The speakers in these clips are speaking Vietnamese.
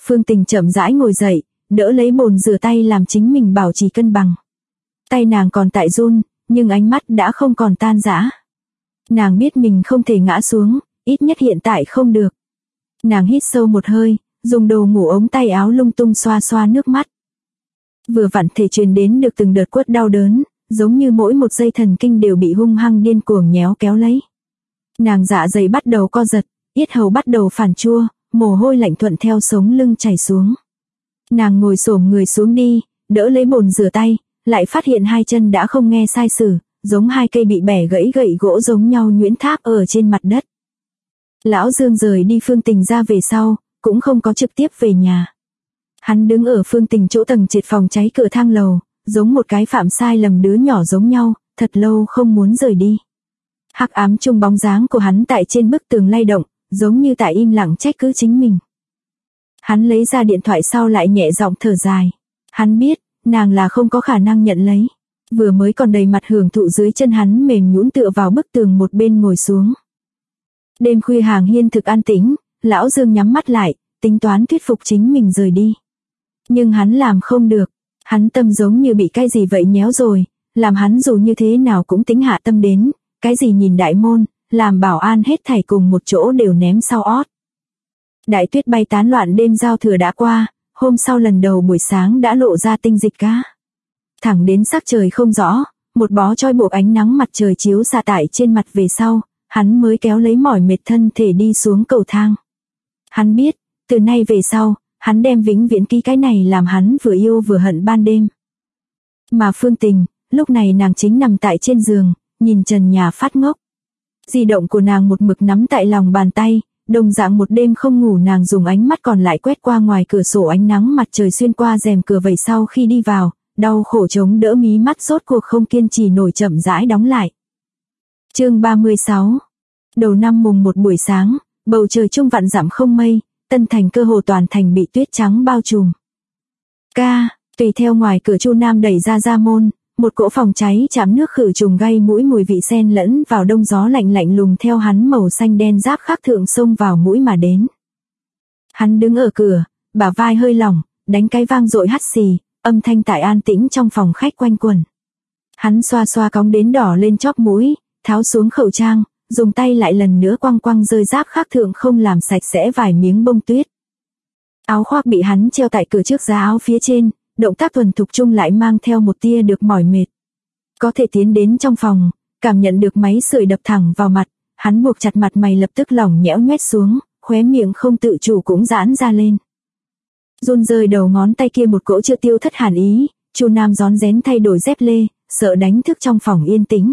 Phương Tình chậm rãi ngồi dậy, đỡ lấy bồn rửa tay làm chính mình bảo trì cân bằng. Tay nàng còn tại run, nhưng ánh mắt đã không còn tan rã. Nàng biết mình không thể ngã xuống, ít nhất hiện tại không được. Nàng hít sâu một hơi, dùng đồ ngủ ống tay áo lung tung xoa xoa nước mắt. Vừa vặn thể truyền đến được từng đợt quất đau đớn, giống như mỗi một dây thần kinh đều bị hung hăng điên cuồng nhéo kéo lấy. Nàng dạ dày bắt đầu co giật, yết hầu bắt đầu phản chua, mồ hôi lạnh thuận theo sống lưng chảy xuống. Nàng ngồi xổm người xuống đi, đỡ lấy bồn rửa tay, lại phát hiện hai chân đã không nghe sai sử, giống hai cây bị bẻ gãy gậy gỗ giống nhau nhuyễn tháp ở trên mặt đất. Lão Dương rời đi Phương Tình ra về sau, cũng không có trực tiếp về nhà. Hắn đứng ở Phương Tình chỗ tầng trệt phòng cháy cửa thang lầu, giống một cái phạm sai lầm đứa nhỏ giống nhau, thật lâu không muốn rời đi. Hắc ám chung bóng dáng của hắn tại trên bức tường lay động, giống như tại im lặng trách cứ chính mình. Hắn lấy ra điện thoại sau lại nhẹ giọng thở dài. Hắn biết, nàng là không có khả năng nhận lấy. Vừa mới còn đầy mặt hưởng thụ dưới chân hắn mềm nhũn tựa vào bức tường một bên ngồi xuống. Đêm khuya hàng hiên thực an tĩnh, lão Dương nhắm mắt lại, tính toán thuyết phục chính mình rời đi. Nhưng hắn làm không được, hắn tâm giống như bị cái gì vậy nhéo rồi, làm hắn dù như thế nào cũng tính hạ tâm đến, cái gì nhìn đại môn, làm bảo an hết thảy cùng một chỗ đều ném sau ót. Đại tuyết bay tán loạn đêm giao thừa đã qua, hôm sau lần đầu buổi sáng đã lộ ra tinh dịch cá. Thẳng đến sắc trời không rõ, một bó trói buộc ánh nắng mặt trời chiếu xạ tại trên mặt về sau, hắn mới kéo lấy mỏi mệt thân thể đi xuống cầu thang. Hắn biết, từ nay về sau, hắn đem vĩnh viễn ký cái này làm hắn vừa yêu vừa hận ban đêm. Mà Phương Tình, lúc này nàng chính nằm tại trên giường, nhìn trần nhà phát ngốc. Di động của nàng một mực nắm tại lòng bàn tay, đồng dạng một đêm không ngủ nàng dùng ánh mắt còn lại quét qua ngoài cửa sổ ánh nắng mặt trời xuyên qua rèm cửa vậy sau khi đi vào, đau khổ chống đỡ mí mắt rốt cuộc không kiên trì nổi chậm rãi đóng lại. Chương 36. Đầu năm mùng một buổi sáng, bầu trời trung vạn dặm không mây, Tân Thành cơ hồ toàn thành bị tuyết trắng bao trùm. Tùy theo ngoài cửa Chu Nam đẩy ra môn, một cỗ phòng cháy chạm nước khử trùng gây mũi mùi vị sen lẫn vào đông gió lạnh lạnh lùng theo hắn màu xanh đen giáp khắc thượng xông vào mũi mà đến. Hắn đứng ở cửa, bả vai hơi lỏng, đánh cái vang dội hắt xì, âm thanh tại an tĩnh trong phòng khách quanh quẩn. Hắn xoa xoa cong đến đỏ lên chóp mũi, tháo xuống khẩu trang, dùng tay lại lần nữa quăng quăng rơi giáp khắc thượng không làm sạch sẽ vài miếng bông tuyết. Áo khoác bị hắn treo tại cửa trước giá áo phía trên, động tác thuần thục chung lại mang theo một tia được mỏi mệt. Có thể tiến đến trong phòng, cảm nhận được máy sưởi đập thẳng vào mặt, hắn buộc chặt mặt mày lập tức lỏng nhẽo nhoét xuống, khóe miệng không tự chủ cũng giãn ra lên. Run rơi đầu ngón tay kia một cỗ chưa tiêu thất hàn ý, Chu Nam rón rén thay đổi dép lê, sợ đánh thức trong phòng yên tĩnh.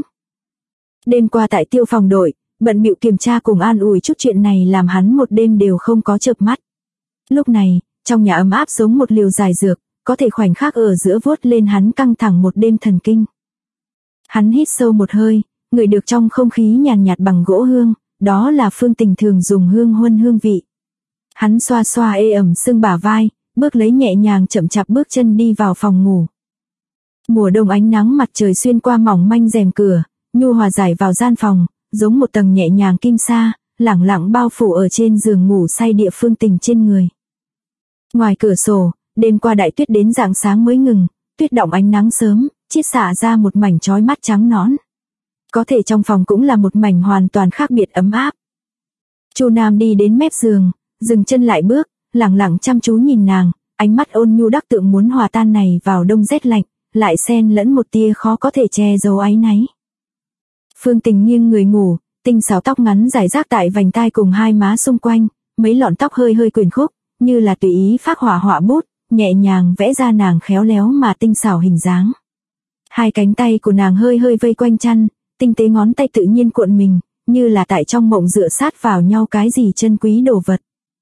Đêm qua tại tiêu phòng đội, bận bịu kiểm tra cùng an ủi chút chuyện này làm hắn một đêm đều không có chợp mắt. Lúc này, trong nhà ấm áp giống một liều giải dược, có thể khoảnh khắc ở giữa vuốt lên hắn căng thẳng một đêm thần kinh. Hắn hít sâu một hơi, ngửi được trong không khí nhàn nhạt bằng gỗ hương, đó là Phương Tình thường dùng hương huân hương vị. Hắn xoa xoa ê ẩm sưng bả vai, bước lấy nhẹ nhàng chậm chạp bước chân đi vào phòng ngủ. Mùa đông ánh nắng mặt trời xuyên qua mỏng manh rèm cửa, nhu hòa rải vào gian phòng, giống một tầng nhẹ nhàng kim sa, lẳng lặng bao phủ ở trên giường ngủ say địa Phương Tình trên người. Ngoài cửa sổ, đêm qua đại tuyết đến rạng sáng mới ngừng, tuyết đọng ánh nắng sớm, chiết xạ ra một mảnh chói mắt trắng nõn. Có thể trong phòng cũng là một mảnh hoàn toàn khác biệt ấm áp. Chu Nam đi đến mép giường, dừng chân lại bước, lẳng lặng chăm chú nhìn nàng, ánh mắt ôn nhu đắc tượng muốn hòa tan này vào đông rét lạnh, lại xen lẫn một tia khó có thể che giấu áy náy. Phương Tình nghiêng người ngủ, tinh xảo tóc ngắn rải rác tại vành tai cùng hai má xung quanh, mấy lọn tóc hơi hơi quyển khúc, như là tùy ý phác họa họa bút, nhẹ nhàng vẽ ra nàng khéo léo mà tinh xảo hình dáng. Hai cánh tay của nàng hơi hơi vây quanh chăn, tinh tế ngón tay tự nhiên cuộn mình, như là tại trong mộng dựa sát vào nhau cái gì chân quý đồ vật.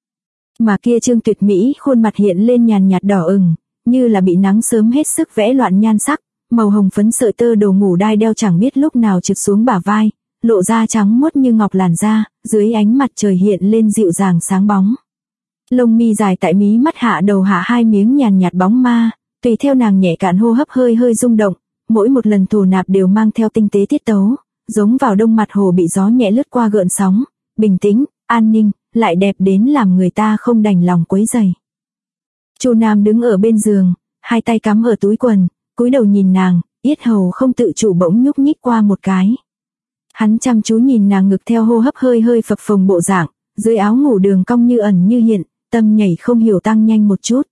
Mà kia trương tuyệt mỹ khuôn mặt hiện lên nhàn nhạt đỏ ửng, như là bị nắng sớm hết sức vẽ loạn nhan sắc, màu hồng phấn sợi tơ đồ ngủ đai đeo chẳng biết lúc nào trượt xuống bả vai, lộ ra trắng muốt như ngọc làn da, dưới ánh mặt trời hiện lên dịu dàng sáng bóng. Lông mi dài tại mí mắt hạ đầu hạ hai miếng nhàn nhạt bóng ma, tùy theo nàng nhẹ cạn hô hấp hơi hơi rung động, mỗi một lần thổ nạp đều mang theo tinh tế tiết tấu, giống vào đông mặt hồ bị gió nhẹ lướt qua gợn sóng, bình tĩnh, an ninh, lại đẹp đến làm người ta không đành lòng quấy rầy. Chu Nam đứng ở bên giường, hai tay cắm ở túi quần, cúi đầu nhìn nàng, yết hầu không tự chủ bỗng nhúc nhích qua một cái. Hắn chăm chú nhìn nàng ngực theo hô hấp hơi hơi phập phồng bộ dạng, dưới áo ngủ đường cong như ẩn như hiện, tâm nhảy không hiểu tăng nhanh một chút.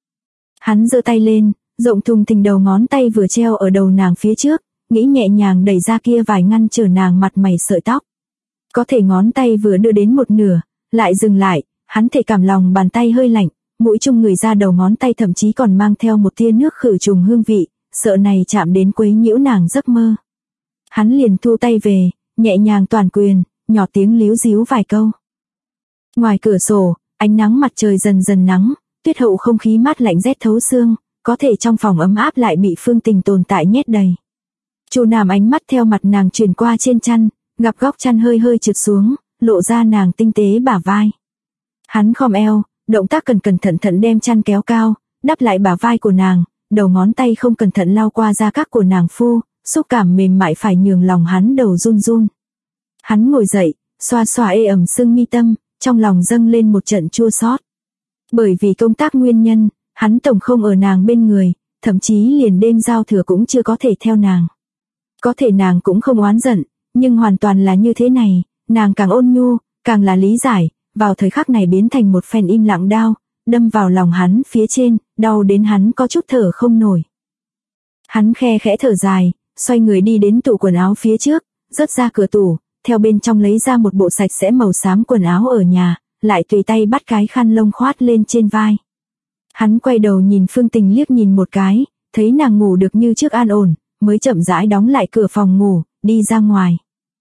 Hắn giơ tay lên, rộng thùng thình đầu ngón tay vừa treo ở đầu nàng phía trước, nghĩ nhẹ nhàng đẩy ra kia vài ngăn trở nàng mặt mày sợi tóc. Có thể ngón tay vừa đưa đến một nửa, lại dừng lại, hắn thể cảm lòng bàn tay hơi lạnh, mũi chung người ra đầu ngón tay thậm chí còn mang theo một tia nước khử trùng hương vị, sợ này chạm đến quấy nhiễu nàng giấc mơ. Hắn liền thu tay về, nhẹ nhàng toàn quyền, nhỏ tiếng líu díu vài câu. Ngoài cửa sổ, ánh nắng mặt trời dần dần nắng, tuyết hậu không khí mát lạnh rét thấu xương, có thể trong phòng ấm áp lại bị Phương Tình tồn tại nhét đầy. Chu Nam ánh mắt theo mặt nàng chuyển qua trên chăn, gặp góc chăn hơi hơi trượt xuống, lộ ra nàng tinh tế bả vai. Hắn khom eo, động tác cẩn thận đem chăn kéo cao, đắp lại bả vai của nàng, đầu ngón tay không cẩn thận lau qua da các của nàng phu, xúc cảm mềm mại phải nhường lòng hắn đầu run run. Hắn ngồi dậy, xoa xoa ê ẩm sưng mi tâm, trong lòng dâng lên một trận chua xót. Bởi vì công tác nguyên nhân, hắn tổng không ở nàng bên người, thậm chí liền đêm giao thừa cũng chưa có thể theo nàng. Có thể nàng cũng không oán giận, nhưng hoàn toàn là như thế này, nàng càng ôn nhu, càng là lý giải, vào thời khắc này biến thành một phen im lặng đau, đâm vào lòng hắn phía trên, đau đến hắn có chút thở không nổi. Hắn khe khẽ thở dài, xoay người đi đến tủ quần áo phía trước, rớt ra cửa tủ, theo bên trong lấy ra một bộ sạch sẽ màu xám quần áo ở nhà, lại tùy tay bắt cái khăn lông khoát lên trên vai. Hắn quay đầu nhìn Phương Tình liếc nhìn một cái, thấy nàng ngủ được như trước an ổn, mới chậm rãi đóng lại cửa phòng ngủ, đi ra ngoài.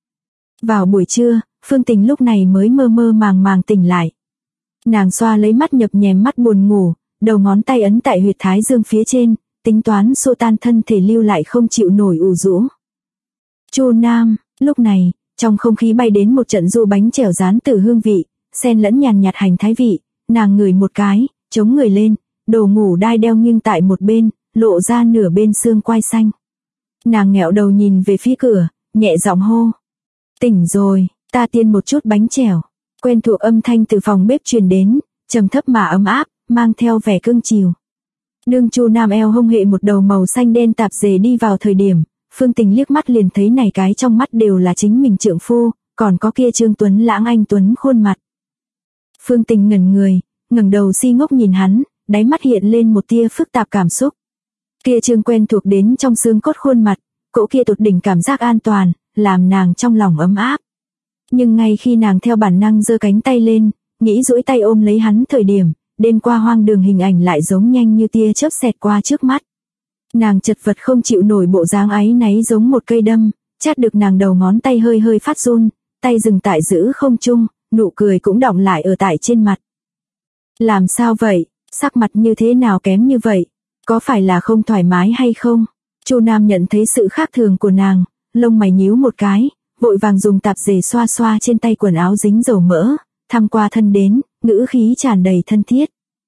Vào buổi trưa, Phương Tình lúc này mới mơ mơ màng tỉnh lại. Nàng xoa lấy mắt nhập nhèm mắt buồn ngủ, đầu ngón tay ấn tại huyệt thái dương phía trên, tính toán xua tan thân thể lưu lại không chịu nổi ủ rũ. Chu Nam, lúc này, trong không khí bay đến một trận ru bánh chèo rán từ hương vị, xen lẫn nhàn nhạt hành thái vị, nàng ngửi một cái, chống người lên, đồ ngủ đai đeo nghiêng tại một bên, lộ ra nửa bên xương quai xanh. Nàng nghẹo đầu nhìn về phía cửa, nhẹ giọng hô. Tỉnh rồi, ta tiên một chút bánh chèo. Quen thuộc âm thanh từ phòng bếp truyền đến, trầm thấp mà ấm áp, mang theo vẻ cưng chiều. Đương Chu Nam eo hông hệ một đầu màu xanh đen tạp dề đi vào thời điểm, Phương Tình liếc mắt liền thấy này cái trong mắt đều là chính mình trượng phu, còn có kia Trương Tuấn lãng anh tuấn khuôn mặt. Phương Tình ngẩn người, ngẩng đầu si ngốc nhìn hắn, đáy mắt hiện lên một tia phức tạp cảm xúc. Kia Trương quen thuộc đến trong xương cốt khuôn mặt, cỗ kia tột đỉnh cảm giác an toàn, làm nàng trong lòng ấm áp. Nhưng ngay khi nàng theo bản năng giơ cánh tay lên, nghĩ duỗi tay ôm lấy hắn thời điểm, đêm qua hoang đường hình ảnh lại giống nhanh như tia chớp xẹt qua trước mắt. Nàng chật vật không chịu nổi bộ dáng áy náy giống một cây đâm, chát được nàng đầu ngón tay hơi hơi phát run, tay dừng tại giữ không trung, nụ cười cũng đọng lại ở tại trên mặt. Làm sao vậy, sắc mặt như thế nào kém như vậy, có phải là không thoải mái hay không? Chu Nam nhận thấy sự khác thường của nàng, lông mày nhíu một cái, vội vàng dùng tạp dề xoa xoa trên tay quần áo dính dầu mỡ, thăm qua thân đến, ngữ khí tràn đầy thân thiết.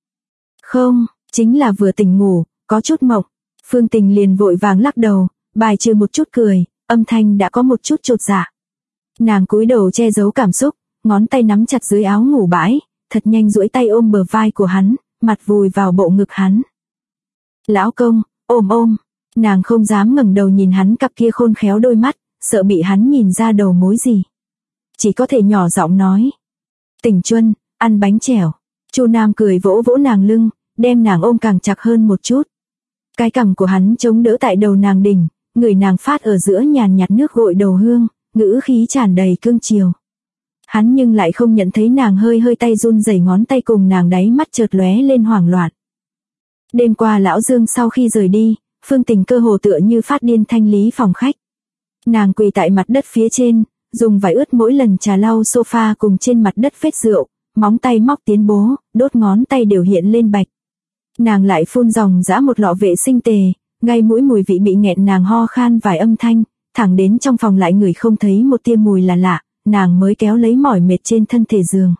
Không, chính là vừa tỉnh ngủ, có chút mộng. Phương Tình liền vội vàng lắc đầu, bài trừ một chút cười, âm thanh đã có một chút chột dạ. Nàng cúi đầu che giấu cảm xúc, ngón tay nắm chặt dưới áo ngủ bãi, thật nhanh duỗi tay ôm bờ vai của hắn, mặt vùi vào bộ ngực hắn. Lão công, ôm, nàng không dám ngẩng đầu nhìn hắn cặp kia khôn khéo đôi mắt, sợ bị hắn nhìn ra đầu mối gì. Chỉ có thể nhỏ giọng nói. Tỉnh Chuân, ăn bánh chèo. Chu Nam cười vỗ vỗ nàng lưng, đem nàng ôm càng chặt hơn một chút. Cái cằm của hắn chống đỡ tại đầu nàng đỉnh, người nàng phát ở giữa nhàn nhạt nước gội đầu hương, ngữ khí tràn đầy cương chiều. Hắn nhưng lại không nhận thấy nàng hơi hơi tay run rẩy ngón tay cùng nàng đáy mắt chợt lóe lên hoảng loạn. Đêm qua lão Dương sau khi rời đi, Phương Tình cơ hồ tựa như phát điên thanh lý phòng khách. Nàng quỳ tại mặt đất phía trên, dùng vải ướt mỗi lần trà lau sofa cùng trên mặt đất vết rượu, móng tay móc tiến bố, đốt ngón tay đều hiện lên bạch. Nàng lại phun dòng dã một lọ vệ sinh tề, ngay mũi mùi vị bị nghẹn nàng ho khan vài âm thanh, thẳng đến trong phòng lại ngửi không thấy một tia mùi là lạ, nàng mới kéo lấy mỏi mệt trên thân thể giường.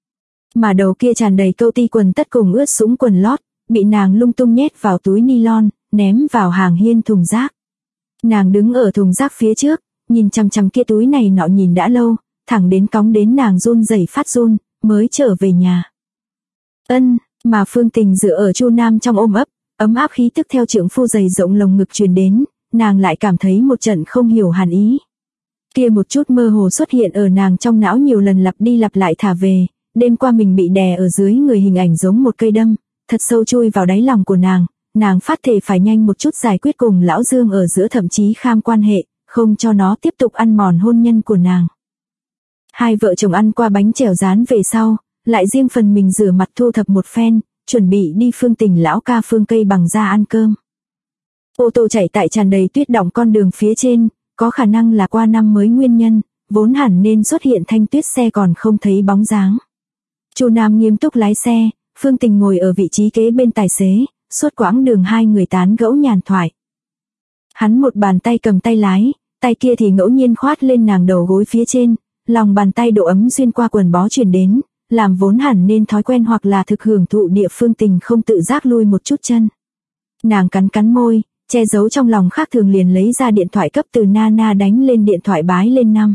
Mà đầu kia tràn đầy câu ti quần tất cùng ướt sũng quần lót, bị nàng lung tung nhét vào túi nylon, ném vào hàng hiên thùng rác. Nàng đứng ở thùng rác phía trước, nhìn chằm chằm kia túi này nọ nhìn đã lâu, thẳng đến cóng đến nàng run rẩy phát run, mới trở về nhà. Mà Phương Tình dựa ở Chu Nam trong ôm ấp, ấm áp khí tức theo trượng phu dày rộng lồng ngực truyền đến, nàng lại cảm thấy một trận không hiểu hàn ý. Kia một chút mơ hồ xuất hiện ở nàng trong não nhiều lần lặp đi lặp lại thả về, đêm qua mình bị đè ở dưới người hình ảnh giống một cây đâm, thật sâu chui vào đáy lòng của nàng phát thề phải nhanh một chút giải quyết cùng lão Dương ở giữa, thậm chí kham quan hệ, không cho nó tiếp tục ăn mòn hôn nhân của nàng. Hai vợ chồng ăn qua bánh chèo rán về sau, lại riêng phần mình rửa mặt thu thập một phen, chuẩn bị đi Phương Tình lão ca Phương Cây Bằng ra ăn cơm. Ô tô chạy tại tràn đầy tuyết đọng con đường phía trên, có khả năng là qua năm mới nguyên nhân, vốn hẳn nên xuất hiện thanh tuyết xe còn không thấy bóng dáng. Chu Nam nghiêm túc lái xe, Phương Tình ngồi ở vị trí kế bên tài xế, suốt quãng đường hai người tán gẫu nhàn thoại. Hắn một bàn tay cầm tay lái, tay kia thì ngẫu nhiên khoát lên nàng đầu gối phía trên, lòng bàn tay độ ấm xuyên qua quần bó truyền đến, làm vốn hẳn nên thói quen hoặc là thực hưởng thụ địa Phương Tình không tự giác lui một chút chân. Nàng cắn môi, che giấu trong lòng khác thường liền lấy ra điện thoại cấp từ Nana đánh lên điện thoại bái lên năm.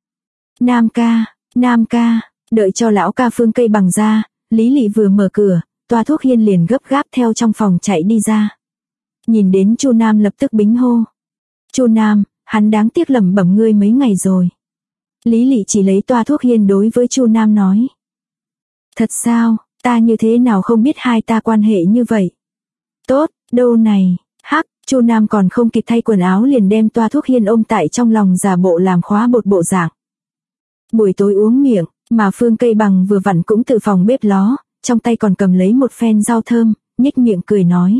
Nam ca, đợi cho lão ca Phương Cây Bằng ra, Lý Lị vừa mở cửa, Toa Thuốc Hiên liền gấp gáp theo trong phòng chạy đi ra. Nhìn đến Chu Nam lập tức bính hô. Chu Nam, hắn đáng tiếc lẩm bẩm ngươi mấy ngày rồi. Lý Lị chỉ lấy Toa Thuốc Hiên đối với Chu Nam nói. Thật sao, ta như thế nào không biết hai ta quan hệ như vậy. Tốt, đâu này, hắc, Chu Nam còn không kịp thay quần áo liền đem Toa Thuốc Hiên ôm tại trong lòng giả bộ làm khóa bột bộ dạng. Buổi tối uống miệng, mà Phương Cây Bằng vừa vặn cũng từ phòng bếp ló, trong tay còn cầm lấy một phen rau thơm, nhếch miệng cười nói.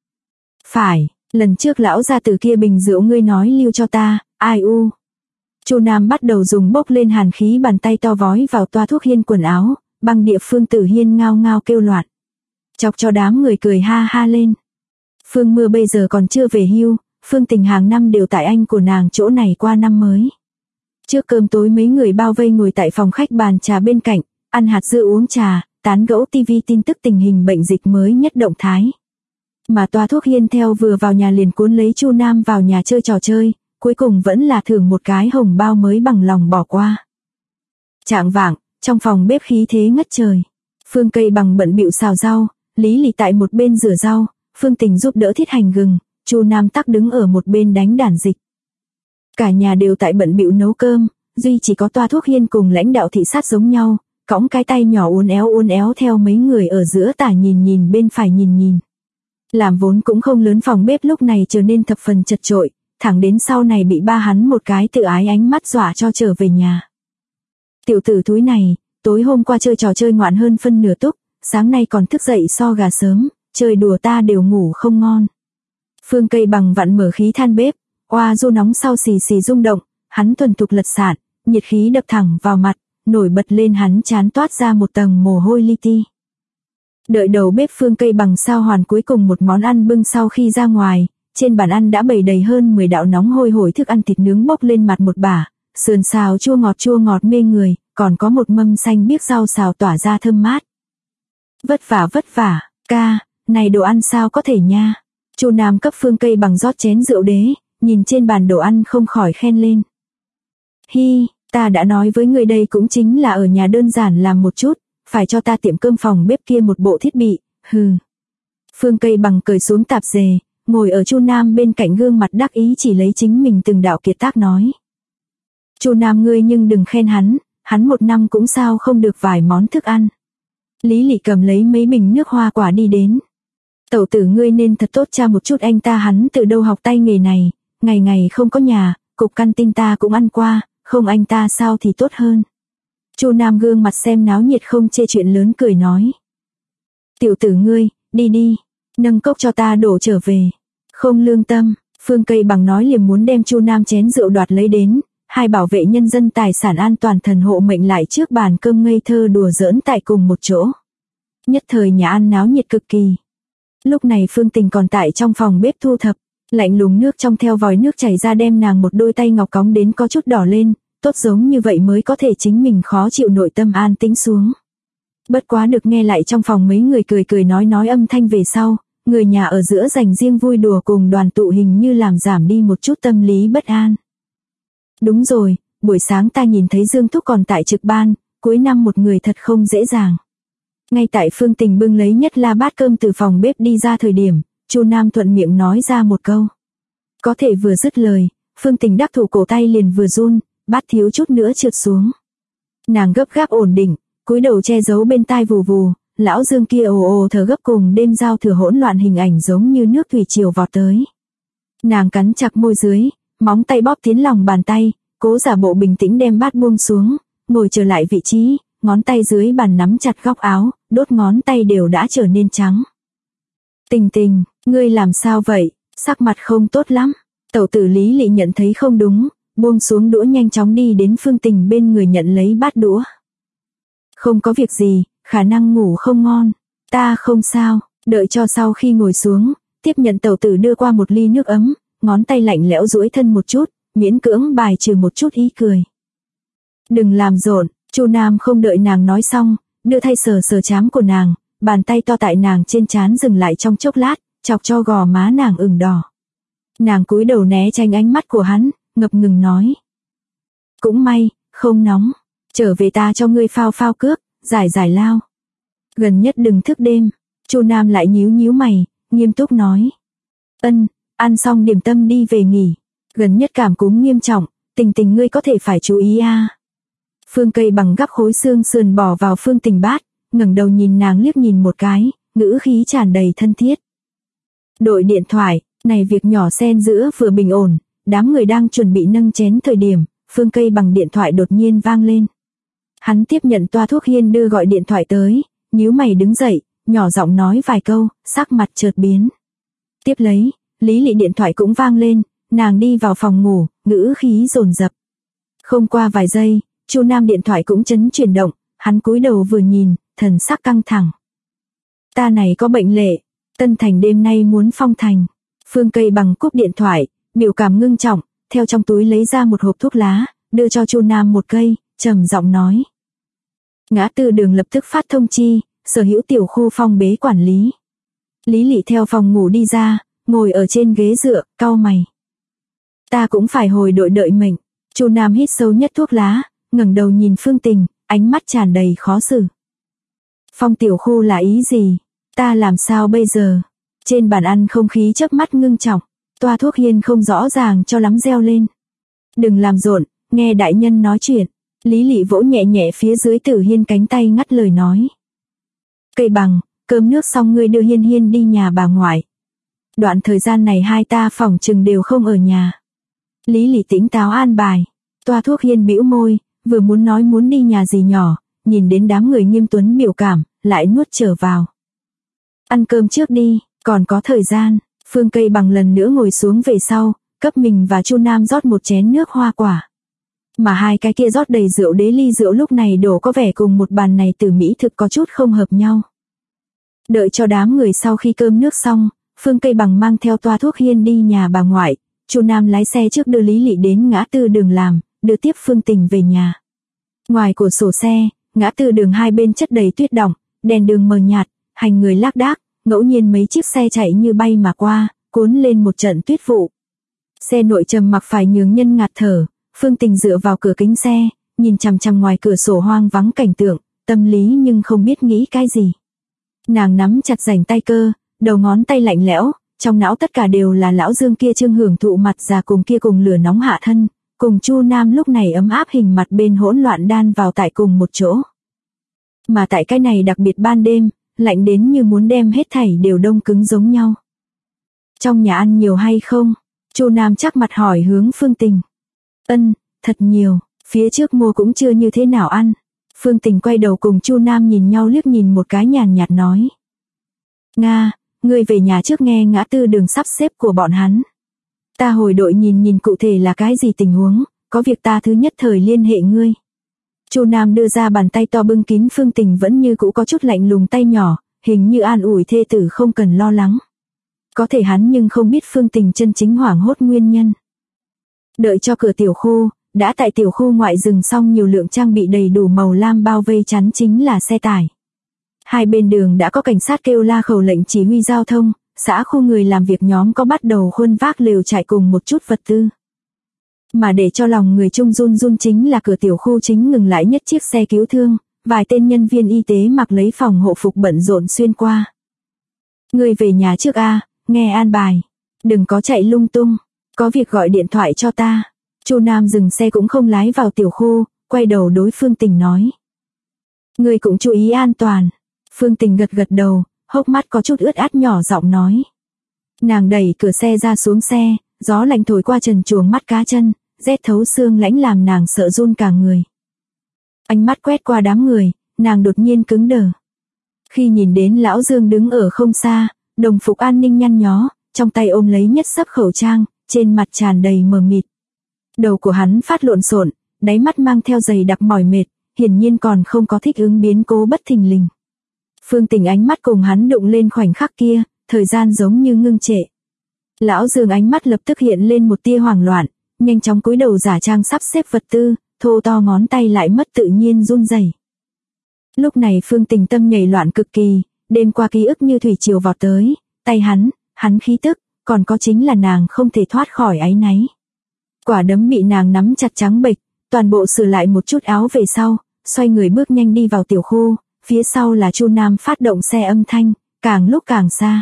Phải, lần trước lão ra từ kia bình rượu ngươi nói lưu cho ta, ai u. Chu Nam bắt đầu dùng bốc lên hàn khí bàn tay to vói vào Toa Thuốc Hiên quần áo, băng địa Phương Tử Hiên ngao ngao kêu loạn. Chọc cho đám người cười ha ha lên. Phương Mưa bây giờ còn chưa về hưu, Phương Tình hàng năm đều tại anh của nàng chỗ này qua năm mới. Trước cơm tối mấy người bao vây ngồi tại phòng khách bàn trà bên cạnh, ăn hạt dưa uống trà, tán gẫu tivi tin tức tình hình bệnh dịch mới nhất động thái. Mà Toa Thuốc Hiên theo vừa vào nhà liền cuốn lấy Chu Nam vào nhà chơi trò chơi, cuối cùng vẫn là thưởng một cái hồng bao mới bằng lòng bỏ qua. Chạng vạng, trong phòng bếp khí thế ngất trời. Phương Cây Bằng bận bịu xào rau, Lý Lị tại một bên rửa rau, Phương Tình giúp đỡ thiết hành gừng, Chu Nam tắc đứng ở một bên đánh đàn dịch. Cả nhà đều tại bận bịu nấu cơm, duy chỉ có Toa Thuốc Hiên cùng lãnh đạo thị sát giống nhau, cõng cái tay nhỏ uốn éo theo mấy người ở giữa tả nhìn bên phải nhìn. Làm vốn cũng không lớn phòng bếp lúc này trở nên thập phần chật chội, thẳng đến sau này bị ba hắn một cái tự ái ánh mắt dọa cho trở về nhà. Tiểu tử thúi này, tối hôm qua chơi trò chơi ngoạn hơn phân nửa túc, sáng nay còn thức dậy so gà sớm, chơi đùa ta đều ngủ không ngon. Phương Cây Bằng vặn mở khí than bếp, oa du nóng sau xì xì rung động, hắn thuần thục lật sạn, nhiệt khí đập thẳng vào mặt, nổi bật lên hắn chán toát ra một tầng mồ hôi li ti. Đợi đầu bếp Phương Cây Bằng sao hoàn cuối cùng một món ăn bưng sau khi ra ngoài, trên bàn ăn đã bày đầy hơn 10 đạo nóng hôi hổi thức ăn thịt nướng bốc lên mặt một bả, sườn xào chua ngọt mê người, còn có một mâm xanh biếc rau xào tỏa ra thơm mát. Vất vả, ca, này đồ ăn sao có thể nha. Chu Nam cấp Phương Cây Bằng rót chén rượu đế, nhìn trên bàn đồ ăn không khỏi khen lên. Hi, ta đã nói với người đây cũng chính là ở nhà đơn giản làm một chút, phải cho ta tiệm cơm phòng bếp kia một bộ thiết bị, hừ. Phương Cây Bằng cởi xuống tạp dề, ngồi ở Chu Nam bên cạnh gương mặt đắc ý chỉ lấy chính mình từng đạo kiệt tác nói. Chu Nam ngươi nhưng đừng khen hắn một năm cũng sao không được vài món thức ăn. Lý Lị cầm lấy mấy bình nước hoa quả đi đến. Tẩu tử ngươi nên thật tốt cha một chút anh ta, hắn từ đâu học tay nghề này, ngày không có nhà, cục căn tin ta cũng ăn qua, không anh ta sao thì tốt hơn. Chu Nam gương mặt xem náo nhiệt không chê chuyện lớn cười nói. Tiểu tử ngươi, đi, nâng cốc cho ta đổ trở về. Không lương tâm, Phương Cây Bằng nói liềm muốn đem Chu Nam chén rượu đoạt lấy đến, hai bảo vệ nhân dân tài sản an toàn thần hộ mệnh lại trước bàn cơm ngây thơ đùa giỡn tại cùng một chỗ. Nhất thời nhà ăn náo nhiệt cực kỳ. Lúc này Phương Tình còn tại trong phòng bếp thu thập, lạnh lùng nước trong theo vòi nước chảy ra đem nàng một đôi tay ngọc cóng đến có chút đỏ lên, tốt giống như vậy mới có thể chính mình khó chịu nội tâm an tĩnh xuống. Bất quá được nghe lại trong phòng mấy người cười nói âm thanh về sau, người nhà ở giữa dành riêng vui đùa cùng đoàn tụ hình như làm giảm đi một chút tâm lý bất an. Đúng rồi, buổi sáng ta nhìn thấy Dương Thúc còn tại trực ban, cuối năm một người thật không dễ dàng. Ngay tại Phương Tình bưng lấy nhất la bát cơm từ phòng bếp đi ra thời điểm, Chu Nam thuận miệng nói ra một câu. Có thể vừa dứt lời, Phương Tình đắc thủ cổ tay liền vừa run, bát thiếu chút nữa trượt xuống. Nàng gấp gáp ổn định, cúi đầu che giấu bên tai vù vù, lão Dương kia ồ ồ thở gấp cùng đêm giao thừa hỗn loạn hình ảnh giống như nước thủy triều vọt tới. Nàng cắn chặt môi dưới, móng tay bóp tiến lòng bàn tay, cố giả bộ bình tĩnh đem bát buông xuống, ngồi trở lại vị trí, ngón tay dưới bàn nắm chặt góc áo, đốt ngón tay đều đã trở nên trắng. Tình Tình, ngươi làm sao vậy, sắc mặt không tốt lắm. Tẩu tử Lý Lị nhận thấy không đúng, buông xuống đũa nhanh chóng đi đến Phương Tình bên người nhận lấy bát đũa. Không có việc gì, khả năng ngủ không ngon. Ta không sao, đợi cho sau khi ngồi xuống, tiếp nhận tẩu tử đưa qua một ly nước ấm, ngón tay lạnh lẽo duỗi thân một chút, miễn cưỡng bài trừ một chút ý cười. Đừng làm rộn, Chu Nam không đợi nàng nói xong, đưa tay sờ sờ trán của nàng, bàn tay to tại nàng trên trán dừng lại trong chốc lát, chọc cho gò má nàng ửng đỏ. Nàng cúi đầu né tránh ánh mắt của hắn, ngập ngừng nói. Cũng may, không nóng, trở về ta cho ngươi phao phao cước, giải giải lao. Gần nhất đừng thức đêm. Chu Nam lại nhíu nhíu mày, nghiêm túc nói. Ăn xong điểm tâm đi về nghỉ. Gần nhất cảm cúm nghiêm trọng, Tình Tình ngươi có thể phải chú ý a. Phương Cây bằng gắp khối xương sườn bỏ vào Phương Tình bát, ngẩng đầu nhìn nàng liếc nhìn một cái, ngữ khí tràn đầy thân thiết. Đội điện thoại, này việc nhỏ xen giữa vừa bình ổn, đám người đang chuẩn bị nâng chén thời điểm, Phương Cây bằng điện thoại đột nhiên vang lên. Hắn tiếp nhận toa thuốc hiên đưa gọi điện thoại tới, nhíu mày đứng dậy, nhỏ giọng nói vài câu, sắc mặt chợt biến. Tiếp lấy, Lý Lị điện thoại cũng vang lên, nàng đi vào phòng ngủ, ngữ khí dồn dập. Không qua vài giây, Chu Nam điện thoại cũng chấn chuyển động, hắn cúi đầu vừa nhìn, thần sắc căng thẳng. Ta này có bệnh lệ, Tân Thành đêm nay muốn phong thành. Phương Cây bằng cúp điện thoại, biểu cảm ngưng trọng, theo trong túi lấy ra một hộp thuốc lá, đưa cho Chu Nam một cây, trầm giọng nói. Ngã tư đường lập tức phát thông chi, sở hữu tiểu khu phong bế quản lý. Lý Lị theo phòng ngủ đi ra, ngồi ở trên ghế dựa, cau mày. Ta cũng phải hồi đội đợi mệnh. Chu Nam hít sâu nhất thuốc lá, ngẩng đầu nhìn Phương Tình, ánh mắt tràn đầy khó xử. Phong tiểu khu là ý gì? Ta làm sao bây giờ? Trên bàn ăn không khí chớp mắt ngưng trọng, toa thuốc hiên không rõ ràng cho lắm reo lên. Đừng làm rộn, nghe đại nhân nói chuyện. Lý Lị vỗ nhẹ nhẹ phía dưới Tử Hiên cánh tay ngắt lời nói. Cây bằng, cơm nước xong ngươi đưa Hiên Hiên đi nhà bà ngoại. Đoạn thời gian này hai ta phỏng chừng đều không ở nhà. Lý Lị tĩnh táo an bài. Toa thuốc hiên bĩu môi, vừa muốn nói muốn đi nhà gì nhỏ, nhìn đến đám người nghiêm tuấn biểu cảm, lại nuốt trở vào. Ăn cơm trước đi, còn có thời gian. Phương Cây bằng lần nữa ngồi xuống về sau, cấp mình và Chu Nam rót một chén nước hoa quả. Mà hai cái kia rót đầy rượu đế ly rượu lúc này đổ có vẻ cùng một bàn này từ mỹ thực có chút không hợp nhau. Đợi cho đám người sau khi cơm nước xong, Phương Cây bằng mang theo toa thuốc hiên đi nhà bà ngoại, Chu Nam lái xe trước đưa Lý Lị đến ngã tư đường làm, đưa tiếp Phương Tình về nhà. Ngoài cửa sổ xe, ngã tư đường hai bên chất đầy tuyết đọng, đèn đường mờ nhạt, hành người lác đác, ngẫu nhiên mấy chiếc xe chạy như bay mà qua, cuốn lên một trận tuyết vụ. Xe nội trầm mặc phải nhường nhân ngạt thở, Phương Tình dựa vào cửa kính xe, nhìn chằm chằm ngoài cửa sổ hoang vắng cảnh tượng, tâm lý nhưng không biết nghĩ cái gì. Nàng nắm chặt rảnh tay cơ, đầu ngón tay lạnh lẽo, trong não tất cả đều là lão Dương kia trương hưởng thụ mặt già cùng kia cùng lửa nóng hạ thân, cùng Chu Nam lúc này ấm áp hình mặt bên hỗn loạn đan vào tại cùng một chỗ. Mà tại cái này đặc biệt ban đêm, lạnh đến như muốn đem hết thảy đều đông cứng giống nhau. Trong nhà ăn nhiều hay không? Chu Nam chắc mặt hỏi hướng Phương Tình. Thật nhiều, phía trước mua cũng chưa như thế nào ăn. Phương Tình quay đầu cùng Chu Nam nhìn nhau liếc nhìn một cái nhàn nhạt nói. Nga, ngươi về nhà trước nghe ngã tư đường sắp xếp của bọn hắn. Ta hồi đội nhìn cụ thể là cái gì tình huống, có việc ta thứ nhất thời liên hệ ngươi. Chu Nam đưa ra bàn tay to bưng kín Phương Tình vẫn như cũ có chút lạnh lùng tay nhỏ, hình như an ủi thê tử không cần lo lắng. Có thể hắn nhưng không biết Phương Tình chân chính hoảng hốt nguyên nhân. Đợi cho cửa tiểu khu, đã tại tiểu khu ngoại dừng xong nhiều lượng trang bị đầy đủ màu lam bao vây chắn chính là xe tải. Hai bên đường đã có cảnh sát kêu la khẩu lệnh chỉ huy giao thông, xã khu người làm việc nhóm có bắt đầu khuân vác lều trại cùng một chút vật tư. Mà để cho lòng người chung run run chính là cửa tiểu khu chính ngừng lại nhất chiếc xe cứu thương, vài tên nhân viên y tế mặc lấy phòng hộ phục bận rộn xuyên qua. Ngươi về nhà trước a, nghe an bài. Đừng có chạy lung tung, có việc gọi điện thoại cho ta. Chu Nam dừng xe cũng không lái vào tiểu khu, quay đầu đối Phương Tình nói. Ngươi cũng chú ý an toàn. Phương Tình gật gật đầu, hốc mắt có chút ướt át nhỏ giọng nói. Nàng đẩy cửa xe ra xuống xe, gió lạnh thổi qua trần truồng mắt cá chân, rét thấu xương lãnh làm nàng sợ run cả người. Ánh mắt quét qua đám người, nàng đột nhiên cứng đờ. Khi nhìn đến lão Dương đứng ở không xa, đồng phục an ninh nhăn nhó, trong tay ôm lấy nhất xấp khẩu trang, trên mặt tràn đầy mờ mịt. Đầu của hắn phát lộn xộn, đáy mắt mang theo dày đặc mỏi mệt, hiển nhiên còn không có thích ứng biến cố bất thình lình. Phương Tình ánh mắt cùng hắn đụng lên khoảnh khắc kia, thời gian giống như ngưng trệ. Lão Dương ánh mắt lập tức hiện lên một tia hoảng loạn, nhanh chóng cúi đầu giả trang sắp xếp vật tư, thô to ngón tay lại mất tự nhiên run rẩy. Lúc này Phương Tình tâm nhảy loạn cực kỳ, đêm qua ký ức như thủy triều vọt tới, tay hắn khí tức, còn có chính là nàng không thể thoát khỏi áy náy. Quả đấm bị nàng nắm chặt trắng bệch, toàn bộ sửa lại một chút áo về sau, xoay người bước nhanh đi vào tiểu khu, phía sau là Chu Nam phát động xe âm thanh, càng lúc càng xa.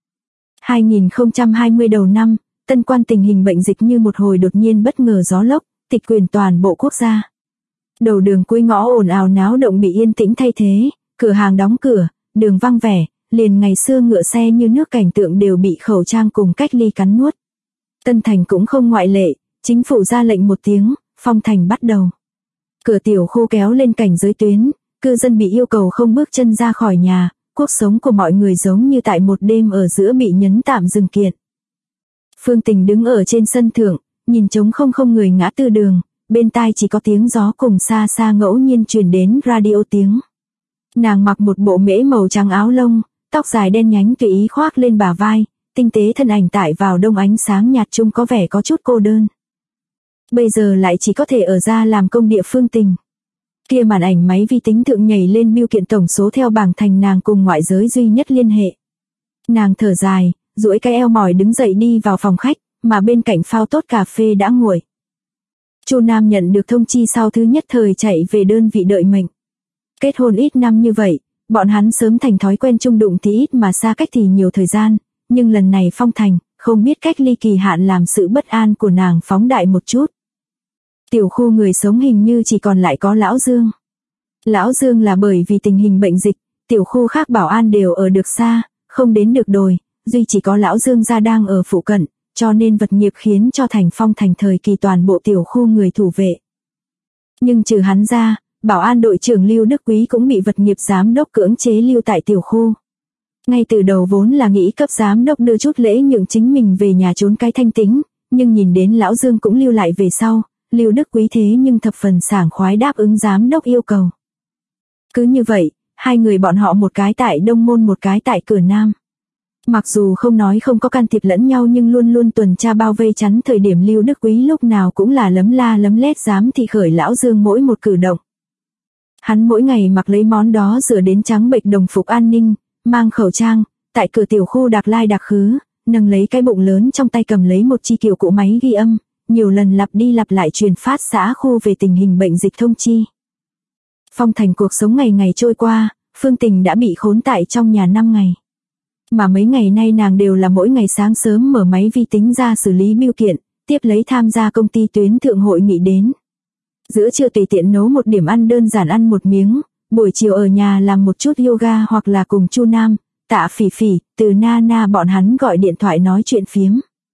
2020 đầu năm, Tân Quan tình hình bệnh dịch như một hồi đột nhiên bất ngờ gió lốc, tịch quyền toàn bộ quốc gia. Đầu đường cuối ngõ ồn ào náo động bị yên tĩnh thay thế, cửa hàng đóng cửa, đường vắng vẻ, liền ngày xưa ngựa xe như nước cảnh tượng đều bị khẩu trang cùng cách ly cắn nuốt. Tân Thành cũng không ngoại lệ, chính phủ ra lệnh một tiếng, phong thành bắt đầu. Cửa tiểu khu kéo lên cảnh giới tuyến, cư dân bị yêu cầu không bước chân ra khỏi nhà, cuộc sống của mọi người giống như tại một đêm ở giữa bị nhấn tạm dừng kiện. Phương Tình đứng ở trên sân thượng, nhìn trống không người ngã tư đường, bên tai chỉ có tiếng gió cùng xa xa ngẫu nhiên truyền đến radio tiếng. Nàng mặc một bộ mễ màu trắng áo lông, tóc dài đen nhánh tùy ý khoác lên bả vai, tinh tế thân ảnh tại vào đông ánh sáng nhạt chung có vẻ có chút cô đơn. Bây giờ lại chỉ có thể ở ra làm công địa Phương Tình. Kia màn ảnh máy vi tính thượng nhảy lên bưu kiện tổng số theo bảng thành nàng cùng ngoại giới duy nhất liên hệ. Nàng thở dài, duỗi cái eo mỏi đứng dậy đi vào phòng khách, mà bên cạnh phao tốt cà phê đã nguội. Chu Nam nhận được thông chi sau thứ nhất thời chạy về đơn vị đợi mệnh. Kết hôn ít năm như vậy, bọn hắn sớm thành thói quen chung đụng thì ít mà xa cách thì nhiều thời gian, nhưng lần này phong thành, không biết cách ly kỳ hạn làm sự bất an của nàng phóng đại một chút. Tiểu khu người sống hình như chỉ còn lại có Lão Dương. Lão Dương là bởi vì tình hình bệnh dịch, tiểu khu khác bảo an đều ở được xa, không đến được đồi, duy chỉ có Lão Dương gia đang ở phụ cận, cho nên vật nghiệp khiến cho thành phong thành thời kỳ toàn bộ tiểu khu người thủ vệ. Nhưng trừ hắn ra, bảo an đội trưởng Lưu Đức Quý cũng bị vật nghiệp giám đốc cưỡng chế lưu tại tiểu khu. Ngay từ đầu vốn là nghĩ cấp giám đốc đưa chút lễ nhượng chính mình về nhà trốn cái thanh tĩnh, nhưng nhìn đến Lão Dương cũng lưu lại về sau, Lưu Đức Quý thế nhưng thập phần sảng khoái đáp ứng giám đốc yêu cầu. Cứ như vậy, hai người bọn họ một cái tại Đông Môn một cái tại Cửa Nam. Mặc dù không nói không có can thiệp lẫn nhau nhưng luôn luôn tuần tra bao vây chắn thời điểm Lưu Đức Quý lúc nào cũng là lấm la lấm lét dám thị khởi Lão Dương mỗi một cử động. Hắn mỗi ngày mặc lấy món đó rửa đến trắng bệch đồng phục an ninh, mang khẩu trang, tại cửa tiểu khu đặc lai đặc khứ, nâng lấy cái bụng lớn trong tay cầm lấy một chi kiểu cũ máy ghi âm, nhiều lần lặp đi lặp lại truyền phát xã khu về tình hình bệnh dịch thông chi. Phong thành cuộc sống ngày ngày trôi qua, Phương Tình đã bị khốn tại trong nhà 5 ngày. Mà mấy ngày nay nàng đều là mỗi ngày sáng sớm mở máy vi tính ra xử lý bưu kiện, tiếp lấy tham gia công ty tuyến thượng hội nghị đến. Giữa trưa tùy tiện nấu một điểm ăn đơn giản ăn một miếng, buổi chiều ở nhà làm một chút yoga hoặc là cùng Chu Nam, Tạ Phỉ Phỉ, Từ Na bọn hắn gọi điện thoại nói chuyện phiếm.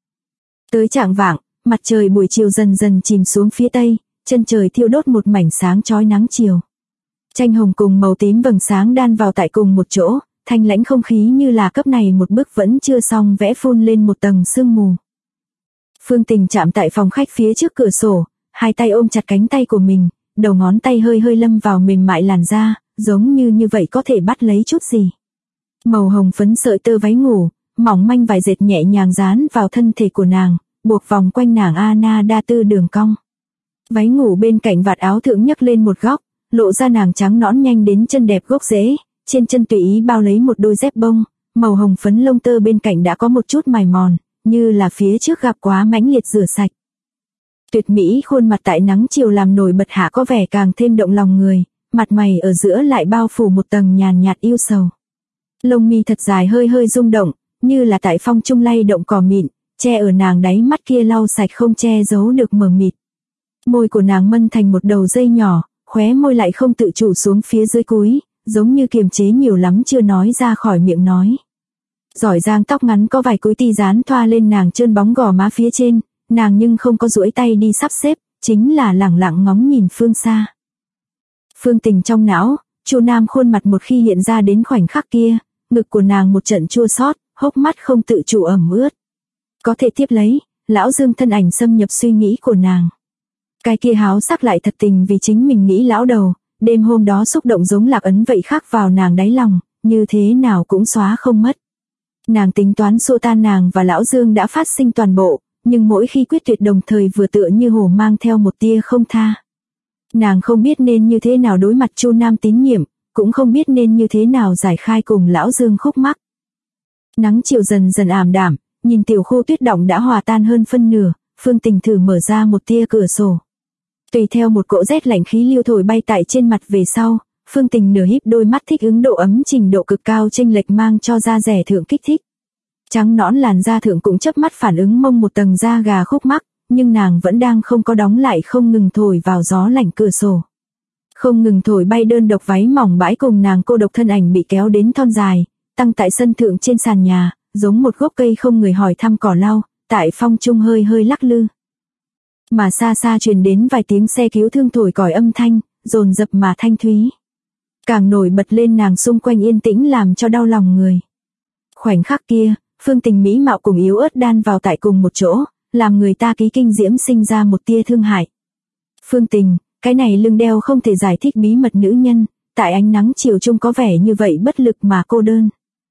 Tới chạng vạng, mặt trời buổi chiều dần dần chìm xuống phía tây, chân trời thiêu đốt một mảnh sáng chói nắng chiều. Chanh hồng cùng màu tím vầng sáng đan vào tại cùng một chỗ, thanh lãnh không khí như là cấp này một bức vẫn chưa xong vẽ phun lên một tầng sương mù. Phương Tình chạm tại phòng khách phía trước cửa sổ, hai tay ôm chặt cánh tay của mình, đầu ngón tay hơi hơi lâm vào mềm mại làn da, giống như vậy có thể bắt lấy chút gì. Màu hồng phấn sợi tơ váy ngủ, mỏng manh vải dệt nhẹ nhàng dán vào thân thể của nàng, buộc vòng quanh nàng Ana đa tư đường cong. Váy ngủ bên cạnh vạt áo thượng nhấc lên một góc, lộ ra nàng trắng nõn nhanh đến chân đẹp gốc rễ, trên chân tùy ý bao lấy một đôi dép bông, màu hồng phấn lông tơ bên cạnh đã có một chút mài mòn, như là phía trước gặp quá mãnh liệt rửa sạch. Tuyệt mỹ khuôn mặt tại nắng chiều làm nổi bật hạ có vẻ càng thêm động lòng người, mặt mày ở giữa lại bao phủ một tầng nhàn nhạt yêu sầu. Lông mi thật dài hơi hơi rung động, như là tại phong trung lay động cỏ mịn, che ở nàng đáy mắt kia lau sạch không che giấu được mờ mịt. Môi của nàng mân thành một đầu dây nhỏ, khóe môi lại không tự chủ xuống phía dưới cúi, giống như kiềm chế nhiều lắm chưa nói ra khỏi miệng nói. Giỏi giang tóc ngắn có vài cối ti dán thoa lên nàng trơn bóng gò má phía trên, nàng nhưng không có duỗi tay đi sắp xếp, chính là lẳng lặng ngóng nhìn phương xa. Phương Tình trong não, Chu Nam khuôn mặt một khi hiện ra đến khoảnh khắc kia, ngực của nàng một trận chua xót, hốc mắt không tự chủ ẩm ướt. Có thể tiếp lấy, lão Dương thân ảnh xâm nhập suy nghĩ của nàng. Cái kia háo sắc lại thật tình vì chính mình nghĩ lão đầu, đêm hôm đó xúc động giống lạc ấn vậy khắc vào nàng đáy lòng, như thế nào cũng xóa không mất. Nàng tính toán xua tan nàng và lão Dương đã phát sinh toàn bộ, nhưng mỗi khi quyết tuyệt đồng thời vừa tựa như hồ mang theo một tia không tha. Nàng không biết nên như thế nào đối mặt Chu Nam tín nhiệm, cũng không biết nên như thế nào giải khai cùng lão Dương khúc mắc. Nắng chiều dần dần ảm đạm, nhìn tiểu khu tuyết động đã hòa tan hơn phân nửa, Phương Tình thử mở ra một tia cửa sổ. Tùy theo một cỗ rét lạnh khí lưu thổi bay tại trên mặt về sau, Phương Tình nửa híp đôi mắt thích ứng độ ấm trình độ cực cao chênh lệch mang cho da rẻ thượng kích thích. Trắng nõn làn da thượng cũng chớp mắt phản ứng mông một tầng da gà khúc mắc, nhưng nàng vẫn đang không có đóng lại không ngừng thổi vào gió lạnh cửa sổ. Không ngừng thổi bay đơn độc váy mỏng bãi cùng nàng cô độc thân ảnh bị kéo đến thon dài, tăng tại sân thượng trên sàn nhà, giống một gốc cây không người hỏi thăm cỏ lau, tại phong trung hơi hơi lắc lư. Mà xa xa truyền đến vài tiếng xe cứu thương thổi còi âm thanh, dồn dập mà thanh thúy. Càng nổi bật lên nàng xung quanh yên tĩnh làm cho đau lòng người. Khoảnh khắc kia, Phương Tình mỹ mạo cùng yếu ớt đan vào tại cùng một chỗ, làm người ta ký kinh diễm sinh ra một tia thương hại. Phương Tình, cái này lưng đeo không thể giải thích bí mật nữ nhân, tại ánh nắng chiều trung có vẻ như vậy bất lực mà cô đơn.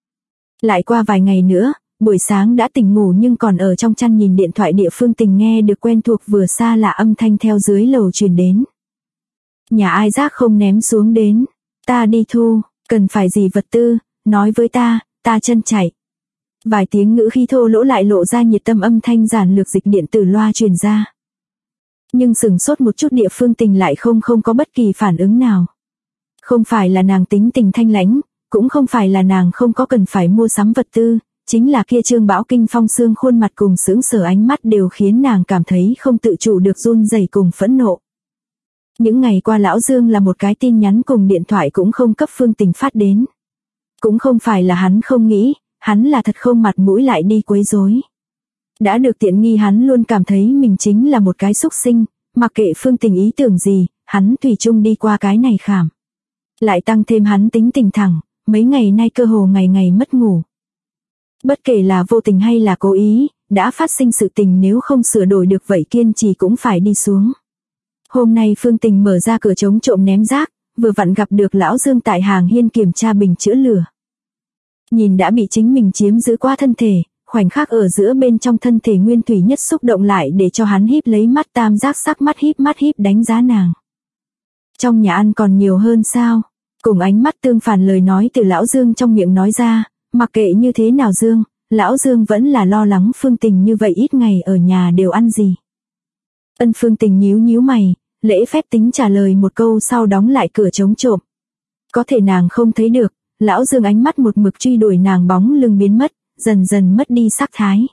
Lại qua vài ngày nữa, buổi sáng đã tỉnh ngủ nhưng còn ở trong chăn nhìn điện thoại địa Phương Tình nghe được quen thuộc vừa xa lạ âm thanh theo dưới lầu truyền đến. Nhà ai rác không ném xuống đến, ta đi thu, cần phải gì vật tư, nói với ta chân chạy. Vài tiếng ngữ khi thô lỗ lại lộ ra nhiệt tâm âm thanh giản lược dịch điện tử loa truyền ra. Nhưng sừng sốt một chút địa Phương Tình lại không có bất kỳ phản ứng nào. Không phải là nàng tính tình thanh lãnh, cũng không phải là nàng không có cần phải mua sắm vật tư, chính là kia trương bão kinh phong xương khuôn mặt cùng sững sờ ánh mắt đều khiến nàng cảm thấy không tự chủ được run rẩy cùng phẫn nộ. Những ngày qua lão Dương là một cái tin nhắn cùng điện thoại cũng không cấp Phương Tình phát đến. Cũng không phải là hắn không nghĩ, hắn là thật không mặt mũi lại đi quấy rối. Đã được tiện nghi hắn luôn cảm thấy mình chính là một cái xúc sinh, mặc kệ Phương Tình ý tưởng gì, hắn thủy chung đi qua cái này khảm. Lại tăng thêm hắn tính tình thẳng, mấy ngày nay cơ hồ ngày ngày mất ngủ. Bất kể là vô tình hay là cố ý, đã phát sinh sự tình nếu không sửa đổi được vậy kiên trì cũng phải đi xuống. Hôm nay Phương Tình mở ra cửa chống trộm ném rác, vừa vặn gặp được lão Dương tại hàng hiên kiểm tra bình chữa lửa. Nhìn đã bị chính mình chiếm giữ qua thân thể, khoảnh khắc ở giữa bên trong thân thể nguyên thủy nhất xúc động lại để cho hắn híp lấy mắt tam giác sắc mắt híp đánh giá nàng. Trong nhà ăn còn nhiều hơn sao? Cùng ánh mắt tương phản lời nói từ lão Dương trong miệng nói ra, mặc kệ như thế nào Dương, lão Dương vẫn là lo lắng Phương Tình như vậy ít ngày ở nhà đều ăn gì. Phương Tình nhíu mày, lễ phép tính trả lời một câu sau đóng lại cửa chống trộm. Có thể nàng không thấy được, lão Dương ánh mắt một mực truy đuổi nàng bóng lưng biến mất, dần dần mất đi sắc thái.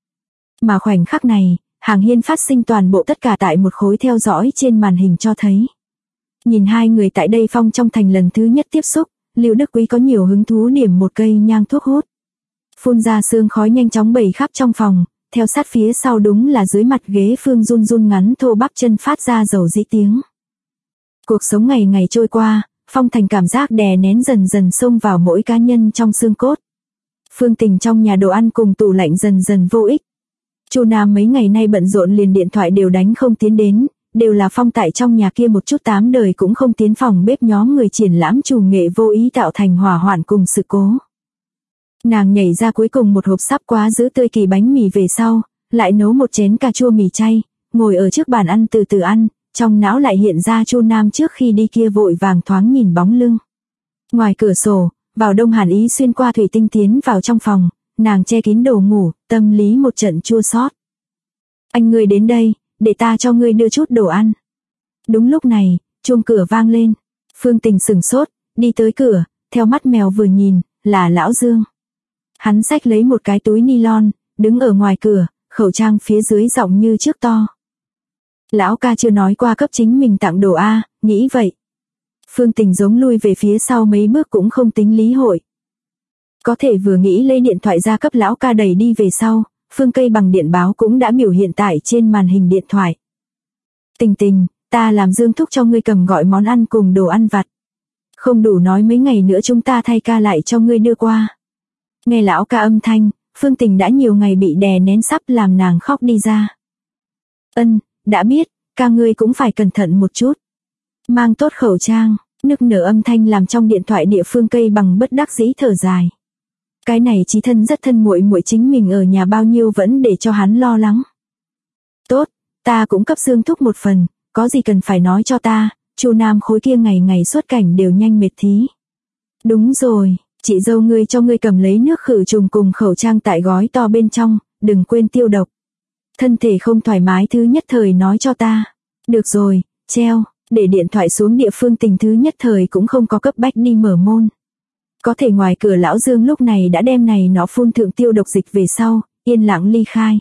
Mà khoảnh khắc này, hàng hiên phát sinh toàn bộ tất cả tại một khối theo dõi trên màn hình cho thấy. Nhìn hai người tại đây phong trong thành lần thứ nhất tiếp xúc, Lưu Đức Quý có nhiều hứng thú điểm một cây nhang thuốc hút. Phun ra sương khói nhanh chóng bầy khắp trong phòng, theo sát phía sau đúng là dưới mặt ghế Phương run ngắn thô bắp chân phát ra dầu dĩ tiếng. Cuộc sống ngày ngày trôi qua, phong thành cảm giác đè nén dần dần xông vào mỗi cá nhân trong xương cốt. Phương Tình trong nhà đồ ăn cùng tủ lạnh dần dần vô ích. Chu Nam mấy ngày nay bận rộn liền điện thoại đều đánh không tiến đến, đều là phong tại trong nhà kia một chút 8 đời cũng không tiến phòng bếp nhóm người triển lãm chủ nghệ vô ý tạo thành hỏa hoạn cùng sự cố. Nàng nhảy ra cuối cùng một hộp sắp quá giữ tươi kỳ bánh mì về sau, lại nấu một chén cà chua mì chay, ngồi ở trước bàn ăn từ từ ăn, trong não lại hiện ra Chu Nam trước khi đi kia vội vàng thoáng nhìn bóng lưng. Ngoài cửa sổ, vào đông hàn ý xuyên qua thủy tinh tiến vào trong phòng, nàng che kín đồ ngủ, tâm lý một trận chua xót. Anh ngươi đến đây, để ta cho ngươi đưa chút đồ ăn. Đúng lúc này, chuông cửa vang lên. Phương Tình sửng sốt, đi tới cửa, theo mắt mèo vừa nhìn, là Lão Dương. Hắn xách lấy một cái túi nylon, đứng ở ngoài cửa, khẩu trang phía dưới giọng như trước to. Lão ca chưa nói qua cấp chính mình tặng đồ a, nghĩ vậy. Phương Tình giống lui về phía sau mấy bước cũng không tính lý hội. Có thể vừa nghĩ lấy điện thoại ra cấp lão ca đẩy đi về sau, Phương Cây bằng điện báo cũng đã biểu hiện tại trên màn hình điện thoại. Tình Tình, ta làm Dương thúc cho ngươi cầm gọi món ăn cùng đồ ăn vặt. Không đủ nói mấy ngày nữa chúng ta thay ca lại cho ngươi đưa qua. Nghe lão ca âm thanh, Phương Tình đã nhiều ngày bị đè nén sắp làm nàng khóc đi ra. Ân, đã biết, ca ngươi cũng phải cẩn thận một chút. Mang tốt khẩu trang, nức nở âm thanh làm trong điện thoại địa Phương Cây bằng bất đắc dĩ thở dài. Cái này chí thân rất thân muội muội chính mình ở nhà bao nhiêu vẫn để cho hắn lo lắng. Tốt, ta cũng cấp Dương thúc một phần, có gì cần phải nói cho ta, Chu Nam khối kia ngày ngày xuất cảnh đều nhanh mệt thí. Đúng rồi, chị dâu ngươi cho ngươi cầm lấy nước khử trùng cùng khẩu trang tại gói to bên trong, đừng quên tiêu độc. Thân thể không thoải mái thứ nhất thời nói cho ta. Được rồi, treo, để điện thoại xuống địa Phương Tình thứ nhất thời cũng không có cấp bách đi mở môn. Có thể ngoài cửa Lão Dương lúc này đã đem này nó phun thượng tiêu độc dịch về sau, yên lặng ly khai.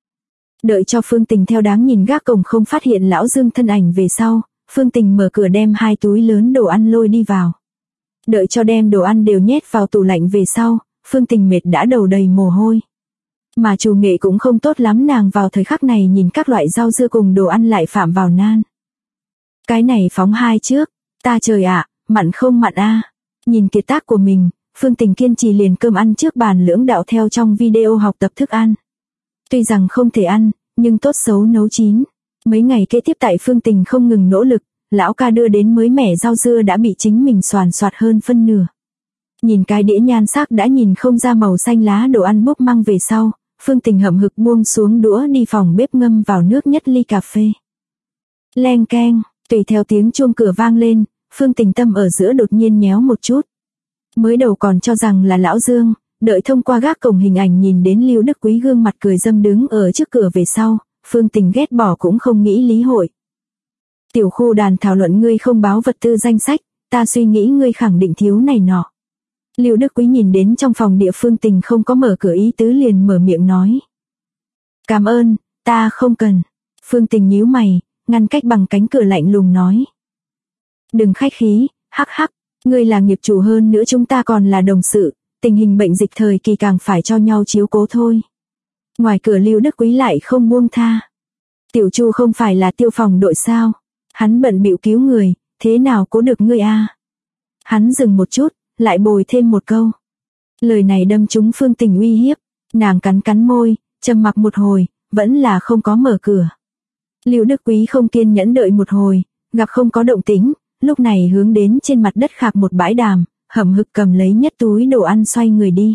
Đợi cho Phương Tình theo đáng nhìn gác cổng không phát hiện Lão Dương thân ảnh về sau, Phương Tình mở cửa đem 2 túi lớn đồ ăn lôi đi vào. Đợi cho đem đồ ăn đều nhét vào tủ lạnh về sau, Phương Tình mệt đã đầu đầy mồ hôi. Mà chủ nghệ cũng không tốt lắm, nàng vào thời khắc này nhìn các loại rau dưa cùng đồ ăn lại phạm vào nan. Cái này phóng 2 trước, ta trời ạ, mặn không mặn a. Nhìn kiệt tác của mình, Phương Tình kiên trì liền cơm ăn trước bàn lưỡng đạo theo trong video học tập thức ăn. Tuy rằng không thể ăn, nhưng tốt xấu nấu chín. Mấy ngày kế tiếp tại Phương Tình không ngừng nỗ lực, lão ca đưa đến mới mẻ rau dưa đã bị chính mình xoàn xoạt hơn phân nửa. Nhìn cái đĩa nhan sắc đã nhìn không ra màu xanh lá đồ ăn bốc măng về sau, Phương Tình hậm hực buông xuống đũa đi phòng bếp ngâm vào nước nhất ly cà phê. Leng keng, tùy theo tiếng chuông cửa vang lên, Phương Tình tâm ở giữa đột nhiên nhéo một chút. Mới đầu còn cho rằng là Lão Dương, đợi thông qua gác cổng hình ảnh nhìn đến Lưu Đức Quý gương mặt cười dâm đứng ở trước cửa về sau, Phương Tình ghét bỏ cũng không nghĩ lý hội. Tiểu khu đàn thảo luận ngươi không báo vật tư danh sách, ta suy nghĩ ngươi khẳng định thiếu này nọ. Lưu Đức Quý nhìn đến trong phòng địa Phương Tình không có mở cửa ý tứ liền mở miệng nói. Cảm ơn, ta không cần. Phương Tình nhíu mày, ngăn cách bằng cánh cửa lạnh lùng nói. Đừng khách khí, hắc hắc, ngươi là nghiệp chủ hơn nữa chúng ta còn là đồng sự, tình hình bệnh dịch thời kỳ càng phải cho nhau chiếu cố thôi. Ngoài cửa Lưu Đức Quý lại không buông tha. Tiểu Chu không phải là tiêu phòng đội sao? Hắn bận bịu cứu người, thế nào cố được ngươi a? Hắn dừng một chút, lại bồi thêm một câu. Lời này đâm trúng Phương Tình uy hiếp, nàng cắn cắn môi, trầm mặc một hồi, vẫn là không có mở cửa. Lưu Đức Quý không kiên nhẫn đợi một hồi, gặp không có động tĩnh, lúc này hướng đến trên mặt đất khạc một bãi đàm, hậm hực cầm lấy nhất túi đồ ăn xoay người đi.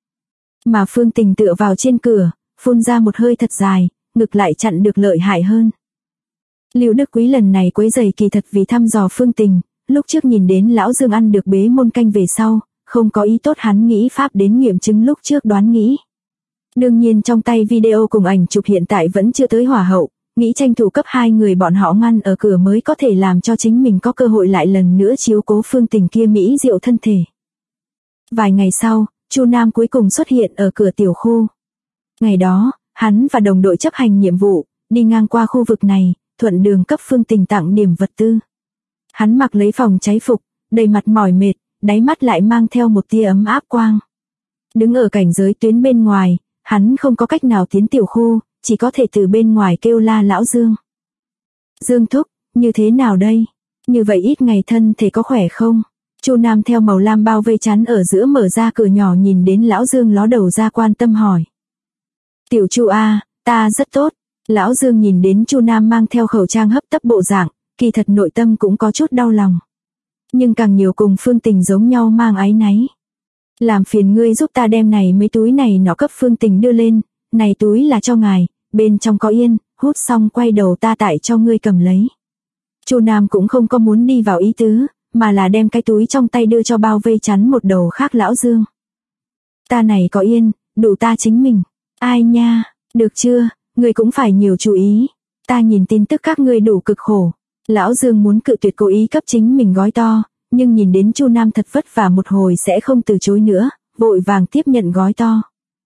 Mà Phương Tình tựa vào trên cửa, phun ra một hơi thật dài, ngực lại chặn được lợi hại hơn. Lưu Đức Quý lần này quấy rầy kỳ thật vì thăm dò Phương Tình, lúc trước nhìn đến Lão Dương ăn được bế môn canh về sau, không có ý tốt hắn nghĩ pháp đến nghiệm chứng lúc trước đoán nghĩ. Đương nhiên trong tay video cùng ảnh chụp hiện tại vẫn chưa tới hỏa hậu, nghĩ tranh thủ cấp 2 người bọn họ ngăn ở cửa mới có thể làm cho chính mình có cơ hội lại lần nữa chiếu cố Phương Tình kia mỹ diệu thân thể. Vài ngày sau, Chu Nam cuối cùng xuất hiện ở cửa tiểu khu. Ngày đó, hắn và đồng đội chấp hành nhiệm vụ, đi ngang qua khu vực này, thuận đường cấp Phương Tình tặng điểm vật tư. Hắn mặc lấy phòng cháy phục, đầy mặt mỏi mệt, đáy mắt lại mang theo một tia ấm áp quang. Đứng ở cảnh giới tuyến bên ngoài, hắn không có cách nào tiến tiểu khu, chỉ có thể từ bên ngoài kêu la Lão Dương. Dương thúc, như thế nào đây? Như vậy ít ngày thân thể có khỏe không? Chu Nam theo màu lam bao vây chắn ở giữa mở ra cửa nhỏ nhìn đến Lão Dương ló đầu ra quan tâm hỏi. Tiểu Chu a, ta rất tốt. Lão Dương nhìn đến Chu Nam mang theo khẩu trang hấp tấp bộ dạng, kỳ thật nội tâm cũng có chút đau lòng. Nhưng càng nhiều cùng Phương Tình giống nhau mang áy náy. Làm phiền ngươi giúp ta đem này mấy túi này nó cấp Phương Tình đưa lên, này túi là cho ngài, bên trong có yên, hút xong quay đầu ta tại cho ngươi cầm lấy. Chu Nam cũng không có muốn đi vào ý tứ, mà là đem cái túi trong tay đưa cho bao vây chắn một đầu khác Lão Dương. Ta này có yên, đủ ta chính mình. Ai nha, được chưa, ngươi cũng phải nhiều chú ý. Ta nhìn tin tức các ngươi đủ cực khổ. Lão Dương muốn cự tuyệt cố ý cấp chính mình gói to, nhưng nhìn đến Chu Nam thật vất vả một hồi sẽ không từ chối nữa, vội vàng tiếp nhận gói to.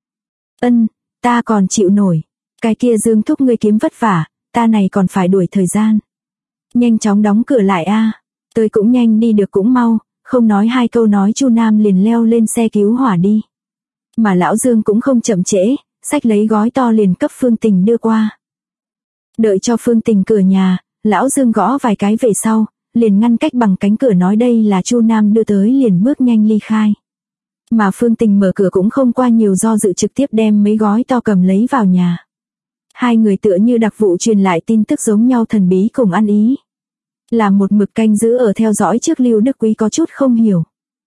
Ân, ta còn chịu nổi, cái kia Dương thúc ngươi kiếm vất vả, ta này còn phải đuổi thời gian. Nhanh chóng đóng cửa lại a, tới cũng nhanh đi được cũng mau, không nói hai câu nói Chu Nam liền leo lên xe cứu hỏa đi. Mà lão Dương cũng không chậm trễ, xách lấy gói to liền cấp Phương Tình đưa qua. Đợi cho Phương Tình cửa nhà, lão Dương gõ vài cái về sau, liền ngăn cách bằng cánh cửa nói đây là Chu Nam đưa tới liền bước nhanh ly khai. Mà Phương Tình mở cửa cũng không qua nhiều do dự trực tiếp đem mấy gói to cầm lấy vào nhà. Hai người tựa như đặc vụ truyền lại tin tức giống nhau thần bí cùng ăn ý. Làm một mực canh giữ ở theo dõi trước Lưu Đức Quý có chút không hiểu.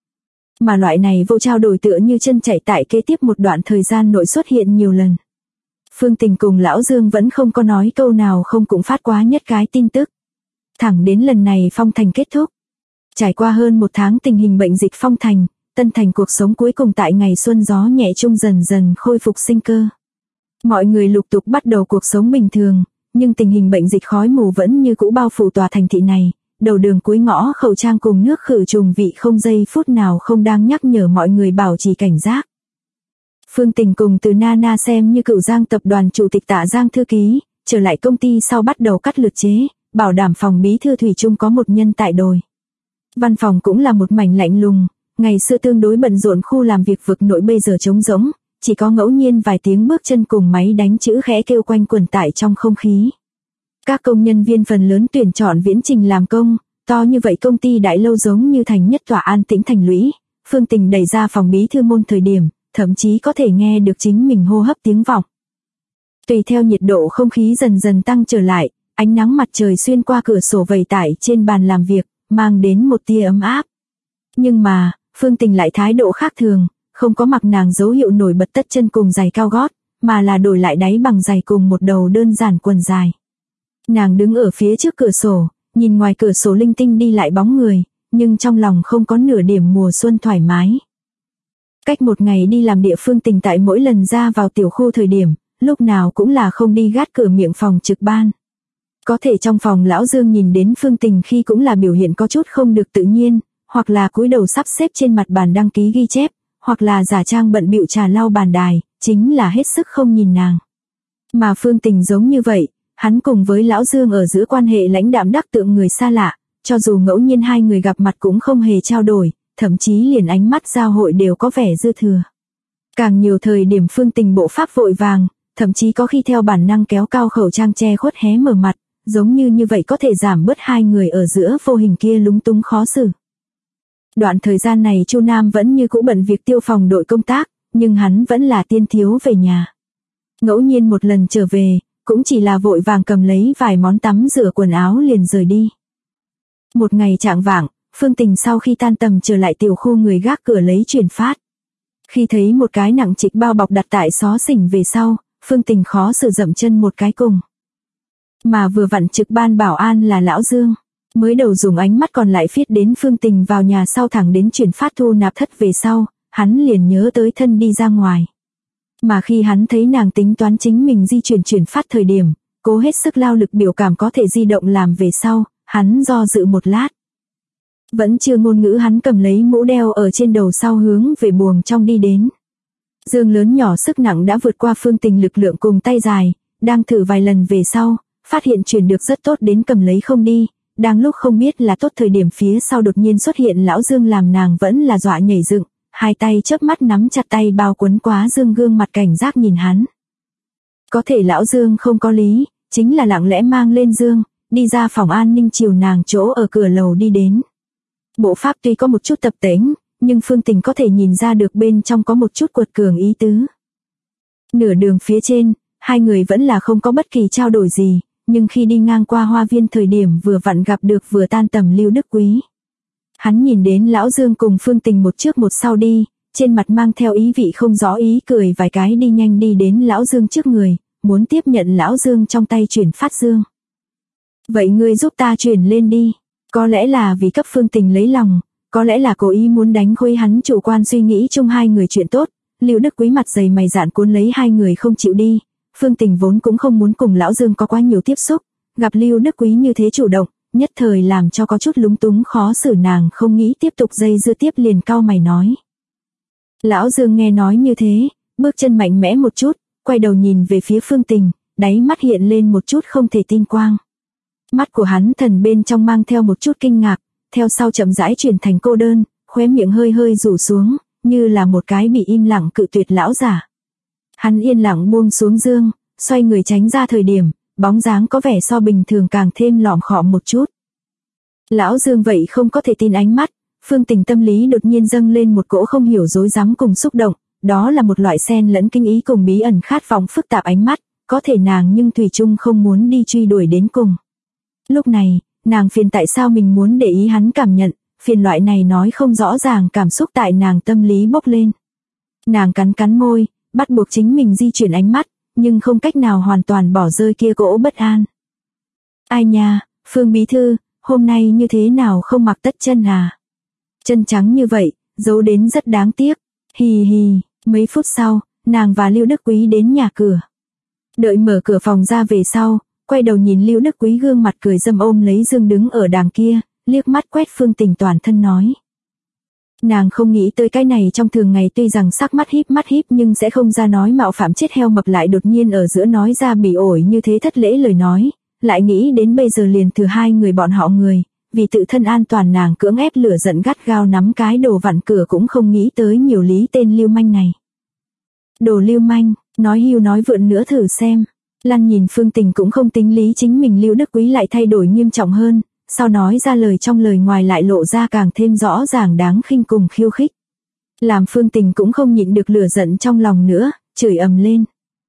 Mà loại này vô trao đổi tựa như chân chạy tại kế tiếp một đoạn thời gian nội xuất hiện nhiều lần. Phương Tình cùng lão Dương vẫn không có nói câu nào không cũng phát quá nhất cái tin tức. Thẳng đến lần này phong thành kết thúc. Trải qua hơn một tháng tình hình bệnh dịch phong thành, Tân Thành cuộc sống cuối cùng tại ngày xuân gió nhẹ chung dần dần khôi phục sinh cơ. Mọi người lục tục bắt đầu cuộc sống bình thường, nhưng tình hình bệnh dịch khói mù vẫn như cũ bao phủ tòa thành thị này, đầu đường cuối ngõ khẩu trang cùng nước khử trùng vị không giây phút nào không đang nhắc nhở mọi người bảo trì cảnh giác. Phương Tình cùng Từ Nana xem như Cửu Giang tập đoàn chủ tịch Tạ Giang thư ký, trở lại công ty sau bắt đầu cắt lượt chế, bảo đảm phòng bí thư thủy chung có một nhân tại đồi. Văn phòng cũng là một mảnh lạnh lùng, ngày xưa tương đối bận rộn khu làm việc vực nội bây giờ trống rỗng, chỉ có ngẫu nhiên vài tiếng bước chân cùng máy đánh chữ khẽ kêu quanh quẩn tại trong không khí. Các công nhân viên phần lớn tuyển chọn viễn trình làm công, to như vậy công ty đại lâu giống như thành nhất tòa an tĩnh thành lũy. Phương Tình đẩy ra phòng bí thư môn thời điểm, thậm chí có thể nghe được chính mình hô hấp tiếng vọng. Tùy theo nhiệt độ không khí dần dần tăng trở lại, ánh nắng mặt trời xuyên qua cửa sổ vẩy tải trên bàn làm việc, mang đến một tia ấm áp. Nhưng mà, Phương Tình lại thái độ khác thường, không có mặc nàng dấu hiệu nổi bật tất chân cùng giày cao gót, mà là đổi lại đáy bằng giày cùng một đầu đơn giản quần dài. Nàng đứng ở phía trước cửa sổ, nhìn ngoài cửa sổ linh tinh đi lại bóng người, nhưng trong lòng không có nửa điểm mùa xuân thoải mái. Cách một ngày đi làm địa Phương Tình tại mỗi lần ra vào tiểu khu thời điểm, lúc nào cũng là không đi gác cửa miệng phòng trực ban. Có thể trong phòng lão Dương nhìn đến Phương Tình khi cũng là biểu hiện có chút không được tự nhiên, hoặc là cúi đầu sắp xếp trên mặt bàn đăng ký ghi chép, hoặc là giả trang bận bịu trà lau bàn đài, chính là hết sức không nhìn nàng. Mà Phương Tình giống như vậy, hắn cùng với lão Dương ở giữa quan hệ lãnh đạm đắc tượng người xa lạ, cho dù ngẫu nhiên hai người gặp mặt cũng không hề trao đổi, thậm chí liền ánh mắt giao hội đều có vẻ dư thừa. Càng nhiều thời điểm Phương Tình bộ pháp vội vàng, thậm chí có khi theo bản năng kéo cao khẩu trang che khuất hé mở mặt, giống như vậy có thể giảm bớt hai người ở giữa vô hình kia lúng túng khó xử. Đoạn thời gian này Chu Nam vẫn như cũ bận việc tiêu phòng đội công tác, nhưng hắn vẫn là tiên thiếu về nhà. Ngẫu nhiên một lần trở về, cũng chỉ là vội vàng cầm lấy vài món tắm rửa quần áo liền rời đi. Một ngày chạng vạng, Phương Tình sau khi tan tầm trở lại tiểu khu người gác cửa lấy chuyển phát. Khi thấy một cái nặng trịch bao bọc đặt tại xó xỉnh về sau, Phương Tình khó xử dậm chân một cái cùng. Mà vừa vặn trực ban bảo an là lão Dương. Mới đầu dùng ánh mắt còn lại phiết đến Phương Tình vào nhà sau thẳng đến chuyển phát thu nạp thất về sau, hắn liền nhớ tới thân đi ra ngoài. Mà khi hắn thấy nàng tính toán chính mình di chuyển phát thời điểm, cố hết sức lao lực biểu cảm có thể di động làm về sau, hắn do dự một lát. Vẫn chưa ngôn ngữ hắn cầm lấy mũ đeo ở trên đầu sau hướng về buồng trong đi đến. Dương lớn nhỏ sức nặng đã vượt qua Phương Tình lực lượng cùng tay dài, đang thử vài lần về sau, phát hiện chuyển được rất tốt đến cầm lấy không đi. Đang lúc không biết là tốt thời điểm phía sau đột nhiên xuất hiện lão Dương làm nàng vẫn là dọa nhảy dựng, hai tay chớp mắt nắm chặt tay bao quấn quá Dương gương mặt cảnh giác nhìn hắn. Có thể lão Dương không có lý, chính là lặng lẽ mang lên Dương, đi ra phòng an ninh chiều nàng chỗ ở cửa lầu đi đến. Bộ pháp tuy có một chút tập tễnh, nhưng Phương Tình có thể nhìn ra được bên trong có một chút quật cường ý tứ. Nửa đường phía trên, hai người vẫn là không có bất kỳ trao đổi gì. Nhưng khi đi ngang qua hoa viên thời điểm vừa vặn gặp được vừa tan tầm Lưu Đức Quý. Hắn nhìn đến lão Dương cùng Phương Tình một trước một sau đi, trên mặt mang theo ý vị không rõ ý cười vài cái đi nhanh đi đến lão Dương trước người, muốn tiếp nhận lão Dương trong tay chuyển phát Dương. Vậy ngươi giúp ta chuyển lên đi, có lẽ là vì cấp Phương Tình lấy lòng, có lẽ là cố ý muốn đánh khuây hắn chủ quan suy nghĩ chung hai người chuyện tốt, Lưu Đức Quý mặt dày mày dạn cuốn lấy hai người không chịu đi. Phương Tình vốn cũng không muốn cùng lão Dương có quá nhiều tiếp xúc, gặp Lưu Đức Quý như thế chủ động, nhất thời làm cho có chút lúng túng khó xử, nàng không nghĩ tiếp tục dây dưa tiếp liền cau mày nói. Lão Dương nghe nói như thế, bước chân mạnh mẽ một chút, quay đầu nhìn về phía Phương Tình, đáy mắt hiện lên một chút không thể tin quang. Mắt của hắn thần bên trong mang theo một chút kinh ngạc, theo sau chậm rãi chuyển thành cô đơn, khóe miệng hơi hơi rủ xuống, như là một cái bị im lặng cự tuyệt lão giả. Hắn yên lặng buông xuống dương, xoay người tránh ra thời điểm, bóng dáng có vẻ so bình thường càng thêm lỏm khọm một chút. Lão Dương vậy không có thể tin ánh mắt, Phương Tình tâm lý đột nhiên dâng lên một cỗ không hiểu rối rắm cùng xúc động, đó là một loại xen lẫn kinh ý cùng bí ẩn khát vọng phức tạp ánh mắt, có thể nàng nhưng thủy chung không muốn đi truy đuổi đến cùng. Lúc này, nàng phiền tại sao mình muốn để ý hắn cảm nhận, phiền loại này nói không rõ ràng cảm xúc tại nàng tâm lý bốc lên. Nàng cắn cắn môi, bắt buộc chính mình di chuyển ánh mắt, nhưng không cách nào hoàn toàn bỏ rơi kia cỗ bất an. Ai nha, Phương bí thư, hôm nay như thế nào không mặc tất chân à? Chân trắng như vậy, giấu đến rất đáng tiếc. Hì hì, mấy phút sau, nàng và Lưu Đức Quý đến nhà cửa. Đợi mở cửa phòng ra về sau, quay đầu nhìn Lưu Đức Quý gương mặt cười dâm ôm lấy Dương đứng ở đàng kia, liếc mắt quét Phương Tình toàn thân nói. Nàng không nghĩ tới cái này trong thường ngày tuy rằng sắc mắt híp nhưng sẽ không ra nói mạo phạm chết heo mập, lại đột nhiên ở giữa nói ra bị ổi như thế thất lễ lời nói, lại nghĩ đến bây giờ liền thừa hai người bọn họ người, vì tự thân an toàn nàng cưỡng ép lửa giận gắt gao nắm cái đồ vặn cửa cũng không nghĩ tới nhiều lý tên lưu manh này. Đồ lưu manh, nói hưu nói vượn nữa thử xem. Lăn nhìn Phương Tình cũng không tính lý chính mình, Lưu Đức Quý lại thay đổi nghiêm trọng hơn, sau nói ra lời trong lời ngoài lại lộ ra càng thêm rõ ràng đáng khinh cùng khiêu khích. Làm Phương Tình cũng không nhịn được lửa giận trong lòng nữa, chửi ầm lên.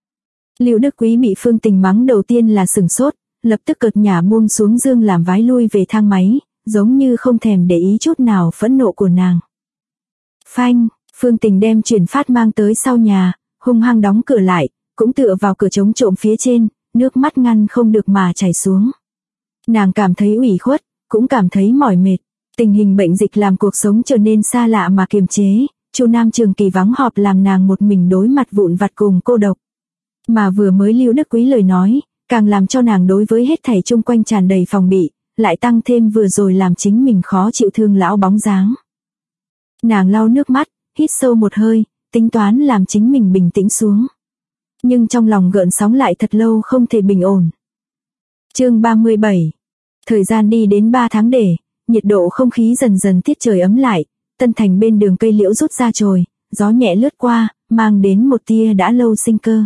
Lưu Đức Quý bị Phương Tình mắng đầu tiên là sửng sốt, lập tức cợt nhả buông xuống dương làm vái lui về thang máy, giống như không thèm để ý chút nào phẫn nộ của nàng. Phanh, Phương Tình đem chuyển phát mang tới sau nhà, hung hăng đóng cửa lại, cũng tựa vào cửa chống trộm phía trên, nước mắt ngăn không được mà chảy xuống. Nàng cảm thấy ủy khuất, cũng cảm thấy mỏi mệt, tình hình bệnh dịch làm cuộc sống trở nên xa lạ mà kiềm chế, Chu Nam trường kỳ vắng họp làm nàng một mình đối mặt vụn vặt cùng cô độc. Mà vừa mới Lưu Đức Quý lời nói, càng làm cho nàng đối với hết thảy chung quanh tràn đầy phòng bị, lại tăng thêm vừa rồi làm chính mình khó chịu thương lão bóng dáng. Nàng lau nước mắt, hít sâu một hơi, tính toán làm chính mình bình tĩnh xuống. Nhưng trong lòng gợn sóng lại thật lâu không thể bình ổn. Chương 37. Thời gian đi đến 3 tháng để, nhiệt độ không khí dần dần tiết trời ấm lại, Tân Thành bên đường cây liễu rút ra chồi, gió nhẹ lướt qua, mang đến một tia đã lâu sinh cơ.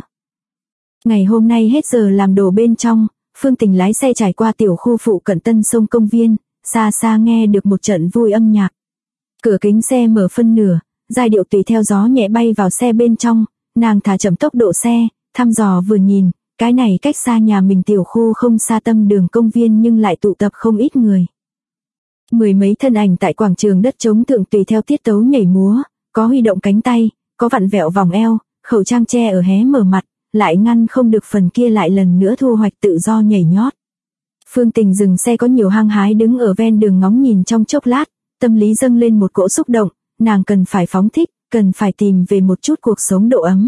Ngày hôm nay hết giờ làm đồ bên trong, Phương Tình lái xe trải qua tiểu khu phụ cận Tân Sông công viên, xa xa nghe được một trận vui âm nhạc. Cửa kính xe mở phân nửa, giai điệu tùy theo gió nhẹ bay vào xe bên trong, nàng thả chậm tốc độ xe, thăm dò vừa nhìn, cái này cách xa nhà mình tiểu khu không xa tâm đường công viên nhưng lại tụ tập không ít người. Mười mấy thân ảnh tại quảng trường đất trống thượng tùy theo tiết tấu nhảy múa, có huy động cánh tay, có vặn vẹo vòng eo, khẩu trang che ở hé mở mặt, lại ngăn không được phần kia lại lần nữa thu hoạch tự do nhảy nhót. Phương Tình dừng xe có nhiều hăng hái đứng ở ven đường ngóng nhìn trong chốc lát, tâm lý dâng lên một cỗ xúc động, nàng cần phải phóng thích, cần phải tìm về một chút cuộc sống độ ấm.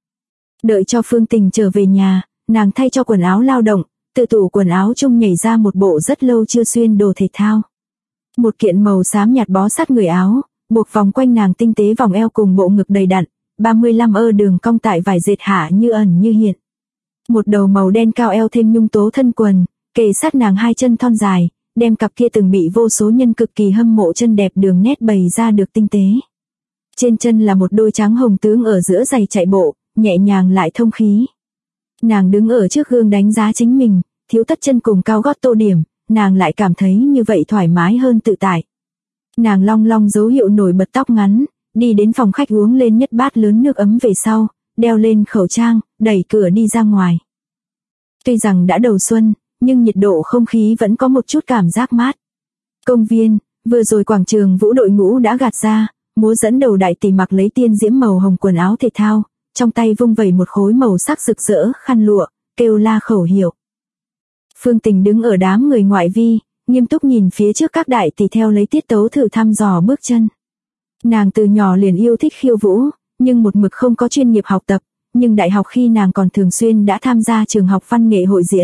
Đợi cho Phương Tình trở về nhà, nàng thay cho quần áo lao động, từ tủ quần áo chung nhảy ra một bộ rất lâu chưa xuyên đồ thể thao. Một kiện màu xám nhạt bó sát người áo, buộc vòng quanh nàng tinh tế vòng eo cùng bộ ngực đầy đặn, 35 đường cong tại vải dệt hạ như ẩn như hiện. Một đầu màu đen cao eo thêm nhung tố thân quần, kề sát nàng hai chân thon dài, đem cặp kia từng bị vô số nhân cực kỳ hâm mộ chân đẹp đường nét bày ra được tinh tế. Trên chân là một đôi trắng hồng tướng ở giữa giày chạy bộ, nhẹ nhàng lại thông khí. Nàng đứng ở trước gương đánh giá chính mình, thiếu tất chân cùng cao gót tô điểm, nàng lại cảm thấy như vậy thoải mái hơn tự tại. Nàng long long dấu hiệu nổi bật tóc ngắn, đi đến phòng khách uống lên nhất bát lớn nước ấm về sau, đeo lên khẩu trang, đẩy cửa đi ra ngoài. Tuy rằng đã đầu xuân, nhưng nhiệt độ không khí vẫn có một chút cảm giác mát. Công viên, vừa rồi quảng trường vũ đội ngũ đã gạt ra, múa dẫn đầu đại tỷ mặc lấy tiên diễm màu hồng quần áo thể thao, trong tay vung vẩy một khối màu sắc rực rỡ khăn lụa, kêu la khẩu hiệu. Phương Tình đứng ở đám người ngoại vi, nghiêm túc nhìn phía trước các đại tỷ theo lấy tiết tấu thử thăm dò bước chân. Nàng từ nhỏ liền yêu thích khiêu vũ, nhưng một mực không có chuyên nghiệp học tập, nhưng đại học khi nàng còn thường xuyên đã tham gia trường học văn nghệ hội diễn,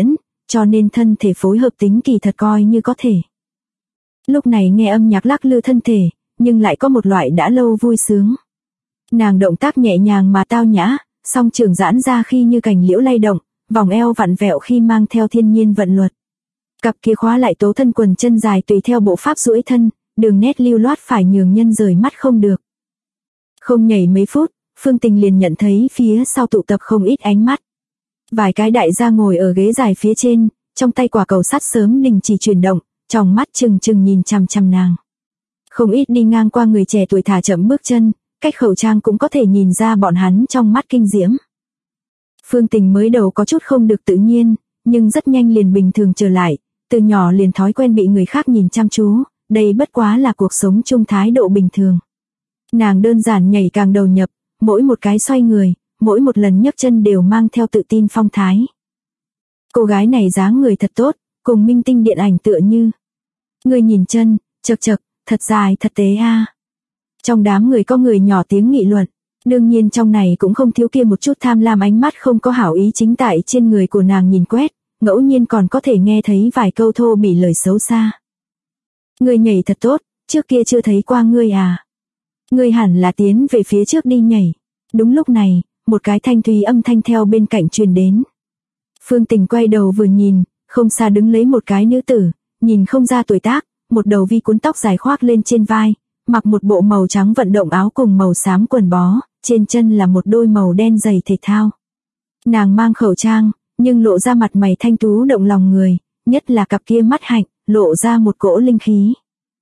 cho nên thân thể phối hợp tính kỳ thật coi như có thể. Lúc này nghe âm nhạc lắc lư thân thể, nhưng lại có một loại đã lâu vui sướng. Nàng động tác nhẹ nhàng mà tao nhã, song trường giãn ra khi như cành liễu lay động, vòng eo vặn vẹo khi mang theo thiên nhiên vận luật. Cặp kia khóa lại tố thân quần chân dài tùy theo bộ pháp duỗi thân, đường nét lưu loát phải nhường nhân rời mắt không được. Không nhảy mấy phút, Phương Tình liền nhận thấy phía sau tụ tập không ít ánh mắt. Vài cái đại gia ngồi ở ghế dài phía trên, trong tay quả cầu sắt sớm đình chỉ chuyển động, tròng mắt trừng trừng nhìn chằm chằm nàng. Không ít đi ngang qua người trẻ tuổi thả chậm bước chân, cách khẩu trang cũng có thể nhìn ra bọn hắn trong mắt kinh diễm. Phương Tình mới đầu có chút không được tự nhiên, nhưng rất nhanh liền bình thường trở lại, từ nhỏ liền thói quen bị người khác nhìn chăm chú, đây bất quá là cuộc sống chung thái độ bình thường. Nàng đơn giản nhảy càng đầu nhập, mỗi một cái xoay người, mỗi một lần nhấc chân đều mang theo tự tin phong thái. Cô gái này dáng người thật tốt, cùng minh tinh điện ảnh tựa như. Người nhìn chân, chật chật, thật dài thật tế a. Trong đám người có người nhỏ tiếng nghị luận, đương nhiên trong này cũng không thiếu kia một chút tham lam ánh mắt không có hảo ý chính tại trên người của nàng nhìn quét, ngẫu nhiên còn có thể nghe thấy vài câu thô bỉ lời xấu xa. Người nhảy thật tốt, trước kia chưa thấy qua ngươi à. Ngươi hẳn là tiến về phía trước đi nhảy. Đúng lúc này, một cái thanh thúy âm thanh theo bên cạnh truyền đến. Phương Tình quay đầu vừa nhìn, không xa đứng lấy một cái nữ tử, nhìn không ra tuổi tác, một đầu vi cuốn tóc dài khoác lên trên vai, mặc một bộ màu trắng vận động áo cùng màu xám quần bó, trên chân là một đôi màu đen giày thể thao. Nàng mang khẩu trang, nhưng lộ ra mặt mày thanh tú động lòng người, nhất là cặp kia mắt hạnh, lộ ra một cỗ linh khí.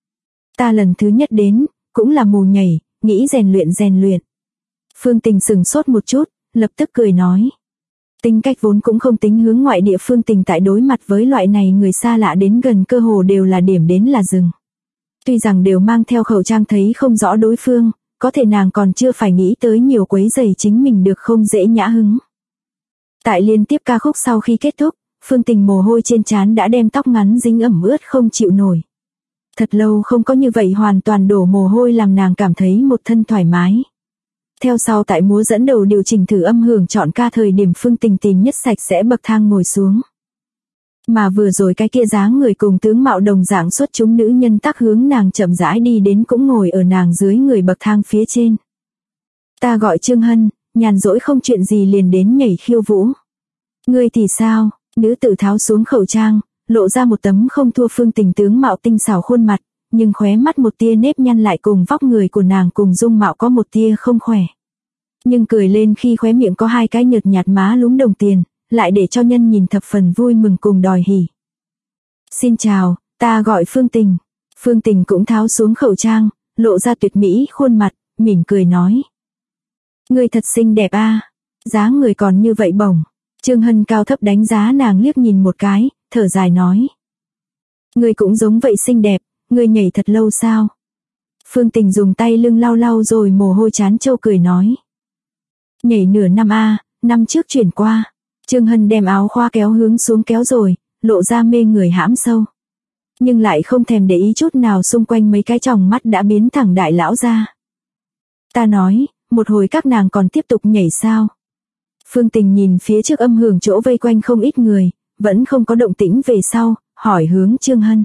Ta lần thứ nhất đến, cũng là mù nhảy, nghĩ rèn luyện. Phương Tình sững sốt một chút, lập tức cười nói. Tính cách vốn cũng không tính hướng ngoại địa. Phương Tình tại đối mặt với loại này người xa lạ đến gần cơ hồ đều là điểm đến là dừng. Tuy rằng đều mang theo khẩu trang thấy không rõ đối phương, có thể nàng còn chưa phải nghĩ tới nhiều quấy rầy chính mình được không dễ nhã hứng. Tại liên tiếp ca khúc sau khi kết thúc, Phương Tình mồ hôi trên trán đã đem tóc ngắn dính ẩm ướt không chịu nổi. Thật lâu không có như vậy hoàn toàn đổ mồ hôi làm nàng cảm thấy một thân thoải mái. Theo sau tại múa dẫn đầu điều chỉnh thử âm hưởng chọn ca thời điểm Phương Tình tìm nhất sạch sẽ bậc thang ngồi xuống. Mà vừa rồi cái kia dáng người cùng tướng mạo đồng dạng xuất chúng nữ nhân tác hướng nàng chậm rãi đi đến cũng ngồi ở nàng dưới người bậc thang phía trên. Ta gọi Trương Hân, nhàn rỗi không chuyện gì liền đến nhảy khiêu vũ. Ngươi thì sao? Nữ tử tháo xuống khẩu trang, lộ ra một tấm không thua Phương Tình tướng mạo tinh xảo khuôn mặt, nhưng khóe mắt một tia nếp nhăn lại cùng vóc người của nàng cùng dung mạo có một tia không khỏe. Nhưng cười lên khi khóe miệng có hai cái nhợt nhạt má lúm đồng tiền, lại để cho nhân nhìn thập phần vui mừng cùng đòi hỉ. Xin chào, ta gọi Phương Tình. Phương Tình cũng tháo xuống khẩu trang, lộ ra tuyệt mỹ khuôn mặt, mỉm cười nói. Ngươi thật xinh đẹp a, dáng người còn như vậy bổng. Trương Hân cao thấp đánh giá nàng liếc nhìn một cái, thở dài nói. Ngươi cũng giống vậy xinh đẹp, ngươi nhảy thật lâu sao? Phương Tình dùng tay lưng lau lau rồi mồ hôi chán trâu cười nói. Nhảy nửa năm a, năm trước chuyển qua. Trương Hân đem áo khoa kéo hướng xuống kéo rồi, lộ ra mê người hãm sâu. Nhưng lại không thèm để ý chút nào xung quanh mấy cái tròng mắt đã biến thẳng đại lão ra. Ta nói, một hồi các nàng còn tiếp tục nhảy sao? Phương Tình nhìn phía trước âm hưởng chỗ vây quanh không ít người, vẫn không có động tĩnh về sau, hỏi hướng Trương Hân.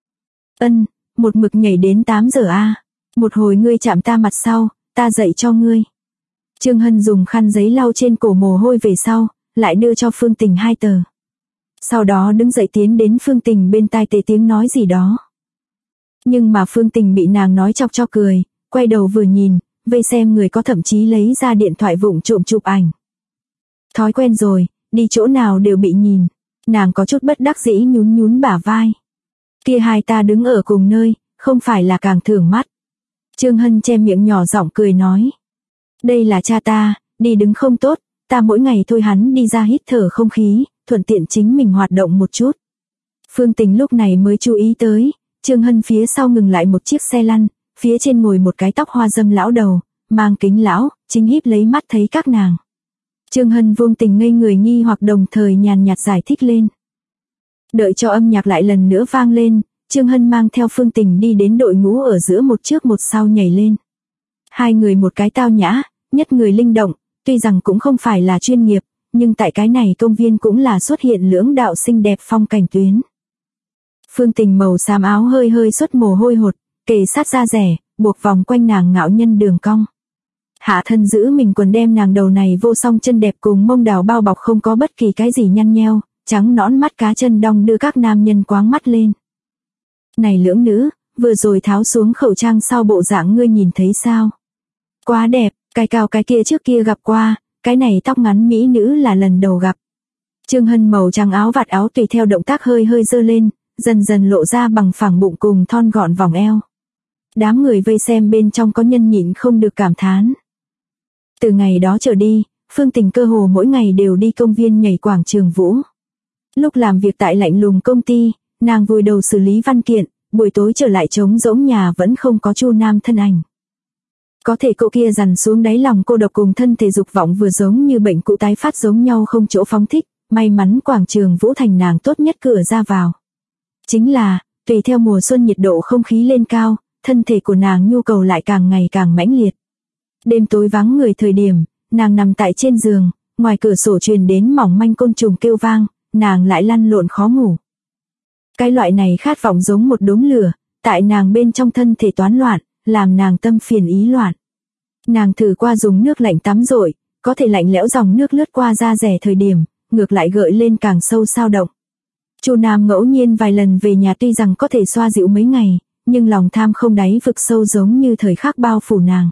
Một mực nhảy đến 8 giờ a. Một hồi ngươi chạm ta mặt sau, ta dạy cho ngươi. Trương Hân dùng khăn giấy lau trên cổ mồ hôi về sau, lại đưa cho Phương Tình 2 tờ. Sau đó đứng dậy tiến đến Phương Tình bên tai tề tiếng nói gì đó. Nhưng mà Phương Tình bị nàng nói chọc cho cười, quay đầu vừa nhìn, vây xem người có thậm chí lấy ra điện thoại vụng trộm chụp ảnh. Thói quen rồi, đi chỗ nào đều bị nhìn. Nàng có chút bất đắc dĩ nhún nhún bả vai. Kia hai ta đứng ở cùng nơi, không phải là càng thưởng mắt. Trương Hân che miệng nhỏ giọng cười nói. Đây là cha ta, đi đứng không tốt, ta mỗi ngày thôi hắn đi ra hít thở không khí, thuận tiện chính mình hoạt động một chút. Phương Tình lúc này mới chú ý tới, Trương Hân phía sau ngừng lại một chiếc xe lăn, phía trên ngồi một cái tóc hoa dâm lão đầu, mang kính lão, chính híp lấy mắt thấy các nàng. Trương Hân vô tình ngây người nghi hoặc đồng thời nhàn nhạt giải thích lên. Đợi cho âm nhạc lại lần nữa vang lên, Trương Hân mang theo Phương Tình đi đến đội ngũ ở giữa một trước một sau nhảy lên. Hai người một cái tao nhã, nhất người linh động, tuy rằng cũng không phải là chuyên nghiệp, nhưng tại cái này công viên cũng là xuất hiện lưỡng đạo xinh đẹp phong cảnh tuyến. Phương Tình màu xám áo hơi hơi xuất mồ hôi hột, kề sát da rẻ, buộc vòng quanh nàng ngạo nhân đường cong. Hạ thân giữ mình quần đem nàng đầu này vô song chân đẹp cùng mông đào bao bọc không có bất kỳ cái gì nhăn nheo, trắng nõn mắt cá chân đong đưa các nam nhân quáng mắt lên. Này lưỡng nữ, vừa rồi tháo xuống khẩu trang sau bộ dạng ngươi nhìn thấy sao? Quá đẹp, cái cao cái kia trước kia gặp qua, cái này tóc ngắn mỹ nữ là lần đầu gặp. Trương Hân màu trắng áo vạt áo tùy theo động tác hơi hơi giơ lên, dần dần lộ ra bằng phẳng bụng cùng thon gọn vòng eo. Đám người vây xem bên trong có nhân nhịn không được cảm thán. Từ ngày đó trở đi, Phương Tình cơ hồ mỗi ngày đều đi công viên nhảy quảng trường vũ. Lúc làm việc tại lạnh lùng công ty, nàng vùi đầu xử lý văn kiện, buổi tối trở lại trống rỗng nhà vẫn không có Chu Nam thân ảnh. Có thể cậu kia dằn xuống đáy lòng cô độc cùng thân thể dục vọng vừa giống như bệnh cũ tái phát giống nhau không chỗ phóng thích, may mắn quảng trường vũ thành nàng tốt nhất cửa ra vào. Chính là, tùy theo mùa xuân nhiệt độ không khí lên cao, thân thể của nàng nhu cầu lại càng ngày càng mãnh liệt. Đêm tối vắng người thời điểm, nàng nằm tại trên giường, ngoài cửa sổ truyền đến mỏng manh côn trùng kêu vang, nàng lại lăn lộn khó ngủ. Cái loại này khát vọng giống một đốm lửa, tại nàng bên trong thân thể toán loạn, làm nàng tâm phiền ý loạn. Nàng thử qua dùng nước lạnh tắm rội, có thể lạnh lẽo dòng nước lướt qua da rẻ thời điểm, ngược lại gợi lên càng sâu sao động. Chu Nam ngẫu nhiên vài lần về nhà tuy rằng có thể xoa dịu mấy ngày, nhưng lòng tham không đáy vực sâu giống như thời khắc bao phủ nàng.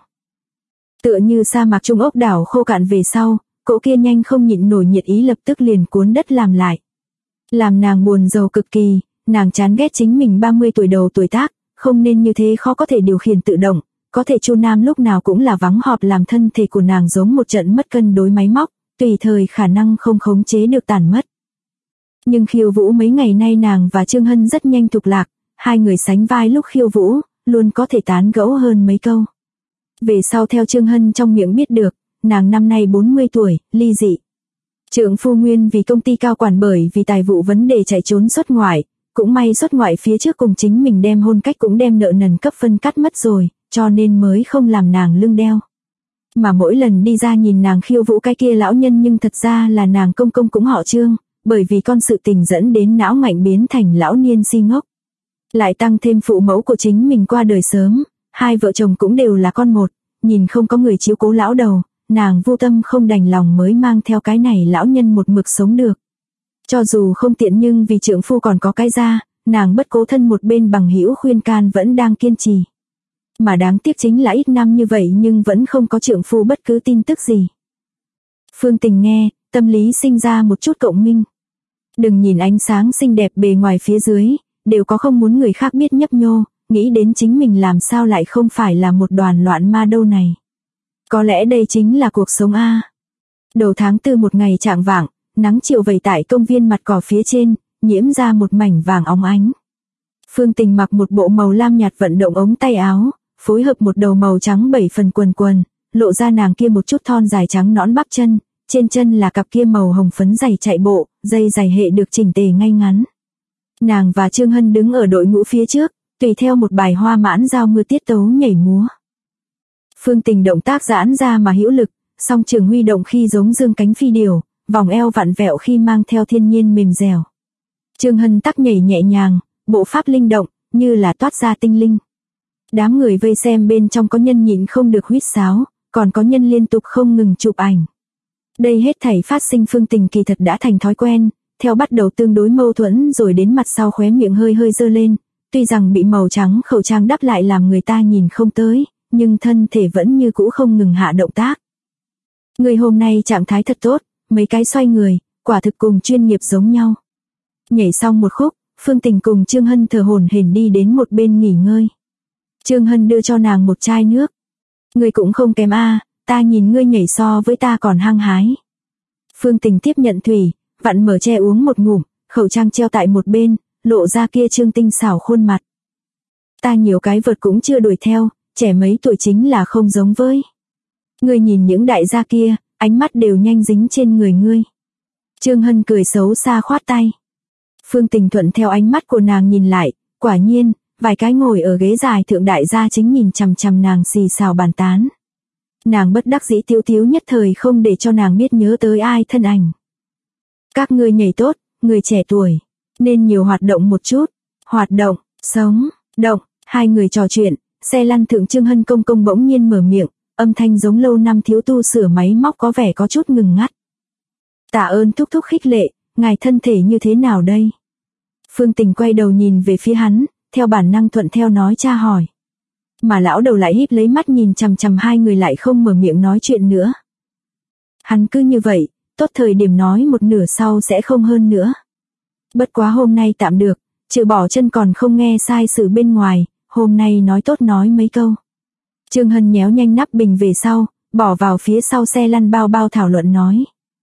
Tựa như sa mạc trung ốc đảo khô cạn về sau, cỗ kia nhanh không nhịn nổi nhiệt ý lập tức liền cuốn đất làm lại. Làm nàng buồn rầu cực kỳ, nàng chán ghét chính mình 30 tuổi đầu tuổi tác, không nên như thế khó có thể điều khiển tự động, có thể Chu Nam lúc nào cũng là vắng họp làm thân thể của nàng giống một trận mất cân đối máy móc, tùy thời khả năng không khống chế được tàn mất. Nhưng khiêu vũ mấy ngày nay nàng và Trương Hân rất nhanh thục lạc, hai người sánh vai lúc khiêu vũ, luôn có thể tán gẫu hơn mấy câu. Về sau theo Trương Hân trong miệng biết được, nàng năm nay 40 tuổi, ly dị. Trượng phu nguyên vì công ty cao quản bởi vì tài vụ vấn đề chạy trốn xuất ngoại, cũng may xuất ngoại phía trước cùng chính mình đem hôn cách cũng đem nợ nần cấp phân cắt mất rồi, cho nên mới không làm nàng lưng đeo. Mà mỗi lần đi ra nhìn nàng khiêu vũ cái kia lão nhân nhưng thật ra là nàng công công cũng họ Trương, bởi vì con sự tình dẫn đến não ngạnh biến thành lão niên si ngốc. Lại tăng thêm phụ mẫu của chính mình qua đời sớm, hai vợ chồng cũng đều là con một, nhìn không có người chiếu cố lão đầu, nàng vô tâm không đành lòng mới mang theo cái này lão nhân một mực sống được. Cho dù không tiện nhưng vì trượng phu còn có cái ra, nàng bất cố thân một bên bằng hữu khuyên can vẫn đang kiên trì. Mà đáng tiếc chính là ít năm như vậy nhưng vẫn không có trượng phu bất cứ tin tức gì. Phương Tình nghe, tâm lý sinh ra một chút cộng minh. Đừng nhìn ánh sáng xinh đẹp bề ngoài phía dưới, đều có không muốn người khác biết nhấp nhô, nghĩ đến chính mình làm sao lại không phải là một đoàn loạn ma đâu này. Có lẽ đây chính là cuộc sống a. Đầu tháng 4 một ngày chạng vạng, nắng chiều vẩy tại công viên mặt cỏ phía trên, nhiễm ra một mảnh vàng óng ánh. Phương Tình mặc một bộ màu lam nhạt vận động ống tay áo, phối hợp một đầu màu trắng 7 phần quần, lộ ra nàng kia một chút thon dài trắng nõn bắp chân, trên chân là cặp kia màu hồng phấn giày chạy bộ, dây giày hệ được chỉnh tề ngay ngắn. Nàng và Trương Hân đứng ở đội ngũ phía trước, tùy theo một bài hoa mãn giao mưa tiết tấu nhảy múa. Phương Tình động tác giãn ra mà hữu lực, song trường huy động khi giống dương cánh phi điểu, vòng eo vặn vẹo khi mang theo thiên nhiên mềm dẻo. Trương Hân tắc nhảy nhẹ nhàng, bộ pháp linh động, như là toát ra tinh linh. Đám người vây xem bên trong có nhân nhịn không được huýt sáo, còn có nhân liên tục không ngừng chụp ảnh. Đây hết thảy phát sinh Phương Tình kỳ thật đã thành thói quen, theo bắt đầu tương đối mâu thuẫn rồi đến mặt sau khóe miệng hơi hơi dơ lên, tuy rằng bị màu trắng khẩu trang đắp lại làm người ta nhìn không tới, nhưng thân thể vẫn như cũ không ngừng hạ động tác. Người hôm nay trạng thái thật tốt, mấy cái xoay người, quả thực cùng chuyên nghiệp giống nhau. Nhảy xong một khúc, Phương Tình cùng Trương Hân thở hổn hển đi đến một bên nghỉ ngơi. Trương Hân đưa cho nàng một chai nước. Ngươi cũng không kém a, ta nhìn ngươi nhảy so với ta còn hăng hái. Phương Tình tiếp nhận thủy, vặn mở che uống một ngụm, khẩu trang treo tại một bên, lộ ra kia trương tinh xảo khuôn mặt. Ta nhiều cái vợt cũng chưa đuổi theo, trẻ mấy tuổi chính là không giống với. Ngươi nhìn những đại gia kia, ánh mắt đều nhanh dính trên người ngươi. Trương Hân cười xấu xa khoát tay. Phương Tình thuận theo ánh mắt của nàng nhìn lại, quả nhiên, vài cái ngồi ở ghế dài thượng đại gia chính nhìn chằm chằm nàng xì xào bàn tán. Nàng bất đắc dĩ tiếu tiếu nhất thời không để cho nàng biết nhớ tới ai thân ảnh. Các ngươi nhảy tốt, người trẻ tuổi, nên nhiều hoạt động một chút. Hoạt động, sống, động, hai người trò chuyện, xe lăn thượng Trương Hân công công bỗng nhiên mở miệng, âm thanh giống lâu năm thiếu tu sửa máy móc có vẻ có chút ngừng ngắt. Tạ ơn thúc thúc khích lệ, ngài thân thể như thế nào đây? Phương Tình quay đầu nhìn về phía hắn, theo bản năng thuận theo nói tra hỏi. Mà lão đầu lại híp lấy mắt nhìn chằm chằm hai người lại không mở miệng nói chuyện nữa. Hắn cứ như vậy, tốt thời điểm nói một nửa sau sẽ không hơn nữa. Bất quá hôm nay tạm được, trừ bỏ chân còn không nghe sai sự bên ngoài, hôm nay nói tốt nói mấy câu. Trương Hân nhéo nhanh nắp bình về sau, bỏ vào phía sau xe lăn bao bao thảo luận nói.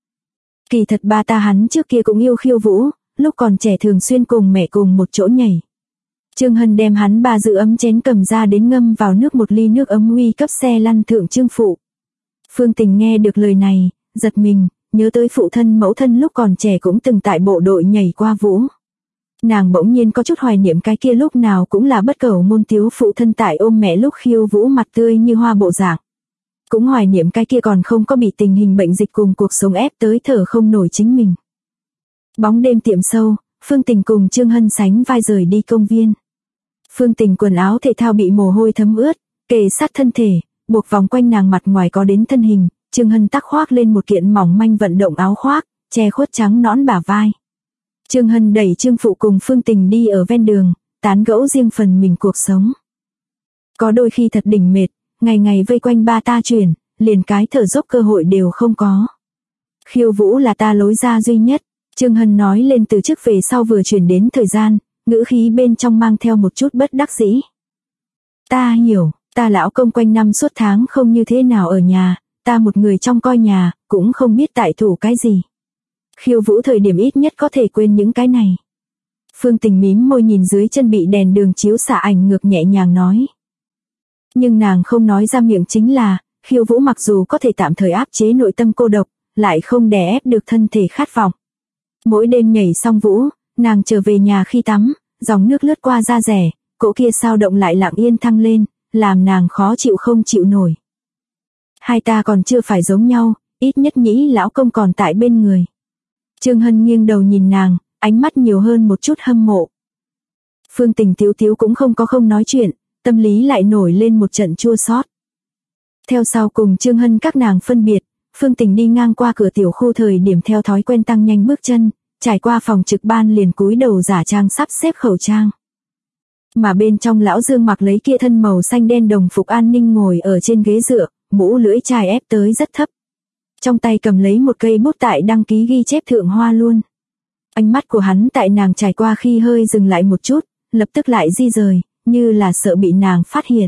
Kỳ thật ba ta hắn trước kia cũng yêu khiêu vũ, lúc còn trẻ thường xuyên cùng mẹ cùng một chỗ nhảy. Trương Hân đem hắn ba giữ ấm chén cầm ra đến ngâm vào nước một ly nước ấm uy cấp xe lăn thượng Trương phụ. Phương Tình nghe được lời này, giật mình, nhớ tới phụ thân mẫu thân lúc còn trẻ cũng từng tại bộ đội nhảy qua vũ. Nàng bỗng nhiên có chút hoài niệm cái kia lúc nào cũng là bất cẩu môn tiếu phụ thân tại ôm mẹ lúc khiêu vũ mặt tươi như hoa bộ dạng. Cũng hoài niệm cái kia còn không có bị tình hình bệnh dịch cùng cuộc sống ép tới thở không nổi chính mình. Bóng đêm tiệm sâu, Phương Tình cùng Trương Hân sánh vai rời đi công viên. Phương Tình quần áo thể thao bị mồ hôi thấm ướt, kề sát thân thể, buộc vòng quanh nàng mặt ngoài có đến thân hình, Trương Hân tắc khoác lên một kiện mỏng manh vận động áo khoác, che khuất trắng nõn bả vai. Trương Hân đẩy Trương phụ cùng Phương Tình đi ở ven đường, tán gẫu riêng phần mình cuộc sống. Có đôi khi thật đỉnh mệt, ngày ngày vây quanh ba ta chuyển, liền cái thở dốc cơ hội đều không có. Khiêu vũ là ta lối ra duy nhất, Trương Hân nói lên từ trước về sau vừa chuyển đến thời gian, ngữ khí bên trong mang theo một chút bất đắc dĩ. Ta hiểu, ta lão công quanh năm suốt tháng không như thế nào ở nhà, ta một người trong coi nhà, cũng không biết tại thủ cái gì. Khiêu vũ thời điểm ít nhất có thể quên những cái này. Phương Tình mím môi nhìn dưới chân bị đèn đường chiếu xạ ảnh ngược nhẹ nhàng nói. Nhưng nàng không nói ra miệng chính là, khiêu vũ mặc dù có thể tạm thời áp chế nội tâm cô độc, lại không đè ép được thân thể khát vọng. Mỗi đêm nhảy xong vũ, nàng trở về nhà khi tắm, dòng nước lướt qua da rẻ, cỗ kia sao động lại lặng yên thăng lên, làm nàng khó chịu không chịu nổi. Hai ta còn chưa phải giống nhau, ít nhất nhĩ lão công còn tại bên người. Trương Hân nghiêng đầu nhìn nàng, ánh mắt nhiều hơn một chút hâm mộ. Phương Tình tiếu tiếu cũng không nói chuyện, tâm lý lại nổi lên một trận chua xót. Theo sau cùng Trương Hân các nàng phân biệt, Phương Tình đi ngang qua cửa tiểu khu thời điểm theo thói quen tăng nhanh bước chân, trải qua phòng trực ban liền cúi đầu giả trang sắp xếp khẩu trang. Mà bên trong lão Dương mặc lấy kia thân màu xanh đen đồng phục an ninh ngồi ở trên ghế dựa, mũ lưỡi chai ép tới rất thấp. Trong tay cầm lấy một cây bút tại đăng ký ghi chép thượng hoa luôn. Ánh mắt của hắn tại nàng trải qua khi hơi dừng lại một chút, lập tức lại di rời, như là sợ bị nàng phát hiện.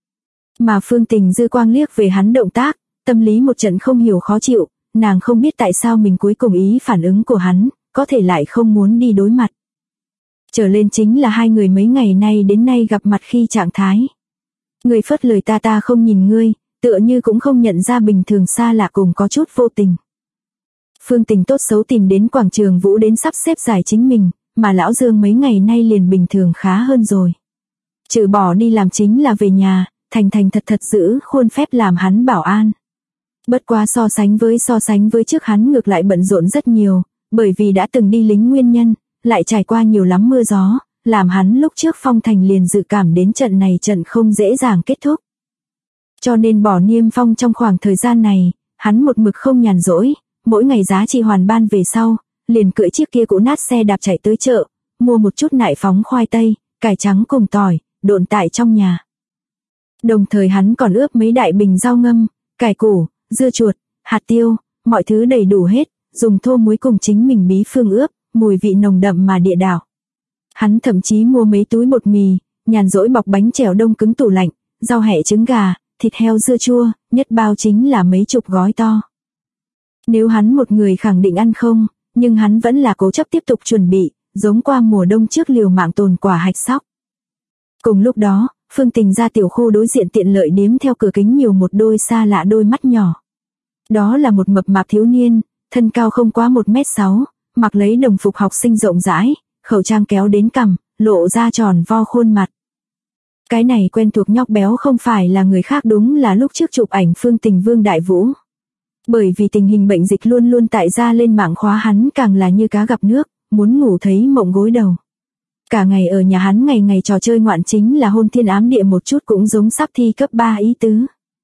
Mà Phương Tình dư quang liếc về hắn động tác, tâm lý một trận không hiểu khó chịu, nàng không biết tại sao mình cuối cùng ý phản ứng của hắn, có thể lại không muốn đi đối mặt. Trở lên chính là hai người mấy ngày nay đến nay gặp mặt khi trạng thái. Người phớt lời ta không nhìn ngươi, tựa như cũng không nhận ra bình thường xa lạ cùng có chút vô tình. Phương Tình tốt xấu tìm đến quảng trường vũ đến sắp xếp giải chính mình, mà lão Dương mấy ngày nay liền bình thường khá hơn rồi. Trừ bỏ đi làm chính là về nhà, thành thật giữ khuôn phép làm hắn bảo an. Bất quá so sánh với trước hắn ngược lại bận rộn rất nhiều, bởi vì đã từng đi lính nguyên nhân, lại trải qua nhiều lắm mưa gió, làm hắn lúc trước phong thành liền dự cảm đến trận này trận không dễ dàng kết thúc. Cho nên bỏ niêm phong trong khoảng thời gian này, hắn một mực không nhàn rỗi, mỗi ngày giá trị hoàn ban về sau, liền cưỡi chiếc kia cũ nát xe đạp chạy tới chợ, mua một chút nại phóng khoai tây, cải trắng cùng tỏi, độn tại trong nhà. Đồng thời hắn còn ướp mấy đại bình rau ngâm, cải củ, dưa chuột, hạt tiêu, mọi thứ đầy đủ hết, dùng thô muối cùng chính mình bí phương ướp, mùi vị nồng đậm mà địa đạo. Hắn thậm chí mua mấy túi bột mì, nhàn rỗi bọc bánh chèo đông cứng tủ lạnh, rau hẹ trứng gà, thịt heo dưa chua, nhất bao chính là mấy chục gói to. Nếu hắn một người khẳng định ăn không, nhưng hắn vẫn là cố chấp tiếp tục chuẩn bị, giống qua mùa đông trước liều mạng tồn quả hạch sóc. Cùng lúc đó, Phương Tình ra tiểu khu đối diện tiện lợi điếm theo cửa kính nhiều một đôi xa lạ đôi mắt nhỏ. Đó là một mập mạp thiếu niên, thân cao không quá 1m6, mặc lấy đồng phục học sinh rộng rãi, khẩu trang kéo đến cằm, lộ ra tròn vo khuôn mặt. Cái này quen thuộc nhóc béo không phải là người khác, đúng là lúc trước chụp ảnh Phương Tình Vương Đại Vũ. Bởi vì tình hình bệnh dịch luôn luôn tại ra lên mạng khóa hắn càng là như cá gặp nước, muốn ngủ thấy mộng gối đầu. Cả ngày ở nhà hắn ngày ngày trò chơi ngoạn, chính là hôn thiên ám địa một chút cũng giống sắp thi cấp 3 ý tứ.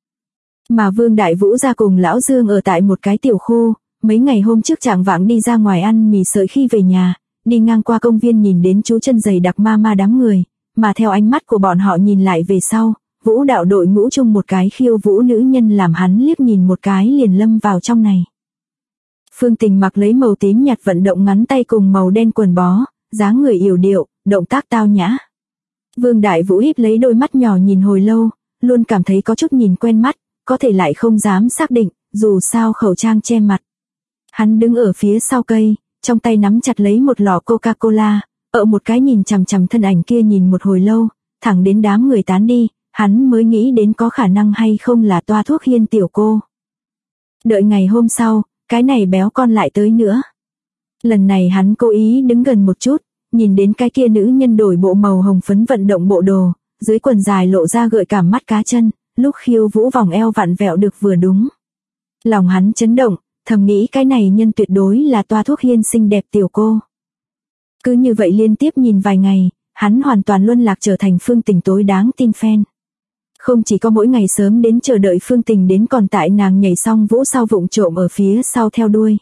Mà Vương Đại Vũ ra cùng Lão Dương ở tại một cái tiểu khu, mấy ngày hôm trước chạng vạng đi ra ngoài ăn mì sợi, khi về nhà, đi ngang qua công viên nhìn đến chú chân giày đặc ma đám người, mà theo ánh mắt của bọn họ nhìn lại về sau, vũ đạo đội ngũ chung một cái khiêu vũ nữ nhân làm hắn liếc nhìn một cái liền lâm vào trong này. Phương Tình mặc lấy màu tím nhạt vận động ngắn tay cùng màu đen quần bó, dáng người yểu điệu, động tác tao nhã. Vương Đại Vũ híp lấy đôi mắt nhỏ nhìn hồi lâu, luôn cảm thấy có chút nhìn quen mắt, có thể lại không dám xác định, dù sao khẩu trang che mặt. Hắn đứng ở phía sau cây, trong tay nắm chặt lấy một lọ Coca-Cola, ở một cái nhìn chằm chằm thân ảnh kia nhìn một hồi lâu, thẳng đến đám người tán đi, hắn mới nghĩ đến có khả năng hay không là toa thuốc hiên tiểu cô. Đợi ngày hôm sau, cái này béo con lại tới nữa. Lần này hắn cố ý đứng gần một chút, nhìn đến cái kia nữ nhân đổi bộ màu hồng phấn vận động bộ đồ, dưới quần dài lộ ra gợi cảm mắt cá chân, lúc khiêu vũ vòng eo vặn vẹo được vừa đúng. Lòng hắn chấn động, thầm nghĩ cái này nhân tuyệt đối là toa thuốc hiên xinh đẹp tiểu cô. Cứ như vậy liên tiếp nhìn vài ngày, hắn hoàn toàn luân lạc trở thành Phương Tình tối đáng tin fan. Không chỉ có mỗi ngày sớm đến chờ đợi Phương Tình đến, còn tại nàng nhảy xong vũ sau vụng trộm ở phía sau theo đuôi.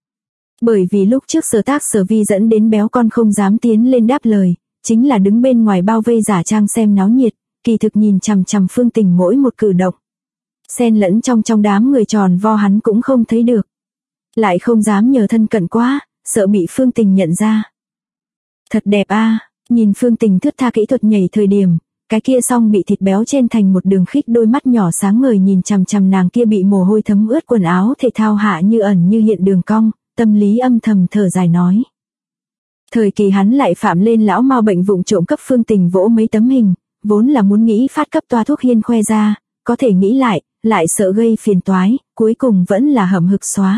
Bởi vì lúc trước Sở Tác Sở Vi dẫn đến béo con không dám tiến lên đáp lời, chính là đứng bên ngoài bao vây giả trang xem náo nhiệt, kỳ thực nhìn chằm chằm Phương Tình mỗi một cử động. Xen lẫn trong đám người tròn vo hắn cũng không thấy được. Lại không dám nhờ thân cận quá, sợ bị Phương Tình nhận ra. Thật đẹp a, nhìn Phương Tình thướt tha kỹ thuật nhảy thời điểm, cái kia song bị thịt béo trên thành một đường khích đôi mắt nhỏ sáng ngời nhìn chằm chằm nàng kia bị mồ hôi thấm ướt quần áo thể thao hạ như ẩn như hiện đường cong, tâm lý âm thầm thở dài nói. Thời kỳ hắn lại phạm lên lão mau bệnh vụng trộm cấp Phương Tình vỗ mấy tấm hình, vốn là muốn nghĩ phát cấp toa thuốc hiên khoe ra, có thể nghĩ lại sợ gây phiền toái, cuối cùng vẫn là hậm hực xóa.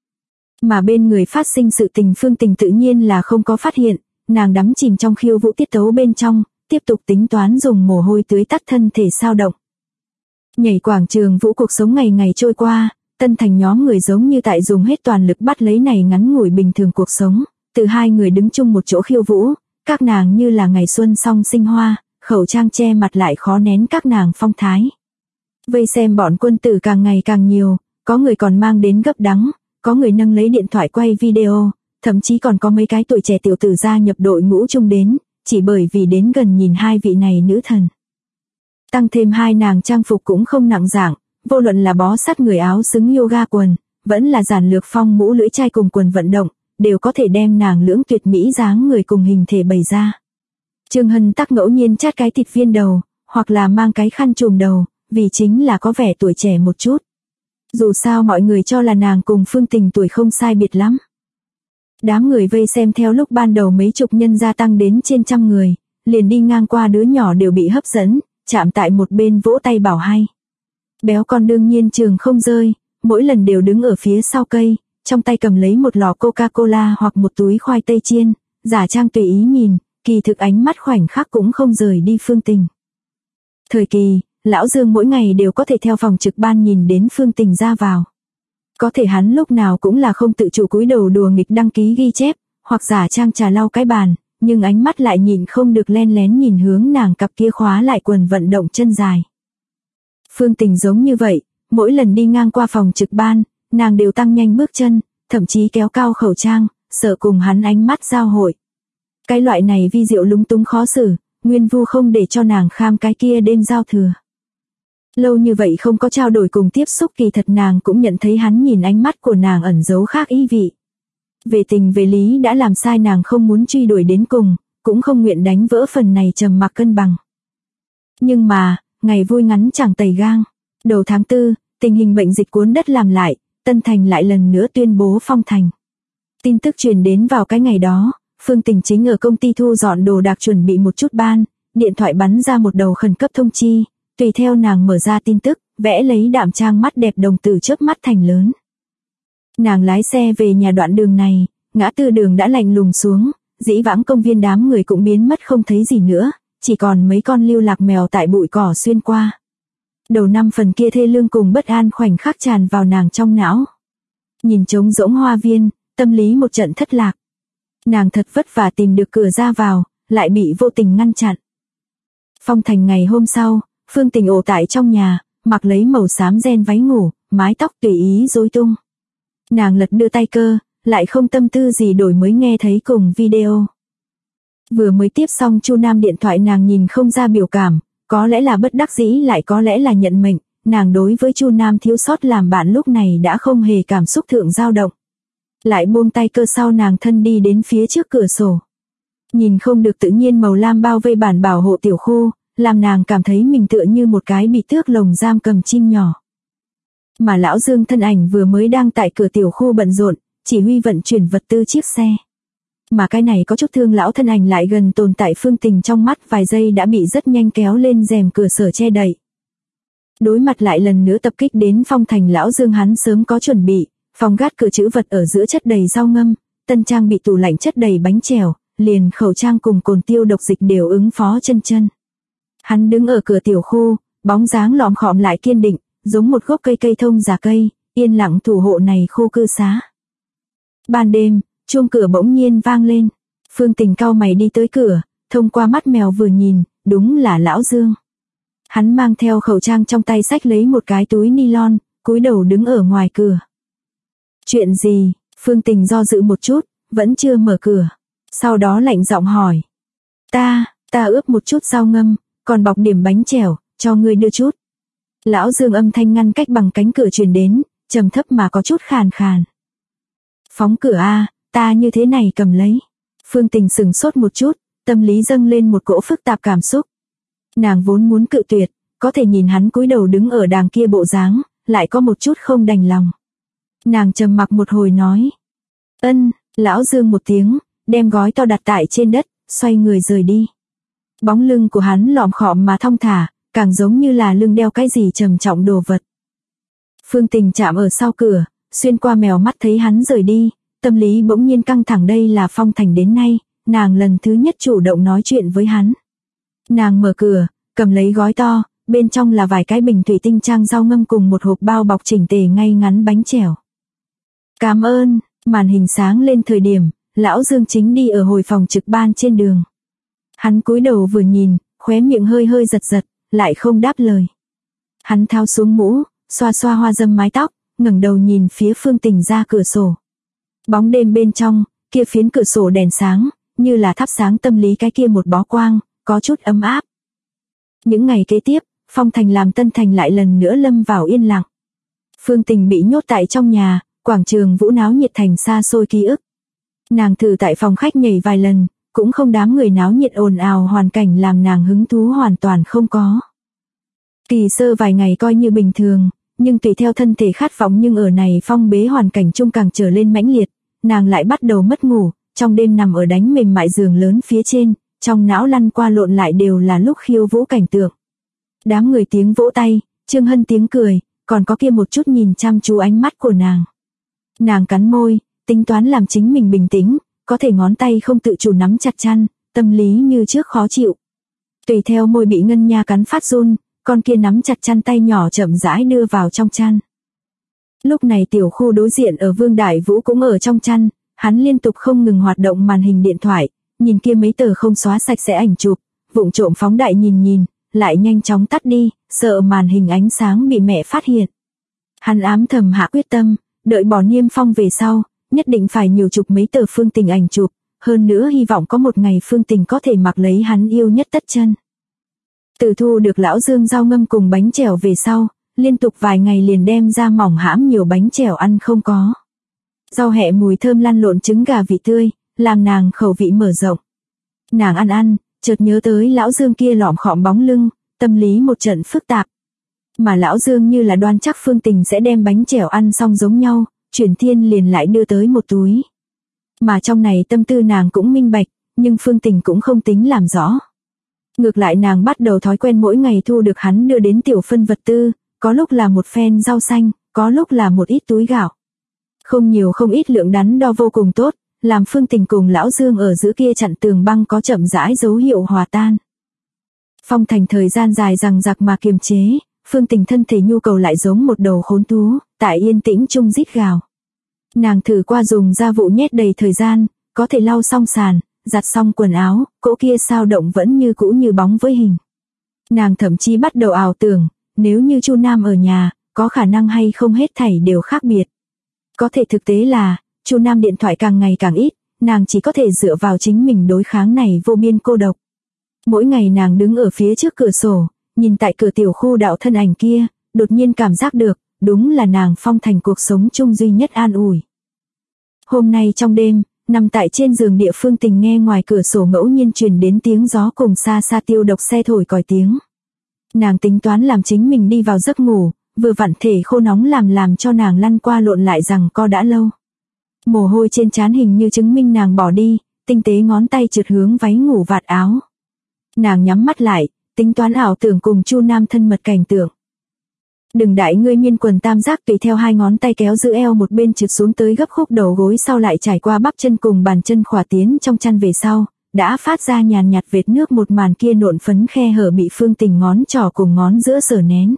Mà bên người phát sinh sự tình Phương Tình tự nhiên là không có phát hiện, nàng đắm chìm trong khiêu vũ tiết tấu bên trong, tiếp tục tính toán dùng mồ hôi tưới tắt thân thể sao động. Nhảy quảng trường vũ cuộc sống ngày ngày trôi qua, Tân Thành nhóm người giống như tại dùng hết toàn lực bắt lấy này ngắn ngủi bình thường cuộc sống, từ hai người đứng chung một chỗ khiêu vũ, các nàng như là ngày xuân song sinh hoa, khẩu trang che mặt lại khó nén các nàng phong thái. Vây xem bọn quân tử càng ngày càng nhiều, có người còn mang đến gấp đắng, có người nâng lấy điện thoại quay video, thậm chí còn có mấy cái tuổi trẻ tiểu tử gia nhập đội ngũ chung đến, chỉ bởi vì đến gần nhìn hai vị này nữ thần. Tăng thêm hai nàng trang phục cũng không nặng dạng, vô luận là bó sát người áo xứng yoga quần, vẫn là giản lược phong mũ lưỡi chai cùng quần vận động, đều có thể đem nàng lưỡng tuyệt mỹ dáng người cùng hình thể bày ra. Trương Hân tắc ngẫu nhiên chát cái thịt viên đầu, hoặc là mang cái khăn trùm đầu, vì chính là có vẻ tuổi trẻ một chút. Dù sao mọi người cho là nàng cùng Phương Tình tuổi không sai biệt lắm. Đám người vây xem theo lúc ban đầu mấy chục nhân gia tăng đến trên trăm người, liền đi ngang qua đứa nhỏ đều bị hấp dẫn, chạm tại một bên vỗ tay bảo hay. Béo con đương nhiên trường không rơi, mỗi lần đều đứng ở phía sau cây, trong tay cầm lấy một lọ Coca-Cola hoặc một túi khoai tây chiên, giả trang tùy ý nhìn, kỳ thực ánh mắt khoảnh khắc cũng không rời đi Phương Tình. Thời kỳ, Lão Dương mỗi ngày đều có thể theo phòng trực ban nhìn đến Phương Tình ra vào. Có thể hắn lúc nào cũng là không tự chủ cúi đầu đùa nghịch đăng ký ghi chép, hoặc giả trang trà lau cái bàn, nhưng ánh mắt lại nhìn không được len lén nhìn hướng nàng cặp kia khóa lại quần vận động chân dài. Phương Tình giống như vậy, mỗi lần đi ngang qua phòng trực ban, nàng đều tăng nhanh bước chân, thậm chí kéo cao khẩu trang, sợ cùng hắn ánh mắt giao hội. Cái loại này vi diệu lúng túng khó xử, Nguyên Vu không để cho nàng kham cái kia đêm giao thừa. Lâu như vậy không có trao đổi cùng tiếp xúc, kỳ thật nàng cũng nhận thấy hắn nhìn ánh mắt của nàng ẩn giấu khác ý vị. Về tình về lý đã làm sai nàng không muốn truy đuổi đến cùng, cũng không nguyện đánh vỡ phần này trầm mặc cân bằng. Nhưng mà, ngày vui ngắn chẳng tày gang. Đầu tháng 4, tình hình bệnh dịch cuốn đất làm lại, Tân Thành lại lần nữa tuyên bố phong thành. Tin tức truyền đến vào cái ngày đó, Phương Tình chính ở công ty thu dọn đồ đạc chuẩn bị một chút ban, điện thoại bắn ra một đầu khẩn cấp thông chi, tùy theo nàng mở ra tin tức, vẽ lấy đạm trang mắt đẹp đồng tử chớp mắt thành lớn. Nàng lái xe về nhà đoạn đường này, ngã tư đường đã lạnh lùng xuống, dĩ vãng công viên đám người cũng biến mất không thấy gì nữa, chỉ còn mấy con lưu lạc mèo tại bụi cỏ xuyên qua. Đầu năm phần kia thê lương cùng bất an khoảnh khắc tràn vào nàng trong não. Nhìn trống rỗng hoa viên, tâm lý một trận thất lạc. Nàng thật vất vả tìm được cửa ra vào, lại bị vô tình ngăn chặn. Phong Thành ngày hôm sau, Phương Tình ổ tại trong nhà, mặc lấy màu xám ren váy ngủ, mái tóc tùy ý rối tung. Nàng lật đưa tay cơ, lại không tâm tư gì đổi mới nghe thấy cùng video. Vừa mới tiếp xong Chu Nam điện thoại nàng nhìn không ra biểu cảm, có lẽ là bất đắc dĩ lại có lẽ là nhận mệnh, nàng đối với Chu Nam thiếu sót làm bạn lúc này đã không hề cảm xúc thượng dao động. Lại buông tay cơ sau nàng thân đi đến phía trước cửa sổ. Nhìn không được tự nhiên màu lam bao vây bản bảo hộ tiểu khu, làm nàng cảm thấy mình tựa như một cái bị tước lồng giam cầm chim nhỏ. Mà lão Dương thân ảnh vừa mới đang tại cửa tiểu khu bận rộn, chỉ huy vận chuyển vật tư chiếc xe. Mà cái này có chút thương lão thân ảnh lại gần tồn tại Phương Tình trong mắt vài giây đã bị rất nhanh kéo lên rèm cửa sở che đậy. Đối mặt lại lần nữa tập kích đến Phong Thành lão Dương hắn sớm có chuẩn bị, phòng gác cửa trữ vật ở giữa chất đầy rau ngâm, tân trang bị tủ lạnh chất đầy bánh chèo, liền khẩu trang cùng cồn tiêu độc dịch đều ứng phó chân. Hắn đứng ở cửa tiểu khu, bóng dáng lọm khọm lại kiên định, giống một gốc cây thông già cây, yên lặng thủ hộ này khu cư xá. Ban đêm, chuông cửa bỗng nhiên vang lên. Phương Tình cau mày đi tới cửa, thông qua mắt mèo vừa nhìn, đúng là lão Dương. Hắn mang theo khẩu trang trong tay xách lấy một cái túi nylon, cúi đầu đứng ở ngoài cửa. Chuyện gì? Phương Tình do dự một chút, vẫn chưa mở cửa. Sau đó lạnh giọng hỏi. Ta ướp một chút rau ngâm, còn bọc điểm bánh chèo, cho ngươi đưa chút. Lão Dương âm thanh ngăn cách bằng cánh cửa truyền đến, trầm thấp mà có chút khàn khàn. Phóng cửa a, ta như thế này cầm lấy. Phương Tình sững sốt một chút, tâm lý dâng lên một cỗ phức tạp cảm xúc. Nàng vốn muốn cự tuyệt, có thể nhìn hắn cúi đầu đứng ở đàng kia bộ dáng, lại có một chút không đành lòng. Nàng trầm mặc một hồi nói. Ân, lão Dương một tiếng, đem gói to đặt tại trên đất, xoay người rời đi. Bóng lưng của hắn lọm khọm mà thong thả, càng giống như là lưng đeo cái gì trầm trọng đồ vật. Phương Tình chạm ở sau cửa, xuyên qua mèo mắt thấy hắn rời đi, tâm lý bỗng nhiên căng thẳng đây là Phong Thành đến nay, nàng lần thứ nhất chủ động nói chuyện với hắn. Nàng mở cửa, cầm lấy gói to, bên trong là vài cái bình thủy tinh trang rau ngâm cùng một hộp bao bọc chỉnh tề ngay ngắn bánh chèo. Cảm ơn, màn hình sáng lên thời điểm, lão Dương chính đi ở hồi phòng trực ban trên đường. Hắn cúi đầu vừa nhìn, khóe miệng hơi giật, lại không đáp lời. Hắn tháo xuống mũ, xoa xoa hoa dâm mái tóc, ngẩng đầu nhìn phía Phương Tình ra cửa sổ. Bóng đêm bên trong, kia phiến cửa sổ đèn sáng, như là thắp sáng tâm lý cái kia một bó quang, có chút ấm áp. Những ngày kế tiếp, Phong Thành làm Tân Thành lại lần nữa lâm vào yên lặng. Phương Tình bị nhốt tại trong nhà, quảng trường vũ náo nhiệt thành xa xôi ký ức. Nàng thử tại phòng khách nhảy vài lần, cũng không đám người náo nhiệt ồn ào hoàn cảnh làm nàng hứng thú hoàn toàn không có. Kỳ sơ vài ngày coi như bình thường, nhưng tùy theo thân thể khát vọng nhưng ở này phong bế hoàn cảnh chung càng trở lên mãnh liệt, nàng lại bắt đầu mất ngủ, trong đêm nằm ở đánh mềm mại giường lớn phía trên, trong não lăn qua lộn lại đều là lúc khiêu vũ cảnh tượng. Đám người tiếng vỗ tay, Trương Hân tiếng cười, còn có kia một chút nhìn chăm chú ánh mắt của nàng. Nàng cắn môi, tính toán làm chính mình bình tĩnh, có thể ngón tay không tự chủ nắm chặt chăn, tâm lý như trước khó chịu. Tùy theo môi bị ngân nha cắn phát run, con kia nắm chặt chăn tay nhỏ chậm rãi đưa vào trong chăn. Lúc này tiểu khu đối diện ở Vương Đại Vũ cũng ở trong chăn, hắn liên tục không ngừng hoạt động màn hình điện thoại, nhìn kia mấy tờ không xóa sạch sẽ ảnh chụp, vụng trộm phóng đại nhìn, lại nhanh chóng tắt đi, sợ màn hình ánh sáng bị mẹ phát hiện. Hắn ám thầm hạ quyết tâm, đợi bỏ niêm phong về sau, nhất định phải nhiều chụp mấy tờ Phương Tình ảnh chụp, hơn nữa hy vọng có một ngày Phương Tình có thể mặc lấy hắn yêu nhất tất chân. Từ thu được lão Dương rau ngâm cùng bánh chèo về sau, liên tục vài ngày liền đem ra mỏng hãm nhiều bánh chèo ăn không có. Rau hẹ mùi thơm lăn lộn trứng gà vị tươi, làm nàng khẩu vị mở rộng. Nàng ăn, chợt nhớ tới lão Dương kia lọm khọm bóng lưng, tâm lý một trận phức tạp. Mà lão Dương như là đoan chắc Phương Tình sẽ đem bánh chèo ăn xong giống nhau, chuyển thiên liền lại đưa tới một túi. Mà trong này tâm tư nàng cũng minh bạch, nhưng Phương Tình cũng không tính làm rõ. Ngược lại nàng bắt đầu thói quen mỗi ngày thu được hắn đưa đến tiểu phân vật tư, có lúc là một phen rau xanh, có lúc là một ít túi gạo. Không nhiều không ít lượng đắn đo vô cùng tốt, làm Phương Tình cùng lão Dương ở giữa kia chặn tường băng có chậm rãi dấu hiệu hòa tan. Phong Thành thời gian dài rằng giặc mà kiềm chế, Phương Tình thân thể nhu cầu lại giống một đầu khốn thú, tại yên tĩnh chung rít gào. Nàng thử qua dùng gia vụ nhét đầy thời gian, có thể lau xong sàn, giặt xong quần áo, cỗ kia sao động vẫn như cũ như bóng với hình. Nàng thậm chí bắt đầu ảo tưởng, nếu như Chu Nam ở nhà, có khả năng hay không hết thảy đều khác biệt. Có thể thực tế là, Chu Nam điện thoại càng ngày càng ít, nàng chỉ có thể dựa vào chính mình đối kháng này vô biên cô độc. Mỗi ngày nàng đứng ở phía trước cửa sổ, nhìn tại cửa tiểu khu đạo thân ảnh kia, đột nhiên cảm giác được, đúng là nàng Phong Thành cuộc sống chung duy nhất an ủi. Hôm nay trong đêm, nằm tại trên giường địa Phương Tình nghe ngoài cửa sổ ngẫu nhiên truyền đến tiếng gió cùng xa xa tiêu độc xe thổi còi tiếng. Nàng tính toán làm chính mình đi vào giấc ngủ, vừa vặn thể khô nóng làm cho nàng lăn qua lộn lại rằng co đã lâu. Mồ hôi trên trán hình như chứng minh nàng bỏ đi, tinh tế ngón tay trượt hướng váy ngủ vạt áo. Nàng nhắm mắt lại, tính toán ảo tưởng cùng Chu Nam thân mật cảnh tượng. Đừng đại ngươi miên quần tam giác tùy theo hai ngón tay kéo giữ eo một bên trượt xuống tới gấp khúc đầu gối sau lại trải qua bắp chân cùng bàn chân khỏa tiến trong chăn về sau, đã phát ra nhàn nhạt vệt nước một màn kia nộn phấn khe hở bị Phương Tình ngón trỏ cùng ngón giữa sở nén.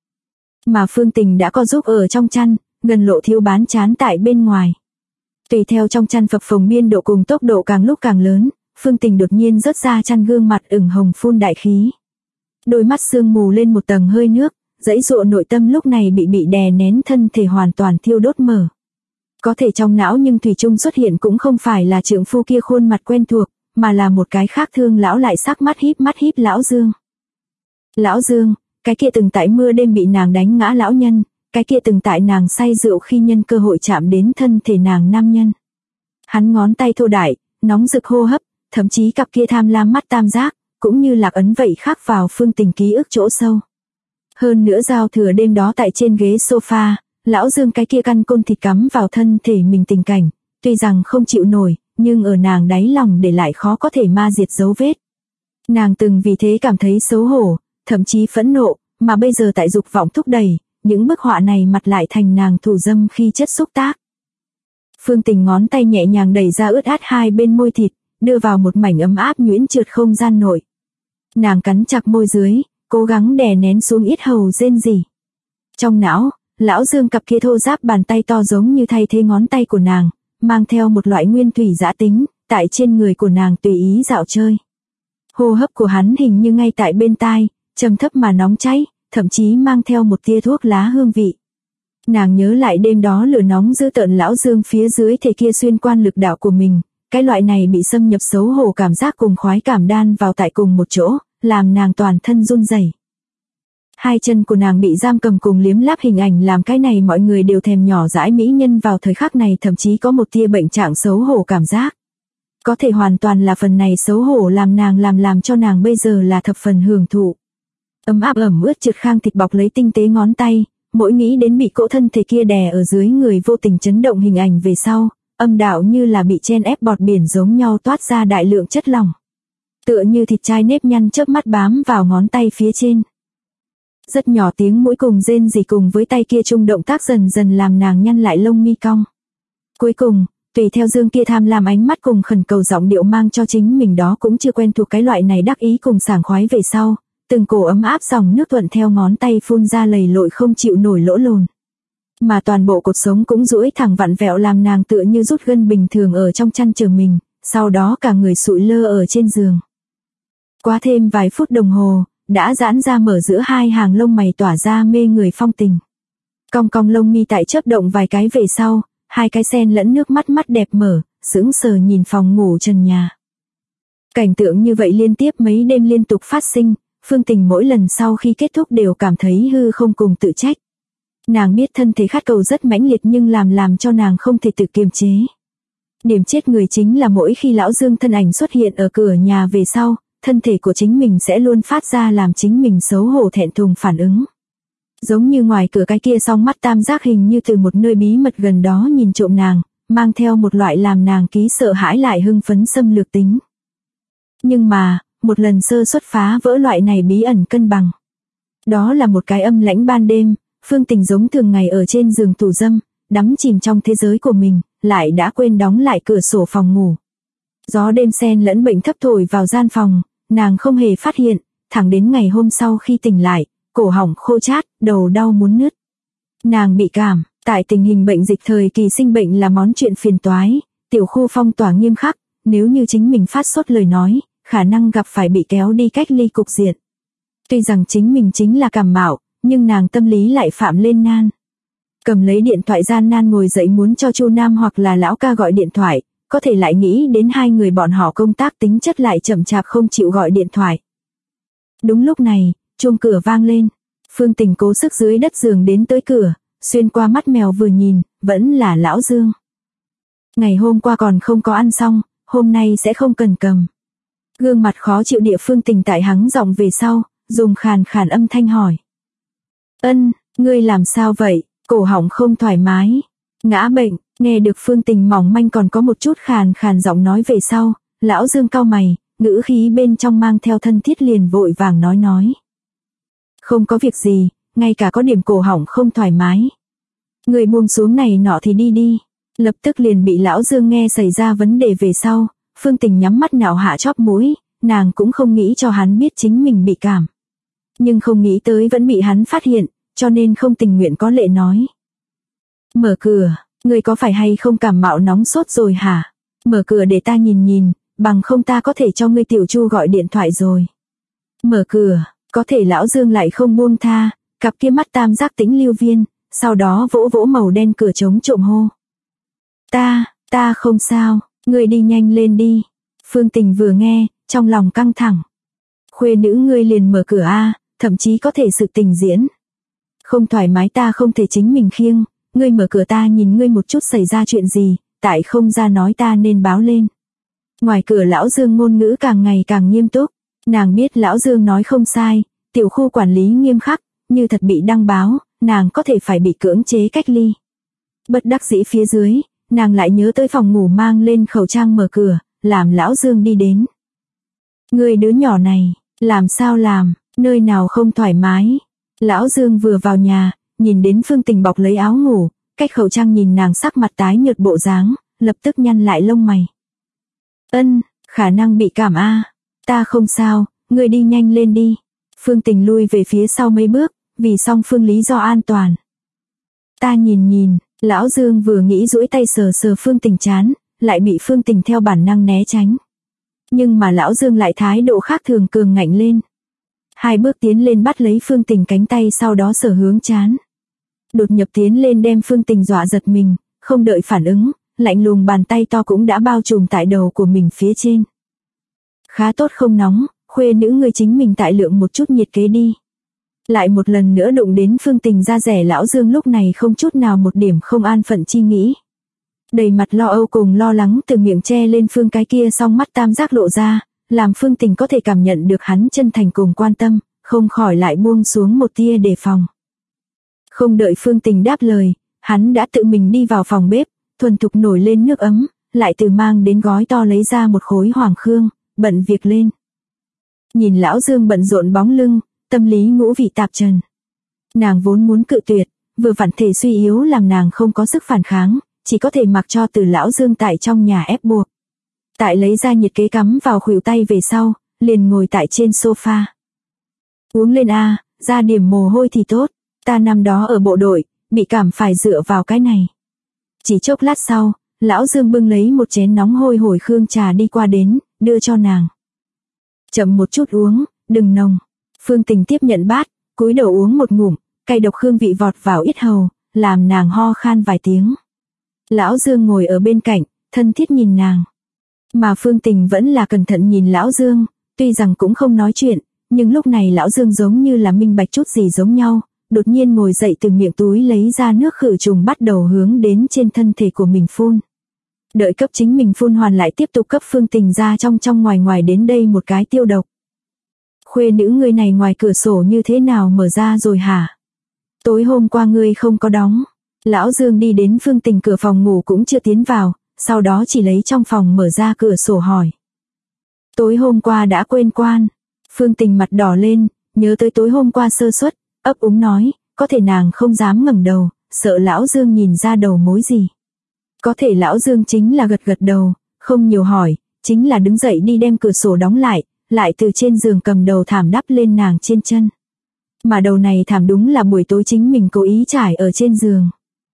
Mà Phương Tình đã co giúp ở trong chăn, gần lộ thiếu bán chán tại bên ngoài. Tùy theo trong chăn phập phồng biên độ cùng tốc độ càng lúc càng lớn, Phương Tình đột nhiên rớt ra chăn gương mặt ửng hồng phun đại khí. Đôi mắt sương mù lên một tầng hơi nước, dãy dụa nội tâm lúc này bị đè nén thân thể hoàn toàn thiêu đốt mở. Có thể trong não nhưng thủy chung xuất hiện cũng không phải là trượng phu kia khuôn mặt quen thuộc, mà là một cái khác thương lão lại sắc mắt híp lão Dương. Lão Dương, cái kia từng tại mưa đêm bị nàng đánh ngã lão nhân, cái kia từng tại nàng say rượu khi nhân cơ hội chạm đến thân thể nàng nam nhân. Hắn ngón tay thô đại, nóng rực hô hấp, thậm chí cặp kia tham lam mắt tam giác, cũng như lạc ấn vậy khắc vào Phương Tình ký ức chỗ sâu. Hơn nữa giao thừa đêm đó tại trên ghế sofa, lão Dương cái kia căn côn thịt cắm vào thân thể mình tình cảnh, tuy rằng không chịu nổi, nhưng ở nàng đáy lòng để lại khó có thể ma diệt dấu vết. Nàng từng vì thế cảm thấy xấu hổ, thậm chí phẫn nộ, mà bây giờ tại dục vọng thúc đẩy, những bức họa này mặt lại thành nàng thủ dâm khi chất xúc tác. Phương Tình ngón tay nhẹ nhàng đẩy ra ướt át hai bên môi thịt, đưa vào một mảnh ấm áp nhuyễn trượt không gian nội. Nàng cắn chặt môi dưới, cố gắng đè nén xuống yết hầu rên rỉ. Trong não, lão Dương cặp kia thô ráp bàn tay to giống như thay thế ngón tay của nàng, mang theo một loại nguyên thủy dã tính, tại trên người của nàng tùy ý dạo chơi. Hô hấp của hắn hình như ngay tại bên tai, trầm thấp mà nóng cháy, thậm chí mang theo một tia thuốc lá hương vị. Nàng nhớ lại đêm đó lửa nóng dữ tợn lão Dương phía dưới thể kia xuyên quan lực đạo của mình, cái loại này bị xâm nhập xấu hổ cảm giác cùng khoái cảm đan vào tại cùng một chỗ, làm nàng toàn thân run rẩy. Hai chân của nàng bị giam cầm cùng liếm láp hình ảnh làm cái này mọi người đều thèm nhỏ dãi mỹ nhân vào thời khắc này thậm chí có một tia bệnh trạng xấu hổ cảm giác. Có thể hoàn toàn là phần này xấu hổ làm nàng làm cho nàng bây giờ là thập phần hưởng thụ. Ấm áp ẩm ướt trượt khang thịt bọc lấy tinh tế ngón tay, mỗi nghĩ đến bị cỗ thân thể kia đè ở dưới người vô tình chấn động hình ảnh về sau, âm đạo như là bị chen ép bọt biển giống nhau toát ra đại lượng chất lỏng. Tựa như thịt chai nếp nhăn chớp mắt bám vào ngón tay phía trên. Rất nhỏ tiếng mũi cùng rên rỉ cùng với tay kia chung động tác dần dần làm nàng nhăn lại lông mi cong. Cuối cùng, tùy theo Dương kia tham lam ánh mắt cùng khẩn cầu giọng điệu mang cho chính mình đó cũng chưa quen thuộc cái loại này đắc ý cùng sảng khoái về sau, từng cổ ấm áp dòng nước thuận theo ngón tay phun ra lầy lội không chịu nổi lỗ lồn. Mà toàn bộ cột sống cũng duỗi thẳng vặn vẹo làm nàng tựa như rút gân bình thường ở trong chăn chờ mình, sau đó cả người sụi lơ ở trên giường. Qua thêm vài phút đồng hồ, đã giãn ra mở giữa hai hàng lông mày tỏa ra mê người phong tình. Cong cong lông mi tại chớp động vài cái về sau, hai cái sen lẫn nước mắt đẹp mở, sững sờ nhìn phòng ngủ trần nhà. Cảnh tượng như vậy liên tiếp mấy đêm liên tục phát sinh, Phương Tình mỗi lần sau khi kết thúc đều cảm thấy hư không cùng tự trách. Nàng biết thân thể khát cầu rất mãnh liệt nhưng làm cho nàng không thể tự kiềm chế. Điểm chết người chính là mỗi khi lão Dương thân ảnh xuất hiện ở cửa nhà về sau, thân thể của chính mình sẽ luôn phát ra làm chính mình xấu hổ thẹn thùng phản ứng. Giống như ngoài cửa cái kia song mắt tam giác hình như từ một nơi bí mật gần đó nhìn trộm nàng, mang theo một loại làm nàng ký sợ hãi lại hưng phấn xâm lược tính. Nhưng mà, một lần sơ xuất phá vỡ loại này bí ẩn cân bằng. Đó là một cái âm lãnh ban đêm, Phương Tình giống thường ngày ở trên giường thủ dâm, đắm chìm trong thế giới của mình, lại đã quên đóng lại cửa sổ phòng ngủ. Gió đêm xen lẫn bệnh thấp thổi vào gian phòng, nàng không hề phát hiện, thẳng đến ngày hôm sau khi tỉnh lại, cổ họng khô chát, đầu đau muốn nứt. Nàng bị cảm, tại tình hình bệnh dịch thời kỳ sinh bệnh là món chuyện phiền toái, tiểu khu phong tỏa nghiêm khắc, nếu như chính mình phát sốt lời nói, khả năng gặp phải bị kéo đi cách ly cục diện. Tuy rằng chính mình chính là cảm mạo, nhưng nàng tâm lý lại phạm lên nan. Cầm lấy điện thoại gian nan ngồi dậy muốn cho Chu Nam hoặc là lão ca gọi điện thoại, có thể lại nghĩ đến hai người bọn họ công tác tính chất lại chậm chạp không chịu gọi điện thoại. Đúng lúc này, chuông cửa vang lên. Phương Tình cố sức dưới đất giường đến tới cửa, xuyên qua mắt mèo vừa nhìn, vẫn là lão Dương. Ngày hôm qua còn không có ăn xong, hôm nay sẽ không cần cầm. Gương mặt khó chịu địa Phương Tình tại hắng giọng về sau, dùng khàn khàn âm thanh hỏi. Ân, ngươi làm sao vậy, cổ họng không thoải mái, ngã bệnh, nghe được Phương Tình mỏng manh còn có một chút khàn khàn giọng nói về sau, lão Dương cau mày, ngữ khí bên trong mang theo thân thiết liền vội vàng nói. Không có việc gì, ngay cả có điểm cổ họng không thoải mái. Người buông xuống này nọ thì đi. Lập tức liền bị lão Dương nghe xảy ra vấn đề về sau, Phương Tình nhắm mắt nạo hạ chóp mũi, nàng cũng không nghĩ cho hắn biết chính mình bị cảm. Nhưng không nghĩ tới vẫn bị hắn phát hiện, cho nên không tình nguyện có lệ nói. Mở cửa, người có phải hay không cảm mạo nóng sốt rồi hả? Mở cửa để ta nhìn, bằng không ta có thể cho ngươi tiểu Chu gọi điện thoại rồi. Mở cửa, có thể lão Dương lại không buông tha, cặp kia mắt tam giác tĩnh lưu viên, sau đó vỗ vỗ màu đen cửa chống trộm hô. Ta không sao, ngươi đi nhanh lên đi. Phương Tình vừa nghe, trong lòng căng thẳng. Khuê nữ ngươi liền mở cửa a, thậm chí có thể sự tình diễn. Không thoải mái ta không thể chính mình khiêng, ngươi mở cửa ta nhìn ngươi một chút xảy ra chuyện gì, tại không ra nói ta nên báo lên. Ngoài cửa lão Dương ngôn ngữ càng ngày càng nghiêm túc, nàng biết lão Dương nói không sai, tiểu khu quản lý nghiêm khắc, như thật bị đăng báo, nàng có thể phải bị cưỡng chế cách ly. Bất đắc dĩ phía dưới, nàng lại nhớ tới phòng ngủ mang lên khẩu trang mở cửa, làm lão Dương đi đến. Người đứa nhỏ này, làm sao làm, nơi nào không thoải mái. Lão Dương vừa vào nhà, nhìn đến Phương Tình bọc lấy áo ngủ, cách khẩu trang nhìn nàng sắc mặt tái nhợt bộ dáng, lập tức nhăn lại lông mày. Ân, khả năng bị cảm a. Ta không sao, người đi nhanh lên đi. Phương Tình lui về phía sau mấy bước, vì song phương lý do an toàn. Ta nhìn, lão Dương vừa nghĩ duỗi tay sờ Phương Tình trán, lại bị Phương Tình theo bản năng né tránh. Nhưng mà lão Dương lại thái độ khác thường cường ngạnh lên. Hai bước tiến lên bắt lấy Phương Tình cánh tay sau đó sờ hướng trán. Đột nhập tiến lên đem Phương Tình dọa giật mình, không đợi phản ứng, lạnh lùng bàn tay to cũng đã bao trùm tại đầu của mình phía trên. Khá tốt không nóng, khuê nữ người chính mình tại lượng một chút nhiệt kế đi. Lại một lần nữa đụng đến Phương Tình da rẻ lão Dương lúc này không chút nào một điểm không an phận chi nghĩ. Đầy mặt lo âu cùng lo lắng từ miệng che lên Phương cái kia song mắt tam giác lộ ra, làm Phương Tình có thể cảm nhận được hắn chân thành cùng quan tâm, không khỏi lại buông xuống một tia đề phòng. Không đợi Phương Tình đáp lời, hắn đã tự mình đi vào phòng bếp, thuần thục nổi lên nước ấm, lại từ mang đến gói to lấy ra một khối hoàng khương, bận việc lên. Nhìn lão Dương bận rộn bóng lưng, tâm lý ngũ vị tạp trần. Nàng vốn muốn cự tuyệt, vừa vặn thể suy yếu làm nàng không có sức phản kháng, chỉ có thể mặc cho từ lão Dương tại trong nhà ép buộc. Tại lấy ra nhiệt kế cắm vào khuỷu tay về sau, liền ngồi tại trên sofa. Uống lên a, ra điểm mồ hôi thì tốt, ta năm đó ở bộ đội, bị cảm phải dựa vào cái này. Chỉ chốc lát sau, lão Dương bưng lấy một chén nóng hôi hổi khương trà đi qua đến, đưa cho nàng. Chậm một chút uống, đừng nồng. Phương Tình tiếp nhận bát, cúi đầu uống một ngụm, cay độc hương vị vọt vào yết hầu, làm nàng ho khan vài tiếng. Lão Dương ngồi ở bên cạnh, thân thiết nhìn nàng. Mà Phương Tình vẫn là cẩn thận nhìn lão Dương, tuy rằng cũng không nói chuyện, nhưng lúc này lão Dương giống như là minh bạch chút gì giống nhau, đột nhiên ngồi dậy từ miệng túi lấy ra nước khử trùng bắt đầu hướng đến trên thân thể của mình phun. Đợi cấp chính mình phun hoàn lại tiếp tục cấp Phương Tình ra trong ngoài đến đây một cái tiêu độc. Khuê nữ ngươi này ngoài cửa sổ như thế nào mở ra rồi hả? Tối hôm qua ngươi không có đóng. Lão Dương đi đến Phương Tình cửa phòng ngủ cũng chưa tiến vào, sau đó chỉ lấy trong phòng mở ra cửa sổ hỏi. Tối hôm qua đã quên quan. Phương Tình mặt đỏ lên, nhớ tới tối hôm qua sơ suất, ấp úng nói, có thể nàng không dám ngẩng đầu, sợ lão Dương nhìn ra đầu mối gì. Có thể lão Dương chính là gật đầu, không nhiều hỏi, chính là đứng dậy đi đem cửa sổ đóng lại, lại từ trên giường cầm đầu thảm đắp lên nàng trên chân. Mà đầu này thảm đúng là buổi tối chính mình cố ý trải ở trên giường.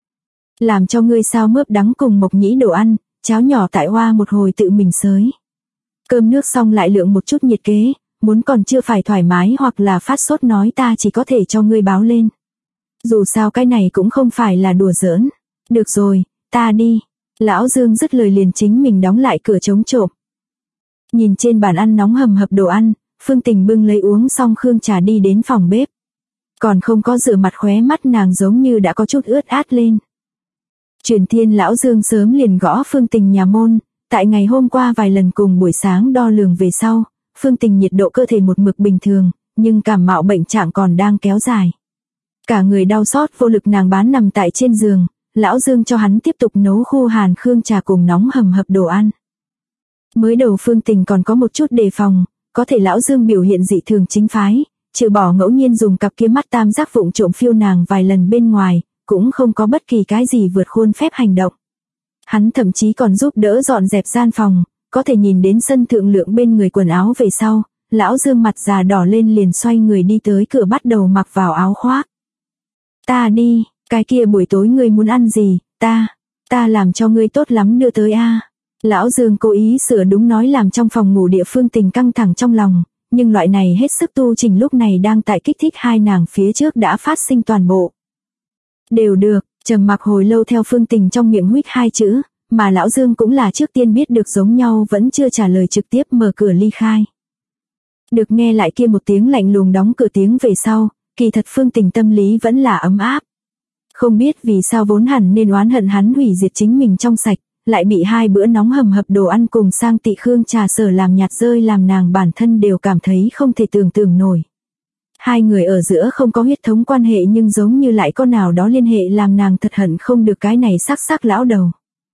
Làm cho ngươi sao mướp đắng cùng mộc nhĩ đồ ăn, cháo nhỏ tại hoa một hồi tự mình xới. Cơm nước xong lại lượng một chút nhiệt kế, muốn còn chưa phải thoải mái hoặc là phát sốt nói ta chỉ có thể cho ngươi báo lên. Dù sao cái này cũng không phải là đùa giỡn. Được rồi, ta đi. Lão Dương dứt lời liền chính mình đóng lại cửa chống trộm. Nhìn trên bàn ăn nóng hầm hập đồ ăn, Phương Tình bưng lấy uống xong khương trà đi đến phòng bếp. Còn không có rửa mặt khóe mắt nàng giống như đã có chút ướt át lên. Truyền Thiên lão Dương sớm liền gõ Phương Tình nhà môn, tại ngày hôm qua vài lần cùng buổi sáng đo lường về sau, Phương Tình nhiệt độ cơ thể một mực bình thường, nhưng cảm mạo bệnh trạng còn đang kéo dài. Cả người đau xót vô lực nàng bán nằm tại trên giường, lão Dương cho hắn tiếp tục nấu khô hàn khương trà cùng nóng hầm hập đồ ăn. Mới đầu Phương Tình còn có một chút đề phòng, có thể lão Dương biểu hiện dị thường chính phái, trừ bỏ ngẫu nhiên dùng cặp kia mắt tam giác vụng trộm phiêu nàng vài lần bên ngoài, cũng không có bất kỳ cái gì vượt khuôn phép hành động. Hắn thậm chí còn giúp đỡ dọn dẹp gian phòng, có thể nhìn đến sân thượng lượng bên người quần áo về sau, lão Dương mặt già đỏ lên liền xoay người đi tới cửa bắt đầu mặc vào áo khoác. Ta đi, cái kia buổi tối ngươi muốn ăn gì, ta làm cho ngươi tốt lắm đưa tới a. Lão Dương cố ý sửa đúng nói làm trong phòng ngủ địa Phương Tình căng thẳng trong lòng, nhưng loại này hết sức tu trình lúc này đang tại kích thích hai nàng phía trước đã phát sinh toàn bộ. Đều được, trầm mặc hồi lâu theo Phương Tình trong miệng huých hai chữ, mà lão Dương cũng là trước tiên biết được giống nhau vẫn chưa trả lời trực tiếp mở cửa ly khai. Được nghe lại kia một tiếng lạnh lùng đóng cửa tiếng về sau, kỳ thật Phương Tình tâm lý vẫn là ấm áp. Không biết vì sao vốn hẳn nên oán hận hắn hủy diệt chính mình trong sạch, lại bị hai bữa nóng hầm hập đồ ăn cùng sang tị khương trà sở làm nhạt rơi làm nàng bản thân đều cảm thấy không thể tưởng tượng nổi. Hai người ở giữa không có huyết thống quan hệ nhưng giống như lại có nào đó liên hệ làm nàng thật hận không được cái này sắc lão đầu.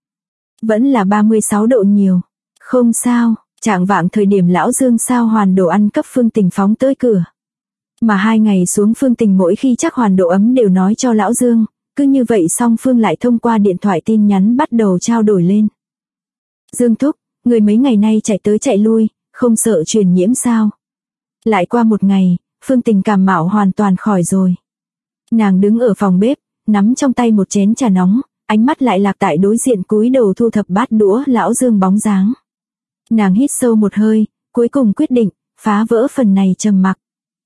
Vẫn là 36 độ nhiều. Không sao, chạng vạng thời điểm lão Dương sao hoàn đồ ăn cấp Phương Tình phóng tới cửa. Mà 2 ngày xuống Phương Tình mỗi khi chắc hoàn độ ấm đều nói cho lão Dương, cứ như vậy song phương lại thông qua điện thoại tin nhắn bắt đầu trao đổi lên. Dương thúc, người mấy ngày nay chạy tới chạy lui, không sợ truyền nhiễm sao? Lại qua 1 ngày, Phương Tình cảm mạo hoàn toàn khỏi rồi. Nàng đứng ở phòng bếp, nắm trong tay một chén trà nóng, ánh mắt lại lạc tại đối diện cúi đầu thu thập bát đũa lão Dương bóng dáng. Nàng hít sâu một hơi, cuối cùng quyết định, phá vỡ phần này trầm mặc.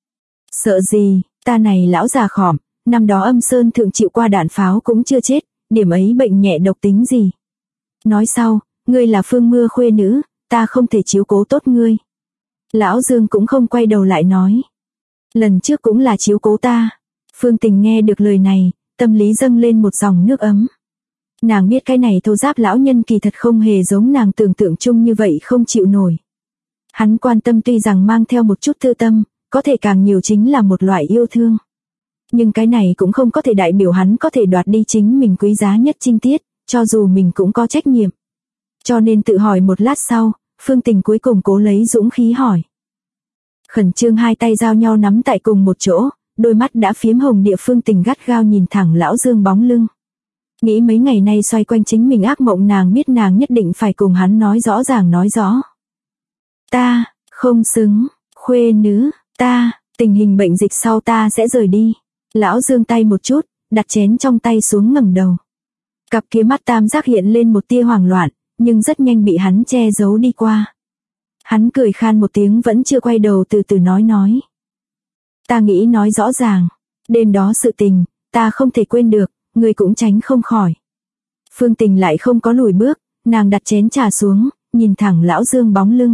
Sợ gì, ta này lão già khỏm, năm đó Âm Sơn thượng chịu qua đạn pháo cũng chưa chết, điểm ấy bệnh nhẹ độc tính gì. Nói sau, ngươi là Phương Mưa khuê nữ, ta không thể chiếu cố tốt ngươi. Lão Dương cũng không quay đầu lại nói. Lần trước cũng là chiếu cố ta. Phương Tình nghe được lời này, tâm lý dâng lên một dòng nước ấm. Nàng biết cái này thô giáp lão nhân kỳ thật không hề giống nàng tưởng tượng chung như vậy không chịu nổi. Hắn quan tâm tuy rằng mang theo một chút tư tâm, có thể càng nhiều chính là một loại yêu thương. Nhưng cái này cũng không có thể đại biểu hắn có thể đoạt đi chính mình quý giá nhất trinh tiết, cho dù mình cũng có trách nhiệm. Cho nên tự hỏi một lát sau, Phương Tình cuối cùng cố lấy dũng khí hỏi. Khẩn trương hai tay giao nhau nắm tại cùng một chỗ, đôi mắt đã phiếm hồng địa Phương Tình gắt gao nhìn thẳng lão Dương bóng lưng. Nghĩ mấy ngày nay xoay quanh chính mình ác mộng nàng biết nàng nhất định phải cùng hắn nói rõ ràng nói rõ. Ta, không xứng, khuê nữ, ta, tình hình bệnh dịch sau ta sẽ rời đi. Lão Dương tay một chút, đặt chén trong tay xuống ngẩng đầu. Cặp kia mắt tam giác hiện lên một tia hoảng loạn, nhưng rất nhanh bị hắn che giấu đi qua. Hắn cười khan một tiếng vẫn chưa quay đầu từ từ nói. Ta nghĩ nói rõ ràng, đêm đó sự tình, ta không thể quên được, người cũng tránh không khỏi. Phương Tình lại không có lùi bước, nàng đặt chén trà xuống, nhìn thẳng lão Dương bóng lưng.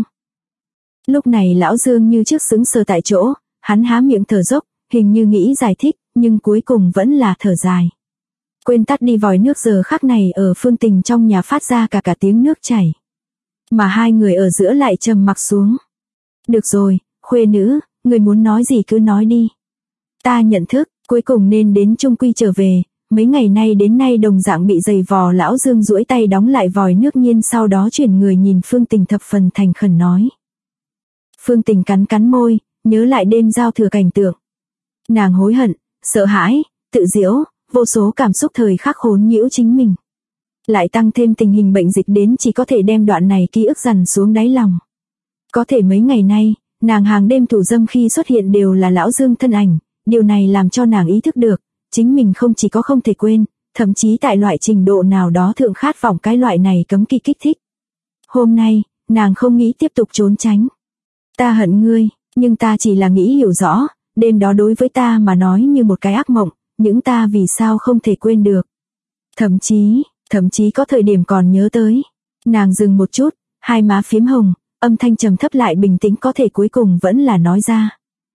Lúc này lão Dương như trước sững sờ tại chỗ, hắn há miệng thở dốc, hình như nghĩ giải thích, nhưng cuối cùng vẫn là thở dài. Quên tắt đi vòi nước giờ khắc này ở Phương Tình trong nhà phát ra cả tiếng nước chảy. Mà hai người ở giữa lại trầm mặc xuống. Được rồi, khuê nữ, người muốn nói gì cứ nói đi. Ta nhận thức, cuối cùng nên đến chung quy trở về, mấy ngày nay đến nay đồng dạng bị giày vò lão Dương duỗi tay đóng lại vòi nước nhiên sau đó chuyển người nhìn Phương Tình thập phần thành khẩn nói. Phương Tình cắn môi, nhớ lại đêm giao thừa cảnh tượng. Nàng hối hận, sợ hãi, tự giễu, vô số cảm xúc thời khắc khốn nhiễu chính mình. Lại tăng thêm tình hình bệnh dịch đến chỉ có thể đem đoạn này ký ức dằn xuống đáy lòng. Có thể mấy ngày nay, Nàng hàng đêm thủ dâm khi xuất hiện đều là Lão Dương thân ảnh, điều này làm cho nàng ý thức được, chính mình không chỉ có không thể quên, thậm chí tại loại trình độ nào đó thượng khát vọng cái loại này cấm kỵ kích thích. Hôm nay, nàng không nghĩ tiếp tục trốn tránh. Ta hận ngươi, nhưng ta chỉ là nghĩ hiểu rõ, đêm đó đối với ta mà nói như một cái ác mộng, những ta vì sao không thể quên được. Thậm chí có thời điểm còn nhớ tới. Nàng dừng một chút, hai má phím hồng, âm thanh trầm thấp lại bình tĩnh có thể cuối cùng vẫn là nói ra.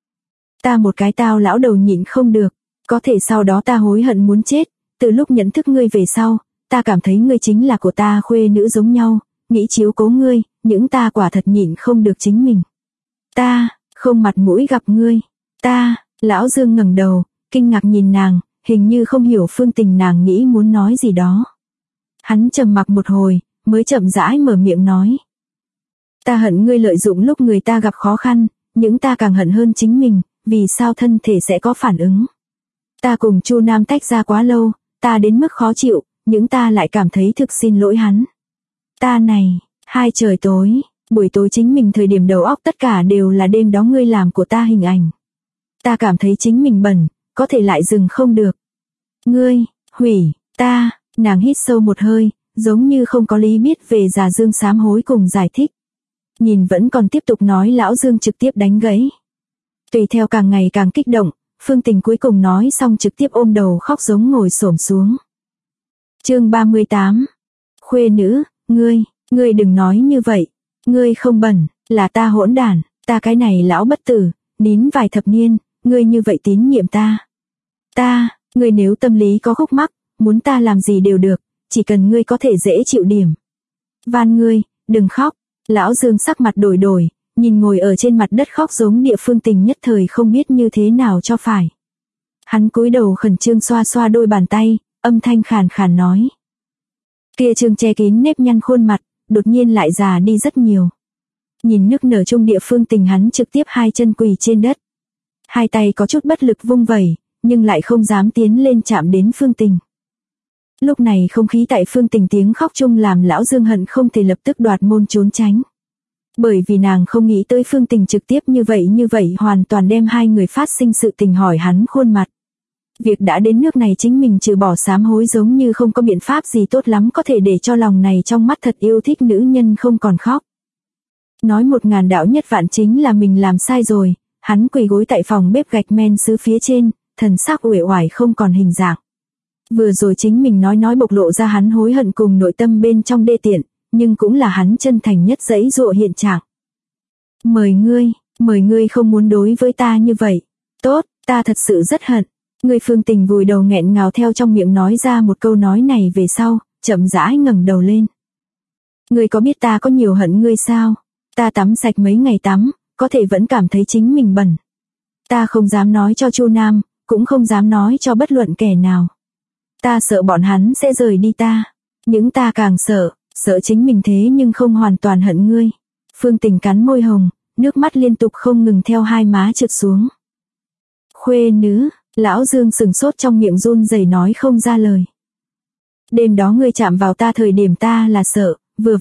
Ta một cái tao lão đầu nhịn không được, có thể sau đó ta hối hận muốn chết, từ lúc nhận thức ngươi về sau, ta cảm thấy ngươi chính là của ta khuê nữ giống nhau, nghĩ chiếu cố ngươi, những ta quả thật nhịn không được chính mình. Ta, không mặt mũi gặp ngươi, Lão Dương ngẩng đầu, kinh ngạc nhìn nàng, hình như không hiểu Phương Tình nàng nghĩ muốn nói gì đó. Hắn trầm mặc một hồi, mới chậm rãi mở miệng nói. Ta hận ngươi lợi dụng lúc người ta gặp khó khăn, những ta càng hận hơn chính mình, vì sao thân thể sẽ có phản ứng. Ta cùng Chu Nam tách ra quá lâu, ta đến mức khó chịu, những ta lại cảm thấy thực xin lỗi hắn. Ta này, trời tối, buổi tối chính mình thời điểm đầu óc tất cả đều là đêm đó ngươi làm của ta hình ảnh. Ta cảm thấy chính mình bẩn, có thể lại dừng không được. Ngươi, hủy, ta, nàng hít sâu một hơi, giống như không có lý biết về già Dương sám hối cùng giải thích. Nhìn vẫn còn tiếp tục nói Lão Dương trực tiếp đánh gãy. Tùy theo càng ngày càng kích động, Phương Tình cuối cùng nói xong trực tiếp ôm đầu khóc giống ngồi xổm xuống. Chương 38. Khuê nữ, ngươi đừng nói như vậy. Ngươi không bẩn, là ta hỗn đản, ta cái này lão bất tử, nín vài thập niên, ngươi như vậy tín nhiệm ta. Ngươi nếu tâm lý có khúc mắc, muốn ta làm gì đều được, chỉ cần ngươi có thể dễ chịu điểm. Van ngươi, đừng khóc. Lão Dương sắc mặt đổi, nhìn ngồi ở trên mặt đất khóc giống địa Phương Tình nhất thời không biết như thế nào cho phải. Hắn cúi đầu khẩn trương xoa xoa đôi bàn tay, âm thanh khàn khàn nói. Kia trương che kín nếp nhăn khuôn mặt, đột nhiên lại già đi rất nhiều. Nhìn nức nở chung địa Phương Tình hắn trực tiếp hai chân quỳ trên đất. Hai tay có chút bất lực vung vẩy, nhưng lại không dám tiến lên chạm đến Phương Tình. Lúc này không khí tại Phương Tình tiếng khóc chung làm Lão Dương hận không thể lập tức đoạt môn trốn tránh. Bởi vì nàng không nghĩ tới Phương Tình trực tiếp như vậy hoàn toàn đem hai người phát sinh sự tình hỏi hắn khuôn mặt. Việc đã đến nước này chính mình trừ bỏ sám hối giống như không có biện pháp gì tốt lắm có thể để cho lòng này trong mắt thật yêu thích nữ nhân không còn khóc. Nói 1000 đạo nhất vạn chính là mình làm sai rồi, hắn quỳ gối tại phòng bếp gạch men sứ phía trên, thần sắc uể oải không còn hình dạng. Vừa rồi chính mình nói bộc lộ ra hắn hối hận cùng nội tâm bên trong đê tiện, nhưng cũng là hắn chân thành nhất giãy giụa hiện trạng. Mời ngươi không muốn đối với ta như vậy. Tốt, ta thật sự rất hận. Người Phương Tình vùi đầu nghẹn ngào theo trong miệng nói ra một câu nói này về sau, chậm rãi ngẩng đầu lên. Ngươi có biết ta có nhiều hận ngươi sao? Ta tắm sạch mấy ngày tắm, có thể vẫn cảm thấy chính mình bẩn. Ta không dám nói cho Chu Nam, cũng không dám nói cho bất luận kẻ nào. Ta sợ bọn hắn sẽ rời đi ta. Những ta càng sợ chính mình thế nhưng không hoàn toàn hận ngươi. Phương Tình cắn môi hồng, nước mắt liên tục không ngừng theo hai má trượt xuống. Khuê nữ, Lão Dương sừng sốt trong miệng run rẩy nói không ra lời. Đêm đó ngươi chạm vào ta thời điểm ta là sợ, vừa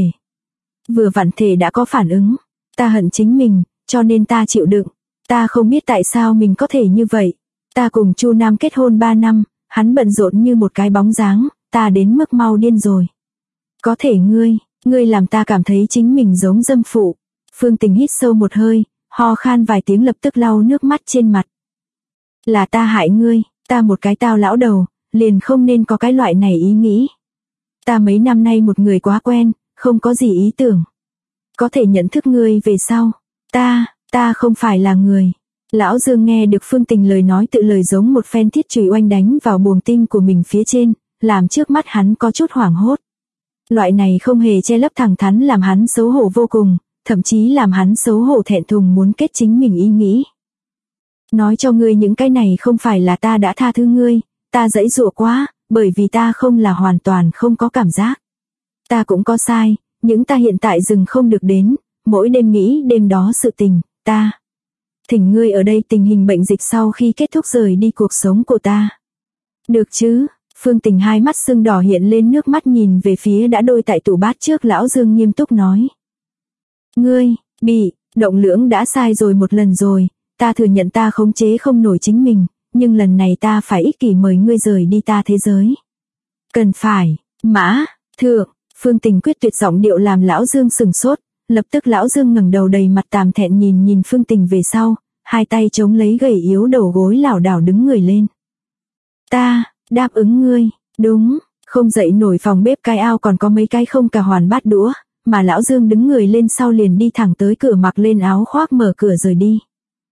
vặn thể đã có phản ứng. Ta hận chính mình, cho nên ta chịu đựng. Ta không biết tại sao mình có thể như vậy. Ta cùng Chu Nam kết hôn 3 năm, hắn bận rộn như một cái bóng dáng, ta đến mức mau điên rồi. Có thể ngươi làm ta cảm thấy chính mình giống dâm phụ. Phương Tình hít sâu một hơi, ho khan vài tiếng lập tức lau nước mắt trên mặt. Là ta hại ngươi, ta một cái tao lão đầu, liền không nên có cái loại này ý nghĩ. Ta mấy năm nay một người quá quen, không có gì ý tưởng. Có thể nhận thức ngươi về sau. Ta không phải là người. Lão Dương nghe được Phương Tình lời nói tự lời giống một phen thiết chùy oanh đánh vào buồng tim của mình phía trên, làm trước mắt hắn có chút hoảng hốt. Loại này không hề che lấp thẳng thắn làm hắn xấu hổ vô cùng, thậm chí làm hắn xấu hổ thẹn thùng muốn kết chính mình ý nghĩ. Nói cho ngươi những cái này không phải là ta đã tha thứ ngươi, ta giãy giụa quá, bởi vì ta không là hoàn toàn không có cảm giác. Ta cũng có sai, những ta hiện tại dừng không được đến, mỗi đêm nghĩ đêm đó sự tình, ta. Thỉnh ngươi ở đây tình hình bệnh dịch sau khi kết thúc rời đi cuộc sống của ta. Được chứ? Phương Tình hai mắt sưng đỏ hiện lên nước mắt nhìn về phía đã đôi tại tủ bát trước Lão Dương nghiêm túc nói. Ngươi, Động Lưỡng đã sai rồi một lần rồi, ta thừa nhận ta khống chế không nổi chính mình, nhưng lần này ta phải ích kỷ mời ngươi rời đi ta thế giới. Cần phải, Mã, thượng, Phương Tình quyết tuyệt giọng điệu làm Lão Dương sừng sốt, lập tức Lão Dương ngẩng đầu đầy mặt tàm thẹn nhìn Phương Tình về sau, hai tay chống lấy gầy yếu đầu gối lảo đảo đứng người lên. Ta, đáp ứng ngươi, đúng, không dậy nổi phòng bếp cái ao còn có mấy cái không cả hoàn bát đũa, mà Lão Dương đứng người lên sau liền đi thẳng tới cửa mặc lên áo khoác mở cửa rời đi.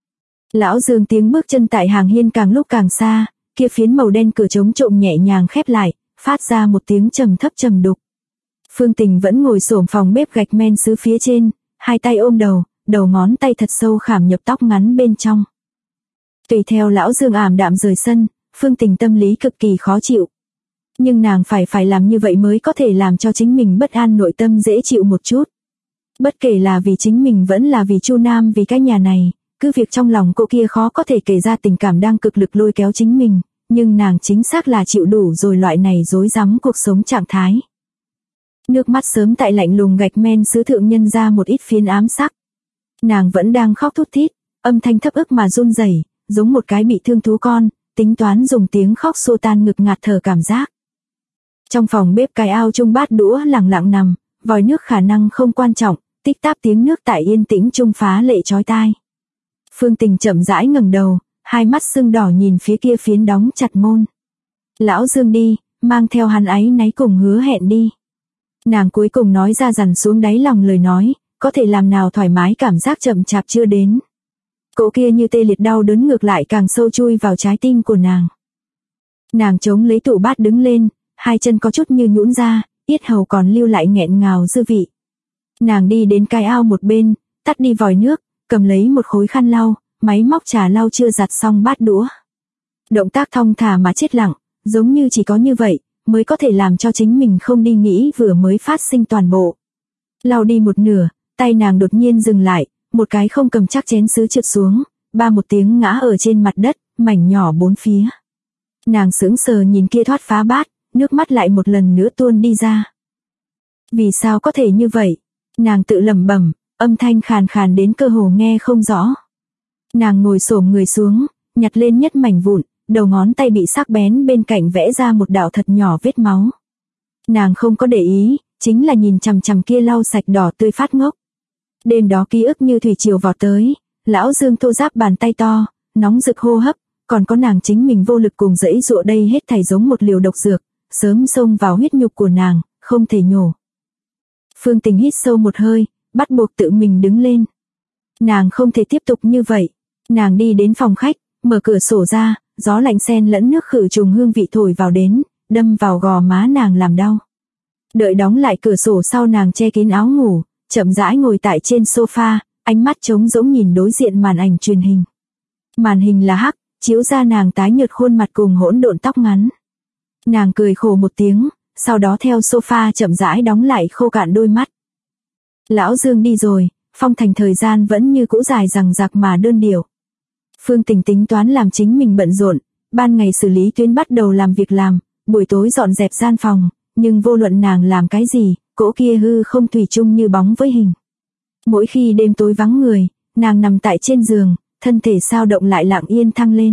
Lão Dương tiếng bước chân tại hàng hiên càng lúc càng xa, kia phiến màu đen cửa chống trộm nhẹ nhàng khép lại, phát ra một tiếng trầm thấp trầm đục. Phương Tình vẫn ngồi xổm phòng bếp gạch men sứ phía trên, hai tay ôm đầu, đầu ngón tay thật sâu khảm nhập tóc ngắn bên trong. Tùy theo Lão Dương ảm đạm rời sân, Phương Tình tâm lý cực kỳ khó chịu. Nhưng nàng phải làm như vậy mới có thể làm cho chính mình bất an nội tâm dễ chịu một chút. Bất kể là vì chính mình vẫn là vì Chu Nam vì cái nhà này, cứ việc trong lòng cô kia khó có thể kể ra tình cảm đang cực lực lôi kéo chính mình, nhưng nàng chính xác là chịu đủ rồi loại này rối rắm cuộc sống trạng thái. Nước mắt sớm tại lạnh lùng gạch men sứ thượng nhân ra một ít phiến ám sắc. Nàng vẫn đang khóc thút thít, âm thanh thấp ức mà run rẩy, giống một cái bị thương thú con, tính toán dùng tiếng khóc xua tan ngực ngạt thở cảm giác. Trong phòng bếp cái ao chung bát đũa lẳng lặng nằm, vòi nước khả năng không quan trọng, tích táp tiếng nước tại yên tĩnh chung phá lệ chói tai. Phương Tình chậm rãi ngẩng đầu, hai mắt sưng đỏ nhìn phía kia phiến đóng chặt môn. Lão Dương đi, mang theo hắn áy náy cùng hứa hẹn đi. Nàng cuối cùng nói ra dằn xuống đáy lòng lời nói, có thể làm nào thoải mái cảm giác chậm chạp chưa đến. Cỗ kia như tê liệt đau đớn ngược lại càng sâu chui vào trái tim của nàng. Nàng chống lấy tủ bát đứng lên, hai chân có chút như nhũn ra, yết hầu còn lưu lại nghẹn ngào dư vị. Nàng đi đến cái ao một bên, tắt đi vòi nước, cầm lấy một khối khăn lau, máy móc trà lau chưa giặt xong bát đũa. Động tác thong thả mà chết lặng, giống như chỉ có như vậy, mới có thể làm cho chính mình không đi nghĩ vừa mới phát sinh toàn bộ. Lau đi một nửa, tay nàng đột nhiên dừng lại, một cái không cầm chắc chén sứ trượt xuống, ba một tiếng ngã ở trên mặt đất, mảnh nhỏ bốn phía. Nàng sững sờ nhìn kia thoát phá bát, nước mắt lại một lần nữa tuôn đi ra. Vì sao có thể như vậy? Nàng tự lẩm bẩm, âm thanh khàn khàn đến cơ hồ nghe không rõ. Nàng ngồi xổm người xuống, nhặt lên nhất mảnh vụn, đầu ngón tay bị sắc bén bên cạnh vẽ ra một đạo thật nhỏ vết máu. Nàng không có để ý, chính là nhìn chằm chằm kia lau sạch đỏ tươi phát ngốc. Đêm đó ký ức như thủy triều vào tới, Lão Dương thô ráp bàn tay to, nóng rực hô hấp, còn có nàng chính mình vô lực cùng dẫy dụa đây hết thảy giống một liều độc dược, sớm xông vào huyết nhục của nàng, không thể nhổ. Phương Tình hít sâu một hơi, bắt buộc tự mình đứng lên. Nàng không thể tiếp tục như vậy. Nàng đi đến phòng khách, mở cửa sổ ra, gió lạnh xen lẫn nước khử trùng hương vị thổi vào đến, đâm vào gò má nàng làm đau. Đợi đóng lại cửa sổ sau nàng che kín áo ngủ, chậm rãi ngồi tại trên sofa, ánh mắt trống rỗng nhìn đối diện màn ảnh truyền hình. Màn hình là hắc, chiếu ra nàng tái nhợt khuôn mặt cùng hỗn độn tóc ngắn. Nàng cười khổ một tiếng, sau đó theo sofa chậm rãi đóng lại khô cạn đôi mắt. Lão Dương đi rồi, phong thành thời gian vẫn như cũ dài dằng dặc mà đơn điệu. Phương Tình tính toán làm chính mình bận rộn, ban ngày xử lý tuyến bắt đầu làm việc làm, buổi tối dọn dẹp gian phòng, nhưng vô luận nàng làm cái gì, cỗ kia hư không thủy chung như bóng với hình. Mỗi khi đêm tối vắng người, nàng nằm tại trên giường, thân thể sao động lại lặng yên thăng lên.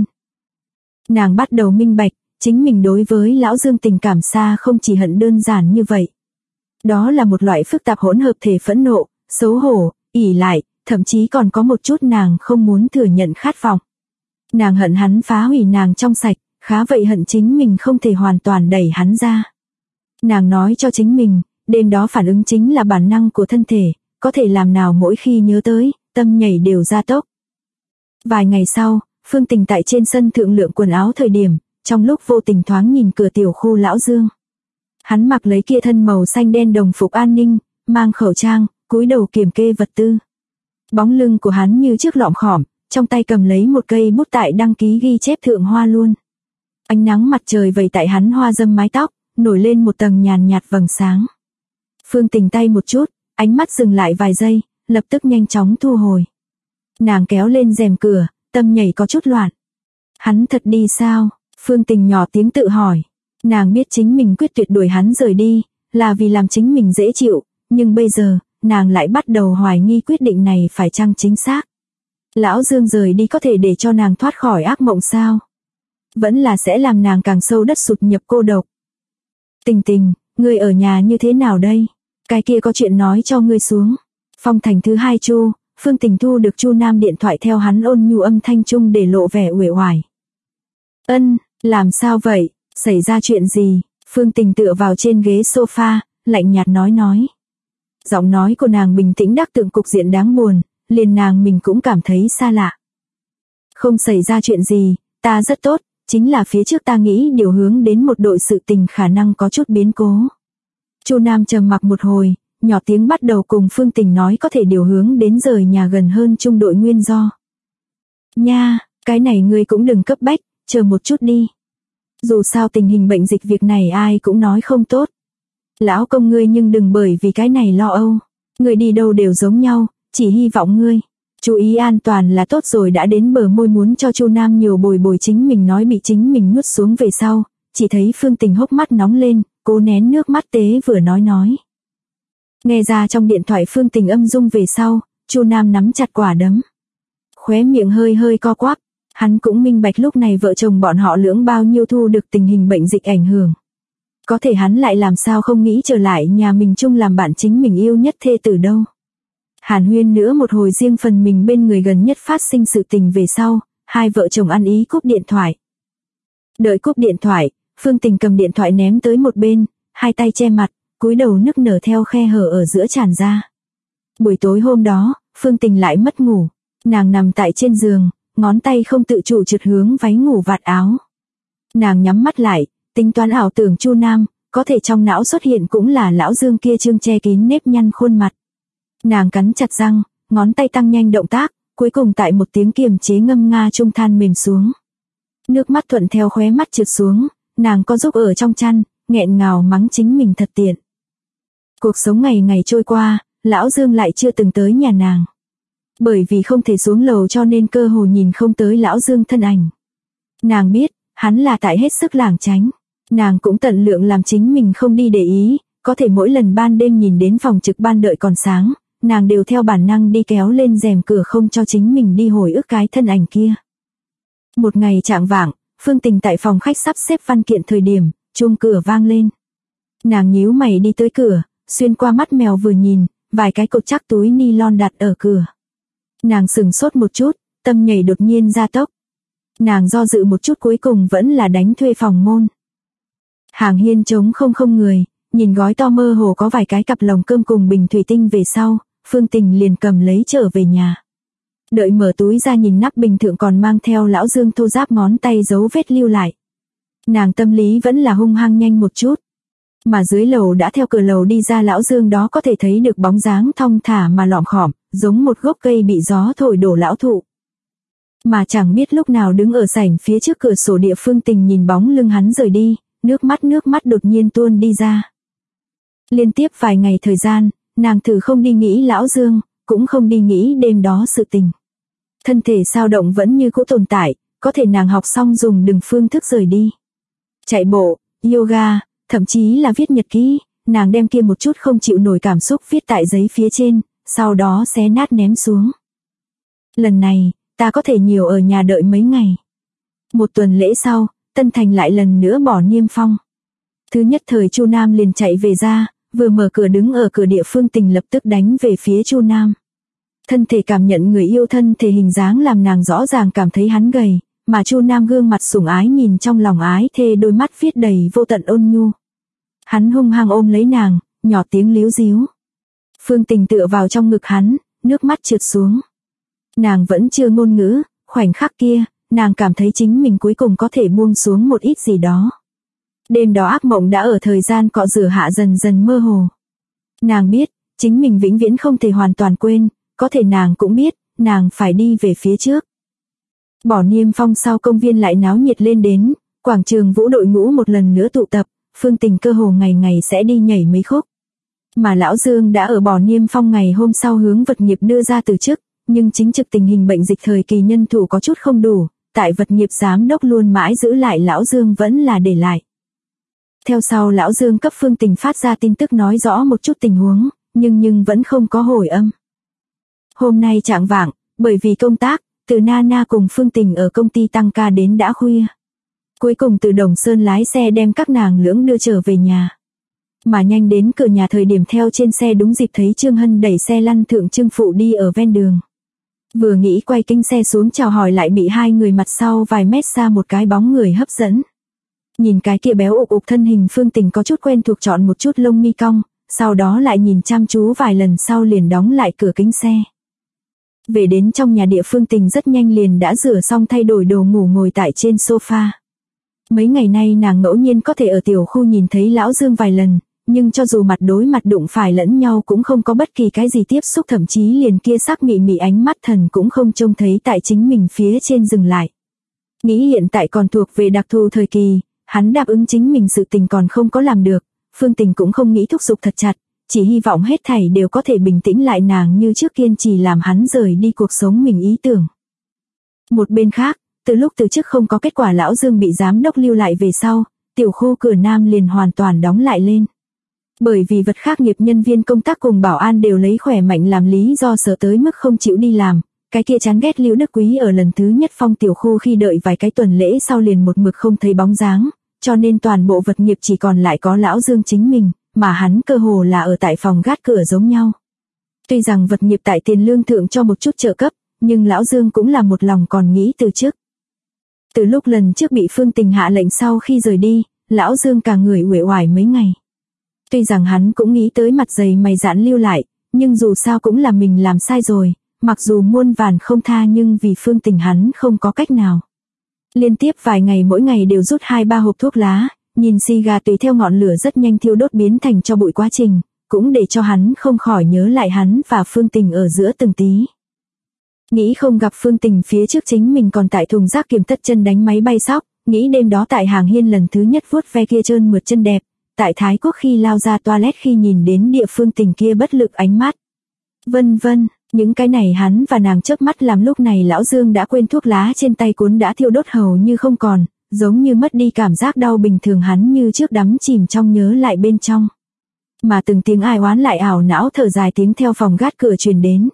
Nàng bắt đầu minh bạch, chính mình đối với Lão Dương tình cảm xa không chỉ hận đơn giản như vậy. Đó là một loại phức tạp hỗn hợp thể phẫn nộ, xấu hổ, ỉ lại, thậm chí còn có một chút nàng không muốn thừa nhận khát vọng. Nàng hận hắn phá hủy nàng trong sạch, khá vậy hận chính mình không thể hoàn toàn đẩy hắn ra. Nàng nói cho chính mình, đêm đó phản ứng chính là bản năng của thân thể, có thể làm nào mỗi khi nhớ tới, tâm nhảy đều gia tốc. Vài ngày sau, Phương Tình tại trên sân thượng lượng quần áo thời điểm, trong lúc vô tình thoáng nhìn cửa tiểu khu Lão Dương. Hắn mặc lấy kia thân màu xanh đen đồng phục an ninh, mang khẩu trang, cúi đầu kiểm kê vật tư. Bóng lưng của hắn như chiếc lọm khỏm, trong tay cầm lấy một cây bút tại đăng ký ghi chép thượng hoa luôn. Ánh nắng mặt trời vẩy tại hắn hoa dâm mái tóc, nổi lên một tầng nhàn nhạt vầng sáng. Phương Tình tay một chút, ánh mắt dừng lại vài giây, lập tức nhanh chóng thu hồi. Nàng kéo lên rèm cửa, tâm nhảy có chút loạn. Hắn thật đi sao? Phương Tình nhỏ tiếng tự hỏi. Nàng biết chính mình quyết tuyệt đuổi hắn rời đi, là vì làm chính mình dễ chịu, nhưng bây giờ, nàng lại bắt đầu hoài nghi quyết định này phải chăng chính xác. Lão Dương rời đi có thể để cho nàng thoát khỏi ác mộng sao? Vẫn là sẽ làm nàng càng sâu đất sụt nhập cô độc. Tình Tình, ngươi ở nhà như thế nào đây? Cái kia có chuyện nói cho ngươi xuống. Phong thành thứ 2 Chu, Phương Tình thu được Chu Nam điện thoại theo hắn ôn nhu âm thanh trung để lộ vẻ uể oải. Ân, làm sao vậy? Xảy ra chuyện gì? Phương Tình tựa vào trên ghế sofa, lạnh nhạt nói. Giọng nói của nàng bình tĩnh đắc tượng cục diện đáng buồn, liền nàng mình cũng cảm thấy xa lạ. Không xảy ra chuyện gì, ta rất tốt, chính là phía trước ta nghĩ điều hướng đến một đội sự tình khả năng có chút biến cố. Chu Nam trầm mặc một hồi, nhỏ tiếng bắt đầu cùng Phương Tình nói có thể điều hướng đến rời nhà gần hơn trung đội nguyên do. Nha, cái này ngươi cũng đừng cấp bách, chờ một chút đi. Dù sao tình hình bệnh dịch việc này ai cũng nói không tốt. Lão công ngươi nhưng đừng bởi vì cái này lo âu. Ngươi đi đâu đều giống nhau, chỉ hy vọng ngươi chú ý an toàn là tốt rồi. Đã đến bờ môi muốn cho Chu Nam nhiều bồi chính mình nói bị chính mình nuốt xuống về sau, chỉ thấy Phương Tình hốc mắt nóng lên, cố nén nước mắt tế vừa nói. Nghe ra trong điện thoại Phương Tình âm dung về sau, Chu Nam nắm chặt quả đấm. Khóe miệng hơi co quắp, hắn cũng minh bạch lúc này vợ chồng bọn họ lưỡng bao nhiêu thu được tình hình bệnh dịch ảnh hưởng. Có thể hắn lại làm sao không nghĩ trở lại nhà mình chung làm bạn chính mình yêu nhất thê tử đâu. Hàn huyên nữa một hồi riêng phần mình bên người gần nhất phát sinh sự tình về sau, hai vợ chồng ăn ý cúp điện thoại. Đợi cúp điện thoại, Phương Tình cầm điện thoại ném tới một bên, hai tay che mặt, cúi đầu nức nở theo khe hở ở giữa tràn ra. Buổi tối hôm đó, Phương Tình lại mất ngủ, nàng nằm tại trên giường, ngón tay không tự chủ trượt hướng váy ngủ vạt áo. Nàng nhắm mắt lại, tính toán ảo tưởng Chu Nam, có thể trong não xuất hiện cũng là lão Dương kia trương che kín nếp nhăn khuôn mặt. Nàng cắn chặt răng, ngón tay tăng nhanh động tác, cuối cùng tại một tiếng kiềm chế ngâm nga trung than mềm xuống. Nước mắt thuận theo khóe mắt trượt xuống, nàng co giúp ở trong chăn, nghẹn ngào mắng chính mình thật tiện. Cuộc sống ngày ngày trôi qua, lão Dương lại chưa từng tới nhà nàng. Bởi vì không thể xuống lầu cho nên cơ hồ nhìn không tới lão Dương thân ảnh. Nàng biết, hắn là tại hết sức lảng tránh. Nàng cũng tận lượng làm chính mình không đi để ý, có thể mỗi lần ban đêm nhìn đến phòng trực ban đợi còn sáng, nàng đều theo bản năng đi kéo lên rèm cửa không cho chính mình đi hồi ức cái thân ảnh kia. Một ngày chạng vạng, Phương Tình tại phòng khách sắp xếp văn kiện thời điểm, chuông cửa vang lên. Nàng nhíu mày đi tới cửa, xuyên qua mắt mèo vừa nhìn, vài cái cột chắc túi nylon đặt ở cửa. Nàng sửng sốt một chút, tâm nhảy đột nhiên gia tốc. Nàng do dự một chút cuối cùng vẫn là đánh thuê phòng môn. Hàng hiên trống không người, nhìn gói to mơ hồ có vài cái cặp lồng cơm cùng bình thủy tinh về sau, Phương Tình liền cầm lấy trở về nhà. Đợi mở túi ra nhìn nắp bình thượng còn mang theo lão Dương thô ráp ngón tay dấu vết lưu lại. Nàng tâm lý vẫn là hung hăng nhanh một chút. Mà dưới lầu đã theo cửa lầu đi ra lão Dương đó có thể thấy được bóng dáng thong thả mà lọm khỏm, giống một gốc cây bị gió thổi đổ lão thụ. Mà chẳng biết lúc nào đứng ở sảnh phía trước cửa sổ địa Phương Tình nhìn bóng lưng hắn rời đi, nước mắt đột nhiên tuôn đi ra. Liên tiếp vài ngày thời gian, nàng thử không đi nghĩ lão Dương, cũng không đi nghĩ đêm đó sự tình. Thân thể sao động vẫn như cũ tồn tại, có thể nàng học xong dùng đừng phương thức rời đi. Chạy bộ, yoga, thậm chí là viết nhật ký, nàng đem kia một chút không chịu nổi cảm xúc viết tại giấy phía trên, sau đó xé nát ném xuống. Lần này, ta có thể nhiều ở nhà đợi mấy ngày. Một tuần lễ sau, Tân Thành lại lần nữa bỏ niêm phong. Thứ nhất thời Chu Nam liền chạy về ra, vừa mở cửa đứng ở cửa địa Phương Tình lập tức đánh về phía Chu Nam. Thân thể cảm nhận người yêu thân thể hình dáng làm nàng rõ ràng cảm thấy hắn gầy, mà Chu Nam gương mặt sủng ái nhìn trong lòng ái thê đôi mắt viết đầy vô tận ôn nhu. Hắn hung hăng ôm lấy nàng, nhỏ tiếng líu díu. Phương Tình tựa vào trong ngực hắn, nước mắt trượt xuống. Nàng vẫn chưa ngôn ngữ, khoảnh khắc kia, nàng cảm thấy chính mình cuối cùng có thể buông xuống một ít gì đó. Đêm đó ác mộng đã ở thời gian cọ rửa hạ dần dần mơ hồ. Nàng biết, chính mình vĩnh viễn không thể hoàn toàn quên, có thể nàng cũng biết, nàng phải đi về phía trước. Bỏ niêm phong sau công viên lại náo nhiệt lên đến, quảng trường vũ đội ngũ một lần nữa tụ tập, Phương Tình cơ hồ ngày ngày sẽ đi nhảy mấy khúc. Mà lão Dương đã ở bỏ niêm phong ngày hôm sau hướng vật nghiệp đưa ra từ chức, nhưng chính trực tình hình bệnh dịch thời kỳ nhân thủ có chút không đủ, tại vật nghiệp giám đốc luôn mãi giữ lại lão Dương vẫn là để lại. Theo sau lão Dương cấp Phương Tình phát ra tin tức nói rõ một chút tình huống, nhưng vẫn không có hồi âm. Hôm nay chạng vạng, bởi vì công tác, Từ Nana cùng Phương Tình ở công ty tăng ca đến đã khuya. Cuối cùng Từ Đồng Sơn lái xe đem các nàng lưỡng đưa trở về nhà. Mà nhanh đến cửa nhà thời điểm theo trên xe đúng dịp thấy Trương Hân đẩy xe lăn thượng Trương Phụ đi ở ven đường. Vừa nghĩ quay kính xe xuống chào hỏi lại bị hai người mặt sau vài mét xa một cái bóng người hấp dẫn. Nhìn cái kia béo ục ục thân hình Phương Tình có chút quen thuộc chọn một chút lông mi cong, sau đó lại nhìn chăm chú vài lần sau liền đóng lại cửa kính xe. Về đến trong nhà địa Phương Tình rất nhanh liền đã rửa xong thay đổi đồ ngủ ngồi tại trên sofa. Mấy ngày nay nàng ngẫu nhiên có thể ở tiểu khu nhìn thấy Lão Dương vài lần, nhưng cho dù mặt đối mặt đụng phải lẫn nhau cũng không có bất kỳ cái gì tiếp xúc, thậm chí liền kia sắc mị mị ánh mắt thần cũng không trông thấy tại chính mình phía trên dừng lại. Nghĩ hiện tại còn thuộc về đặc thù thời kỳ, hắn đáp ứng chính mình sự tình còn không có làm được, Phương Tình cũng không nghĩ thúc giục thật chặt, chỉ hy vọng hết thảy đều có thể bình tĩnh lại nàng như trước kiên trì làm hắn rời đi cuộc sống mình ý tưởng. Một bên khác, từ lúc từ trước không có kết quả Lão Dương bị giám đốc lưu lại về sau, tiểu khu cửa Nam liền hoàn toàn đóng lại lên. Bởi vì vật khác nghiệp nhân viên công tác cùng bảo an đều lấy khỏe mạnh làm lý do sợ tới mức không chịu đi làm, cái kia chán ghét Lưu Đức Quý ở lần thứ nhất phong tiểu khu khi đợi vài cái tuần lễ sau liền một mực không thấy bóng dáng, cho nên toàn bộ vật nghiệp chỉ còn lại có Lão Dương chính mình, mà hắn cơ hồ là ở tại phòng gác cửa giống nhau. Tuy rằng vật nghiệp tại tiền lương thượng cho một chút trợ cấp, nhưng Lão Dương cũng là một lòng còn nghĩ từ trước. Từ lúc lần trước bị Phương Tình hạ lệnh sau khi rời đi, Lão Dương cả người uể oải mấy ngày. Tuy rằng hắn cũng nghĩ tới mặt dày mày dạn lưu lại, nhưng dù sao cũng là mình làm sai rồi, mặc dù muôn vàn không tha nhưng vì Phương Tình hắn không có cách nào. Liên tiếp vài ngày mỗi ngày đều rút 2-3 hộp thuốc lá, nhìn xì gà tùy theo ngọn lửa rất nhanh thiêu đốt biến thành cho bụi quá trình, cũng để cho hắn không khỏi nhớ lại hắn và Phương Tình ở giữa từng tí. Nghĩ không gặp Phương Tình phía trước chính mình còn tại thùng rác kiềm tất chân đánh máy bay sóc, nghĩ đêm đó tại hàng hiên lần thứ nhất vuốt ve kia trơn mượt chân đẹp, tại Thái Quốc khi lao ra toilet khi nhìn đến địa Phương Tình kia bất lực ánh mắt. Vân vân, những cái này hắn và nàng chớp mắt làm lúc này Lão Dương đã quên thuốc lá trên tay cuốn đã thiêu đốt hầu như không còn, giống như mất đi cảm giác đau bình thường hắn như trước đắm chìm trong nhớ lại bên trong. Mà từng tiếng ai oán lại ảo não thở dài tiếng theo phòng gác cửa truyền đến.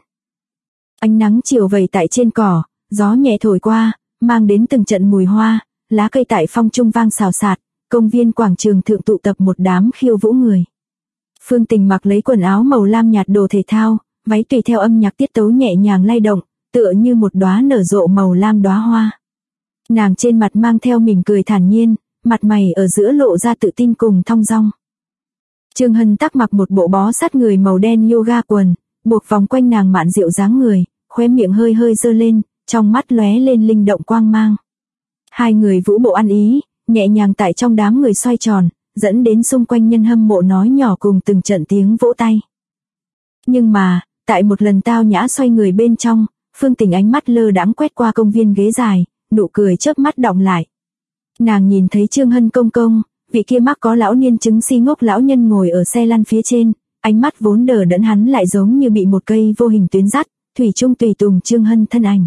Ánh nắng chiều vẩy tại trên cỏ, gió nhẹ thổi qua, mang đến từng trận mùi hoa, lá cây tại phong trung vang xào xạc, công viên quảng trường thượng tụ tập một đám khiêu vũ người. Phương Tình mặc lấy quần áo màu lam nhạt đồ thể thao, váy tùy theo âm nhạc tiết tấu nhẹ nhàng lay động, tựa như một đóa nở rộ màu lam đóa hoa. Nàng trên mặt mang theo mỉm cười thản nhiên, mặt mày ở giữa lộ ra tự tin cùng thong dong. Trương Hân tắc mặc một bộ bó sát người màu đen yoga quần, buộc vòng quanh nàng mạn diệu dáng người, khóe miệng hơi hơi giơ lên, trong mắt lóe lên linh động quang mang. Hai người vũ bộ ăn ý, nhẹ nhàng tại trong đám người xoay tròn, dẫn đến xung quanh nhân hâm mộ nói nhỏ cùng từng trận tiếng vỗ tay. Nhưng mà, tại một lần tao nhã xoay người bên trong, Phương Tình ánh mắt lơ đãng quét qua công viên ghế dài, nụ cười chớp mắt đọng lại. Nàng nhìn thấy Trương Hân công công, vị kia mắc có lão niên chứng si ngốc lão nhân ngồi ở xe lăn phía trên, ánh mắt vốn đờ đẫn hắn lại giống như bị một cây vô hình tuyến dắt, thủy chung tùy tùng Trương Hân thân ảnh.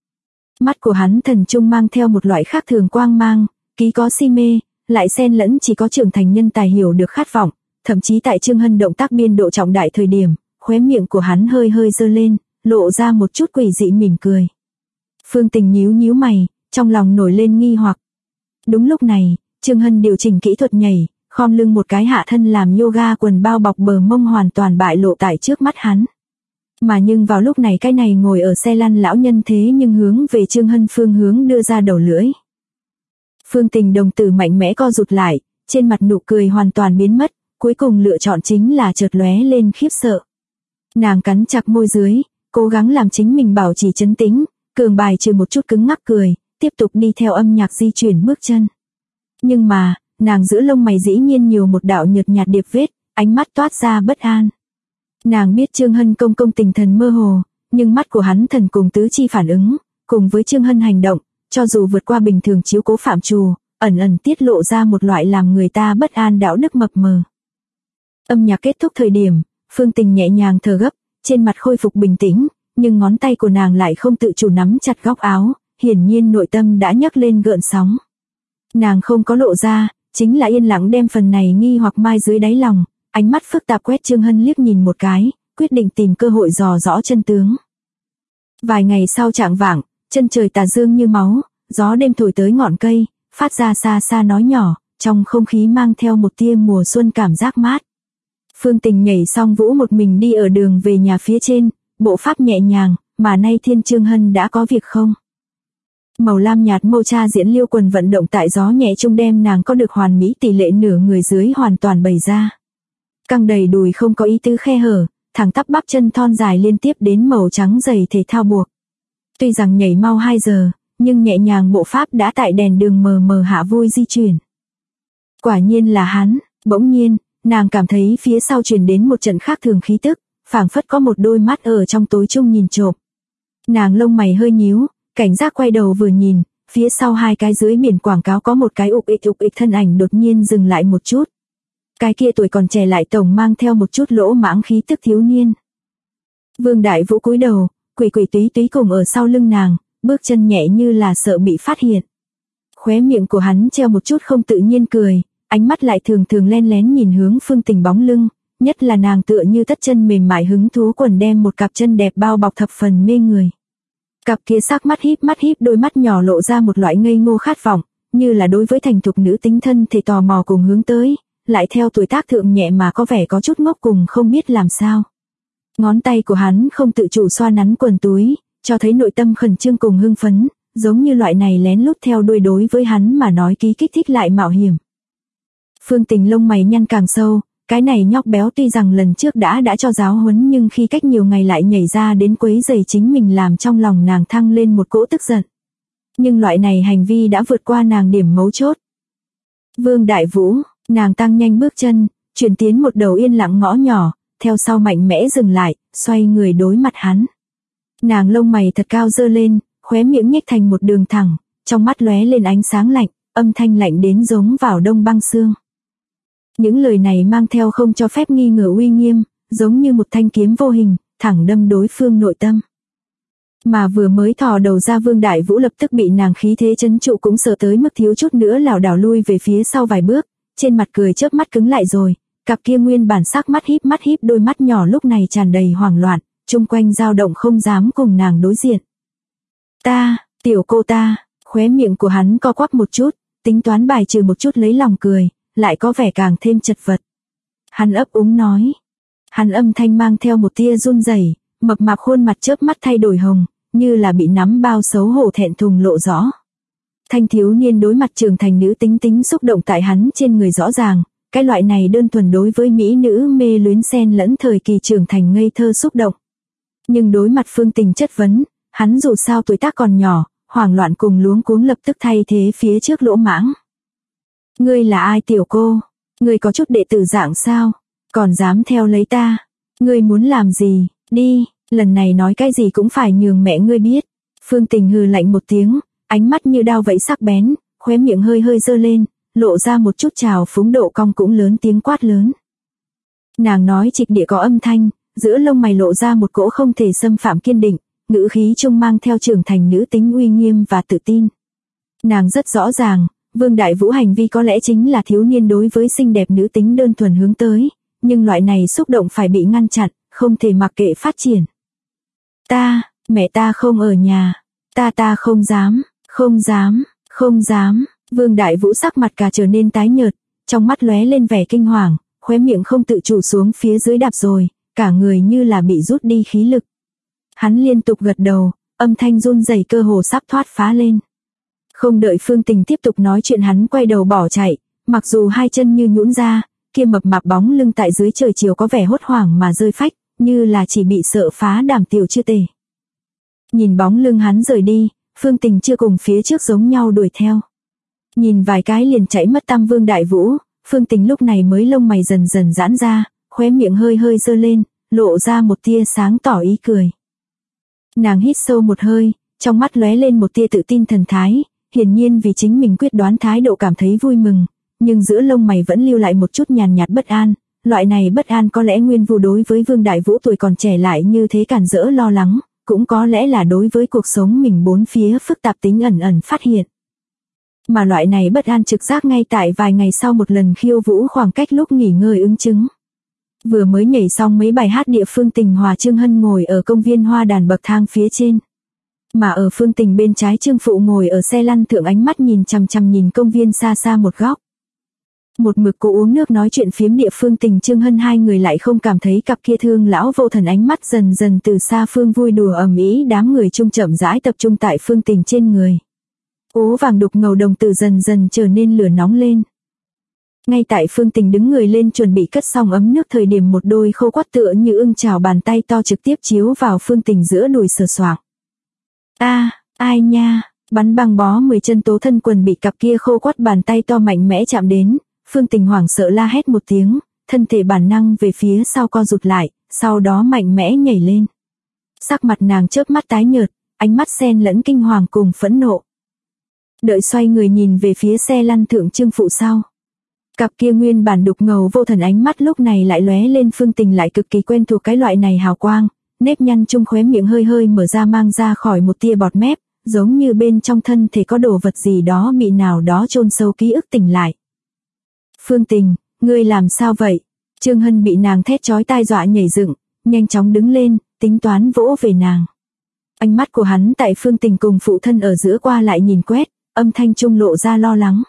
Mắt của hắn thần trung mang theo một loại khác thường quang mang, ký có si mê, lại xen lẫn chỉ có trưởng thành nhân tài hiểu được khát vọng, thậm chí tại Trương Hân động tác biên độ trọng đại thời điểm, khóe miệng của hắn hơi hơi giơ lên, lộ ra một chút quỷ dị mỉm cười. Phương Tình nhíu nhíu mày, trong lòng nổi lên nghi hoặc. Đúng lúc này, Trương Hân điều chỉnh kỹ thuật nhảy, khom lưng một cái hạ thân làm yoga quần bao bọc bờ mông hoàn toàn bại lộ tại trước mắt hắn. Mà nhưng vào lúc này cái này ngồi ở xe lăn lão nhân thế nhưng hướng về Trương Hân phương hướng đưa ra đầu lưỡi. Phương Tình đồng tử mạnh mẽ co rụt lại, trên mặt nụ cười hoàn toàn biến mất, cuối cùng lựa chọn chính là chợt lóe lên khiếp sợ. Nàng cắn chặt môi dưới, cố gắng làm chính mình bảo trì trấn tĩnh, cường bài trừ một chút cứng ngắc cười, tiếp tục đi theo âm nhạc di chuyển bước chân. Nhưng mà, nàng giữa lông mày dĩ nhiên nhiều một đạo nhợt nhạt điệp vết, ánh mắt toát ra bất an. Nàng biết Trương Hân công công tình thần mơ hồ, nhưng mắt của hắn thần cùng tứ chi phản ứng, cùng với Trương Hân hành động, cho dù vượt qua bình thường chiếu cố phạm trù, ẩn ẩn tiết lộ ra một loại làm người ta bất an đạo đức mập mờ. Âm nhạc kết thúc thời điểm, Phương Tình nhẹ nhàng thở gấp, trên mặt khôi phục bình tĩnh, nhưng ngón tay của nàng lại không tự chủ nắm chặt góc áo, hiển nhiên nội tâm đã nhấc lên gợn sóng. Nàng không có lộ ra, chính là yên lặng đem phần này nghi hoặc mai dưới đáy lòng, ánh mắt phức tạp quét Trương Hân liếc nhìn một cái, quyết định tìm cơ hội dò rõ chân tướng. Vài ngày sau chạng vạng, chân trời tà dương như máu, gió đêm thổi tới ngọn cây, phát ra xa xa nói nhỏ, trong không khí mang theo một tia mùa xuân cảm giác mát. Phương Tình nhảy xong vũ một mình đi ở đường về nhà phía trên, bộ pháp nhẹ nhàng, mà nay Thiên Trương Hân đã có việc không? Màu lam nhạt mô cha diễn liêu quần vận động tại gió nhẹ trung đem nàng có được hoàn mỹ tỷ lệ nửa người dưới hoàn toàn bày ra. Căng đầy đùi không có ý tứ khe hở, thẳng tắp bắp chân thon dài liên tiếp đến màu trắng giày thể thao buộc. Tuy rằng nhảy mau 2 giờ, nhưng nhẹ nhàng bộ pháp đã tại đèn đường mờ mờ hạ vui di chuyển. Quả nhiên là hắn, bỗng nhiên, nàng cảm thấy phía sau truyền đến một trận khác thường khí tức, phảng phất có một đôi mắt ở trong tối trung nhìn trộm. Nàng lông mày hơi nhíu, cảnh giác quay đầu vừa nhìn, phía sau 2 cái dưới biển quảng cáo có một cái ục ịch thân ảnh đột nhiên dừng lại một chút. Cái kia tuổi còn trẻ lại tổng mang theo một chút lỗ mãng khí tức thiếu niên. Vương Đại Vũ cúi đầu, quỷ quỷ túy túy cùng ở sau lưng nàng, bước chân nhẹ như là sợ bị phát hiện. Khóe miệng của hắn treo một chút không tự nhiên cười, ánh mắt lại thường thường len lén nhìn hướng Phương Tình bóng lưng, nhất là nàng tựa như tất chân mềm mại hứng thú quần đem một cặp chân đẹp bao bọc thập phần mê người. Cặp kia sắc mắt híp đôi mắt nhỏ lộ ra một loại ngây ngô khát vọng, như là đối với thành thục nữ tính thân thể tò mò cùng hướng tới, lại theo tuổi tác thượng nhẹ mà có vẻ có chút ngốc cùng không biết làm sao. Ngón tay của hắn không tự chủ xoa nắn quần túi, cho thấy nội tâm khẩn trương cùng hưng phấn, giống như loại này lén lút theo đuôi đối với hắn mà nói ký kích thích lại mạo hiểm. Phương Tình lông mày nhăn càng sâu, cái này nhóc béo tuy rằng lần trước đã cho giáo huấn nhưng khi cách nhiều ngày lại nhảy ra đến quấy rầy chính mình làm trong lòng nàng thăng lên một cỗ tức giận. Nhưng loại này hành vi đã vượt qua nàng điểm mấu chốt. Vương Đại Vũ, nàng tăng nhanh bước chân, chuyển tiến một đầu yên lặng ngõ nhỏ, theo sau mạnh mẽ dừng lại, xoay người đối mặt hắn. Nàng lông mày thật cao dơ lên, khóe miệng nhếch thành một đường thẳng, trong mắt lóe lên ánh sáng lạnh, âm thanh lạnh đến giống vào đông băng xương. Những lời này mang theo không cho phép nghi ngờ uy nghiêm, giống như một thanh kiếm vô hình, thẳng đâm đối phương nội tâm. Mà vừa mới thò đầu ra Vương Đại Vũ lập tức bị nàng khí thế chấn trụ cũng sợ tới mức thiếu chút nữa lảo đảo lui về phía sau vài bước, trên mặt cười chớp mắt cứng lại rồi, cặp kia nguyên bản sắc mắt híp đôi mắt nhỏ lúc này tràn đầy hoảng loạn, chung quanh dao động không dám cùng nàng đối diện. Ta, tiểu cô ta, khóe miệng của hắn co quắp một chút, tính toán bài trừ một chút lấy lòng cười, lại có vẻ càng thêm chật vật. Hắn ấp úng nói. Hắn âm thanh mang theo một tia run rẩy, mập mạp khuôn mặt chớp mắt thay đổi hồng, như là bị nắm bao xấu hổ thẹn thùng lộ rõ. Thanh thiếu niên đối mặt trưởng thành nữ tính xúc động tại hắn trên người rõ ràng, cái loại này đơn thuần đối với mỹ nữ mê luyến xen lẫn thời kỳ trưởng thành ngây thơ xúc động. Nhưng đối mặt Phương Tình chất vấn, hắn dù sao tuổi tác còn nhỏ, hoảng loạn cùng luống cuống lập tức thay thế phía trước lỗ mãng. Ngươi là ai tiểu cô? Ngươi có chút đệ tử dạng sao? Còn dám theo lấy ta? Ngươi muốn làm gì? Đi, lần này nói cái gì cũng phải nhường mẹ ngươi biết. Phương Tình hừ lạnh một tiếng, ánh mắt như đao vậy sắc bén, khóe miệng hơi giơ lên, lộ ra một chút trào phúng độ cong cũng lớn tiếng quát lớn. Nàng nói trịch địa có âm thanh, giữa lông mày lộ ra một cỗ không thể xâm phạm kiên định, ngữ khí trung mang theo trưởng thành nữ tính uy nghiêm và tự tin. Nàng rất rõ ràng, Vương Đại Vũ hành vi có lẽ chính là thiếu niên đối với xinh đẹp nữ tính đơn thuần hướng tới, nhưng loại này xúc động phải bị ngăn chặn, không thể mặc kệ phát triển. Mẹ ta không ở nhà, ta không dám, Vương Đại Vũ sắc mặt cả trở nên tái nhợt, trong mắt lóe lên vẻ kinh hoàng, khóe miệng không tự chủ xuống phía dưới đạp rồi, cả người như là bị rút đi khí lực. Hắn liên tục gật đầu, âm thanh run rẩy cơ hồ sắp thoát phá lên. Không đợi Phương Tình tiếp tục nói chuyện hắn quay đầu bỏ chạy, mặc dù hai chân như nhũn ra, kia mập mạp bóng lưng tại dưới trời chiều có vẻ hốt hoảng mà rơi phách, như là chỉ bị sợ phá đảm tiểu chưa tề. Nhìn bóng lưng hắn rời đi, Phương Tình chưa cùng phía trước giống nhau đuổi theo. Nhìn vài cái liền chạy mất tăm Vương Đại Vũ, Phương Tình lúc này mới lông mày dần dần giãn ra, khóe miệng hơi giơ lên, lộ ra một tia sáng tỏ ý cười. Nàng hít sâu một hơi, trong mắt lóe lên một tia tự tin thần thái, hiển nhiên vì chính mình quyết đoán thái độ cảm thấy vui mừng, nhưng giữa lông mày vẫn lưu lại một chút nhàn nhạt bất an, loại này bất an có lẽ nguyên vụ đối với Vương Đại Vũ tuổi còn trẻ lại như thế cản rỡ lo lắng, cũng có lẽ là đối với cuộc sống mình bốn phía phức tạp tính ẩn phát hiện. Mà loại này bất an trực giác ngay tại vài ngày sau một lần khiêu vũ khoảng cách lúc nghỉ ngơi ứng chứng. Vừa mới nhảy xong mấy bài hát địa Phương Tình hòa Trương Hân ngồi ở công viên hoa đàn bậc thang phía trên. Mà ở Phương Tình bên trái Trương Phụ ngồi ở xe lăn thượng, ánh mắt nhìn chằm chằm nhìn công viên xa xa một góc. Một mực cô uống nước nói chuyện phiếm địa Phương Tình Trương Hân, hai người lại không cảm thấy cặp kia thương lão vô thần ánh mắt dần dần từ xa phương vui đùa ầm ĩ đám người chung chậm rãi tập trung tại Phương Tình trên người. Ố vàng đục ngầu đồng tử dần dần trở nên lửa nóng lên. Ngay tại Phương Tình đứng người lên chuẩn bị cất xong ấm nước thời điểm, một đôi khô quắt tựa như ưng chảo bàn tay to trực tiếp chiếu vào Phương Tình giữa đùi sờ soạng. Ai nha, bắn bằng bó 10 chân tố thân quần bị cặp kia khô quắt bàn tay to mạnh mẽ chạm đến, Phương Tình hoảng sợ la hét một tiếng, thân thể bản năng về phía sau co rụt lại, sau đó mạnh mẽ nhảy lên. Sắc mặt nàng chớp mắt tái nhợt, ánh mắt xen lẫn kinh hoàng cùng phẫn nộ. Đợi xoay người nhìn về phía xe lăn thượng Trương Phụ sau. Cặp kia nguyên bản đục ngầu vô thần ánh mắt lúc này lại lóe lên Phương Tình lại cực kỳ quen thuộc cái loại này hào quang, nếp nhăn chung khóe miệng hơi hơi mở ra mang ra khỏi một tia bọt mép, giống như bên trong thân thể có đồ vật gì đó bị nào đó chôn sâu ký ức tỉnh lại. Phương Tình, ngươi làm sao vậy? Trương Hân bị nàng thét chói tai dọa nhảy dựng, nhanh chóng đứng lên, tính toán vỗ về nàng. Ánh mắt của hắn tại Phương Tình cùng phụ thân ở giữa qua lại nhìn quét, âm thanh trung lộ ra lo lắng.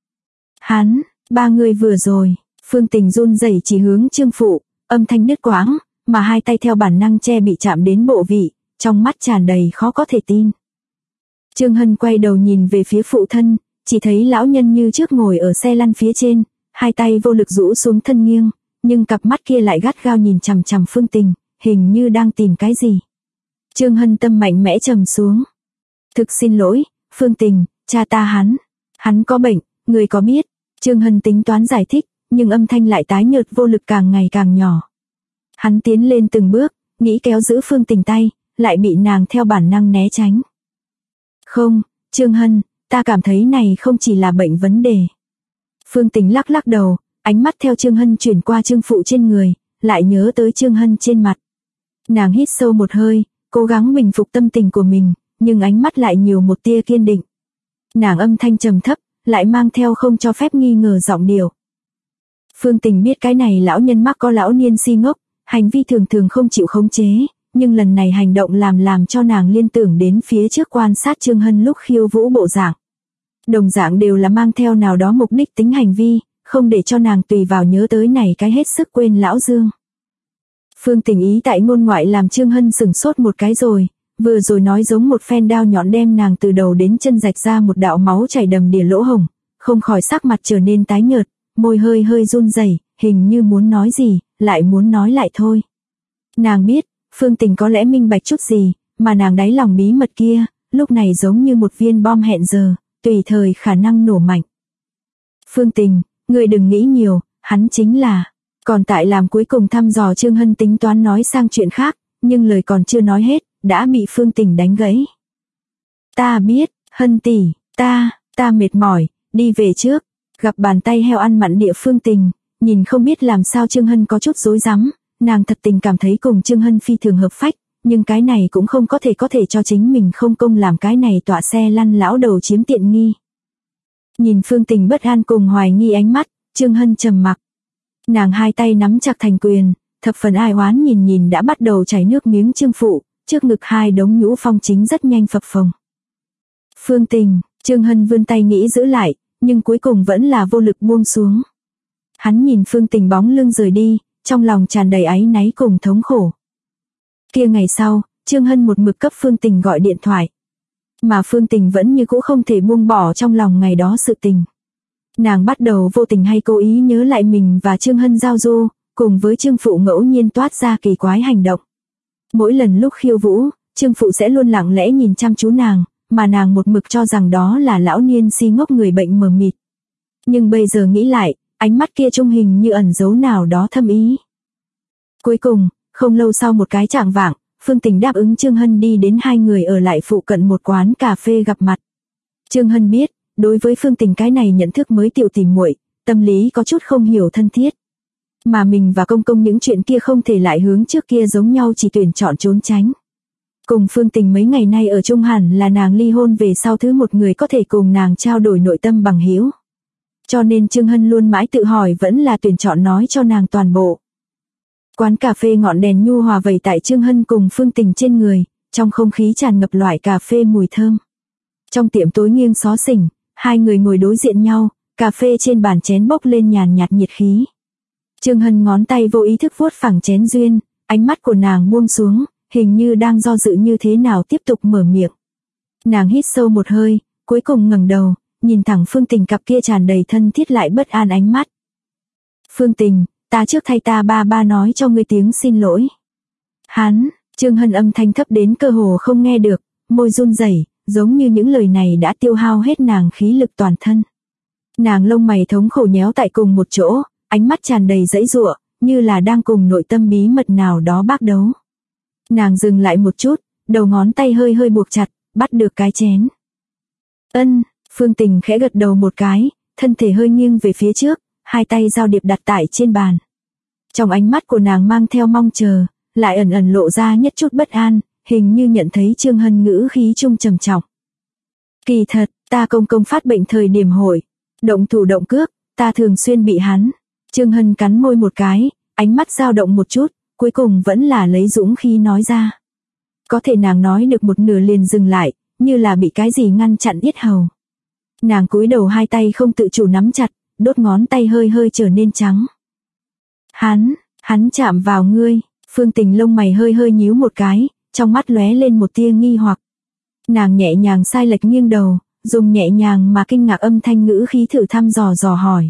Ba người vừa rồi, Phương Tình run rẩy chỉ hướng Trương Phụ, âm thanh đứt quãng, mà hai tay theo bản năng che bị chạm đến bộ vị, trong mắt tràn đầy khó có thể tin. Trương Hân quay đầu nhìn về phía phụ thân, chỉ thấy lão nhân như trước ngồi ở xe lăn phía trên, hai tay vô lực rũ xuống thân nghiêng, nhưng cặp mắt kia lại gắt gao nhìn chằm chằm Phương Tình, hình như đang tìm cái gì. Trương Hân tâm mạnh mẽ trầm xuống. Thực xin lỗi, Phương Tình, cha ta hắn có bệnh, người có biết? Trương Hân tính toán giải thích, nhưng âm thanh lại tái nhợt vô lực càng ngày càng nhỏ. Hắn tiến lên từng bước, nghĩ kéo giữ Phương Tình tay, lại bị nàng theo bản năng né tránh. Không, Trương Hân, ta cảm thấy này không chỉ là bệnh vấn đề. Phương Tình lắc lắc đầu, ánh mắt theo Trương Hân chuyển qua Trương Phụ trên người, lại nhớ tới Trương Hân trên mặt. Nàng hít sâu một hơi, cố gắng bình phục tâm tình của mình, nhưng ánh mắt lại nhiều một tia kiên định. Nàng âm thanh trầm thấp, lại mang theo không cho phép nghi ngờ giọng điệu. Phương Tình biết cái này lão nhân mắc có lão niên si ngốc, hành vi thường thường không chịu khống chế, nhưng lần này hành động làm cho nàng liên tưởng đến phía trước quan sát Trương Hân lúc khiêu vũ bộ dạng. Đồng dạng đều là mang theo nào đó mục đích tính hành vi, không để cho nàng tùy vào nhớ tới này cái hết sức quên lão Dương. Phương Tình ý tại ngôn ngoại làm Trương Hân sửng sốt một cái rồi, vừa rồi nói giống một phen đao nhọn đem nàng từ đầu đến chân rạch ra một đạo máu chảy đầm đìa lỗ hồng, không khỏi sắc mặt trở nên tái nhợt, môi hơi hơi run rẩy, hình như muốn nói gì, lại muốn nói lại thôi. Nàng biết, Phương Tình có lẽ minh bạch chút gì, mà nàng đáy lòng bí mật kia, lúc này giống như một viên bom hẹn giờ, tùy thời khả năng nổ mạnh. Phương Tình, ngươi đừng nghĩ nhiều, hắn chính là... Còn tại làm cuối cùng thăm dò Trương Hân tính toán nói sang chuyện khác, nhưng lời còn chưa nói hết, đã bị Phương Tình đánh gãy. Ta biết, Hân tỷ, ta mệt mỏi, đi về trước. Gặp bàn tay heo ăn mặn địa Phương Tình, nhìn không biết làm sao Trương Hân có chút rối rắm, nàng thật tình cảm thấy cùng Trương Hân phi thường hợp phách, nhưng cái này cũng không có thể cho chính mình không công làm cái này tọa xe lăn lão đầu chiếm tiện nghi. Nhìn Phương Tình bất an cùng hoài nghi ánh mắt, Trương Hân trầm mặc. Nàng hai tay nắm chặt thành quyền, thập phần ai oán nhìn đã bắt đầu chảy nước miếng Trương Phụ, trước ngực hai đống nhũ phong chính rất nhanh phập phồng. Phương Tình, Trương Hân vươn tay nghĩ giữ lại, nhưng cuối cùng vẫn là vô lực buông xuống. Hắn nhìn Phương Tình bóng lưng rời đi, trong lòng tràn đầy áy náy cùng thống khổ. Kia ngày sau, Trương Hân một mực cấp Phương Tình gọi điện thoại. Mà Phương Tình vẫn như cũ không thể buông bỏ trong lòng ngày đó sự tình. Nàng bắt đầu vô tình hay cố ý nhớ lại mình và Trương Hân giao du, cùng với Trương Phụ ngẫu nhiên toát ra kỳ quái hành động. Mỗi lần lúc khiêu vũ, Trương Phụ sẽ luôn lặng lẽ nhìn chăm chú nàng, mà nàng một mực cho rằng đó là lão niên si ngốc người bệnh mờ mịt. Nhưng bây giờ nghĩ lại, ánh mắt kia trung hình như ẩn giấu nào đó thâm ý. Cuối cùng, không lâu sau một cái chạng vạng, Phương Tình đáp ứng Trương Hân đi đến hai người ở lại phụ cận một quán cà phê gặp mặt. Trương Hân biết, đối với Phương Tình cái này nhận thức mới tiểu tỉ muội, tâm lý có chút không hiểu thân thiết. Mà mình và Công Công những chuyện kia không thể lại hướng trước kia giống nhau chỉ tuyển chọn trốn tránh. Cùng Phương Tình mấy ngày nay ở chung hẳn là nàng ly hôn về sau thứ một người có thể cùng nàng trao đổi nội tâm bằng hữu. Cho nên Trương Hân luôn mãi tự hỏi vẫn là tuyển chọn nói cho nàng toàn bộ. quán cà phê ngọn đèn nhu hòa vẩy tại Trương Hân cùng Phương Tình trên người, trong không khí tràn ngập loại cà phê mùi thơm. Trong tiệm tối nghiêng xó xỉnh, hai người ngồi đối diện nhau, cà phê trên bàn chén bốc lên nhàn nhạt nhiệt khí. Trương Hân ngón tay vô ý thức vuốt phẳng chén duyên, ánh mắt của nàng buông xuống, hình như đang do dự như thế nào tiếp tục mở miệng. Nàng hít sâu một hơi, cuối cùng ngẩng đầu, nhìn thẳng Phương Tình cặp kia tràn đầy thân thiết lại bất an ánh mắt. Phương Tình, ta trước thay ta ba nói cho ngươi tiếng xin lỗi. Hắn, Trương Hân âm thanh thấp đến cơ hồ không nghe được, môi run rẩy, giống như những lời này đã tiêu hao hết nàng khí lực toàn thân. Nàng lông mày thống khổ nhéo tại cùng một chỗ, ánh mắt tràn đầy giãy giụa, như là đang cùng nội tâm bí mật nào đó bác đấu. Nàng dừng lại một chút, đầu ngón tay hơi hơi buộc chặt, bắt được cái chén. Ân, Phương Tình khẽ gật đầu một cái, thân thể hơi nghiêng về phía trước, hai tay giao điệp đặt tại trên bàn. Trong ánh mắt của nàng mang theo mong chờ, lại ẩn ẩn lộ ra nhất chút bất an, hình như nhận thấy Trương Hân ngữ khí trung trầm trọng. Kỳ thật, ta công phát bệnh thời điểm hội, động thủ động cước, ta thường xuyên bị hắn. Trương Hân cắn môi một cái, ánh mắt dao động một chút, cuối cùng vẫn là lấy dũng khí nói ra. Có thể nàng nói được một nửa liền dừng lại, như là bị cái gì ngăn chặn yết hầu. Nàng cúi đầu hai tay không tự chủ nắm chặt, đốt ngón tay hơi hơi trở nên trắng. Hắn chạm vào ngươi, Phương Tình lông mày hơi hơi nhíu một cái, trong mắt lóe lên một tia nghi hoặc. Nàng nhẹ nhàng sai lệch nghiêng đầu, dùng nhẹ nhàng mà kinh ngạc âm thanh ngữ khí thử thăm dò hỏi.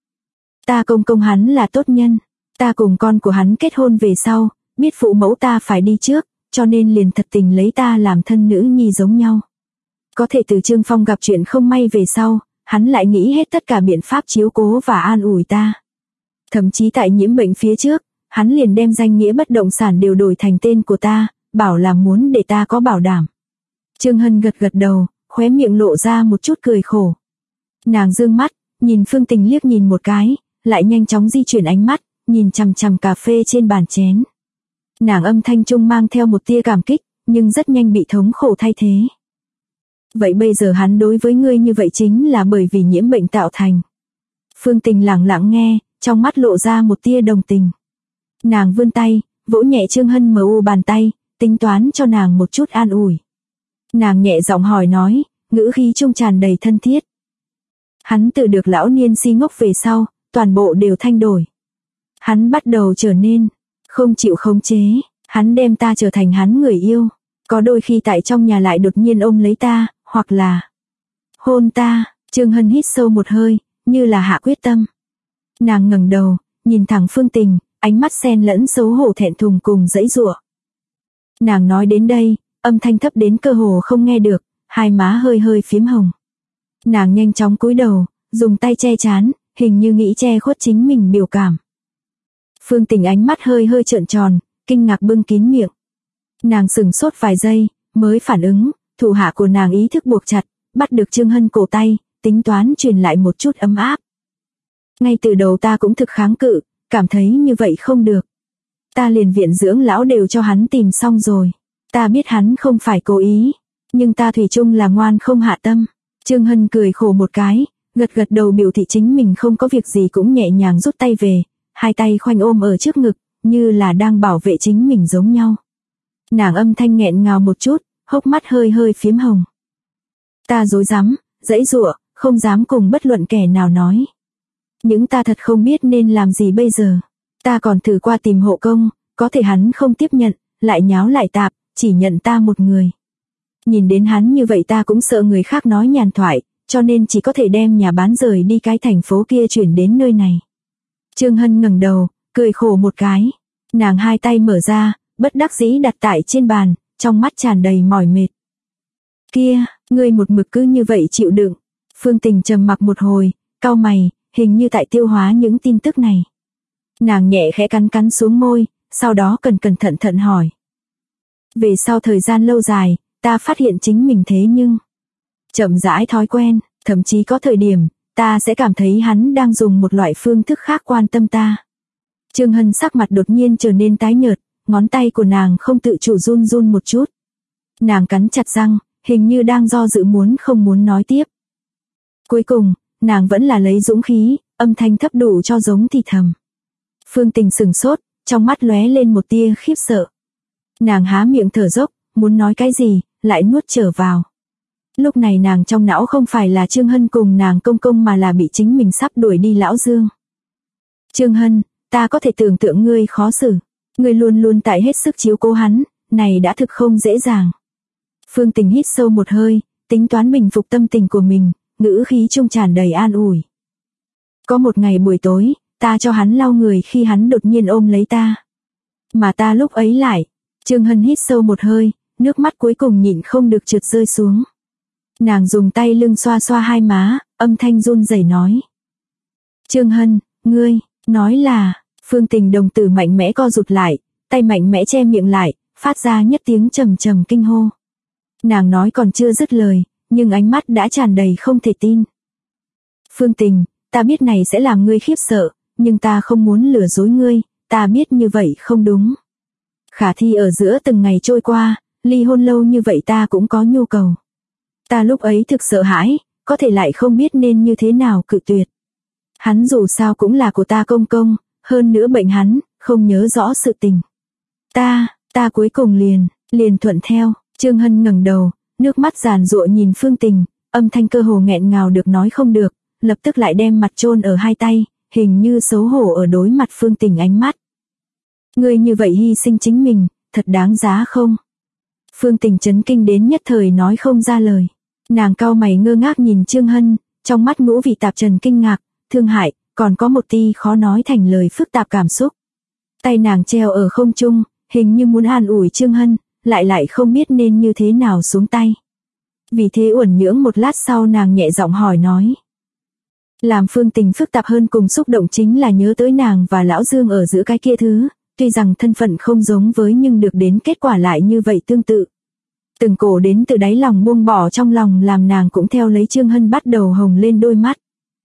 Ta công hắn là tốt nhân, ta cùng con của hắn kết hôn về sau, biết phụ mẫu ta phải đi trước, cho nên liền thật tình lấy ta làm thân nữ nhi giống nhau. Có thể từ Trương Phong gặp chuyện không may về sau, hắn lại nghĩ hết tất cả biện pháp chiếu cố và an ủi ta. Thậm chí tại nhiễm bệnh phía trước, hắn liền đem danh nghĩa bất động sản đều đổi thành tên của ta, bảo là muốn để ta có bảo đảm. Trương Hân gật đầu, khóe miệng lộ ra một chút cười khổ. Nàng dương mắt, nhìn Phương Tình liếc nhìn một cái, lại nhanh chóng di chuyển ánh mắt, nhìn chằm chằm cà phê trên bàn chén. Nàng âm thanh trung mang theo một tia cảm kích, nhưng rất nhanh bị thống khổ thay thế. Vậy bây giờ hắn đối với ngươi như vậy chính là bởi vì nhiễm bệnh tạo thành. Phương Tình lặng lặng nghe, trong mắt lộ ra một tia đồng tình. Nàng vươn tay, vỗ nhẹ Trương Hân mờ u bàn tay, tính toán cho nàng một chút an ủi. Nàng nhẹ giọng hỏi nói, ngữ khí trung tràn đầy thân thiết. Hắn từ được lão niên si ngốc về sau, toàn bộ đều thay đổi. Hắn bắt đầu trở nên không chịu khống chế, hắn đem ta trở thành hắn người yêu. Có đôi khi tại trong nhà lại đột nhiên ôm lấy ta, hoặc là hôn ta. Trương Hân hít sâu một hơi, như là hạ quyết tâm. Nàng ngẩng đầu, nhìn thẳng Phương Tình, ánh mắt xen lẫn xấu hổ thẹn thùng cùng giãy giụa. Nàng nói đến đây, âm thanh thấp đến cơ hồ không nghe được, hai má hơi hơi phím hồng. Nàng nhanh chóng cúi đầu, dùng tay che trán, hình như nghĩ che khuất chính mình biểu cảm. Phương Tình ánh mắt hơi hơi trợn tròn, kinh ngạc bưng kín miệng. Nàng sững sốt vài giây, mới phản ứng, thủ hạ của nàng ý thức buộc chặt, bắt được Trương Hân cổ tay, tính toán truyền lại một chút ấm áp. Ngay từ đầu ta cũng thực kháng cự, cảm thấy như vậy không được. Ta liền viện dưỡng lão đều cho hắn tìm xong rồi. Ta biết hắn không phải cố ý, nhưng ta thủy chung là ngoan không hạ tâm. Trương Hân cười khổ một cái, gật đầu biểu thị chính mình không có việc gì cũng nhẹ nhàng rút tay về, hai tay khoanh ôm ở trước ngực, như là đang bảo vệ chính mình giống nhau. Nàng âm thanh nghẹn ngào một chút, hốc mắt hơi hơi phím hồng. Ta dối rắm, giãy giụa, không dám cùng bất luận kẻ nào nói. Nhưng ta thật không biết nên làm gì bây giờ. Ta còn thử qua tìm hộ công, có thể hắn không tiếp nhận, lại nháo lại tạp, chỉ nhận ta một người. Nhìn đến hắn như vậy ta cũng sợ người khác nói nhàn thoại, cho nên chỉ có thể đem nhà bán rời đi cái thành phố kia chuyển đến nơi này. Trương Hân ngẩng đầu, cười khổ một cái. Nàng hai tay mở ra, bất đắc dĩ đặt tại trên bàn, trong mắt tràn đầy mỏi mệt. Kia, ngươi một mực cứ như vậy chịu đựng. Phương Tình trầm mặc một hồi, cau mày, hình như tại tiêu hóa những tin tức này. Nàng nhẹ khẽ cắn xuống môi, sau đó cẩn thận hỏi. Về sau thời gian lâu dài, ta phát hiện chính mình thế nhưng chậm rãi thói quen, thậm chí có thời điểm, ta sẽ cảm thấy hắn đang dùng một loại phương thức khác quan tâm ta. Trương Hân sắc mặt đột nhiên trở nên tái nhợt, ngón tay của nàng không tự chủ run một chút. Nàng cắn chặt răng, hình như đang do dự muốn không muốn nói tiếp. Cuối cùng, nàng vẫn là lấy dũng khí, âm thanh thấp đủ cho giống thì thầm. Phương Tình sửng sốt, trong mắt lóe lên một tia khiếp sợ. Nàng há miệng thở dốc, muốn nói cái gì, lại nuốt trở vào. Lúc này nàng trong não không phải là Trương Hân cùng nàng công công mà là bị chính mình sắp đuổi đi lão Dương. Trương Hân, ta có thể tưởng tượng ngươi khó xử. Ngươi luôn luôn tại hết sức chiếu cố hắn, này đã thực không dễ dàng. Phương Tình hít sâu một hơi, tính toán bình phục tâm tình của mình, ngữ khí trung tràn đầy an ủi. Có một ngày buổi tối, ta cho hắn lau người khi hắn đột nhiên ôm lấy ta. Mà ta lúc ấy lại. Trương Hân hít sâu một hơi, nước mắt cuối cùng nhịn không được trượt rơi xuống. Nàng dùng tay lưng xoa xoa hai má, âm thanh run rẩy nói. Trương Hân, ngươi, nói là, Phương Tình đồng tử mạnh mẽ co rụt lại, tay mạnh mẽ che miệng lại, phát ra nhất tiếng trầm trầm kinh hô. Nàng nói còn chưa dứt lời, nhưng ánh mắt đã tràn đầy không thể tin. Phương Tình, ta biết này sẽ làm ngươi khiếp sợ, nhưng ta không muốn lừa dối ngươi, ta biết như vậy không đúng. Khả thi ở giữa từng ngày trôi qua, ly hôn lâu như vậy ta cũng có nhu cầu. Ta lúc ấy thực sợ hãi, có thể lại không biết nên như thế nào cự tuyệt. Hắn dù sao cũng là của ta công công, hơn nữa bệnh hắn, không nhớ rõ sự tình. Ta cuối cùng liền thuận theo. Trương Hân ngẩng đầu, nước mắt giàn giụa nhìn Phương Tình, âm thanh cơ hồ nghẹn ngào được nói không được, lập tức lại đem mặt chôn ở hai tay, hình như xấu hổ ở đối mặt Phương Tình ánh mắt. Ngươi như vậy hy sinh chính mình, thật đáng giá không? Phương Tình chấn kinh đến nhất thời nói không ra lời. Nàng cau mày ngơ ngác nhìn Trương Hân, trong mắt ngũ vị tạp trần kinh ngạc, thương hại, còn có một tia khó nói thành lời phức tạp cảm xúc. Tay nàng treo ở không trung, hình như muốn an ủi Trương Hân, lại không biết nên như thế nào xuống tay. Vì thế uẩn nhưỡng một lát sau nàng nhẹ giọng hỏi nói. Làm Phương Tình phức tạp hơn cùng xúc động chính là nhớ tới nàng và lão Dương ở giữa cái kia thứ, tuy rằng thân phận không giống với nhưng được đến kết quả lại như vậy tương tự. Từng cổ đến từ đáy lòng buông bỏ trong lòng làm nàng cũng theo lấy Trương Hân bắt đầu hồng lên đôi mắt.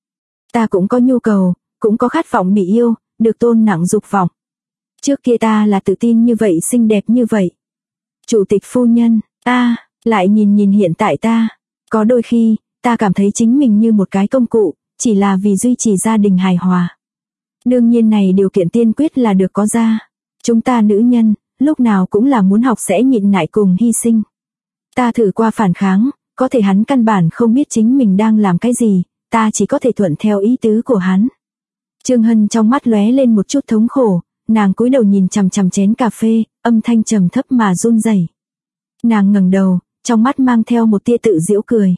Ta cũng có nhu cầu, cũng có khát vọng bị yêu, được tôn nặng dục vọng. Trước kia ta là tự tin như vậy xinh đẹp như vậy. Chủ tịch phu nhân, lại nhìn hiện tại ta. Có đôi khi, ta cảm thấy chính mình như một cái công cụ, chỉ là vì duy trì gia đình hài hòa. Đương nhiên này điều kiện tiên quyết là được có ra. Chúng ta nữ nhân, lúc nào cũng là muốn học sẽ nhịn nại cùng hy sinh. Ta thử qua phản kháng, có thể hắn căn bản không biết chính mình đang làm cái gì, ta chỉ có thể thuận theo ý tứ của hắn. Trương Hân trong mắt lóe lên một chút thống khổ, nàng cúi đầu nhìn chằm chằm chén cà phê, âm thanh trầm thấp mà run rẩy. Nàng ngẩng đầu, trong mắt mang theo một tia tự giễu cười.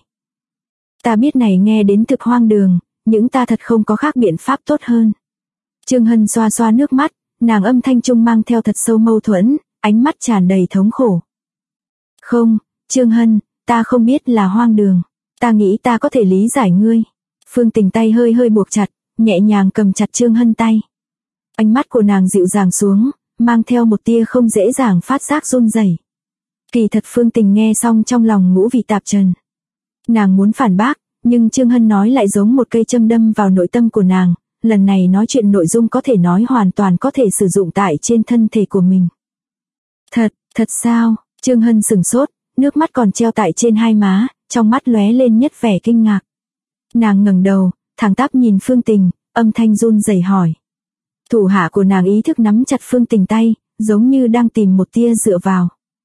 Ta biết này nghe đến thực hoang đường, nhưng ta thật không có khác biện pháp tốt hơn. Trương Hân xoa xoa nước mắt, nàng âm thanh trung mang theo thật sâu mâu thuẫn, ánh mắt tràn đầy thống khổ. Không, Trương Hân, ta không biết là hoang đường, ta nghĩ ta có thể lý giải ngươi. Phương Tình tay hơi buộc chặt, nhẹ nhàng cầm chặt Trương Hân tay. Ánh mắt của nàng dịu dàng xuống, mang theo một tia không dễ dàng phát giác run rẩy. Kỳ thật Phương Tình nghe xong trong lòng ngũ vị tạp trần. Nàng muốn phản bác, nhưng Trương Hân nói lại giống một cây châm đâm vào nội tâm của nàng, lần này nói chuyện nội dung có thể nói hoàn toàn có thể sử dụng tại trên thân thể của mình. Thật sao? Trương Hân sửng sốt, nước mắt còn treo tại trên hai má, trong mắt lóe lên nhất vẻ kinh ngạc. Nàng ngẩng đầu, thẳng tắp nhìn Phương Tình, âm thanh run rẩy hỏi. Thủ hạ của nàng ý thức nắm chặt Phương Tình tay, giống như đang tìm một tia dựa vào.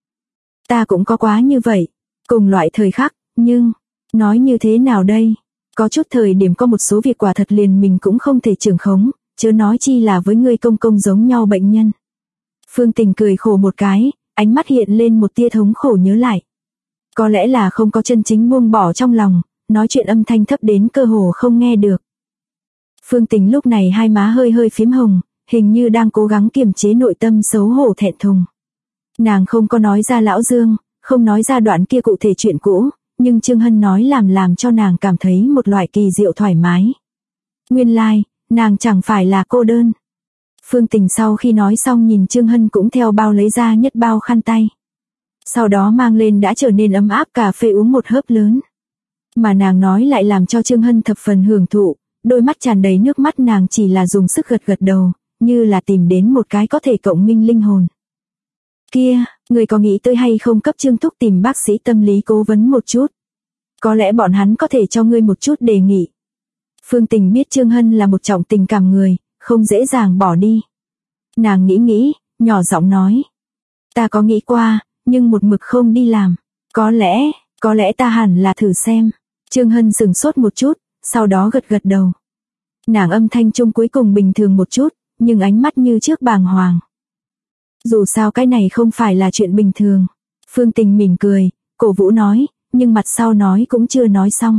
Ta cũng có quá như vậy, cùng loại thời khắc, nhưng, nói như thế nào đây? Có chút thời điểm có một số việc quả thật liền mình cũng không thể trưởng khống, chớ nói chi là với người công công giống nhau bệnh nhân. Phương Tình cười khổ một cái, ánh mắt hiện lên một tia thống khổ nhớ lại. Có lẽ là không có chân chính buông bỏ trong lòng, nói chuyện âm thanh thấp đến cơ hồ không nghe được. Phương Tình lúc này hai má hơi phím hồng, hình như đang cố gắng kiềm chế nội tâm xấu hổ thẹn thùng. Nàng không có nói ra lão Dương, không nói ra đoạn kia cụ thể chuyện cũ, nhưng Trương Hân nói làm cho nàng cảm thấy một loại kỳ diệu thoải mái. Nguyên lai, nàng chẳng phải là cô đơn. Phương Tình sau khi nói xong nhìn Trương Hân cũng theo bao lấy ra nhất bao khăn tay. Sau đó mang lên đã trở nên ấm áp cà phê uống một hớp lớn. Mà nàng nói lại làm cho Trương Hân thập phần hưởng thụ, đôi mắt tràn đầy nước mắt nàng chỉ là dùng sức gật đầu, như là tìm đến một cái có thể cộng minh linh hồn. Kia, người có nghĩ tới hay không cấp Trương Thúc tìm bác sĩ tâm lý cố vấn một chút? Có lẽ bọn hắn có thể cho ngươi một chút đề nghị. Phương Tình biết Trương Hân là một trọng tình cảm người, không dễ dàng bỏ đi. Nàng nghĩ, nhỏ giọng nói. Ta có nghĩ qua, nhưng một mực không đi làm. Có lẽ ta hẳn là thử xem. Trương Hân sững sốt một chút, sau đó gật gật đầu. Nàng âm thanh trung cuối cùng bình thường một chút, nhưng ánh mắt như trước bàng hoàng. Dù sao cái này không phải là chuyện bình thường. Phương Tình mỉm cười, cổ vũ nói, nhưng mặt sau nói cũng chưa nói xong.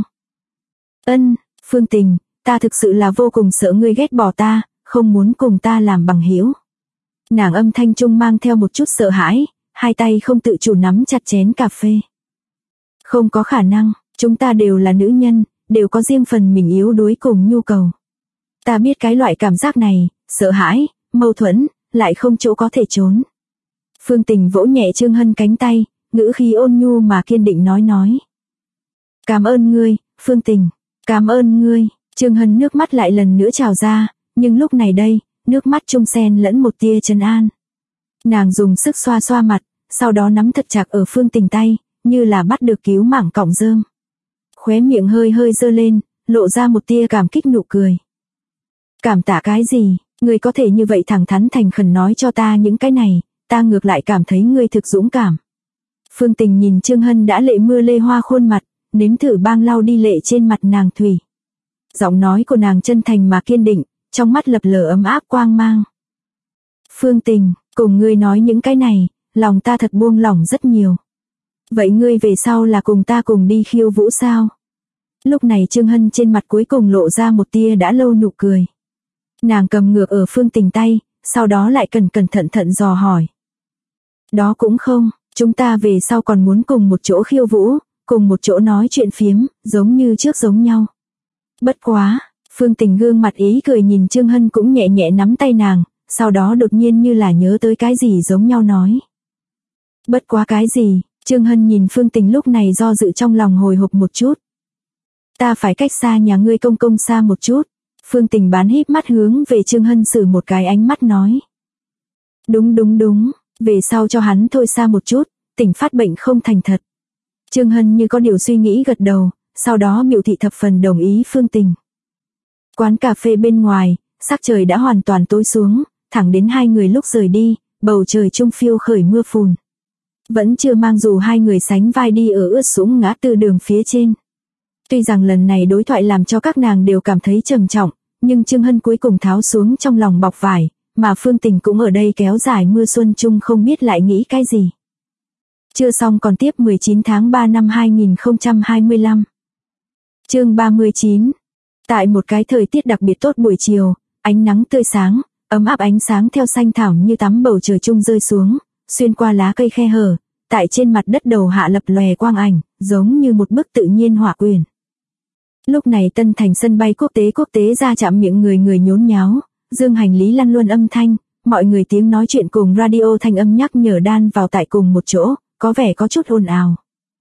Phương Tình, ta thực sự là vô cùng sợ ngươi ghét bỏ ta, không muốn cùng ta làm bằng hữu. Nàng âm thanh trung mang theo một chút sợ hãi, hai tay không tự chủ nắm chặt chén cà phê. Không có khả năng, chúng ta đều là nữ nhân, đều có riêng phần mình yếu đuối cùng nhu cầu. Ta biết cái loại cảm giác này, sợ hãi, mâu thuẫn, lại không chỗ có thể trốn. Phương Tình vỗ nhẹ Trương Hân cánh tay, ngữ khí ôn nhu mà kiên định nói. Cảm ơn ngươi, Phương Tình, cảm ơn ngươi. Trương Hân nước mắt lại lần nữa trào ra, nhưng lúc này đây, nước mắt trung xen lẫn một tia trấn an. Nàng dùng sức xoa xoa mặt, sau đó nắm thật chặt ở Phương Tình tay, như là bắt được cứu mạng cọng rơm. Khóe miệng hơi hơi dơ lên, lộ ra một tia cảm kích nụ cười. Cảm tạ cái gì, ngươi có thể như vậy thẳng thắn thành khẩn nói cho ta những cái này, ta ngược lại cảm thấy ngươi thực dũng cảm. Phương Tình nhìn Trương Hân đã lệ mưa lê hoa khuôn mặt, nếm thử băng lau đi lệ trên mặt nàng thủy. Giọng nói của nàng chân thành mà kiên định, trong mắt lập lờ ấm áp quang mang. Phương Tình, cùng ngươi nói những cái này, lòng ta thật buông lỏng rất nhiều. Vậy ngươi về sau là cùng ta cùng đi khiêu vũ sao? Lúc này Trương Hân trên mặt cuối cùng lộ ra một tia đã lâu nụ cười. Nàng cầm ngược ở Phương Tình tay, sau đó lại cẩn thận dò hỏi. Đó cũng không, chúng ta về sau còn muốn cùng một chỗ khiêu vũ, cùng một chỗ nói chuyện phiếm, giống như trước giống nhau. Bất quá, Phương Tình gương mặt ý cười nhìn Trương Hân cũng nhẹ nhẹ nắm tay nàng, sau đó đột nhiên như là nhớ tới cái gì giống nhau nói. Bất quá cái gì, Trương Hân nhìn Phương Tình lúc này do dự trong lòng hồi hộp một chút. Ta phải cách xa nhà ngươi công xa một chút. Phương Tình bán híp mắt hướng về Trương Hân sử một cái ánh mắt nói. Đúng, về sau cho hắn thôi xa một chút, tỉnh phát bệnh không thành thật. Trương Hân như có điều suy nghĩ gật đầu, sau đó biểu thị thập phần đồng ý Phương Tình. Quán cà phê bên ngoài, sắc trời đã hoàn toàn tối xuống, thẳng đến hai người lúc rời đi, bầu trời trung phiêu khởi mưa phùn. Vẫn chưa mang dù hai người sánh vai đi ở ướt sũng ngã tư đường phía trên. Tuy rằng lần này đối thoại làm cho các nàng đều cảm thấy trầm trọng, nhưng Trương Hân cuối cùng tháo xuống trong lòng bọc vải, mà Phương Tình cũng ở đây kéo dài mưa xuân chung không biết lại nghĩ cái gì. Chưa xong còn tiếp 19 tháng 3 năm 2025. Chương 39. Tại một cái thời tiết đặc biệt tốt buổi chiều, ánh nắng tươi sáng, ấm áp ánh sáng theo xanh thẳm như tắm bầu trời chung rơi xuống, xuyên qua lá cây khe hở, tại trên mặt đất đầu hạ lập lòe quang ảnh, giống như một bức tự nhiên họa quyển. Lúc này Tân Thành sân bay quốc tế ra chạm miệng người nhốn nháo, dương hành lý lăn luân âm thanh, mọi người tiếng nói chuyện cùng radio thanh âm nhắc nhở đan vào tại cùng một chỗ, có vẻ có chút ồn ào.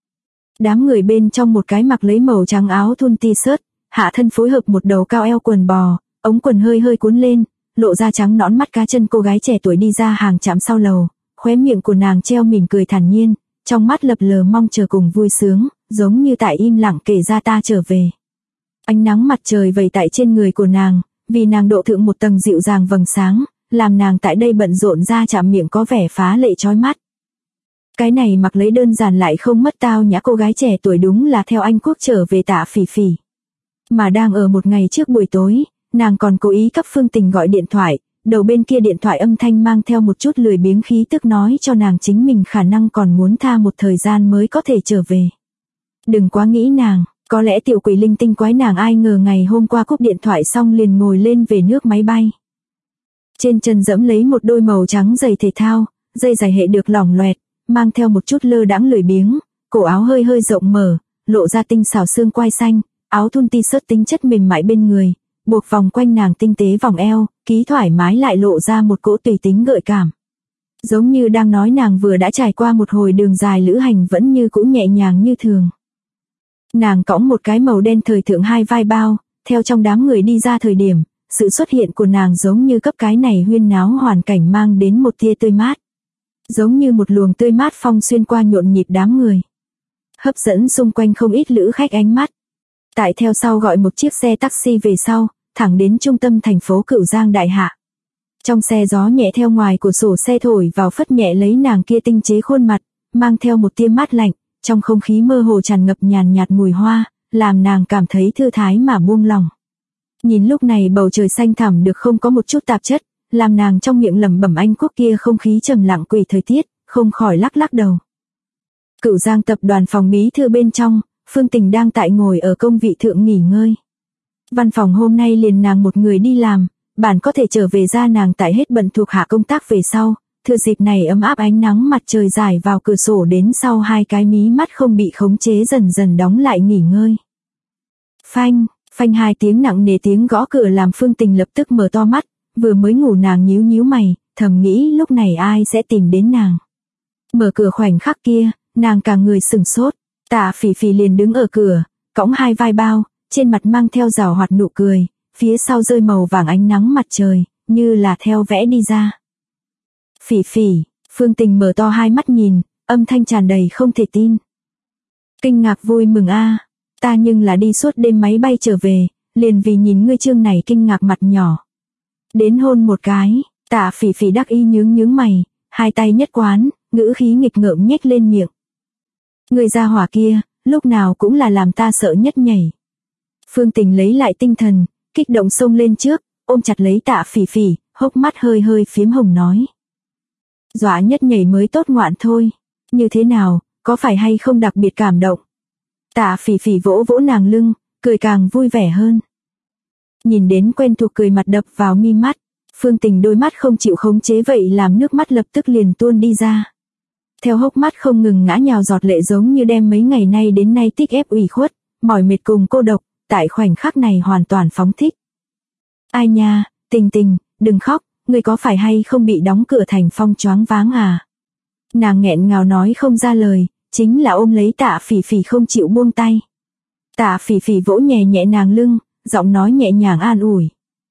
Đám người bên trong một cái mặc lấy màu trắng áo thun t-shirt, hạ thân phối hợp một đầu cao eo quần bò, ống quần hơi cuốn lên, lộ ra trắng nõn mắt cá chân cô gái trẻ tuổi đi ra hàng trạm sau lầu, khóe miệng của nàng treo mỉm cười thản nhiên, trong mắt lập lờ mong chờ cùng vui sướng, giống như tại im lặng kể ra ta trở về. Ánh nắng mặt trời vẩy tại trên người của nàng, vì nàng độ thượng một tầng dịu dàng vầng sáng, làm nàng tại đây bận rộn ra chạm miệng có vẻ phá lệ chói mắt. Cái này mặc lấy đơn giản lại không mất tao nhã cô gái trẻ tuổi đúng là theo Anh Quốc trở về Tạ Phỉ Phỉ. Mà đang ở một ngày trước buổi tối, nàng còn cố ý cấp Phương Tình gọi điện thoại, đầu bên kia điện thoại âm thanh mang theo một chút lười biếng khí tức nói cho nàng chính mình khả năng còn muốn tha một thời gian mới có thể trở về. Đừng quá nghĩ nàng, có lẽ tiểu quỷ linh tinh quái nàng ai ngờ ngày hôm qua cúp điện thoại xong liền ngồi lên về nước máy bay. Trên chân dẫm lấy một đôi màu trắng giày thể thao, dây giày hệ được lỏng loẹt, mang theo một chút lơ đãng lười biếng, cổ áo hơi rộng mở, lộ ra tinh xảo xương quai xanh, áo thun t-shirt tính chất mềm mại bên người, buộc vòng quanh nàng tinh tế vòng eo, ký thoải mái lại lộ ra một cỗ tùy tính gợi cảm. Giống như đang nói nàng vừa đã trải qua một hồi đường dài lữ hành vẫn như cũ nhẹ nhàng như thường. Nàng cõng một cái màu đen thời thượng hai vai bao, theo trong đám người đi ra thời điểm, sự xuất hiện của nàng giống như cấp cái này huyên náo hoàn cảnh mang đến một tia tươi mát. Giống như một luồng tươi mát phong xuyên qua nhộn nhịp đám người. Hấp dẫn xung quanh không ít lữ khách ánh mắt. Tại theo sau gọi một chiếc xe taxi về sau, thẳng đến trung tâm thành phố Cửu Giang Đại Hạ. Trong xe gió nhẹ theo ngoài cửa sổ xe thổi vào phất nhẹ lấy nàng kia tinh chế khuôn mặt, mang theo một tia mát lạnh, trong không khí mơ hồ tràn ngập nhàn nhạt mùi hoa, làm nàng cảm thấy thư thái mà buông lòng. Nhìn lúc này bầu trời xanh thẳm được không có một chút tạp chất, làm nàng trong miệng lẩm bẩm Anh Quốc kia không khí trầm lặng quỷ thời tiết, không khỏi lắc lắc đầu. Cửu Giang tập đoàn phòng bí thư bên trong, Phương Tình đang tại ngồi ở công vị thượng nghỉ ngơi. Văn phòng hôm nay liền nàng một người đi làm, bản có thể trở về ra nàng tại hết bận thuộc hạ công tác về sau, thừa dịp này ấm áp ánh nắng mặt trời rải vào cửa sổ đến sau hai cái mí mắt không bị khống chế dần dần đóng lại nghỉ ngơi. Phanh, phanh hai tiếng nặng nề tiếng gõ cửa làm Phương Tình lập tức mở to mắt, vừa mới ngủ nàng nhíu nhíu mày, thầm nghĩ lúc này ai sẽ tìm đến nàng. Mở cửa khoảnh khắc kia, nàng cả người sửng sốt, Tạ Phỉ Phỉ liền đứng ở cửa, cõng hai vai bao, trên mặt mang theo giảo hoạt nụ cười, phía sau rơi màu vàng ánh nắng mặt trời, như là theo vẽ đi ra. Phỉ Phỉ, Phương Tình mở to hai mắt nhìn, âm thanh tràn đầy không thể tin. Kinh ngạc vui mừng a, ta nhưng là đi suốt đêm máy bay trở về, liền vì nhìn ngươi trương này kinh ngạc mặt nhỏ. Đến hôn một cái, Tạ Phỉ Phỉ đắc ý nhướng mày, hai tay nhất quán, ngữ khí nghịch ngợm nhếch lên miệng. Người gia hỏa kia, lúc nào cũng là làm ta sợ nhất nhảy. Phương Tình lấy lại tinh thần, kích động xông lên trước, ôm chặt lấy Tạ Phỉ Phỉ, hốc mắt hơi hơi phiếm hồng nói. Dọa nhất nhảy mới tốt ngoạn thôi, như thế nào, có phải hay không đặc biệt cảm động? Tạ Phỉ Phỉ vỗ vỗ nàng lưng, cười càng vui vẻ hơn. Nhìn đến quen thuộc cười mặt đập vào mi mắt, Phương Tình đôi mắt không chịu khống chế vậy làm nước mắt lập tức liền tuôn đi ra. Theo hốc mắt không ngừng ngã nhào giọt lệ giống như đem mấy ngày nay đến nay tích ép ủy khuất, mỏi mệt cùng cô độc, tại khoảnh khắc này hoàn toàn phóng thích. Ai nha, Tình Tình, đừng khóc, ngươi có phải hay không bị đóng cửa thành phong choáng váng à? Nàng nghẹn ngào nói không ra lời, chính là ôm lấy Tạ Phỉ Phỉ không chịu buông tay. Tạ Phỉ Phỉ vỗ nhẹ nhẹ nàng lưng, giọng nói nhẹ nhàng an ủi.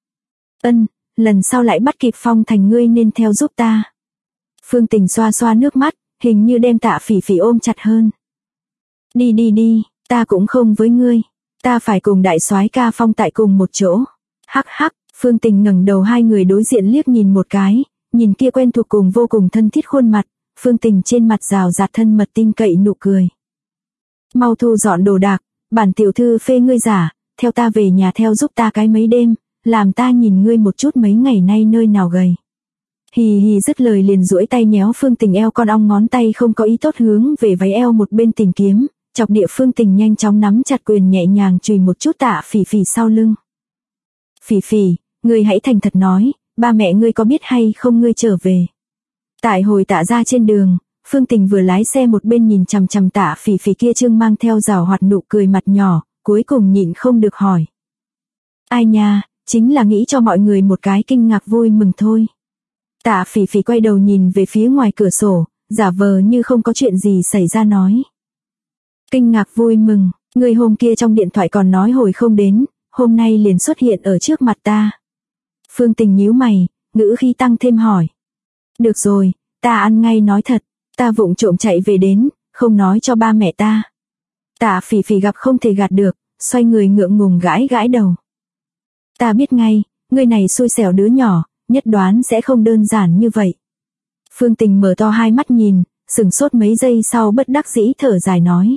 Lần sau lại bắt kịp phong thành ngươi nên theo giúp ta. Phương Tình xoa xoa nước mắt, hình như đem Tạ Phỉ Phỉ ôm chặt hơn. Đi, ta cũng không với ngươi, ta phải cùng đại soái ca Phong tại cùng một chỗ. Hắc hắc, Phương Tình ngẩng đầu hai người đối diện liếc nhìn một cái, nhìn kia quen thuộc cùng vô cùng thân thiết khuôn mặt, Phương Tình trên mặt rào rạt thân mật tin cậy nụ cười. Mau thu dọn đồ đạc, bản tiểu thư phê ngươi giả, theo ta về nhà theo giúp ta cái mấy đêm, làm ta nhìn ngươi một chút mấy ngày nay nơi nào gầy. Hì hì dứt lời liền duỗi tay nhéo Phương Tình eo con ong ngón tay không có ý tốt hướng về váy eo một bên tìm kiếm, chọc địa Phương Tình nhanh chóng nắm chặt quyền nhẹ nhàng chùi một chút Tạ Phỉ Phỉ sau lưng. Phỉ Phỉ, ngươi hãy thành thật nói, ba mẹ ngươi có biết hay không ngươi trở về. Tại hồi Tạ ra trên đường, Phương Tình vừa lái xe một bên nhìn chằm chằm Tạ Phỉ Phỉ kia trương mang theo giảo hoạt nụ cười mặt nhỏ, cuối cùng nhịn không được hỏi. Ai nha, chính là nghĩ cho mọi người một cái kinh ngạc vui mừng thôi. Tạ Phỉ Phỉ quay đầu nhìn về phía ngoài cửa sổ, giả vờ như không có chuyện gì xảy ra nói. Kinh ngạc vui mừng, người hôm kia trong điện thoại còn nói hồi không đến, hôm nay liền xuất hiện ở trước mặt ta. Phương Tình nhíu mày, ngữ khí tăng thêm hỏi. Được rồi, ta ăn ngay nói thật, ta vụng trộm chạy về đến, không nói cho ba mẹ ta. Tạ Phỉ Phỉ gặp không thể gạt được, xoay người ngượng ngùng gãi gãi đầu. Ta biết ngay, người này xui xẻo đứa nhỏ, nhất đoán sẽ không đơn giản như vậy. Phương Tình mở to hai mắt nhìn, sửng sốt mấy giây sau bất đắc dĩ thở dài nói.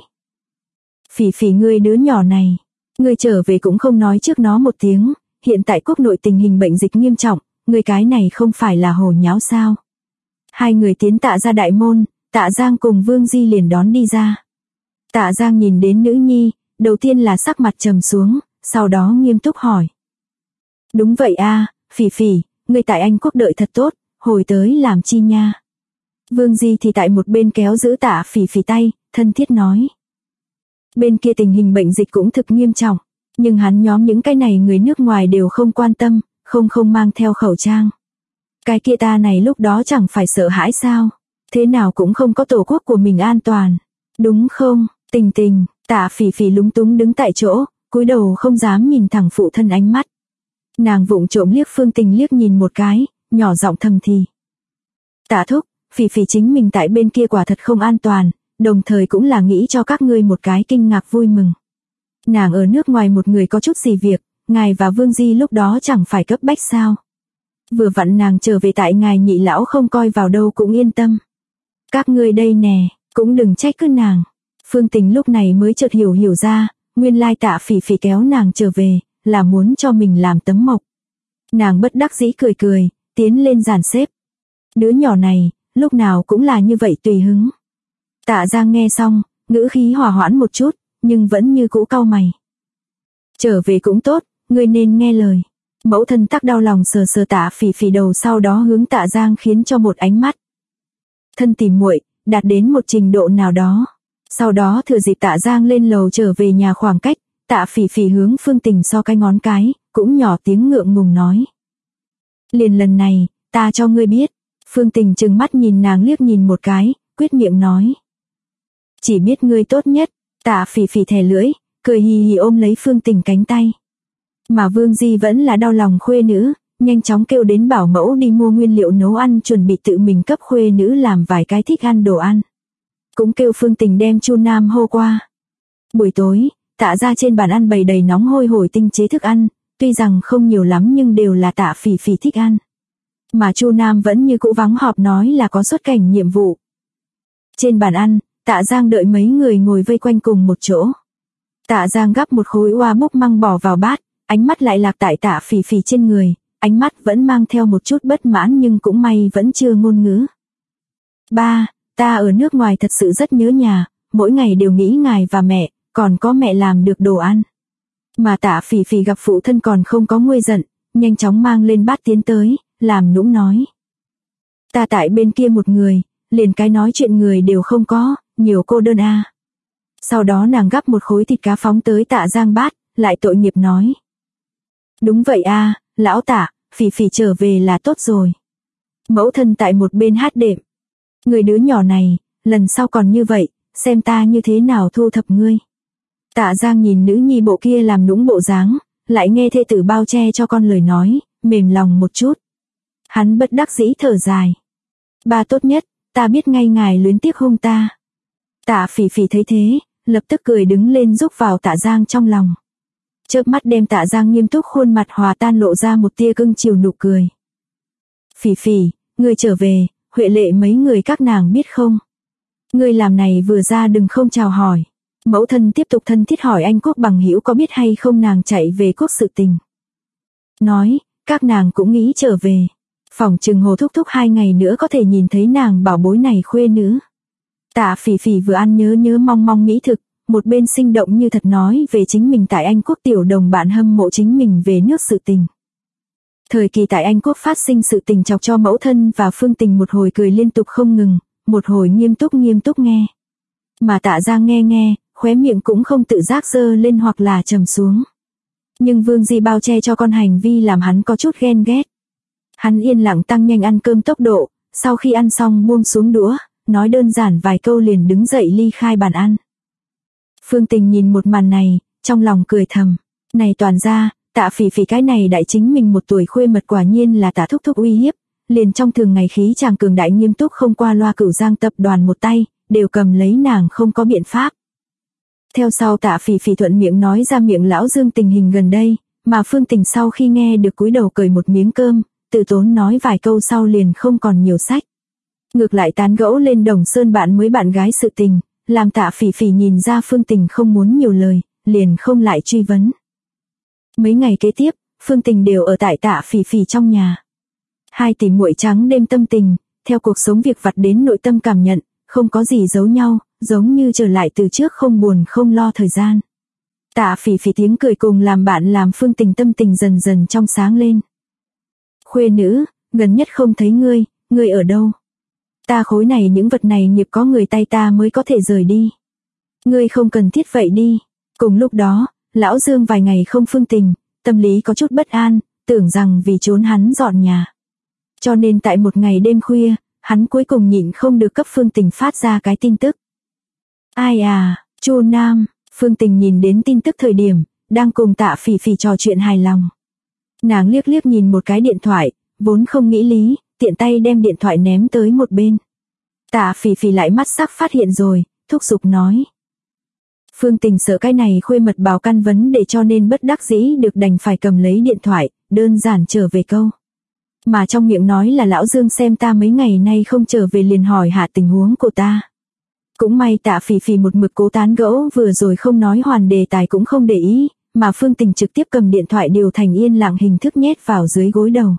Phỉ Phỉ ngươi đứa nhỏ này, ngươi trở về cũng không nói trước nó một tiếng, hiện tại quốc nội tình hình bệnh dịch nghiêm trọng, ngươi cái này không phải là hồ nháo sao. Hai người tiến Tạ ra đại môn, Tạ Giang cùng Vương Di liền đón đi ra. Tạ Giang nhìn đến nữ nhi, đầu tiên là sắc mặt trầm xuống, sau đó nghiêm túc hỏi. Đúng vậy a, Phỉ Phỉ, ngươi tại Anh Quốc đợi thật tốt, hồi tới làm chi nha. Vương Di thì tại một bên kéo giữ Tạ Phỉ Phỉ tay, thân thiết nói. Bên kia tình hình bệnh dịch cũng thực nghiêm trọng, nhưng hắn nhóm những cái này người nước ngoài đều không quan tâm, không mang theo khẩu trang. Cái kia ta này lúc đó chẳng phải sợ hãi sao, thế nào cũng không có tổ quốc của mình an toàn, đúng không? Tình Tình, Tạ Phỉ Phỉ lúng túng đứng tại chỗ, cúi đầu không dám nhìn thẳng phụ thân ánh mắt. Nàng vụng trộm liếc Phương Tình liếc nhìn một cái, nhỏ giọng thầm thì. Tạ thúc, Phỉ Phỉ chính mình tại bên kia quả thật không an toàn, đồng thời cũng là nghĩ cho các ngươi một cái kinh ngạc vui mừng. Nàng ở nước ngoài một người có chút gì việc, ngài và Vương Di lúc đó chẳng phải cấp bách sao. Vừa vặn nàng trở về tại ngài nhị lão không coi vào đâu cũng yên tâm. Các ngươi đây nè, cũng đừng trách cứ nàng. Phương Tình lúc này mới chợt hiểu ra, nguyên lai Tạ Phỉ Phỉ kéo nàng trở về, là muốn cho mình làm tấm mộc. Nàng bất đắc dĩ cười, tiến lên dàn xếp. Đứa nhỏ này, lúc nào cũng là như vậy tùy hứng. Tạ Giang nghe xong, ngữ khí hòa hoãn một chút, nhưng vẫn như cũ cau mày. Trở về cũng tốt, ngươi nên nghe lời. Mẫu thân tắc đau lòng sờ Tạ Phỉ Phỉ đầu, sau đó hướng Tạ Giang khiến cho một ánh mắt. Thân tìm muội, đạt đến một trình độ nào đó. Sau đó thừa dịp Tạ Giang lên lầu trở về nhà khoảng cách, Tạ Phỉ Phỉ hướng Phương Tình so cái ngón cái, cũng nhỏ tiếng ngượng ngùng nói. Liền lần này, ta cho ngươi biết. Phương Tình trừng mắt nhìn nàng liếc nhìn một cái, quyết miệng nói. Chỉ biết ngươi tốt nhất. Tạ Phỉ Phỉ thè lưỡi, cười hì hì ôm lấy Phương Tình cánh tay. Mà Vương Di vẫn là đau lòng khuê nữ, nhanh chóng kêu đến bảo mẫu đi mua nguyên liệu nấu ăn, chuẩn bị tự mình cấp khuê nữ làm vài cái thích ăn đồ ăn. Cũng kêu Phương Tình đem Chu Nam hô qua. Buổi tối, Tạ ra trên bàn ăn bày đầy nóng hôi hổi tinh chế thức ăn, tuy rằng không nhiều lắm nhưng đều là Tạ Phỉ Phỉ thích ăn. Mà Chu Nam vẫn như cũ vắng họp nói là có xuất cảnh nhiệm vụ. Trên bàn ăn, Tạ Giang đợi mấy người ngồi vây quanh cùng một chỗ. Tạ Giang gắp một khối oa búp măng bỏ vào bát, ánh mắt lại lạc tại Tạ Phỉ Phỉ trên người, ánh mắt vẫn mang theo một chút bất mãn nhưng cũng may vẫn chưa ngôn ngữ. Ba, ta ở nước ngoài thật sự rất nhớ nhà, mỗi ngày đều nghĩ ngài và mẹ, còn có mẹ làm được đồ ăn. Mà Tạ Phỉ Phỉ gặp phụ thân còn không có nguôi giận, nhanh chóng mang lên bát tiến tới, làm nũng nói. Ta tại bên kia một người, liền cái nói chuyện người đều không có, nhiều cô đơn a. Sau đó nàng gắp một khối thịt cá phóng tới Tạ Giang bát, lại tội nghiệp nói. Đúng vậy a, lão Tạ, Phỉ Phỉ trở về là tốt rồi. Mẫu thân tại một bên hát đệm. Người đứa nhỏ này, lần sau còn như vậy, xem ta như thế nào thu thập ngươi. Tạ Giang nhìn nữ nhi bộ kia làm nũng bộ dáng, lại nghe thê tử bao che cho con lời nói, mềm lòng một chút. Hắn bất đắc dĩ thở dài. Ba tốt nhất, ta biết ngay ngài luyến tiếc hung ta. Tạ Phỉ Phỉ thấy thế, lập tức cười đứng lên giúp vào Tạ Giang trong lòng. Chớp mắt đem Tạ Giang nghiêm túc khuôn mặt hòa tan lộ ra một tia cưng chiều nụ cười. Phỉ Phỉ, ngươi trở về, Huệ Lệ mấy người các nàng biết không? Ngươi làm này vừa ra đừng không chào hỏi. Mẫu thân tiếp tục thân thiết hỏi anh Quốc bằng hữu có biết hay không nàng chạy về quốc sự tình. Nói, các nàng cũng nghĩ trở về. Phỏng chừng Hồ Thúc Thúc 2 ngày nữa có thể nhìn thấy nàng bảo bối này khuê nữ. Tạ Phỉ Phỉ vừa ăn nhớ mong mỹ thực, một bên sinh động như thật nói về chính mình tại Anh Quốc tiểu đồng bạn hâm mộ chính mình về nước sự tình. Thời kỳ tại Anh Quốc phát sinh sự tình chọc cho mẫu thân và Phương Tình một hồi cười liên tục không ngừng, một hồi nghiêm túc nghe. Mà Tạ Giang nghe, khóe miệng cũng không tự giác dơ lên hoặc là trầm xuống. Nhưng Vương Di bao che cho con hành vi làm hắn có chút ghen ghét. Hắn yên lặng tăng nhanh ăn cơm tốc độ, sau khi ăn xong buông xuống đũa, nói đơn giản vài câu liền đứng dậy ly khai bàn ăn. Phương Tình nhìn một màn này, trong lòng cười thầm. Này toàn ra, Tạ Phỉ Phỉ cái này đại chính mình 1 tuổi khuê mật quả nhiên là Tạ Thúc Thúc uy hiếp. Liền trong thường ngày khí chàng cường đại nghiêm túc không qua loa Cửu Giang tập đoàn một tay, đều cầm lấy nàng không có biện pháp. Theo sau Tạ Phỉ Phỉ thuận miệng nói ra miệng lão Dương tình hình gần đây, mà Phương Tình sau khi nghe được cúi đầu cởi một miếng cơm, tự tốn nói vài câu sau liền không còn nhiều sách. Ngược lại tán gẫu lên Đồng Sơn bạn mới bạn gái sự tình, làm Tạ Phỉ Phỉ nhìn ra Phương Tình không muốn nhiều lời, liền không lại truy vấn. Mấy ngày kế tiếp, Phương Tình đều ở tại Tạ Phỉ Phỉ trong nhà. 2 tỷ muội trắng đêm tâm tình, theo cuộc sống việc vặt đến nội tâm cảm nhận, không có gì giấu nhau, giống như trở lại từ trước không buồn không lo thời gian. Tạ Phỉ Phỉ tiếng cười cùng làm bạn làm Phương Tình tâm tình dần dần trong sáng lên. Khuê nữ, gần nhất không thấy ngươi ở đâu? Ta khối này những vật này nghiệp có người tay ta mới có thể rời đi. Ngươi không cần thiết vậy đi. Cùng lúc đó, lão Dương vài ngày không Phương Tình, tâm lý có chút bất an, tưởng rằng vì trốn hắn dọn nhà. Cho nên tại một ngày đêm khuya, hắn cuối cùng nhịn không được cấp Phương Tình phát ra cái tin tức. Ai à, Chu Nam, Phương Tình nhìn đến tin tức thời điểm, đang cùng Tạ Phỉ Phỉ trò chuyện hài lòng. Nàng liếc nhìn một cái điện thoại, vốn không nghĩ lý, tiện tay đem điện thoại ném tới một bên. Tạ Phỉ Phỉ lại mắt sắc phát hiện rồi, thúc giục nói. Phương Tình sợ cái này khuê mật báo căn vấn đề cho nên bất đắc dĩ được đành phải cầm lấy điện thoại, đơn giản trở về câu. Mà trong miệng nói là lão Dương xem ta mấy ngày nay không trở về liền hỏi hạ tình huống của ta. Cũng may Tạ Phỉ Phỉ một mực cố tán gẫu vừa rồi không nói hoàn đề tài cũng không để ý, mà Phương Tình trực tiếp cầm điện thoại điều thành yên lặng hình thức nhét vào dưới gối đầu.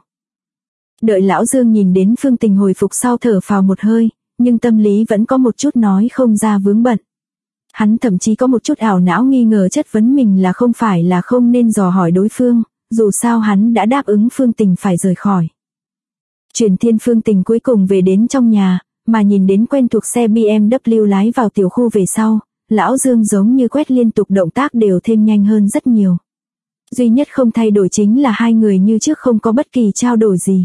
Đợi lão Dương nhìn đến Phương Tình hồi phục sau thở phào một hơi, nhưng tâm lý vẫn có một chút nói không ra vướng bận. Hắn thậm chí có một chút ảo não nghi ngờ chất vấn mình là không phải là không nên dò hỏi đối phương, dù sao hắn đã đáp ứng Phương Tình phải rời khỏi. Truyền Thiên Phương Tình cuối cùng về đến trong nhà, mà nhìn đến quen thuộc xe BMW lái vào tiểu khu về sau, lão Dương giống như quét liên tục động tác đều thêm nhanh hơn rất nhiều. Duy nhất không thay đổi chính là hai người như trước không có bất kỳ trao đổi gì.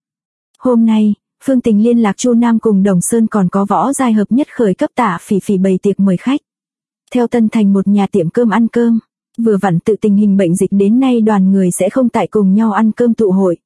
Hôm nay, Phương Tình liên lạc Chu Nam cùng Đồng Sơn còn có Võ Giai Hợp nhất khởi cấp Tạ Phỉ Phỉ bày tiệc mời khách. Theo Tân Thành một nhà tiệm cơm ăn cơm, vừa vặn tự tình hình bệnh dịch đến nay đoàn người sẽ không tại cùng nhau ăn cơm tụ hội.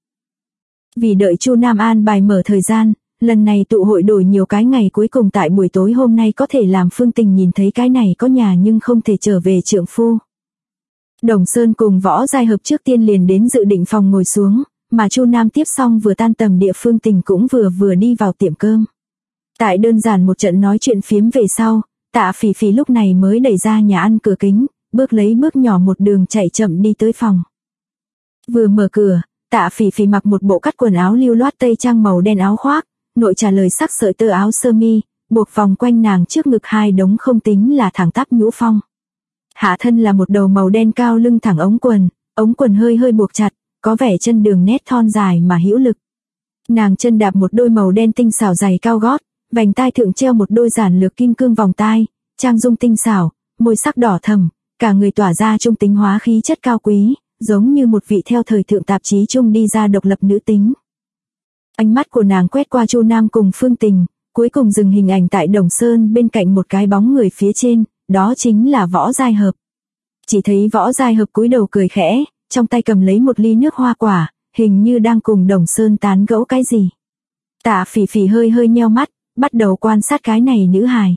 Vì đợi Chu Nam an bài mở thời gian, lần này tụ hội đổi nhiều cái ngày cuối cùng tại buổi tối hôm nay có thể làm Phương Tình nhìn thấy cái này có nhà nhưng không thể trở về trượng phu. Đồng Sơn cùng Võ Giai Hợp trước tiên liền đến dự định phòng ngồi xuống, mà Chu Nam tiếp xong vừa tan tầm địa Phương Tình cũng vừa đi vào tiệm cơm. Tại đơn giản một trận nói chuyện phiếm về sau, Tạ Phỉ Phỉ lúc này mới đẩy ra nhà ăn cửa kính, lấy bước nhỏ một đường chạy chậm đi tới phòng. Vừa mở cửa, Tạ Phỉ Phỉ mặc một bộ cắt quần áo lưu loát tây trang màu đen áo khoác, nội trả lời sắc sợi tơ áo sơ mi, buộc vòng quanh nàng trước ngực hai đống không tính là thẳng tắp nhũ phong. Hạ thân là một đầu màu đen cao lưng thẳng ống quần hơi buộc chặt, có vẻ chân đường nét thon dài mà hữu lực. Nàng chân đạp một đôi màu đen tinh xảo giày cao gót, vành tai thượng treo một đôi giản lược kim cương vòng tai, trang dung tinh xảo, môi sắc đỏ thẫm, cả người tỏa ra trung tính hóa khí chất cao quý, giống như một vị theo thời thượng tạp chí trung đi ra độc lập nữ tính. Ánh mắt của nàng quét qua Chu Nam cùng Phương Tình, cuối cùng dừng hình ảnh tại Đồng Sơn bên cạnh một cái bóng người phía trên, đó chính là Võ Giai Hợp. Chỉ thấy Võ Giai Hợp cúi đầu cười khẽ, trong tay cầm lấy một ly nước hoa quả, hình như đang cùng Đồng Sơn tán gẫu cái gì. Tạ Phỉ Phỉ hơi nheo mắt, bắt đầu quan sát cái này nữ hài.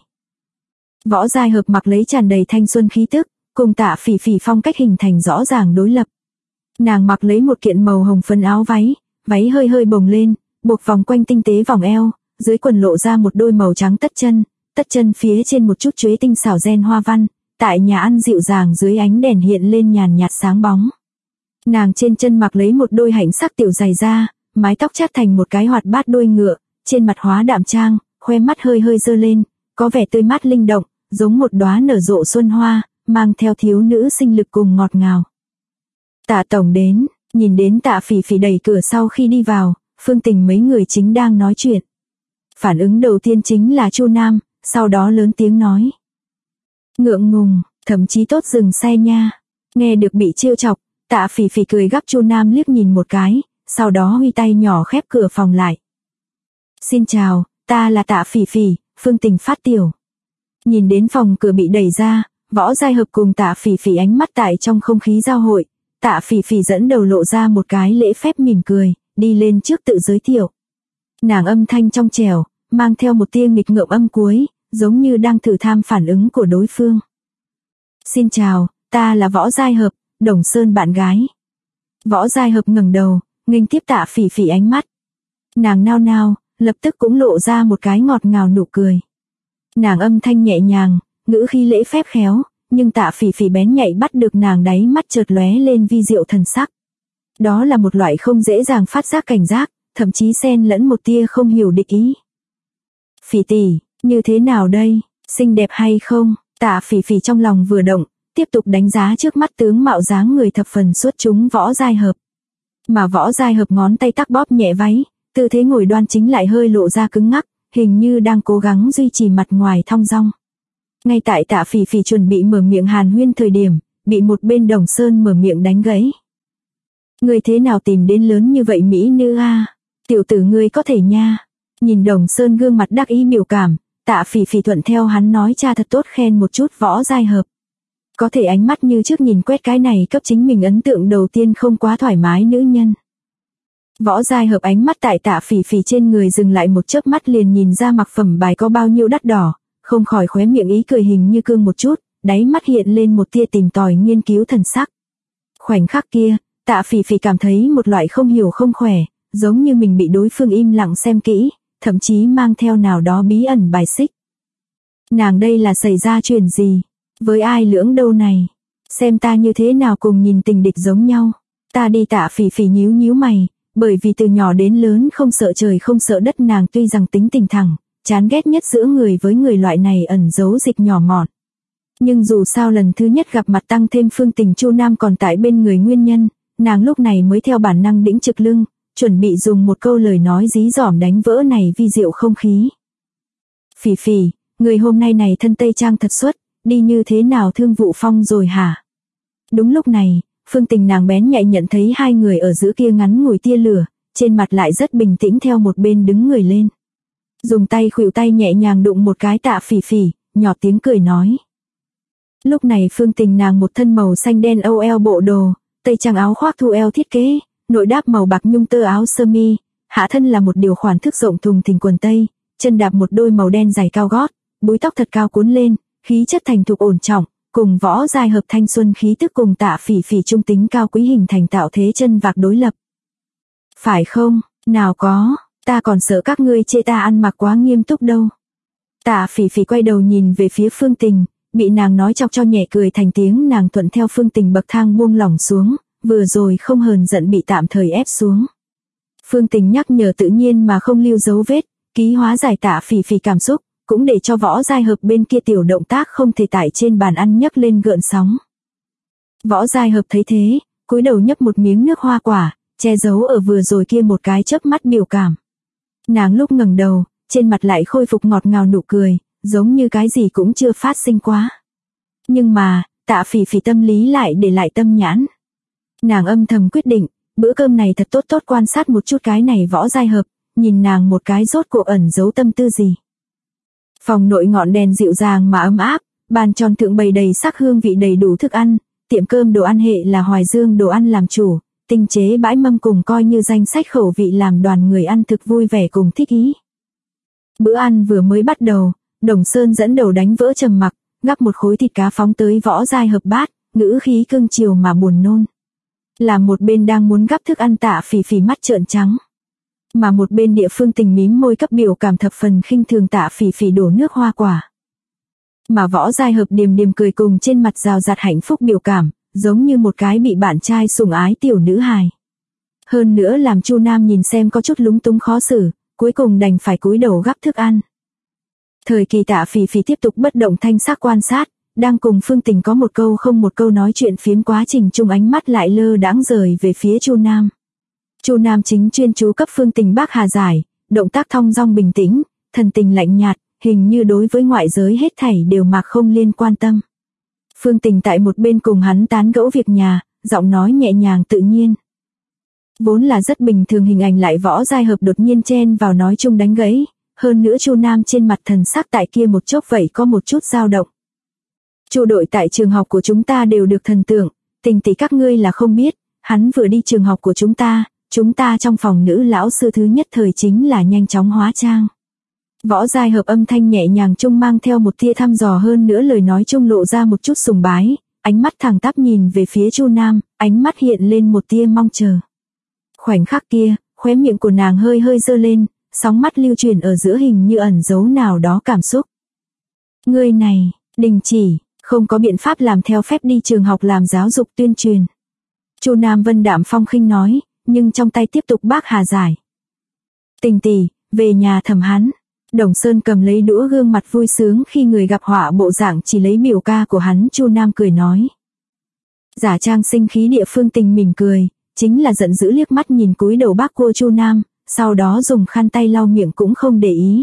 Võ Giai Hợp mặc lấy tràn đầy thanh xuân khí tức, cùng Tạ Phỉ Phỉ phong cách hình thành rõ ràng đối lập. Nàng mặc lấy một kiện màu hồng phấn áo váy hơi bồng lên, buộc vòng quanh tinh tế vòng eo, dưới quần lộ ra một đôi màu trắng tất chân phía trên một chút chuế tinh xảo ren hoa văn, tại nhà ăn dịu dàng dưới ánh đèn hiện lên nhàn nhạt sáng bóng. Nàng trên chân mặc lấy một đôi hạnh sắc tiểu giày da, mái tóc chát thành một cái hoạt bát đuôi ngựa, trên mặt hóa đạm trang, khoe mắt hơi giơ lên, có vẻ tươi mát linh động, giống một đóa nở rộ xuân hoa, mang theo thiếu nữ sinh lực cùng ngọt ngào. Tạ tổng đến, nhìn đến Tạ Phỉ Phỉ đẩy cửa sau khi đi vào, Phương Tình mấy người chính đang nói chuyện. Phản ứng đầu tiên chính là Chu Nam, sau đó lớn tiếng nói. Ngượng ngùng, thậm chí tốt dừng xe nha. Nghe được bị trêu chọc, Tạ Phỉ Phỉ cười gắp Chu Nam liếc nhìn một cái, sau đó huy tay nhỏ khép cửa phòng lại. Xin chào, ta là Tạ Phỉ Phỉ, Phương Tình phát tiểu. Nhìn đến phòng cửa bị đẩy ra, Võ Giai Hợp cùng Tạ Phỉ Phỉ ánh mắt tại trong không khí giao hội, Tạ Phỉ Phỉ dẫn đầu lộ ra một cái lễ phép mỉm cười, đi lên trước tự giới thiệu. Nàng âm thanh trong trẻo, mang theo một tia nghịch ngợm âm cuối, giống như đang thử tham phản ứng của đối phương. Xin chào, ta là Võ Giai Hợp, Đồng Sơn bạn gái. Võ Giai Hợp ngẩng đầu, nghênh tiếp Tạ Phỉ Phỉ ánh mắt. Nàng nao nao, lập tức cũng lộ ra một cái ngọt ngào nụ cười. Nàng âm thanh nhẹ nhàng, ngữ khí lễ phép khéo, nhưng Tạ Phỉ Phỉ bén nhạy bắt được nàng đáy mắt chợt lóe lên vi diệu thần sắc. Đó là một loại không dễ dàng phát giác cảnh giác, thậm chí xen lẫn một tia không hiểu địch ý. Phỉ tỷ, như thế nào đây, xinh đẹp hay không? Tạ Phỉ Phỉ trong lòng vừa động, tiếp tục đánh giá trước mắt tướng mạo dáng người thập phần xuất chúng Võ Giai Hợp. Mà Võ Giai Hợp ngón tay tắc bóp nhẹ váy, tư thế ngồi đoan chính lại hơi lộ ra cứng ngắc, hình như đang cố gắng duy trì mặt ngoài thong dong. Ngay tại Tạ Phỉ Phỉ chuẩn bị mở miệng hàn huyên thời điểm, bị một bên Đồng Sơn mở miệng đánh gãy. Ngươi thế nào tìm đến lớn như vậy mỹ nữ a? Tiểu tử ngươi có thể nha. Nhìn Đồng Sơn gương mặt đắc ý biểu cảm, Tạ Phỉ Phỉ thuận theo hắn nói cha thật tốt khen một chút Võ Giai Hợp. Có thể ánh mắt như trước nhìn quét cái này cấp chính mình ấn tượng đầu tiên không quá thoải mái nữ nhân. Võ Giai Hợp ánh mắt tại Tạ Phỉ Phỉ trên người dừng lại một chớp mắt liền nhìn ra mặc phẩm bài có bao nhiêu đắt đỏ, không khỏi khóe miệng ý cười hình như cương một chút, đáy mắt hiện lên một tia tìm tòi nghiên cứu thần sắc. Khoảnh khắc kia, Tạ Phỉ Phỉ cảm thấy một loại không hiểu không khỏe, giống như mình bị đối phương im lặng xem kỹ, thậm chí mang theo nào đó bí ẩn bài xích. Nàng đây là xảy ra chuyện gì? Với ai lưỡng đâu này? Xem ta như thế nào cùng nhìn tình địch giống nhau. Ta đi. Tạ Phỉ Phỉ nhíu nhíu mày, bởi vì từ nhỏ đến lớn không sợ trời không sợ đất, nàng tuy rằng tính tình thẳng, chán ghét nhất giữa người với người loại này ẩn giấu dịch nhỏ mọn. Nhưng dù sao lần thứ nhất gặp mặt tăng thêm Phương Tình Chu Nam còn tại bên người nguyên nhân, nàng lúc này mới theo bản năng đĩnh trực lưng, chuẩn bị dùng một câu lời nói dí dỏm đánh vỡ này vi diệu không khí. Phỉ Phỉ, người hôm nay này thân tây trang thật xuất, đi như thế nào Thương Vụ Phong rồi hả? Đúng lúc này, Phương Tình nàng bén nhạy nhận thấy hai người ở giữa kia ngắn ngủi tia lửa, trên mặt lại rất bình tĩnh theo một bên đứng người lên. Dùng tay khuỷu tay nhẹ nhàng đụng một cái Tạ Phỉ Phỉ, nhỏ tiếng cười nói. Lúc này Phương Tình nàng một thân màu xanh đen OL bộ đồ, tây trang áo khoác thu eo thiết kế, nội đáp màu bạc nhung tơ áo sơ mi, hạ thân là một điều khoản thức rộng thùng thình quần tây, chân đạp một đôi màu đen giày cao gót, búi tóc thật cao cuốn lên, khí chất thành thục ổn trọng, cùng Võ Giai Hợp thanh xuân khí tức cùng Tạ Phỉ Phỉ trung tính cao quý hình thành tạo thế chân vạc đối lập. Phải không? Nào có, ta còn sợ các ngươi chê ta ăn mặc quá nghiêm túc đâu. Tạ Phỉ Phỉ quay đầu nhìn về phía Phương Tình, bị nàng nói chọc cho nhẹ cười thành tiếng, nàng thuận theo Phương Tình bậc thang buông lỏng xuống, vừa rồi không hờn giận bị tạm thời ép xuống. Phương Tình nhắc nhở tự nhiên mà không lưu dấu vết, ký hóa giải Tạ Phỉ Phỉ cảm xúc, cũng để cho Võ Giai Hợp bên kia tiểu động tác không thể tải trên bàn ăn nhấc lên gợn sóng. Võ Giai Hợp thấy thế, cúi đầu nhấp một miếng nước hoa quả, che giấu ở vừa rồi kia một cái chớp mắt biểu cảm. Nàng lúc ngẩng đầu, trên mặt lại khôi phục ngọt ngào nụ cười, giống như cái gì cũng chưa phát sinh quá. Nhưng mà, Tạ Phỉ Phỉ tâm lý lại để lại tâm nhãn. Nàng âm thầm quyết định, bữa cơm này thật tốt quan sát một chút cái này Võ Giai Hợp, nhìn nàng một cái rốt cuộc ẩn giấu tâm tư gì. Phòng nội ngọn đèn dịu dàng mà ấm áp, bàn tròn thượng bày đầy sắc hương vị đầy đủ thức ăn, tiệm cơm đồ ăn hệ là Hoài Dương đồ ăn làm chủ, tinh chế bãi mâm cùng coi như danh sách khẩu vị làm đoàn người ăn thực vui vẻ cùng thích ý. Bữa ăn vừa mới bắt đầu, Đồng Sơn dẫn đầu đánh vỡ trầm mặc, gắp một khối thịt cá phóng tới Võ Giai Hợp bát, ngữ khí cưng chiều mà buồn nôn. Làm một bên đang muốn gắp thức ăn Tạ Phỉ Phỉ mắt trợn trắng. Mà một bên địa Phương Tình mím môi cấp biểu cảm thập phần khinh thường Tạ Phỉ Phỉ đổ nước hoa quả. Mà Võ Giai Hợp điềm điềm cười cùng trên mặt rào rạt hạnh phúc biểu cảm, giống như một cái bị bạn trai sủng ái tiểu nữ hài. Hơn nữa làm Chu Nam nhìn xem có chút lúng túng khó xử, cuối cùng đành phải cúi đầu gắp thức ăn. Thời kỳ Tạ Phỉ Phỉ tiếp tục bất động thanh sắc quan sát, đang cùng Phương Tình có một câu không một câu nói chuyện phiếm quá trình chung ánh mắt lại lơ đãng rời về phía Chu Nam. Chu Nam chính chuyên chú cấp Phương Tình bác hà giải, động tác thong dong bình tĩnh, thần tình lạnh nhạt, hình như đối với ngoại giới hết thảy đều mà không liên quan tâm. Phương Tình tại một bên cùng hắn tán gẫu việc nhà, giọng nói nhẹ nhàng tự nhiên. Vốn là rất bình thường hình ảnh lại Võ Giai Hợp đột nhiên chen vào nói chung đánh gãy, hơn nữa Chu Nam trên mặt thần sắc tại kia một chốc vậy có một chút dao động. Chu đội tại trường học của chúng ta đều được thần tượng, Tình tỷ các ngươi là không biết, hắn vừa đi trường học của chúng ta trong phòng nữ lão sư thứ nhất thời chính là nhanh chóng hóa trang. Võ Giai Hợp âm thanh nhẹ nhàng chung mang theo một tia thăm dò, hơn nữa lời nói chung lộ ra một chút sùng bái, ánh mắt thẳng tắp nhìn về phía Chu Nam, ánh mắt hiện lên một tia mong chờ. Khoảnh khắc kia, khóe miệng của nàng hơi hơi giơ lên, sóng mắt lưu chuyển ở giữa hình như ẩn giấu nào đó cảm xúc. Ngươi này, đình chỉ, không có biện pháp làm theo phép đi trường học làm giáo dục tuyên truyền. Chu Nam vân đạm phong khinh nói, nhưng trong tay tiếp tục bác hà giải. Tình tỷ, về nhà thẩm hắn. Đồng Sơn cầm lấy đũa gương mặt vui sướng khi người gặp họa bộ dạng chỉ lấy biểu ca của hắn. Chu Nam cười nói. Giả trang sinh khí địa Phương Tình mỉm cười, chính là giận dữ liếc mắt nhìn cúi đầu bác cô Chu Nam, sau đó dùng khăn tay lau miệng cũng không để ý.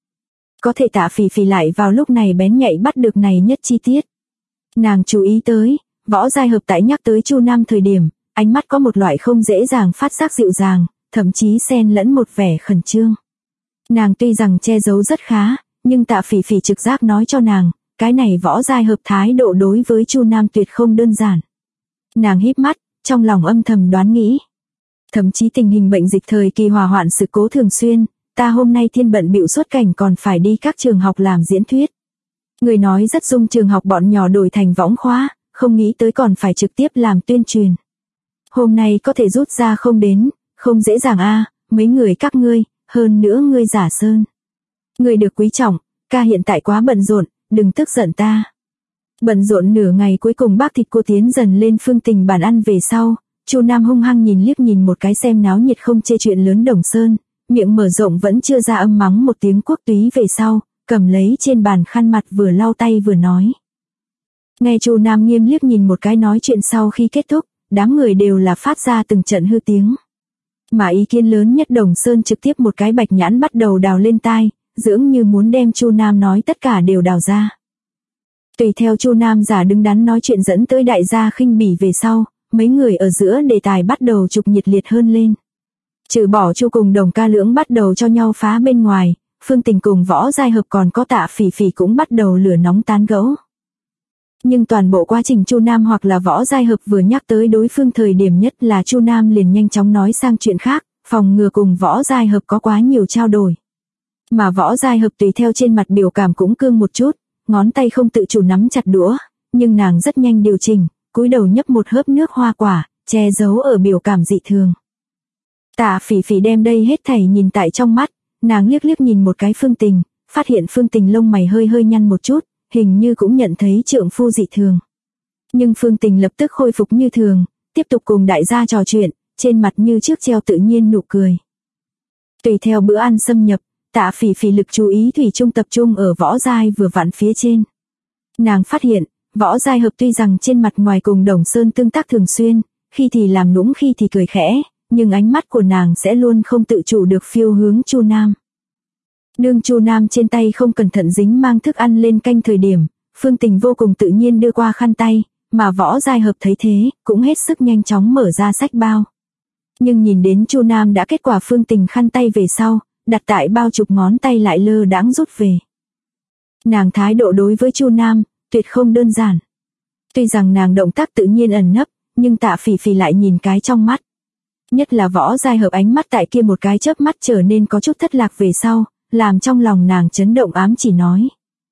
Có thể Tạ Phỉ Phỉ lại vào lúc này bén nhạy bắt được này nhất chi tiết. Nàng chú ý tới, Võ Giai Hợp tại nhắc tới Chu Nam thời điểm, ánh mắt có một loại không dễ dàng phát giác dịu dàng, thậm chí xen lẫn một vẻ khẩn trương. Nàng tuy rằng che giấu rất khá, nhưng Tạ Phỉ Phỉ trực giác nói cho nàng, cái này Võ Giai Hợp thái độ đối với Chu Nam tuyệt không đơn giản. Nàng híp mắt, trong lòng âm thầm đoán nghĩ. Thậm chí tình hình bệnh dịch thời kỳ hỏa hoạn sự cố thường xuyên, ta hôm nay thiên bận bịu xuất cảnh còn phải đi các trường học làm diễn thuyết. Người nói rất dung trường học bọn nhỏ đổi thành võng khóa, không nghĩ tới còn phải trực tiếp làm tuyên truyền. Hôm nay có thể rút ra không đến, không dễ dàng a, mấy người các ngươi, hơn nữa ngươi Giả Sơn. Ngươi được quý trọng, ca hiện tại quá bận rộn, đừng tức giận ta. Bận rộn nửa ngày cuối cùng bác thịt cô tiến dần lên Phương Tình bàn ăn về sau, Chu Nam hung hăng nhìn liếc nhìn một cái xem náo nhiệt không chê chuyện lớn Đồng Sơn, miệng mở rộng vẫn chưa ra âm mắng một tiếng quốc túy về sau, cầm lấy trên bàn khăn mặt vừa lau tay vừa nói. Nghe Chu Nam nghiêm liếc nhìn một cái nói chuyện sau khi kết thúc, đám người đều là phát ra từng trận hư tiếng. Mà ý kiến lớn nhất Đồng Sơn trực tiếp một cái bạch nhãn bắt đầu đào lên tai, dưỡng như muốn đem Chu Nam nói tất cả đều đào ra. Tùy theo Chu Nam giả đứng đắn nói chuyện dẫn tới đại gia khinh bỉ về sau, mấy người ở giữa đề tài bắt đầu chụp nhiệt liệt hơn lên. Trừ bỏ Chu cùng Đồng ca lưỡng bắt đầu cho nhau phá bên ngoài, Phương Tình cùng Võ Giai Hợp còn có Tạ Phỉ Phỉ cũng bắt đầu lửa nóng tán gẫu. Nhưng toàn bộ quá trình Chu Nam hoặc là Võ Giai Hợp vừa nhắc tới đối phương thời điểm nhất là Chu Nam liền nhanh chóng nói sang chuyện khác, phòng ngừa cùng Võ Giai Hợp có quá nhiều trao đổi. Mà Võ Giai Hợp tùy theo trên mặt biểu cảm cũng cương một chút, ngón tay không tự chủ nắm chặt đũa, nhưng nàng rất nhanh điều chỉnh, cúi đầu nhấp một hớp nước hoa quả, che giấu ở biểu cảm dị thường. Tạ Phỉ Phỉ đem đây hết thảy nhìn tại trong mắt, nàng liếc liếc nhìn một cái Phương Tình, phát hiện Phương Tình lông mày hơi hơi nhăn một chút, hình như cũng nhận thấy trượng phu dị thường. Nhưng Phương Tình lập tức khôi phục như thường, tiếp tục cùng đại gia trò chuyện, trên mặt như trước treo tự nhiên nụ cười. Tùy theo bữa ăn xâm nhập, Tạ Phỉ Phỉ lực chú ý thủy chung tập trung ở Võ Giai vừa vặn phía trên. Nàng phát hiện, Võ Giai Hợp tuy rằng trên mặt ngoài cùng Đồng Sơn tương tác thường xuyên, khi thì làm nũng khi thì cười khẽ, nhưng ánh mắt của nàng sẽ luôn không tự chủ được phiêu hướng Chu Nam. Đương Chu Nam trên tay không cẩn thận dính mang thức ăn lên canh thời điểm, Phương Tình vô cùng tự nhiên đưa qua khăn tay, mà Võ Giai Hợp thấy thế, cũng hết sức nhanh chóng mở ra sách bao. Nhưng nhìn đến Chu Nam đã kết quả Phương Tình khăn tay về sau, đặt tại bao chụp ngón tay lại lơ đãng rút về. Nàng thái độ đối với Chu Nam, tuyệt không đơn giản. Tuy rằng nàng động tác tự nhiên ẩn nấp, nhưng Tạ Phỉ Phỉ lại nhìn cái trong mắt. Nhất là Võ Giai Hợp ánh mắt tại kia một cái chớp mắt trở nên có chút thất lạc về sau, làm trong lòng nàng chấn động ám chỉ nói.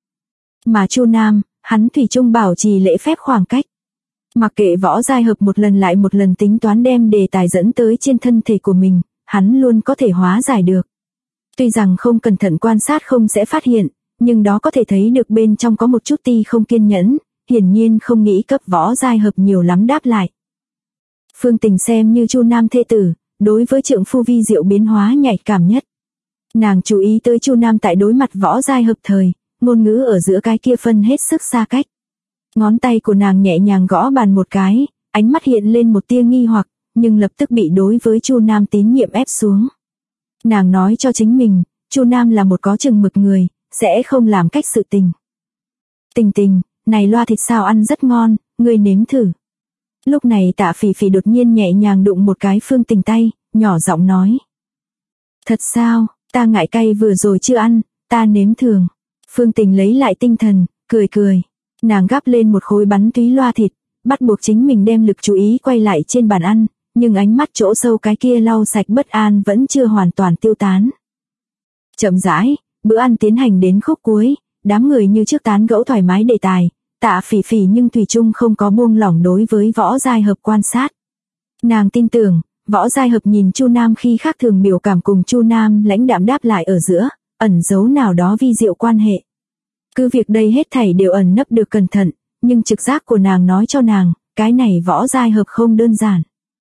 Mà Chu Nam, hắn thủy chung bảo trì lễ phép khoảng cách. Mặc kệ Võ Giai Hợp một lần lại một lần tính toán đem đề tài dẫn tới trên thân thể của mình, hắn luôn có thể hóa giải được. Tuy rằng không cẩn thận quan sát không sẽ phát hiện, nhưng đó có thể thấy được bên trong có một chút ti không kiên nhẫn, hiển nhiên không nghĩ cấp Võ Giai Hợp nhiều lắm đáp lại. Phương Tình xem như Chu Nam thê tử, đối với trượng phu vi diệu biến hóa nhạy cảm nhất. Nàng chú ý tới Chu Nam tại đối mặt Võ Giai Hợp thời, ngôn ngữ ở giữa cái kia phân hết sức xa cách. Ngón tay của nàng nhẹ nhàng gõ bàn một cái, ánh mắt hiện lên một tia nghi hoặc, nhưng lập tức bị đối với Chu Nam tín nhiệm ép xuống. Nàng nói cho chính mình, Chu Nam là một có chừng mực người, sẽ không làm cách sự tình. Tình Tình, này loa thịt sao ăn rất ngon, ngươi nếm thử. Lúc này Tạ Phỉ Phỉ đột nhiên nhẹ nhàng đụng một cái Phương Tình tay, nhỏ giọng nói. Thật sao, ta ngại cay vừa rồi chưa ăn, ta nếm thường. Phương Tình lấy lại tinh thần, cười cười. Nàng gắp lên một khối bắn túy loa thịt, bắt buộc chính mình đem lực chú ý quay lại trên bàn ăn, nhưng ánh mắt chỗ sâu cái kia lau sạch bất an vẫn chưa hoàn toàn tiêu tán. Chậm rãi, bữa ăn tiến hành đến khúc cuối, đám người như trước tán gẫu thoải mái đề tài, Tạ Phỉ Phỉ nhưng thủy chung không có buông lỏng đối với Võ Giai Hợp quan sát. Nàng tin tưởng, Võ Giai Hợp nhìn Chu Nam khi khác thường biểu cảm cùng Chu Nam lãnh đạm đáp lại ở giữa, ẩn giấu nào đó vi diệu quan hệ. Cứ việc đây hết thảy đều ẩn nấp được cẩn thận, nhưng trực giác của nàng nói cho nàng, cái này Võ Giai Hợp không đơn giản.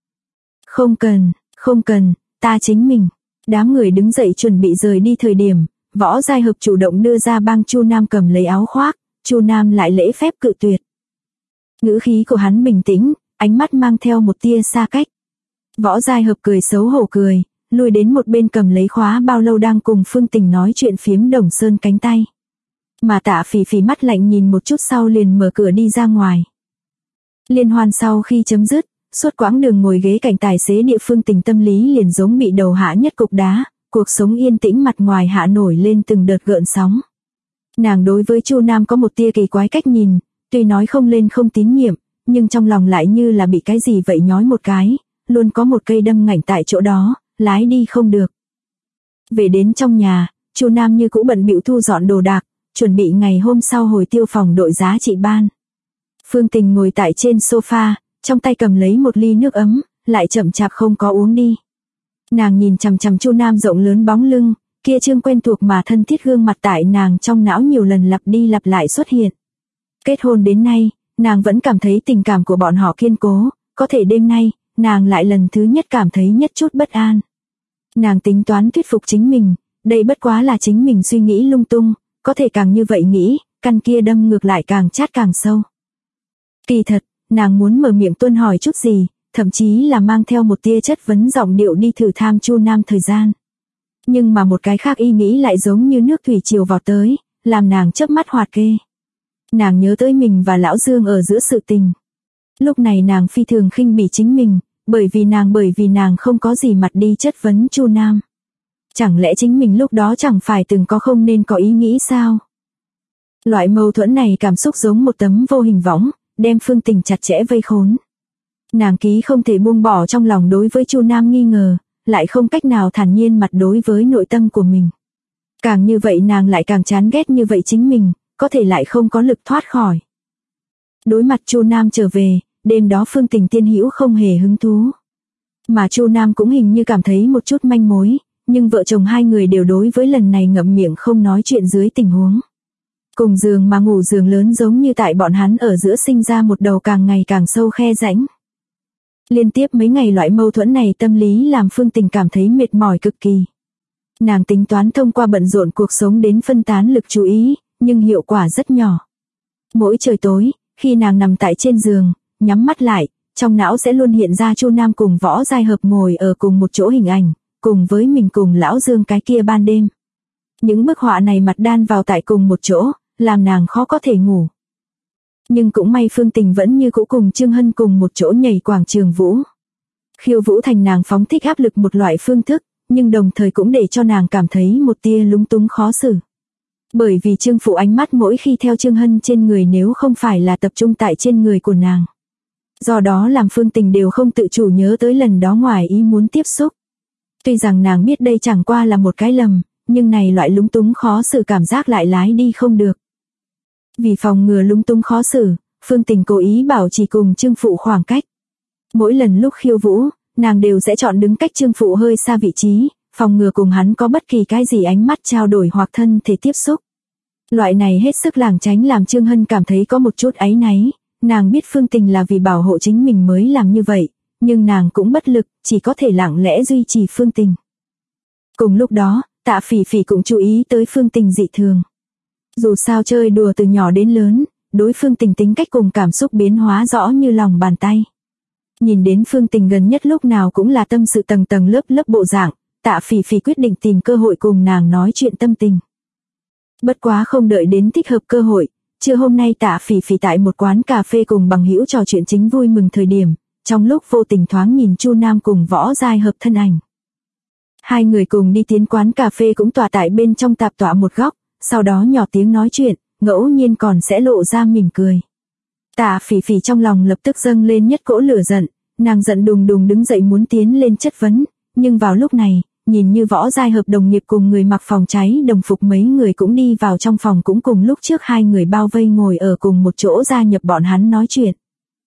Không cần, ta chính mình. Đám người đứng dậy chuẩn bị rời đi thời điểm, Võ Giai Hợp chủ động đưa ra bang Chu Nam cầm lấy áo khoác, Chu Nam lại lễ phép cự tuyệt. Ngữ khí của hắn bình tĩnh, ánh mắt mang theo một tia xa cách. Võ Giai Hợp cười xấu hổ cười, lùi đến một bên cầm lấy khóa bao lâu đang cùng Phương Tình nói chuyện phiếm Đồng Sơn cánh tay. Mà Tạ Phỉ Phỉ mắt lạnh nhìn một chút sau liền mở cửa đi ra ngoài. Liên hoan sau khi chấm dứt, suốt quãng đường ngồi ghế cạnh tài xế địa Phương Tình tâm lý liền giống bị đầu hạ nhất cục đá, cuộc sống yên tĩnh mặt ngoài hạ nổi lên từng đợt gợn sóng. Nàng đối với Chu Nam có một tia kỳ quái cách nhìn, tuy nói không lên không tín nhiệm, nhưng trong lòng lại như là bị cái gì vậy nhói một cái, luôn có một cây đâm ngạnh tại chỗ đó, lái đi không được. Về đến trong nhà, Chu Nam như cũ bận bịu thu dọn đồ đạc, chuẩn bị ngày hôm sau hồi tiêu phòng đội giá trị ban. Phương Tình ngồi tại trên sofa, trong tay cầm lấy một ly nước ấm, lại chậm chạp không có uống đi. Nàng nhìn chằm chằm Chu Nam rộng lớn bóng lưng, kia trương quen thuộc mà thân thiết gương mặt tại nàng trong não nhiều lần lặp đi lặp lại xuất hiện. Kết hôn đến nay, nàng vẫn cảm thấy tình cảm của bọn họ kiên cố, có thể đêm nay, nàng lại lần thứ nhất cảm thấy nhất chút bất an. Nàng tính toán thuyết phục chính mình, đây bất quá là chính mình suy nghĩ lung tung, có thể càng như vậy nghĩ, căn kia đâm ngược lại càng chát càng sâu. Kỳ thật, nàng muốn mở miệng tuân hỏi chút gì, thậm chí là mang theo một tia chất vấn giọng điệu đi thử tham Chu Nam thời gian. Nhưng mà một cái khác ý nghĩ lại giống như nước thủy triều vào tới, làm nàng chớp mắt hoạt kê. Nàng nhớ tới mình và Lão Dương ở giữa sự tình. Lúc này nàng phi thường khinh bỉ chính mình, bởi vì nàng không có gì mặt đi chất vấn Chu Nam. Chẳng lẽ chính mình lúc đó chẳng phải từng có không nên có ý nghĩ sao? Loại mâu thuẫn này cảm xúc giống một tấm vô hình võng, đem Phương Tình chặt chẽ vây khốn. Nàng ký không thể buông bỏ trong lòng đối với Chu Nam nghi ngờ, lại không cách nào thản nhiên mặt đối với nội tâm của mình. Càng như vậy nàng lại càng chán ghét như vậy chính mình, có thể lại không có lực thoát khỏi. Đối mặt Chu Nam trở về, đêm đó Phương Tình tiên hữu không hề hứng thú. Mà Chu Nam cũng hình như cảm thấy một chút manh mối, nhưng vợ chồng hai người đều đối với lần này ngậm miệng không nói chuyện dưới tình huống. Cùng giường mà ngủ giường lớn giống như tại bọn hắn ở giữa sinh ra một đầu càng ngày càng sâu khe rãnh. Liên tiếp mấy ngày loại mâu thuẫn này tâm lý làm Phương Tình cảm thấy mệt mỏi cực kỳ. Nàng tính toán thông qua bận rộn cuộc sống đến phân tán lực chú ý, nhưng hiệu quả rất nhỏ. Mỗi trời tối, khi nàng nằm tại trên giường, nhắm mắt lại, trong não sẽ luôn hiện ra Chu Nam cùng Võ Giai Hợp ngồi ở cùng một chỗ hình ảnh, cùng với mình cùng Lão Dương cái kia ban đêm. Những bức họa này mặt đan vào tại cùng một chỗ, làm nàng khó có thể ngủ. Nhưng cũng may Phương Tình vẫn như cũ cùng Trương Hân cùng một chỗ nhảy quảng trường vũ. Khiêu vũ thành nàng phóng thích áp lực một loại phương thức, nhưng đồng thời cũng để cho nàng cảm thấy một tia lúng túng khó xử. Bởi vì Trương Phụ ánh mắt mỗi khi theo Trương Hân trên người nếu không phải là tập trung tại trên người của nàng. Do đó làm Phương Tình đều không tự chủ nhớ tới lần đó ngoài ý muốn tiếp xúc. Tuy rằng nàng biết đây chẳng qua là một cái lầm, nhưng này loại lúng túng khó xử cảm giác lại lái đi không được. Vì phòng ngừa lúng túng khó xử, Phương Tình cố ý bảo trì cùng Trương Phụ khoảng cách. Mỗi lần lúc khiêu vũ, nàng đều sẽ chọn đứng cách Trương Phụ hơi xa vị trí, phòng ngừa cùng hắn có bất kỳ cái gì ánh mắt trao đổi hoặc thân thể tiếp xúc. Loại này hết sức lảng tránh làm Trương Hân cảm thấy có một chút áy náy, nàng biết Phương Tình là vì bảo hộ chính mình mới làm như vậy, nhưng nàng cũng bất lực, chỉ có thể lặng lẽ duy trì Phương Tình. Cùng lúc đó, Tạ Phỉ Phỉ cũng chú ý tới Phương Tình dị thường. Dù sao chơi đùa từ nhỏ đến lớn, đối Phương Tình tính cách cùng cảm xúc biến hóa rõ như lòng bàn tay. Nhìn đến Phương Tình gần nhất lúc nào cũng là tâm sự tầng tầng lớp lớp bộ dạng, Tạ Phỉ Phỉ quyết định tìm cơ hội cùng nàng nói chuyện tâm tình. Bất quá không đợi đến thích hợp cơ hội, trưa hôm nay Tạ Phỉ Phỉ tại một quán cà phê cùng bằng hữu trò chuyện chính vui mừng thời điểm, trong lúc vô tình thoáng nhìn Chu Nam cùng Võ Giai Hợp thân ảnh. Hai người cùng đi tiến quán cà phê cũng tọa tại bên trong tạp tọa một góc, sau đó nhỏ tiếng nói chuyện, ngẫu nhiên còn sẽ lộ ra mỉm cười. Tạ Phỉ Phỉ trong lòng lập tức dâng lên nhất cỗ lửa giận, nàng giận đùng đùng đứng dậy muốn tiến lên chất vấn, nhưng vào lúc này, nhìn như Võ Giai Hợp đồng nghiệp cùng người mặc phòng cháy đồng phục mấy người cũng đi vào trong phòng cũng cùng lúc trước hai người bao vây ngồi ở cùng một chỗ gia nhập bọn hắn nói chuyện.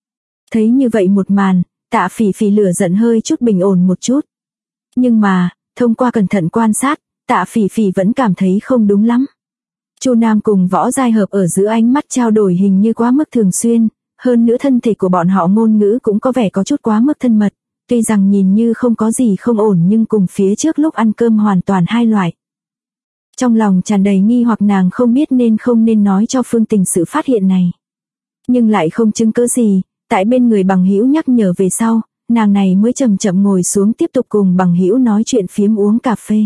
Thấy như vậy một màn, Tạ Phỉ Phỉ lửa giận hơi chút bình ổn một chút. Nhưng mà, thông qua cẩn thận quan sát, Tạ Phỉ Phỉ vẫn cảm thấy không đúng lắm. Chu Nam cùng Võ Giai Hợp ở giữa ánh mắt trao đổi hình như quá mức thường xuyên, hơn nữa thân thể của bọn họ ngôn ngữ cũng có vẻ có chút quá mức thân mật, tuy rằng nhìn như không có gì không ổn nhưng cùng phía trước lúc ăn cơm hoàn toàn hai loại. Trong lòng tràn đầy nghi hoặc nàng không biết nên không nên nói cho Phương Tình sự phát hiện này. Nhưng lại không chứng cứ gì, tại bên người bằng hữu nhắc nhở về sau, nàng này mới chậm chậm ngồi xuống tiếp tục cùng bằng hữu nói chuyện phiếm uống cà phê.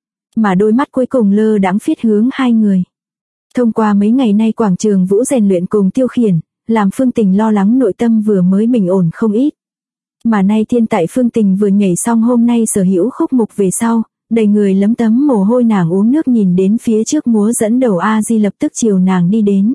Mà đôi mắt cuối cùng lơ đãng phiết hướng hai người. Thông qua mấy ngày nay quảng trường vũ rèn luyện cùng tiêu khiển, làm Phương Tình lo lắng nội tâm vừa mới bình ổn không ít. Mà nay thiên tại Phương Tình vừa nhảy xong hôm nay sở hữu khúc mục về sau, đầy người lấm tấm mồ hôi nàng uống nước nhìn đến phía trước múa dẫn đầu A Di lập tức chiều nàng đi đến.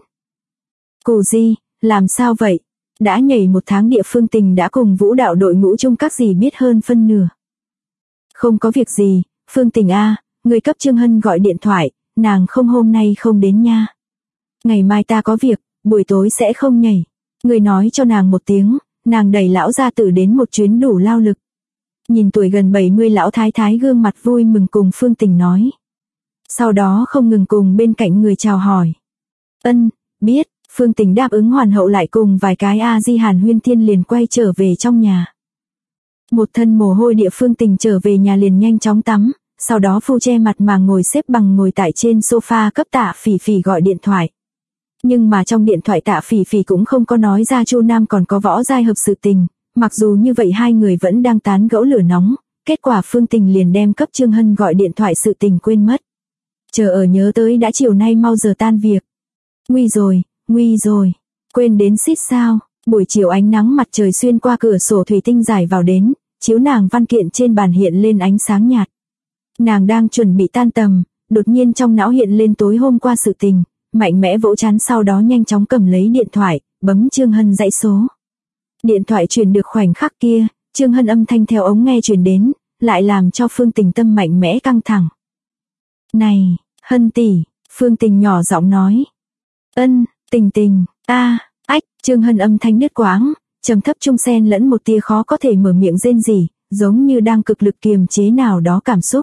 Cô Di, làm sao vậy? Đã nhảy một tháng địa Phương Tình đã cùng vũ đạo đội ngũ chung các gì biết hơn phân nửa. Không có việc gì, Phương Tình A, người cấp Trương Hân gọi điện thoại, nàng không hôm nay không đến nha. Ngày mai ta có việc, buổi tối sẽ không nhảy. Người nói cho nàng một tiếng, nàng đẩy lão gia tử đến một chuyến đủ lao lực. Nhìn tuổi gần 70 lão thái thái gương mặt vui mừng cùng Phương Tình nói. Sau đó không ngừng cùng bên cạnh người chào hỏi. Ân, biết, Phương Tình đáp ứng hoàn hậu lại cùng vài cái A-di hàn huyên thiên liền quay trở về trong nhà. Một thân mồ hôi địa Phương Tình trở về nhà liền nhanh chóng tắm, sau đó phu che mặt mà ngồi xếp bằng ngồi tại trên sofa cấp Tạ Phỉ Phỉ gọi điện thoại. Nhưng mà trong điện thoại Tạ Phỉ Phỉ cũng không có nói ra Chu Nam còn có Võ Giai Hợp sự tình, mặc dù như vậy hai người vẫn đang tán gẫu lửa nóng, kết quả Phương Tình liền đem cấp Trương Hân gọi điện thoại sự tình quên mất. Chờ ở nhớ tới đã chiều nay mau giờ tan việc. Nguy rồi, quên đến xít sao, buổi chiều ánh nắng mặt trời xuyên qua cửa sổ thủy tinh rải vào đến, chiếu nàng văn kiện trên bàn hiện lên ánh sáng nhạt. Nàng đang chuẩn bị tan tầm, đột nhiên trong não hiện lên tối hôm qua sự tình, mạnh mẽ vỗ chán sau đó nhanh chóng cầm lấy điện thoại, bấm Trương Hân dãy số. Điện thoại truyền được khoảnh khắc kia, Trương Hân âm thanh theo ống nghe truyền đến, lại làm cho Phương Tình tâm mạnh mẽ căng thẳng. Này, Hân tỷ, Phương Tình nhỏ giọng nói. Ân, Tình, Trương Hân âm thanh đứt quãng, trầm thấp trung xen lẫn một tia khó có thể mở miệng rên rỉ, giống như đang cực lực kiềm chế nào đó cảm xúc.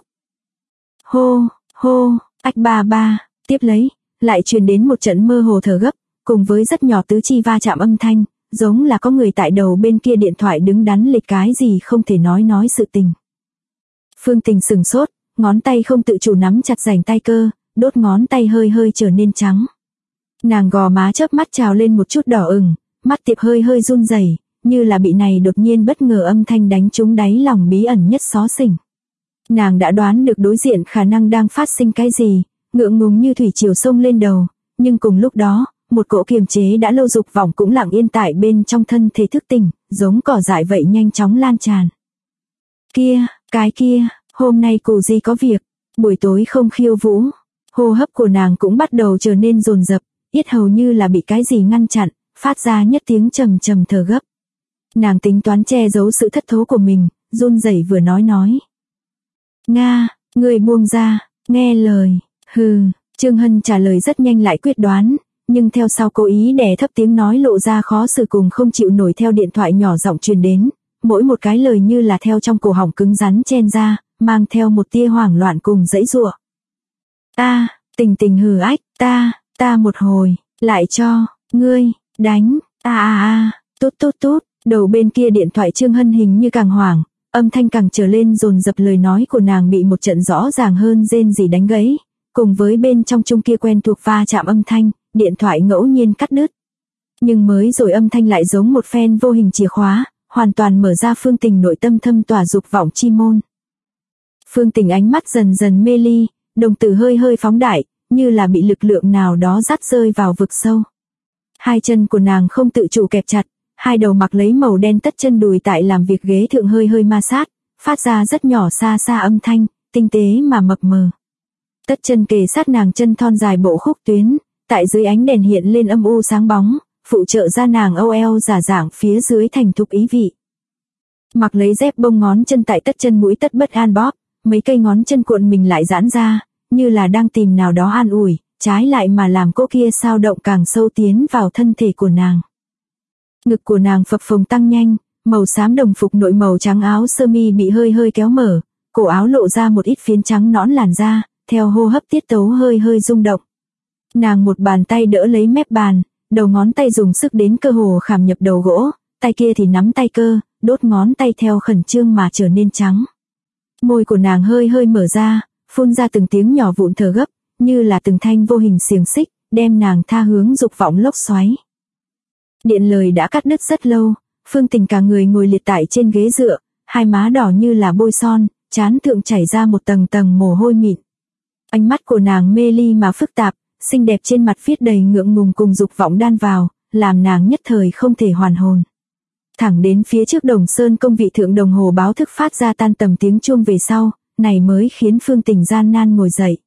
Hô, ba, tiếp lấy, lại truyền đến một trận mơ hồ thở gấp, cùng với rất nhỏ tứ chi va chạm âm thanh, giống là có người tại đầu bên kia điện thoại đứng đắn lịch cái gì không thể nói sự tình. Phương Tình sừng sốt, ngón tay không tự chủ nắm chặt rảnh tay cơ, đốt ngón tay hơi trở nên trắng. Nàng gò má chớp mắt trào lên một chút đỏ ửng, mắt tiệp hơi run rẩy, như là bị này đột nhiên bất ngờ âm thanh đánh trúng đáy lòng bí ẩn nhất xó xỉnh. Nàng đã đoán được đối diện khả năng đang phát sinh cái gì, ngượng ngùng như thủy triều sông lên đầu, nhưng cùng lúc đó, một cỗ kiềm chế đã lâu dục vọng cũng lặng yên tại bên trong thân thể thức tỉnh, giống cỏ dại vậy nhanh chóng lan tràn. Cái kia, hôm nay cụ gì có việc, buổi tối không khiêu vũ, hô hấp của nàng cũng bắt đầu trở nên dồn dập, yết hầu như là bị cái gì ngăn chặn, phát ra nhất tiếng trầm thở gấp. Nàng tính toán che giấu sự thất thố của mình, run rẩy vừa nói. Nga, người buông ra, nghe lời, Trương Hân trả lời rất nhanh lại quyết đoán, nhưng theo sau cố ý đè thấp tiếng nói lộ ra khó xử cùng không chịu nổi theo điện thoại nhỏ giọng truyền đến, mỗi một cái lời như là theo trong cổ họng cứng rắn chen ra, mang theo một tia hoảng loạn cùng dãy giụa. Tình ta một hồi, lại cho, ngươi, đánh, tốt, đầu bên kia điện thoại Trương Hân hình như càng hoảng, âm thanh càng trở lên dồn dập lời nói của nàng bị một trận rõ ràng hơn rên rỉ đánh gãy, cùng với bên trong chung kia quen thuộc va chạm âm thanh, điện thoại ngẫu nhiên cắt đứt. Nhưng mới rồi âm thanh lại giống một phen vô hình chìa khóa, hoàn toàn mở ra Phương Tình nội tâm thâm tỏa dục vọng chi môn. Phương Tình ánh mắt dần mê ly, đồng tử hơi phóng đại, như là bị lực lượng nào đó dắt rơi vào vực sâu. Hai chân của nàng không tự chủ kẹp chặt, hai đầu mặc lấy màu đen tất chân đùi tại làm việc ghế thượng hơi ma sát, phát ra rất nhỏ xa âm thanh, tinh tế mà mập mờ. Tất chân kề sát nàng chân thon dài bộ khúc tuyến, tại dưới ánh đèn hiện lên âm u sáng bóng, phụ trợ ra nàng âu eo giả dạng phía dưới thành thục ý vị. Mặc lấy dép bông ngón chân tại tất chân mũi tất bất an bóp, mấy cây ngón chân cuộn mình lại giãn ra, như là đang tìm nào đó an ủi, trái lại mà làm cô kia sao động càng sâu tiến vào thân thể của nàng. Ngực của nàng phập phồng tăng nhanh, màu xám đồng phục nội màu trắng áo sơ mi bị hơi kéo mở, cổ áo lộ ra một ít phiến trắng nõn làn da, theo hô hấp tiết tấu hơi rung động. Nàng một bàn tay đỡ lấy mép bàn, đầu ngón tay dùng sức đến cơ hồ khảm nhập đầu gỗ, tay kia thì nắm tay cơ, đốt ngón tay theo khẩn trương mà trở nên trắng. Môi của nàng hơi mở ra, phun ra từng tiếng nhỏ vụn thở gấp, như là từng thanh vô hình xiềng xích, đem nàng tha hướng dục vọng lốc xoáy. Điện lời đã cắt đứt rất lâu, Phương Tình cả người ngồi liệt tại trên ghế dựa, hai má đỏ như là bôi son, trán thượng chảy ra một tầng mồ hôi mịn. Ánh mắt của nàng mê ly mà phức tạp, xinh đẹp trên mặt viết đầy ngượng ngùng cùng dục vọng đan vào, làm nàng nhất thời không thể hoàn hồn. Thẳng đến phía trước Đồng Sơn công vị thượng đồng hồ báo thức phát ra tan tầm tiếng chuông về sau, này mới khiến Phương Tình gian nan ngồi dậy.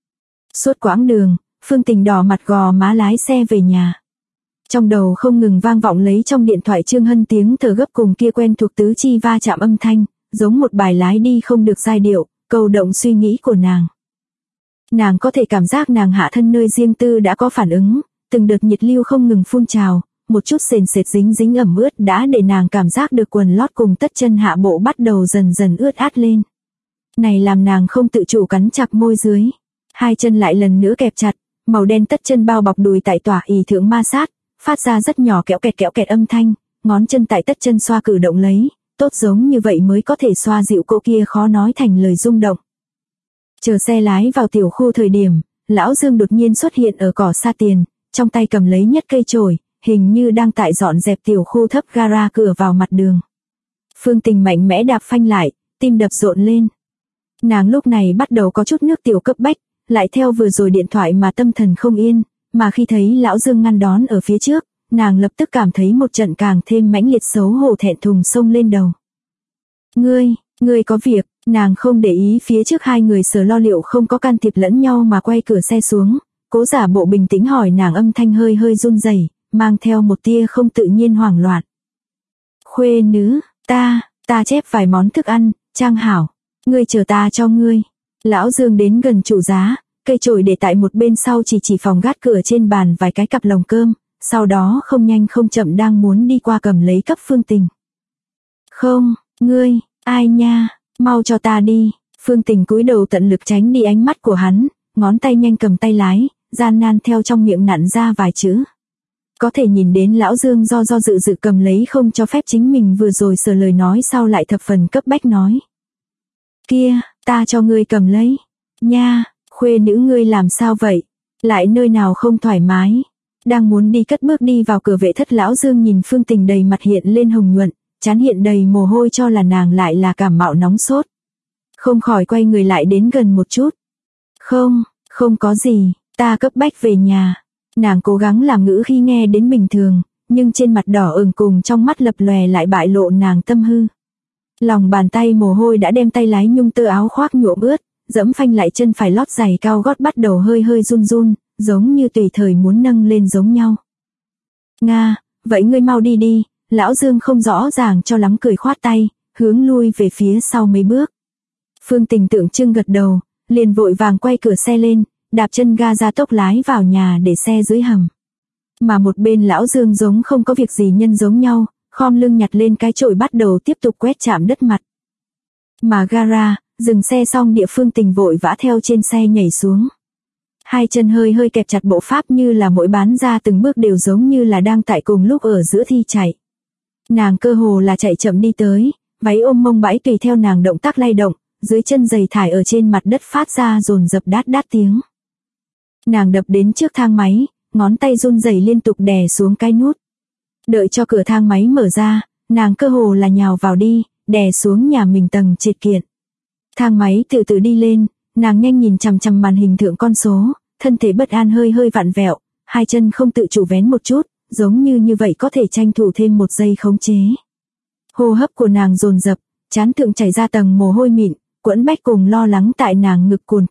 Suốt quãng đường, Phương Tình đỏ mặt gò má lái xe về nhà. Trong đầu không ngừng vang vọng lấy trong điện thoại Trương Hân tiếng thở gấp cùng kia quen thuộc tứ chi va chạm âm thanh, giống một bài lái đi không được giai điệu, cầu động suy nghĩ của nàng. Nàng có thể cảm giác nàng hạ thân nơi riêng tư đã có phản ứng, từng đợt nhiệt lưu không ngừng phun trào, một chút sền sệt dính dính ẩm ướt đã để nàng cảm giác được quần lót cùng tất chân hạ bộ bắt đầu dần dần ướt át lên. Này làm nàng không tự chủ cắn chặt môi dưới. Hai chân lại lần nữa kẹp chặt, màu đen tất chân bao bọc đùi tại tỏa ì thượng ma sát, phát ra rất nhỏ kéo kẹt âm thanh, ngón chân tại tất chân xoa cử động lấy, tốt giống như vậy mới có thể xoa dịu cô kia khó nói thành lời rung động. Chờ xe lái vào tiểu khu thời điểm, lão Dương đột nhiên xuất hiện ở cỏ xa tiền, trong tay cầm lấy nhất cây chổi, hình như đang tại dọn dẹp tiểu khu thấp gara cửa vào mặt đường. Phương Tình mạnh mẽ đạp phanh lại, tim đập rộn lên. Nàng lúc này bắt đầu có chút nước tiểu cấp bách, lại theo vừa rồi điện thoại mà tâm thần không yên, mà khi thấy lão Dương ngăn đón ở phía trước, nàng lập tức cảm thấy một trận càng thêm mãnh liệt xấu hổ thẹn thùng xông lên đầu. Ngươi có việc, nàng không để ý phía trước hai người sở lo liệu không có can thiệp lẫn nhau mà quay cửa xe xuống, cố giả bộ bình tĩnh hỏi nàng âm thanh hơi hơi run rẩy, mang theo một tia không tự nhiên hoảng loạn. Khuê nữ, ta chép vài món thức ăn, trang hảo, ngươi chờ ta cho ngươi. Lão Dương đến gần chủ giá, cây chổi để tại một bên sau chỉ phòng gác cửa trên bàn vài cái cặp lồng cơm, sau đó không nhanh không chậm đang muốn đi qua cầm lấy cấp Phương Tình. Không, ngươi, ai nha, mau cho ta đi. Phương Tình cúi đầu tận lực tránh đi ánh mắt của hắn, ngón tay nhanh cầm tay lái, gian nan theo trong miệng nặn ra vài chữ. Có thể nhìn đến lão Dương do dự cầm lấy không cho phép chính mình vừa rồi sửa lời nói sau lại thập phần cấp bách nói. Kia, ta cho ngươi cầm lấy. Nha, khuê nữ ngươi làm sao vậy? Lại nơi nào không thoải mái? Đang muốn đi cất bước đi vào cửa vệ thất, lão Dương nhìn Phương Tình đầy mặt hiện lên hồng nhuận, trán hiện đầy mồ hôi cho là nàng lại là cảm mạo nóng sốt. Không khỏi quay người lại đến gần một chút. Không có gì, ta cấp bách về nhà. Nàng cố gắng làm ngữ khi nghe đến bình thường, nhưng trên mặt đỏ ửng cùng trong mắt lập lòe lại bại lộ nàng tâm hư. Lòng bàn tay mồ hôi đã đem tay lái nhung tơ áo khoác nhuộm ướt, dẫm phanh lại chân phải lót giày cao gót bắt đầu hơi run, giống như tùy thời muốn nâng lên giống nhau. Nga, vậy ngươi mau đi, lão Dương không rõ ràng cho lắm cười khoát tay, hướng lui về phía sau mấy bước. Phương Tình tượng trưng gật đầu, liền vội vàng quay cửa xe lên, đạp chân ga ra tốc lái vào nhà để xe dưới hầm. Mà một bên lão Dương giống không có việc gì nhân giống nhau, khom lưng nhặt lên cái chổi bắt đầu tiếp tục quét chạm đất mặt. Mà gara, dừng xe xong địa Phương Tình vội vã theo trên xe nhảy xuống. Hai chân hơi kẹp chặt bộ pháp như là mỗi bán ra từng bước đều giống như là đang tại cùng lúc ở giữa thi chạy. Nàng cơ hồ là chạy chậm đi tới, váy ôm mông bãi tùy theo nàng động tác lay động, dưới chân giày thải ở trên mặt đất phát ra dồn dập đát tiếng. Nàng đập đến trước thang máy, ngón tay run rẩy liên tục đè xuống cái nút. Đợi cho cửa thang máy mở ra, nàng cơ hồ là nhào vào đi, đè xuống nhà mình tầng trệt kiện. Thang máy từ từ đi lên, nàng nhanh nhìn chằm màn hình thượng con số, thân thể bất an hơi vặn vẹo, hai chân không tự chủ vén một chút, giống như vậy có thể tranh thủ thêm một giây khống chế. Hô hấp của nàng dồn dập, trán thượng chảy ra tầng mồ hôi mịn, quẫn bách cùng lo lắng tại nàng ngực cuồn.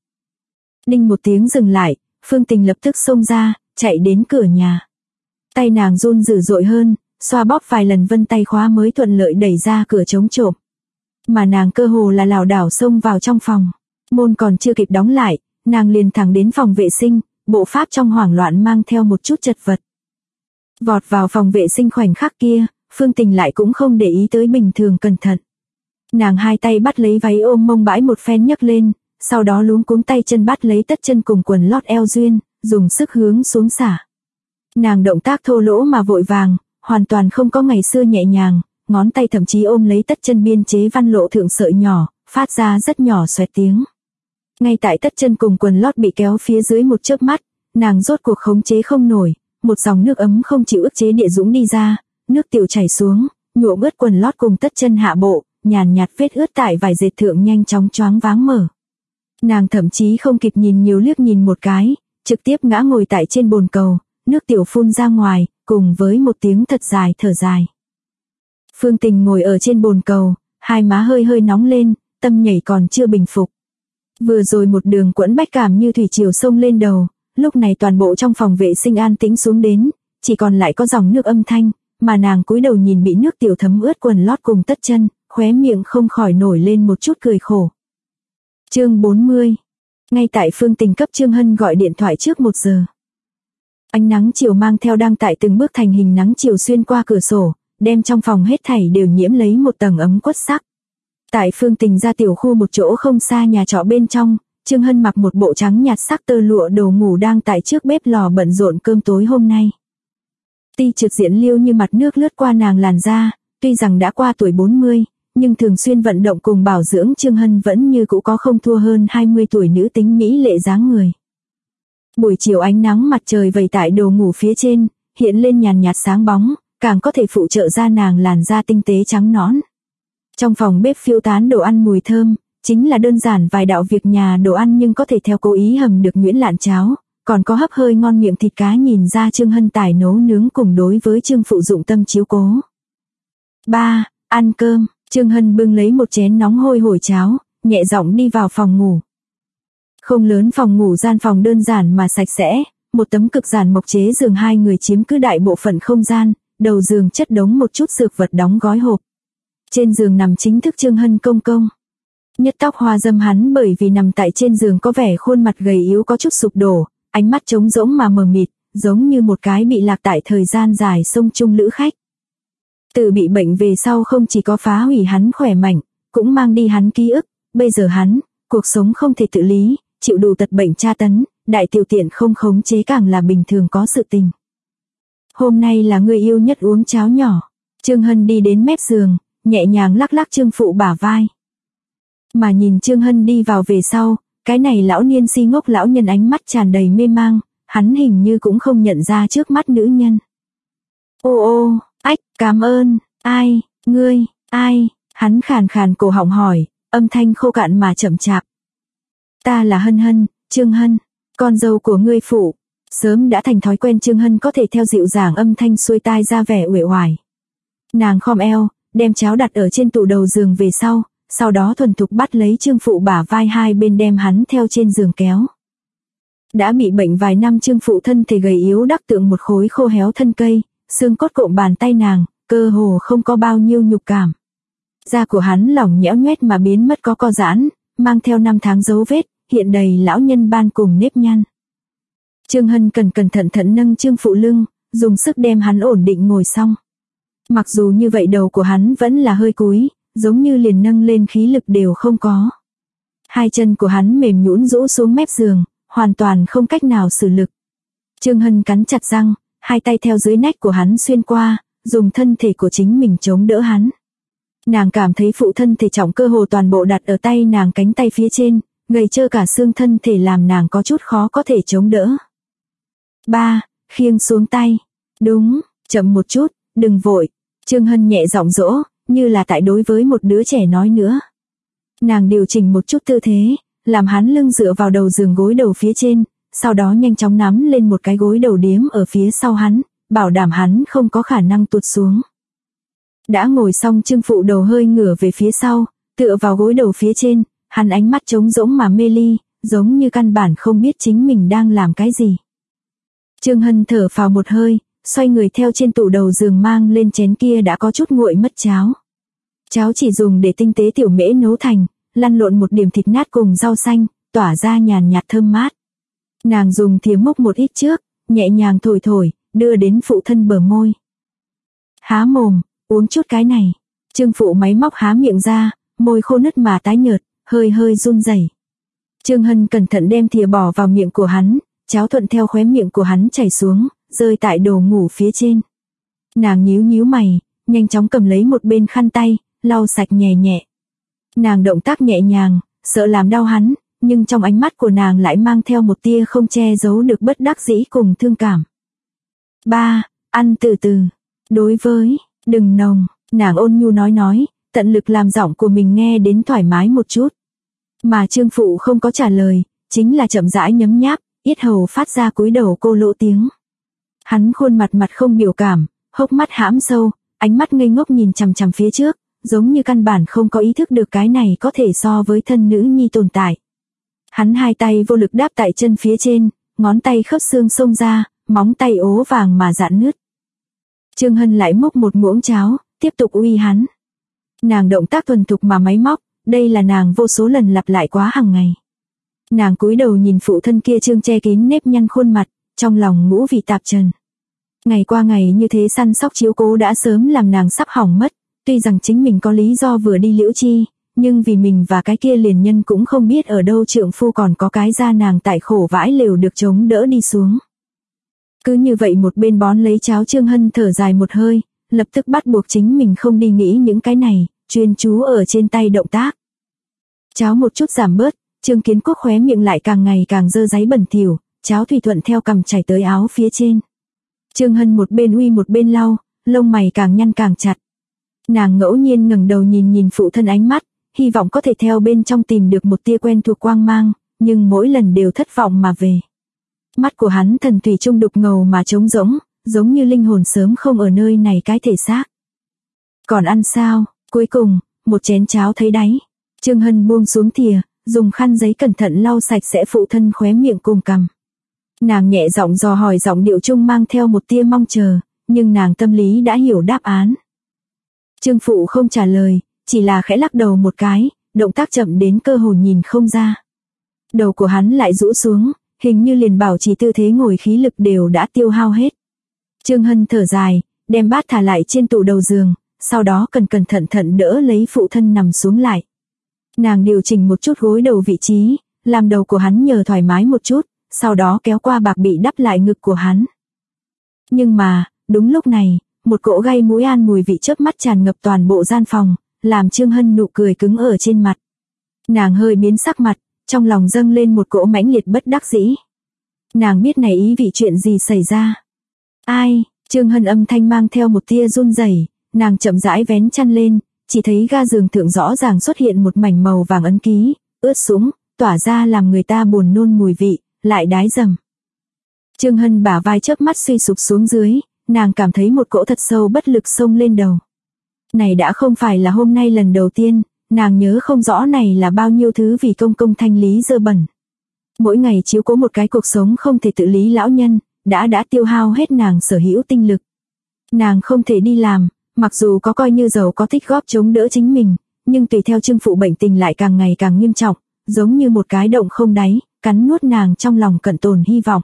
Đinh một tiếng dừng lại, Phương Tình lập tức xông ra, chạy đến cửa nhà. Tay nàng run dữ dội hơn, xoa bóp vài lần vân tay khóa mới thuận lợi đẩy ra cửa chống trộm. Mà nàng cơ hồ là lảo đảo xông vào trong phòng. Môn còn chưa kịp đóng lại, nàng liền thẳng đến phòng vệ sinh, bộ pháp trong hoảng loạn mang theo một chút chật vật. Vọt vào phòng vệ sinh khoảnh khắc kia, Phương Tình lại cũng không để ý tới bình thường cẩn thận. Nàng hai tay bắt lấy váy ôm mông bãi một phen nhấc lên, sau đó luống cuống tay chân bắt lấy tất chân cùng quần lót eo duyên, dùng sức hướng xuống xả. Nàng động tác thô lỗ mà vội vàng, hoàn toàn không có ngày xưa nhẹ nhàng, ngón tay thậm chí ôm lấy tất chân biên chế văn lộ thượng sợi nhỏ, phát ra rất nhỏ xoẹt tiếng. Ngay tại tất chân cùng quần lót bị kéo phía dưới một chớp mắt, nàng rốt cuộc khống chế không nổi, một dòng nước ấm không chịu ức chế địa dũng đi ra, nước tiểu chảy xuống, nhuộm ướt quần lót cùng tất chân hạ bộ, nhàn nhạt vết ướt tại vải dệt thượng nhanh chóng choáng váng mở. Nàng thậm chí không kịp nhìn nhiều liếc nhìn một cái, trực tiếp ngã ngồi tại trên bồn cầu, nước tiểu phun ra ngoài, cùng với một tiếng thật dài thở dài. Phương Tình ngồi ở trên bồn cầu, hai má hơi nóng lên, tâm nhảy còn chưa bình phục. Vừa rồi một đường quẫn bách cảm như thủy triều sông lên đầu, lúc này toàn bộ trong phòng vệ sinh an tĩnh xuống đến, chỉ còn lại có dòng nước âm thanh, mà nàng cúi đầu nhìn bị nước tiểu thấm ướt quần lót cùng tất chân, khóe miệng không khỏi nổi lên một chút cười khổ. Chương 40. Ngay tại Phương Tình cấp Trương Hân gọi điện thoại trước 1 giờ. Ánh nắng chiều mang theo đang tại từng bước thành hình nắng chiều xuyên qua cửa sổ, đem trong phòng hết thảy đều nhiễm lấy một tầng ấm quất sắc. Tại Phương Tình ra tiểu khu một chỗ không xa nhà trọ bên trong, Trương Hân mặc một bộ trắng nhạt sắc tơ lụa đồ ngủ đang tại trước bếp lò bận rộn cơm tối hôm nay. Ti trượt diễn liêu như mặt nước lướt qua nàng làn da, tuy rằng đã qua tuổi 40, nhưng thường xuyên vận động cùng bảo dưỡng Trương Hân vẫn như cũ có không thua hơn 20 tuổi nữ tính mỹ lệ dáng người. Buổi chiều ánh nắng mặt trời vẩy tại đồ ngủ phía trên, hiện lên nhàn nhạt sáng bóng, càng có thể phụ trợ ra nàng làn da tinh tế trắng nõn. Trong phòng bếp phiêu tán đồ ăn mùi thơm, chính là đơn giản vài đạo việc nhà đồ ăn nhưng có thể theo cố ý hầm được nhuyễn lạn cháo, còn có hấp hơi ngon miệng thịt cá nhìn ra Trương Hân tài nấu nướng cùng đối với Trương phụ dụng tâm chiếu cố. 3. Ăn cơm, Trương Hân bưng lấy một chén nóng hôi hổi cháo, nhẹ giọng đi vào phòng ngủ. Không lớn phòng ngủ, gian phòng đơn giản mà sạch sẽ, một tấm cực giản mộc chế giường hai người chiếm cứ đại bộ phận không gian, đầu giường chất đống một chút dược vật đóng gói hộp. Trên giường nằm chính thức Trương Hân công công. Nhất tóc hoa dâm hắn bởi vì nằm tại trên giường có vẻ khuôn mặt gầy yếu có chút sụp đổ, ánh mắt trống rỗng mà mờ mịt, giống như một cái bị lạc tại thời gian dài sông chung lữ khách. Từ bị bệnh về sau không chỉ có phá hủy hắn khỏe mạnh, cũng mang đi hắn ký ức, bây giờ hắn, cuộc sống không thể tự lý, chịu đủ tật bệnh tra tấn, đại tiểu tiện không khống chế càng là bình thường có sự tình. Hôm nay là người yêu nhất uống cháo nhỏ. Trương Hân đi đến mép giường, nhẹ nhàng lắc lắc Trương phụ bả vai. Mà nhìn Trương Hân đi vào về sau, cái này lão niên si ngốc lão nhân ánh mắt tràn đầy mê mang, hắn hình như cũng không nhận ra trước mắt nữ nhân. Ô ô, ách, cảm ơn, ai, ngươi, ai, hắn khàn khàn cổ họng hỏi, âm thanh khô cạn mà chậm chạp. Ta là Hân Hân, Trương Hân, con dâu của ngươi phụ. Sớm đã thành thói quen Trương Hân có thể theo dịu dàng âm thanh xuôi tai ra vẻ uể oải. Nàng khom eo, đem cháo đặt ở trên tủ đầu giường về sau đó thuần thục bắt lấy Trương phụ bả vai hai bên đem hắn theo trên giường kéo. Đã bị bệnh vài năm Trương phụ thân thể gầy yếu đắc tượng một khối khô héo thân cây, xương cốt cộm bàn tay nàng, cơ hồ không có bao nhiêu nhục cảm. Da của hắn lỏng nhẽo nhoét mà biến mất có co giãn, mang theo năm tháng dấu vết, hiện đầy lão nhân ban cùng nếp nhăn. Trương Hân cẩn thận nâng Trương phụ lưng, dùng sức đem hắn ổn định ngồi xong. Mặc dù như vậy đầu của hắn vẫn là hơi cúi, giống như liền nâng lên khí lực đều không có. Hai chân của hắn mềm nhũn rũ xuống mép giường, hoàn toàn không cách nào sử lực. Trương Hân cắn chặt răng, hai tay theo dưới nách của hắn xuyên qua, dùng thân thể của chính mình chống đỡ hắn. Nàng cảm thấy phụ thân thể trọng cơ hồ toàn bộ đặt ở tay nàng cánh tay phía trên, gầy trơ cả xương thân thể làm nàng có chút khó có thể chống đỡ. 3. Khiêng xuống tay. Đúng, chậm một chút, đừng vội. Trương Hân nhẹ giọng dỗ, như là tại đối với một đứa trẻ nói nữa. Nàng điều chỉnh một chút tư thế, làm hắn lưng dựa vào đầu giường gối đầu phía trên, sau đó nhanh chóng nắm lên một cái gối đầu điếm ở phía sau hắn, bảo đảm hắn không có khả năng tuột xuống. Đã ngồi xong Trương phụ đầu hơi ngửa về phía sau, tựa vào gối đầu phía trên, hắn ánh mắt trống rỗng mà mê ly, giống như căn bản không biết chính mình đang làm cái gì. Trương Hân thở phào một hơi, xoay người theo trên tủ đầu giường mang lên chén kia đã có chút nguội mất cháo. Cháo chỉ dùng để tinh tế tiểu mễ nấu thành, lăn lộn một điểm thịt nát cùng rau xanh, tỏa ra nhàn nhạt thơm mát. Nàng dùng thìa múc một ít trước, nhẹ nhàng thổi, đưa đến phụ thân bờ môi. Há mồm, uống chút cái này. Trương phụ máy móc há miệng ra, môi khô nứt mà tái nhợt, hơi run rẩy. Trương Hân cẩn thận đem thìa bỏ vào miệng của hắn, cháo thuận theo khóe miệng của hắn chảy xuống, rơi tại đồ ngủ phía trên. Nàng nhíu mày, nhanh chóng cầm lấy một bên khăn tay, lau sạch nhẹ. Nàng động tác nhẹ nhàng, sợ làm đau hắn, nhưng trong ánh mắt của nàng lại mang theo một tia không che giấu được bất đắc dĩ cùng thương cảm. 3. Ăn từ từ. Đối với, đừng nồng, nàng ôn nhu nói, tận lực làm giọng của mình nghe đến thoải mái một chút. Mà Trương phụ không có trả lời, chính là chậm rãi nhấm nháp, yết hầu phát ra cúi đầu cô lỗ tiếng. Hắn khuôn mặt không biểu cảm, hốc mắt hãm sâu, ánh mắt ngây ngốc nhìn chằm chằm phía trước, giống như căn bản không có ý thức được cái này có thể so với thân nữ nhi tồn tại. Hắn hai tay vô lực đáp tại chân phía trên, ngón tay khớp xương xông ra, móng tay ố vàng mà rạn nứt. Trương Hân lại múc một muỗng cháo, tiếp tục uy hắn. Nàng động tác thuần thục mà máy móc, đây là nàng vô số lần lặp lại quá hàng ngày. Nàng cúi đầu nhìn phụ thân kia trương che kín nếp nhăn khuôn mặt, trong lòng ngũ vị tạp trần. Ngày qua ngày như thế săn sóc chiếu cố đã sớm làm nàng sắp hỏng mất, tuy rằng chính mình có lý do vừa đi Liễu Chi, nhưng vì mình và cái kia liền nhân cũng không biết ở đâu trượng phu còn có cái ra nàng tại khổ vãi lều được chống đỡ đi xuống. Cứ như vậy một bên bón lấy cháo Trương Hân thở dài một hơi, lập tức bắt buộc chính mình không đi nghĩ những cái này, chuyên chú ở trên tay động tác. Cháo một chút giảm bớt, Trương Kiến Quốc khóe miệng lại càng ngày càng dơ dáy bẩn thỉu, cháo thủy thuận theo cằm chảy tới áo phía trên. Trương Hân một bên uy một bên lau, lông mày càng nhăn càng chặt. Nàng ngẫu nhiên ngẩng đầu nhìn nhìn phụ thân ánh mắt, hy vọng có thể theo bên trong tìm được một tia quen thuộc quang mang, nhưng mỗi lần đều thất vọng mà về. Mắt của hắn thần thủy chung đục ngầu mà trống rỗng, giống như linh hồn sớm không ở nơi này cái thể xác. Còn ăn sao? Cuối cùng, một chén cháo thấy đáy. Trương Hân buông xuống thìa, dùng khăn giấy cẩn thận lau sạch sẽ phụ thân khóe miệng cùng cằm. Nàng nhẹ giọng dò hỏi, giọng điệu chung mang theo một tia mong chờ, nhưng nàng tâm lý đã hiểu đáp án. Trương phụ không trả lời, chỉ là khẽ lắc đầu một cái, động tác chậm đến cơ hồ nhìn không ra. Đầu của hắn lại rũ xuống, hình như liền bảo trì tư thế ngồi khí lực đều đã tiêu hao hết. Trương Hân thở dài, đem bát thả lại trên tủ đầu giường, sau đó cẩn thận đỡ lấy phụ thân nằm xuống lại. Nàng điều chỉnh một chút gối đầu vị trí, làm đầu của hắn nhờ thoải mái một chút, sau đó kéo qua bạc bị đắp lại ngực của hắn. Nhưng mà, đúng lúc này, một cỗ gai mũi an mùi vị chớp mắt tràn ngập toàn bộ gian phòng, làm Trương Hân nụ cười cứng ở trên mặt. Nàng hơi biến sắc mặt, trong lòng dâng lên một cỗ mãnh liệt bất đắc dĩ. Nàng biết này ý vị chuyện gì xảy ra. Ai? Trương Hân âm thanh mang theo một tia run rẩy, nàng chậm rãi vén chăn lên, chỉ thấy ga giường thượng rõ ràng xuất hiện một mảnh màu vàng ấn ký, ướt sũng, tỏa ra làm người ta buồn nôn mùi vị, lại đái dầm. Trương Hân bả vai chớp mắt suy sụp xuống dưới, nàng cảm thấy một cỗ thật sâu bất lực xông lên đầu. Này đã không phải là hôm nay lần đầu tiên, nàng nhớ không rõ này là bao nhiêu thứ vì công công thanh lý dơ bẩn. Mỗi ngày chiếu cố một cái cuộc sống không thể tự lý lão nhân, đã tiêu hao hết nàng sở hữu tinh lực. Nàng không thể đi làm, mặc dù có coi như giàu có tích góp chống đỡ chính mình, nhưng tùy theo Trương phụ bệnh tình lại càng ngày càng nghiêm trọng, giống như một cái động không đáy, cắn nuốt nàng trong lòng cận tồn hy vọng.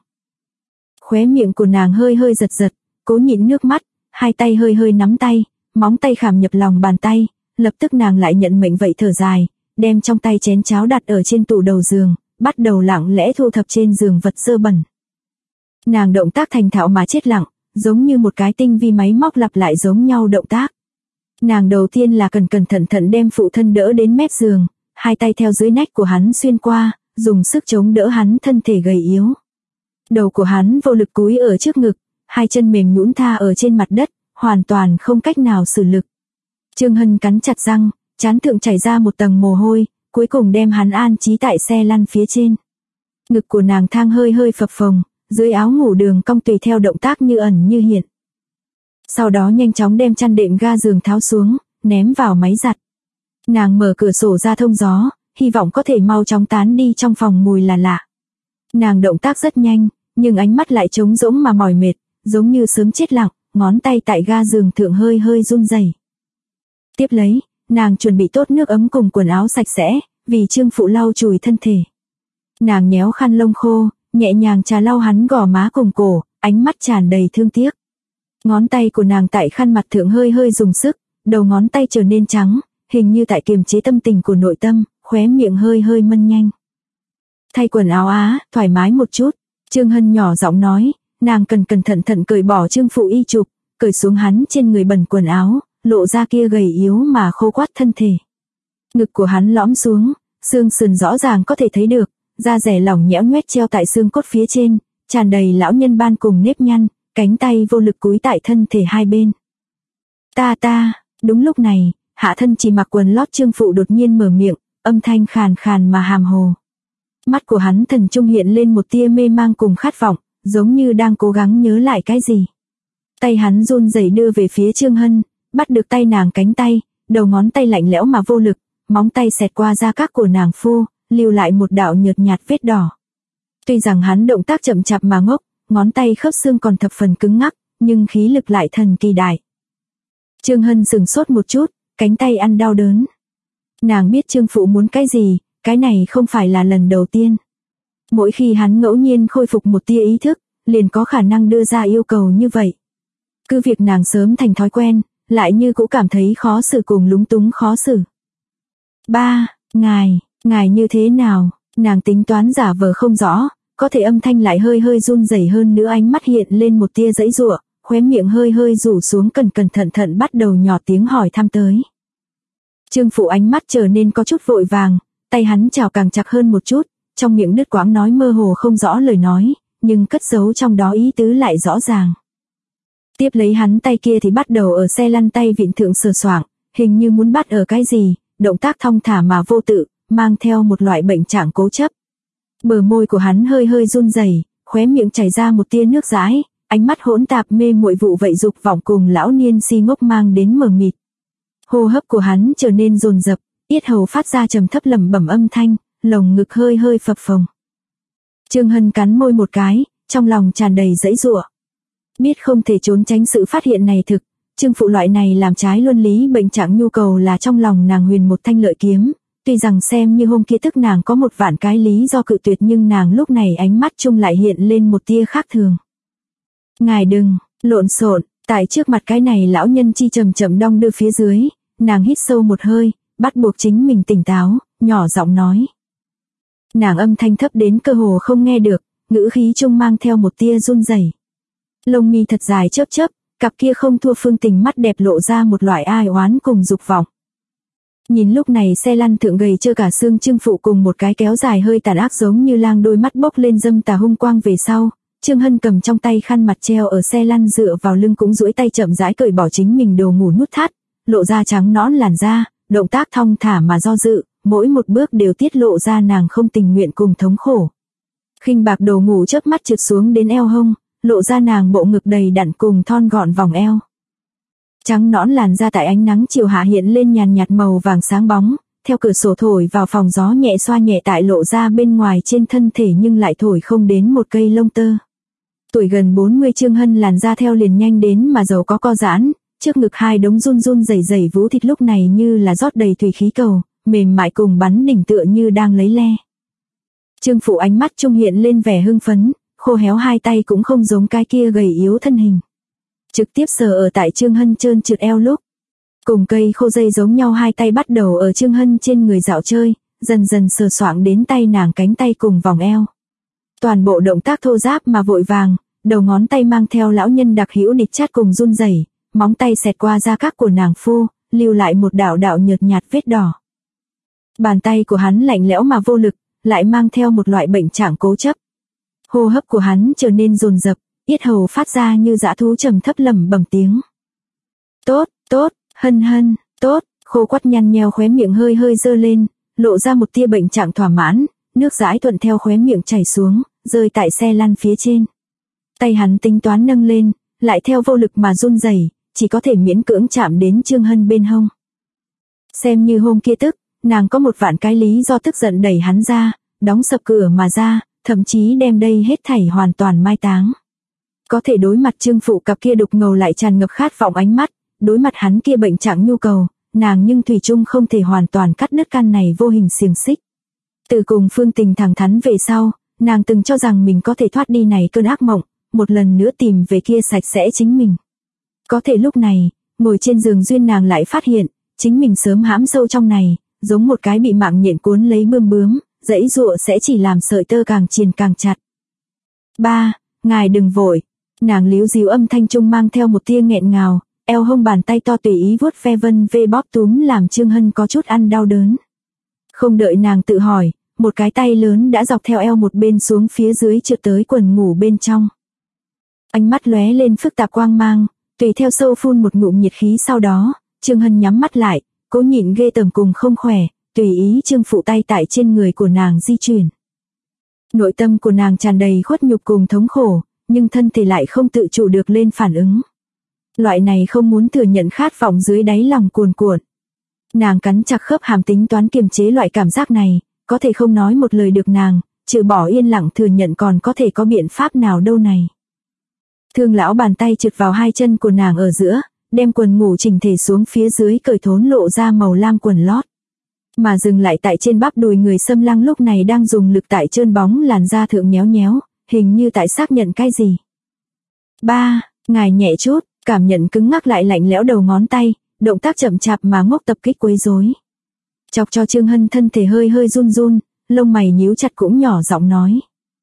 Khóe miệng của nàng hơi giật, cố nhịn nước mắt, hai tay hơi nắm tay, móng tay khảm nhập lòng bàn tay, lập tức nàng lại nhận mệnh vậy thở dài, đem trong tay chén cháo đặt ở trên tủ đầu giường, bắt đầu lặng lẽ thu thập trên giường vật dơ bẩn. Nàng động tác thành thạo mà chết lặng, giống như một cái tinh vi máy móc lặp lại giống nhau động tác. Nàng đầu tiên là cẩn thận đem phụ thân đỡ đến mép giường, hai tay theo dưới nách của hắn xuyên qua, dùng sức chống đỡ hắn thân thể gầy yếu. Đầu của hắn vô lực cúi ở trước ngực, hai chân mềm nhũn tha ở trên mặt đất, hoàn toàn không cách nào sử lực. Trương Hân cắn chặt răng, trán thượng chảy ra một tầng mồ hôi, cuối cùng đem hắn an trí tại xe lăn phía trên. Ngực của nàng thang hơi phập phồng, dưới áo ngủ đường cong tùy theo động tác như ẩn như hiện. Sau đó nhanh chóng đem chăn đệm ga giường tháo xuống, ném vào máy giặt. Nàng mở cửa sổ ra thông gió, hy vọng có thể mau chóng tán đi trong phòng mùi là lạ. Nàng động tác rất nhanh, nhưng ánh mắt lại trống rỗng mà mỏi mệt, giống như sớm chết lặng, ngón tay tại ga giường thượng hơi run rẩy. Tiếp lấy, nàng chuẩn bị tốt nước ấm cùng quần áo sạch sẽ, vì Trương phụ lau chùi thân thể. Nàng nhéo khăn lông khô, nhẹ nhàng trà lau hắn gò má cùng cổ, ánh mắt tràn đầy thương tiếc. Ngón tay của nàng tại khăn mặt thượng hơi dùng sức, đầu ngón tay trở nên trắng, hình như tại kiềm chế tâm tình của nội tâm, khóe miệng hơi mân nhanh. Thay quần áo thoải mái một chút, Trương Hân nhỏ giọng nói, nàng cẩn thận cởi bỏ Trương phụ y chụp, cởi xuống hắn trên người bẩn quần áo, lộ ra kia gầy yếu mà khô quắt thân thể. Ngực của hắn lõm xuống, xương sườn rõ ràng có thể thấy được, da rẻ lỏng nhẽo nhoét treo tại xương cốt phía trên, tràn đầy lão nhân ban cùng nếp nhăn, cánh tay vô lực cúi tại thân thể hai bên. Ta, đúng lúc này, hạ thân chỉ mặc quần lót Trương phụ đột nhiên mở miệng, âm thanh khàn mà hàm hồ. Mắt của hắn thần trung hiện lên một tia mê mang cùng khát vọng, giống như đang cố gắng nhớ lại cái gì. Tay hắn run rẩy đưa về phía Trương Hân, bắt được tay nàng cánh tay, đầu ngón tay lạnh lẽo mà vô lực, móng tay xẹt qua da các của nàng phu, lưu lại một đạo nhợt nhạt vết đỏ. Tuy rằng hắn động tác chậm chạp mà ngốc, ngón tay khớp xương còn thập phần cứng ngắc, nhưng khí lực lại thần kỳ đại. Trương Hân sừng sốt một chút, cánh tay ăn đau đớn. Nàng biết Trương phụ muốn cái gì, cái này không phải là lần đầu tiên. Mỗi khi hắn ngẫu nhiên khôi phục một tia ý thức, liền có khả năng đưa ra yêu cầu như vậy. Cứ việc nàng sớm thành thói quen, lại như cũng cảm thấy khó xử cùng lúng túng khó xử. Ba, ngài như thế nào? Nàng tính toán giả vờ không rõ, có thể âm thanh lại hơi hơi run rẩy hơn nữa, ánh mắt hiện lên một tia giãy giụa, khóe miệng hơi hơi rủ xuống, cẩn thận bắt đầu nhỏ tiếng hỏi thăm tới. Trương Phụ ánh mắt trở nên có chút vội vàng, tay hắn chào càng chặt hơn một chút, trong miệng đứt quãng nói mơ hồ không rõ lời nói, nhưng cất giấu trong đó ý tứ lại rõ ràng. Tiếp lấy hắn tay kia thì bắt đầu ở xe lăn tay vịn thượng sờ soạng, hình như muốn bắt ở cái gì, động tác thong thả mà vô tự, mang theo một loại bệnh trạng cố chấp. Bờ môi của hắn hơi hơi run rẩy, khóe miệng chảy ra một tia nước dãi, ánh mắt hỗn tạp mê muội vụ vậy dục vọng cùng lão niên si ngốc mang đến mờ mịt. Hô hấp của hắn trở nên dồn dập, yết hầu phát ra trầm thấp lẩm bẩm âm thanh, lồng ngực hơi hơi phập phồng. Trương Hân cắn môi một cái, trong lòng tràn đầy giãy giụa. Biết không thể trốn tránh sự phát hiện này thực, Trương Phụ loại này làm trái luân lý bệnh trạng nhu cầu là trong lòng nàng huyền một thanh lợi kiếm, tuy rằng xem như hôm kia tức nàng có một vạn cái lý do cự tuyệt, nhưng nàng lúc này ánh mắt chung lại hiện lên một tia khác thường. Ngài đừng lộn xộn, tại trước mặt cái này lão nhân chi chậm chậm đong đưa phía dưới, nàng hít sâu một hơi, bắt buộc chính mình tỉnh táo, nhỏ giọng nói. Nàng âm thanh thấp đến cơ hồ không nghe được, ngữ khí chung mang theo một tia run rẩy. Lông mi thật dài chớp, cặp kia không thua Phương Tình mắt đẹp lộ ra một loại ai oán cùng dục vọng. Nhìn lúc này xe lăn thượng gầy trơ cả xương Trương Phụ cùng một cái kéo dài hơi tàn ác giống như lang đôi mắt bốc lên dâm tà hung quang về sau, Trương Hân cầm trong tay khăn mặt treo ở xe lăn dựa vào lưng cũng duỗi tay chậm rãi cởi bỏ chính mình đồ ngủ nút thắt, lộ ra trắng nõn làn da, động tác thong thả mà do dự, mỗi một bước đều tiết lộ ra nàng không tình nguyện cùng thống khổ. Khinh bạc đồ ngủ chớp mắt trượt xuống đến eo hông, lộ ra nàng bộ ngực đầy đặn cùng thon gọn vòng eo. Trắng nõn làn da tại ánh nắng chiều hạ hiện lên nhàn nhạt màu vàng sáng bóng, theo cửa sổ thổi vào phòng gió nhẹ xoa nhẹ tại lộ ra bên ngoài trên thân thể nhưng lại thổi không đến một cây lông tơ. Tuổi gần 40 Trương Hân làn da theo liền nhanh đến mà giàu có co giãn, trước ngực hai đống run rẩy vú thịt lúc này như là rót đầy thủy khí cầu, mềm mại cùng bắn đỉnh tựa như đang lấy le. Trương Phụ ánh mắt trung hiện lên vẻ hưng phấn, khô héo hai tay cũng không giống cái kia gầy yếu thân hình. Trực tiếp sờ ở tại Trương Hân trơn trượt eo lúc. Cùng cây khô dây giống nhau hai tay bắt đầu ở Trương Hân trên người dạo chơi, dần dần sờ soạng đến tay nàng cánh tay cùng vòng eo. Toàn bộ động tác thô ráp mà vội vàng, đầu ngón tay mang theo lão nhân đặc hữu địch chát cùng run rẩy, móng tay xẹt qua da các của nàng phu, lưu lại một đạo đạo nhợt nhạt vết đỏ. Bàn tay của hắn lạnh lẽo mà vô lực, lại mang theo một loại bệnh trạng cố chấp. Hô hấp của hắn trở nên dồn dập, yết hầu phát ra như dã thú trầm thấp lẩm bẩm tiếng. Tốt, Hân, tốt, khô quắt nhăn nheo khóe miệng hơi hơi dơ lên, lộ ra một tia bệnh trạng thỏa mãn, nước dãi thuận theo khóe miệng chảy xuống, rơi tại xe lăn phía trên. Tay hắn tính toán nâng lên, lại theo vô lực mà run rẩy, chỉ có thể miễn cưỡng chạm đến Trương Hân bên hông. Xem như hôm kia tức, nàng có một vạn cái lý do tức giận đẩy hắn ra, đóng sập cửa mà ra, thậm chí đem đây hết thảy hoàn toàn mai táng. Có thể đối mặt Trương Phụ cặp kia đục ngầu lại tràn ngập khát vọng ánh mắt, đối mặt hắn kia bệnh trạng nhu cầu, nàng nhưng thủy chung không thể hoàn toàn cắt đứt căn này vô hình xiềng xích. Từ cùng Phương Tình thẳng thắn về sau, nàng từng cho rằng mình có thể thoát đi này cơn ác mộng, một lần nữa tìm về kia sạch sẽ chính mình. Có thể lúc này, ngồi trên giường duyên nàng lại phát hiện, chính mình sớm hãm sâu trong này, giống một cái bị mạng nhện cuốn lấy bướm, dãy dụa sẽ chỉ làm sợi tơ càng triền càng chặt. Ba, ngài đừng vội. Nàng líu díu âm thanh trung mang theo một tia nghẹn ngào, eo hông bàn tay to tùy ý vuốt ve vân vê bóp túm làm Trương Hân có chút ăn đau đớn. Không đợi nàng tự hỏi, một cái tay lớn đã dọc theo eo một bên xuống phía dưới trượt tới quần ngủ bên trong. Ánh mắt lóe lên phức tạp quang mang, tùy theo sâu phun một ngụm nhiệt khí, sau đó, Trương Hân nhắm mắt lại, cố nhịn ghê tởm cùng không khỏe, tùy ý Trương Phụ tay tại trên người của nàng di chuyển. Nội tâm của nàng tràn đầy khuất nhục cùng thống khổ, nhưng thân thể lại không tự chủ được lên phản ứng. Loại này không muốn thừa nhận khát vọng dưới đáy lòng cuồn cuộn. Nàng cắn chặt khớp hàm tính toán kiềm chế loại cảm giác này, có thể không nói một lời được nàng, trừ bỏ yên lặng thừa nhận còn có thể có biện pháp nào đâu này. Thương lão bàn tay trượt vào hai chân của nàng ở giữa, đem quần ngủ chỉnh thể xuống phía dưới cởi thốn lộ ra màu lam quần lót. Mà dừng lại tại trên bắp đùi người xâm lăng lúc này đang dùng lực tại trơn bóng làn da thượng nhéo nhéo, hình như tại xác nhận cái gì. Ba, ngài nhẹ chút, cảm nhận cứng ngắc lại lạnh lẽo đầu ngón tay, động tác chậm chạp mà ngốc tập kích quấy rối. Chọc cho Trương Hân thân thể hơi hơi run run, lông mày nhíu chặt cũng nhỏ giọng nói.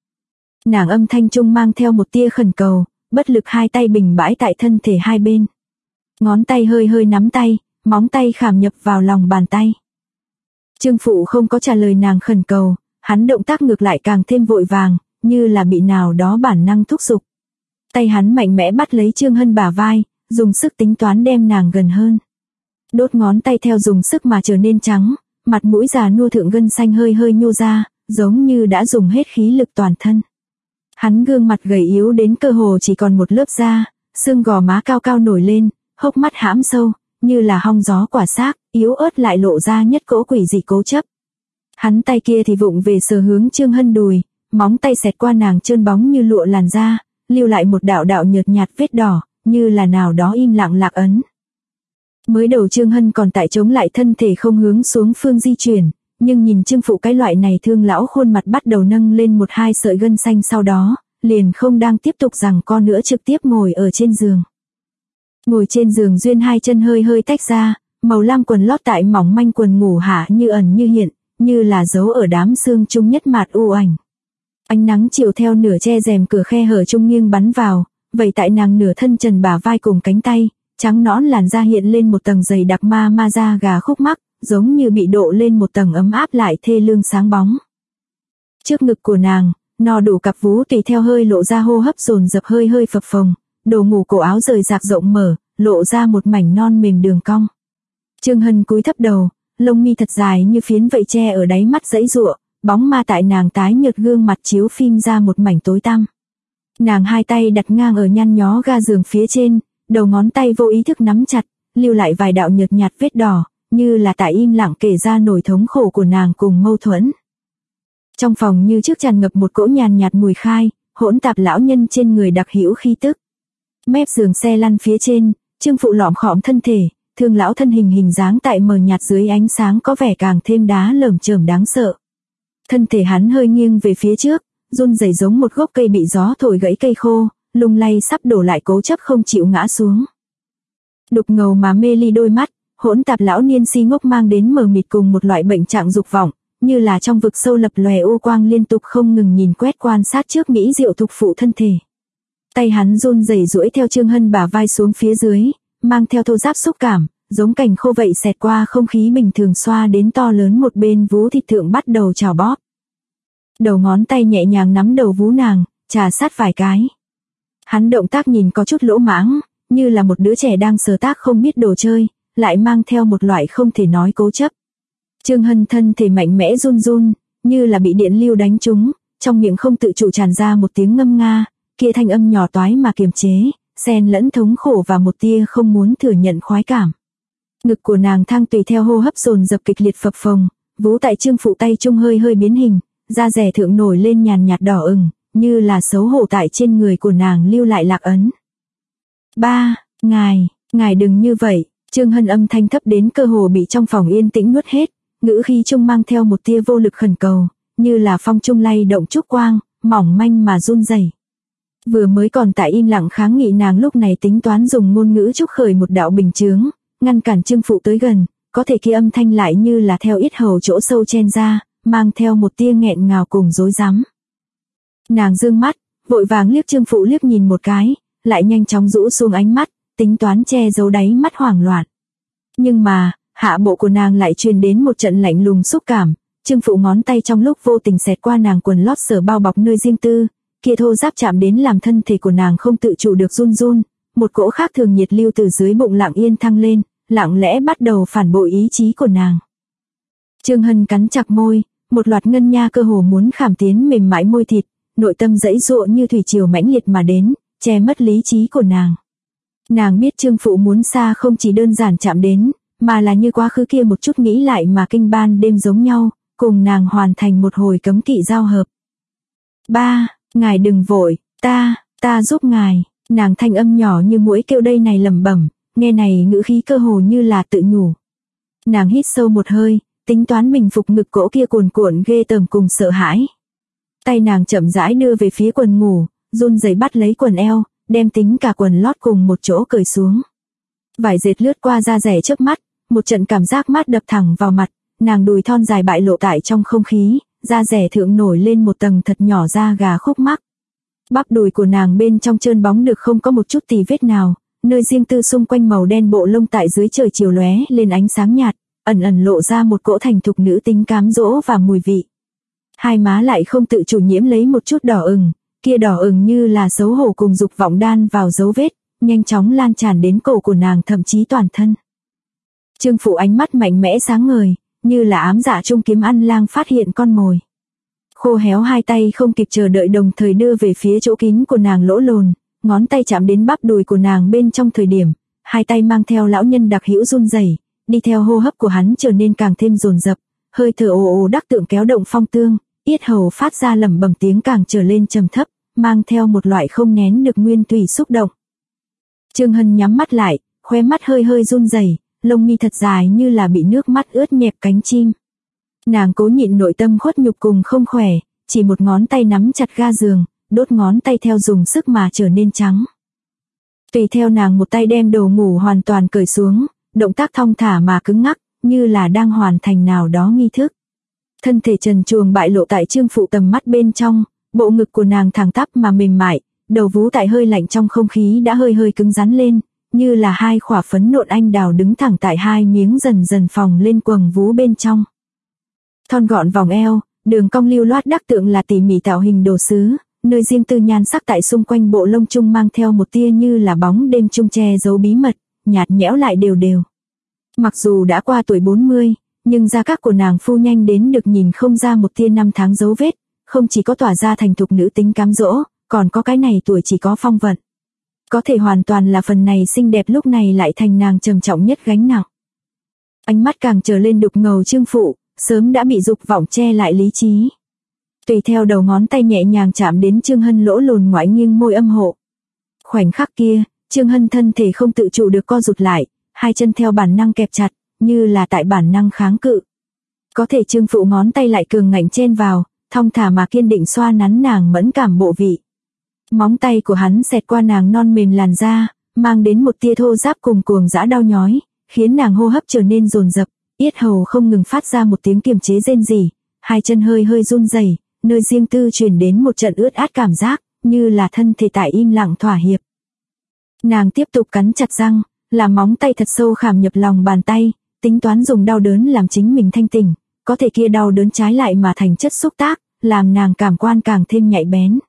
Nàng âm thanh trung mang theo một tia khẩn cầu, bất lực hai tay bình bãi tại thân thể hai bên. Ngón tay hơi hơi nắm tay, móng tay khảm nhập vào lòng bàn tay. Trương Phụ không có trả lời nàng khẩn cầu, hắn động tác ngược lại càng thêm vội vàng, như là bị nào đó bản năng thúc giục. Tay hắn mạnh mẽ bắt lấy Trương Hân bả vai, dùng sức tính toán đem nàng gần hơn. Đốt ngón tay theo dùng sức mà trở nên trắng, mặt mũi già nua thượng gân xanh hơi hơi nhô ra, giống như đã dùng hết khí lực toàn thân. Hắn gương mặt gầy yếu đến cơ hồ chỉ còn một lớp da, xương gò má cao cao nổi lên, hốc mắt hãm sâu, như là hong gió quả xác, yếu ớt lại lộ ra nhất cỗ quỷ dị cố chấp. Hắn tay kia thì vụng về sờ hướng Trương Hân đùi, móng tay xẹt qua nàng trơn bóng như lụa làn da, lưu lại một đạo đạo nhợt nhạt vết đỏ, như là nào đó im lặng lạc ấn. Mới đầu Trương Hân còn tại chống lại thân thể không hướng xuống phương di chuyển, nhưng nhìn Trương Phụ cái loại này thương lão khuôn mặt bắt đầu nâng lên một hai sợi gân xanh sau đó, liền không đang tiếp tục rằng co nữa trực tiếp ngồi ở trên giường. Ngồi trên giường duyên hai chân hơi hơi tách ra, màu lam quần lót tại mỏng manh quần ngủ hạ như ẩn như hiện, như là giấu ở đám xương trung nhất mạt u ảnh. Ánh nắng chiều theo nửa che rèm cửa khe hở trung nghiêng bắn vào, vậy tại nàng nửa thân trần bả vai cùng cánh tay, trắng nõn làn da hiện lên một tầng dày đặc ma da gà khúc mắc, giống như bị độ lên một tầng ấm áp lại thê lương sáng bóng. Trước ngực của nàng, no đủ cặp vú tùy theo hơi lộ ra hô hấp dồn dập hơi hơi phập phồng, đồ ngủ cổ áo rời rạc rộng mở, lộ ra một mảnh non mềm đường cong. Trương Hân cúi thấp đầu, lông mi thật dài như phiến vậy che ở đáy mắt giãy giụa, bóng ma tại nàng tái nhợt gương mặt chiếu phim ra một mảnh tối tăm. Nàng hai tay đặt ngang ở nhăn nhó ga giường phía trên, đầu ngón tay vô ý thức nắm chặt, lưu lại vài đạo nhợt nhạt vết đỏ, như là tại im lặng kể ra nỗi thống khổ của nàng cùng mâu thuẫn. Trong phòng như trước tràn ngập một cỗ nhàn nhạt mùi khai, hỗn tạp lão nhân trên người đặc hữu khí tức. Mép giường xe lăn phía trên, Trương Phụ lọm khọm thân thể, thương lão thân hình dáng tại mờ nhạt dưới ánh sáng có vẻ càng thêm đá lởm chởm đáng sợ. Thân thể hắn hơi nghiêng về phía trước, run rẩy giống một gốc cây bị gió thổi gãy cây khô, lung lay sắp đổ lại cố chấp không chịu ngã xuống. Đục ngầu mà mê ly đôi mắt, hỗn tạp lão niên si ngốc mang đến mờ mịt cùng một loại bệnh trạng dục vọng, như là trong vực sâu lập lòe u quang liên tục không ngừng nhìn quét quan sát trước mỹ diệu thục phụ thân thể. Tay hắn run rẩy duỗi theo Trương Hân bả vai xuống phía dưới, mang theo thô ráp xúc cảm, giống cành khô vậy xẹt qua không khí bình thường xoa đến to lớn một bên vú thịt thượng bắt đầu trào bóp. Đầu ngón tay nhẹ nhàng nắm đầu vú nàng, trà sát vài cái. Hắn động tác nhìn có chút lỗ mãng, như là một đứa trẻ đang sờ tác không biết đồ chơi, lại mang theo một loại không thể nói cố chấp. Trương Hân thân thể mạnh mẽ run run, như là bị điện lưu đánh trúng, trong miệng không tự chủ tràn ra một tiếng ngâm nga, kia thanh âm nhỏ toái mà kiềm chế, xen lẫn thống khổ và một tia không muốn thừa nhận khoái cảm. Ngực của nàng thang tùy theo hô hấp dồn dập kịch liệt phập phồng, vú tại Trương Phụ tay trung hơi hơi biến hình, da rẻ thượng nổi lên nhàn nhạt đỏ ửng, như là xấu hổ tại trên người của nàng lưu lại lạc ấn. Ba, ngài đừng như vậy, Trương Hân âm thanh thấp đến cơ hồ bị trong phòng yên tĩnh nuốt hết, ngữ khí trung mang theo một tia vô lực khẩn cầu, như là phong trung lay động trúc quang, mỏng manh mà run rẩy. Vừa mới còn tại im lặng kháng nghị nàng lúc này tính toán dùng ngôn ngữ trúc khởi một đạo bình chướng, ngăn cản Trương Phụ tới gần, có thể kia âm thanh lại như là theo yết hầu chỗ sâu chen ra, mang theo một tia nghẹn ngào cùng rối rắm. Nàng dương mắt, vội vàng liếc Trương Phụ liếc nhìn một cái, lại nhanh chóng rũ xuống ánh mắt, tính toán che giấu đáy mắt hoảng loạn. Nhưng mà, hạ bộ của nàng lại truyền đến một trận lạnh lùng xúc cảm, Trương Phụ ngón tay trong lúc vô tình xẹt qua nàng quần lót sở bao bọc nơi riêng tư, kia thô ráp chạm đến làm thân thể của nàng không tự chủ được run run, một cỗ khác thường nhiệt lưu từ dưới bụng lặng yên thăng lên, lặng lẽ bắt đầu phản bội ý chí của nàng. Trương Hân cắn chặt môi, một loạt ngân nha cơ hồ muốn khảm tiến mềm mại môi thịt, nội tâm giãy giụa như thủy triều mãnh liệt mà đến, che mất lý trí của nàng. Nàng biết Trương Phụ muốn xa không chỉ đơn giản chạm đến, mà là như quá khứ kia một chút nghĩ lại mà kinh ban đêm giống nhau, cùng nàng hoàn thành một hồi cấm kỵ giao hợp. Ba, ngài đừng vội, ta giúp ngài, nàng thanh âm nhỏ như muỗi kêu đây này lẩm bẩm, nghe này ngữ khí cơ hồ như là tự nhủ. Nàng hít sâu một hơi, tính toán bình phục ngực cỗ kia cuồn cuộn ghê tởm cùng sợ hãi. Tay nàng chậm rãi đưa về phía quần ngủ, run rẩy bắt lấy quần eo, đem tính cả quần lót cùng một chỗ cởi xuống. Vải dệt lướt qua da dẻ trước mắt, một trận cảm giác mát đập thẳng vào mặt, nàng đùi thon dài bại lộ tại trong không khí, da dẻ thượng nổi lên một tầng thật nhỏ da gà khúc mắc. Bắp đùi của nàng bên trong trơn bóng được không có một chút tì vết nào, nơi riêng tư xung quanh màu đen bộ lông tại dưới trời chiều lóe lên ánh sáng nhạt, ẩn ẩn lộ ra một cỗ thành thục nữ tính cám dỗ và mùi vị. Hai má lại không tự chủ nhiễm lấy một chút đỏ ửng, kia đỏ ửng như là xấu hổ cùng dục vọng đan vào dấu vết, nhanh chóng lan tràn đến cổ của nàng thậm chí toàn thân. Trương Phụ ánh mắt mạnh mẽ sáng ngời, như là ám dạ trung kiếm ăn lang phát hiện con mồi. Khô héo hai tay không kịp chờ đợi đồng thời đưa về phía chỗ kín của nàng lỗ lồn, ngón tay chạm đến bắp đùi của nàng bên trong thời điểm, hai tay mang theo lão nhân đặc hữu run rẩy, đi theo hô hấp của hắn trở nên càng thêm dồn dập, hơi thở ồ ồ đắc tượng kéo động phong tương, yết hầu phát ra lẩm bẩm tiếng càng trở lên trầm thấp, mang theo một loại không nén được nguyên thủy xúc động. Trương Hân nhắm mắt lại, khóe mắt hơi hơi run rẩy, lông mi thật dài như là bị nước mắt ướt nhẹp cánh chim. Nàng cố nhịn nội tâm khuất nhục cùng không khỏe, chỉ một ngón tay nắm chặt ga giường, đốt ngón tay theo dùng sức mà trở nên trắng. Tùy theo nàng một tay đem đồ ngủ hoàn toàn cởi xuống, động tác thong thả mà cứng ngắc, như là đang hoàn thành nào đó nghi thức. Thân thể trần truồng bại lộ tại Trương Phụ tầm mắt bên trong, bộ ngực của nàng thẳng tắp mà mềm mại, đầu vú tại hơi lạnh trong không khí đã hơi hơi cứng rắn lên, như là hai khỏa phấn nộn anh đào đứng thẳng tại hai miếng dần dần phồng lên quầng vú bên trong. Thon gọn vòng eo, đường cong lưu loát đắc tượng là tỉ mỉ tạo hình đồ sứ, nơi riêng tư nhan sắc tại xung quanh bộ lông trung mang theo một tia như là bóng đêm trung che giấu bí mật, nhạt nhẽo lại đều đều. Mặc dù đã qua tuổi 40, nhưng da các của nàng phu nhanh đến được nhìn không ra một tia năm tháng dấu vết, không chỉ có tỏa ra thành thục nữ tính cám dỗ, còn có cái này tuổi chỉ có phong vận. Có thể hoàn toàn là phần này xinh đẹp lúc này lại thành nàng trầm trọng nhất gánh nặng. Ánh mắt càng trở lên đục ngầu Trương Phụ, sớm đã bị dục vọng che lại lý trí. Tùy theo đầu ngón tay nhẹ nhàng chạm đến Trương Hân lỗ lồn ngoại nghiêng môi âm hộ. Khoảnh khắc kia, Trương Hân thân thể không tự chủ được co rụt lại, hai chân theo bản năng kẹp chặt, như là tại bản năng kháng cự. Có thể Trương Phụ ngón tay lại cường ngạnh chen vào, thong thả mà kiên định xoa nắn nàng mẫn cảm bộ vị. Móng tay của hắn xẹt qua nàng non mềm làn da, mang đến một tia thô ráp cùng cuồng dã đau nhói, khiến nàng hô hấp trở nên dồn dập, yết hầu không ngừng phát ra một tiếng kiềm chế rên rỉ, hai chân hơi hơi run rẩy, nơi riêng tư truyền đến một trận ướt át cảm giác, như là thân thể tại im lặng thỏa hiệp. Nàng tiếp tục cắn chặt răng, làm móng tay thật sâu khảm nhập lòng bàn tay, tính toán dùng đau đớn làm chính mình thanh tỉnh, có thể kia đau đớn trái lại mà thành chất xúc tác, làm nàng cảm quan càng thêm nhạy bén.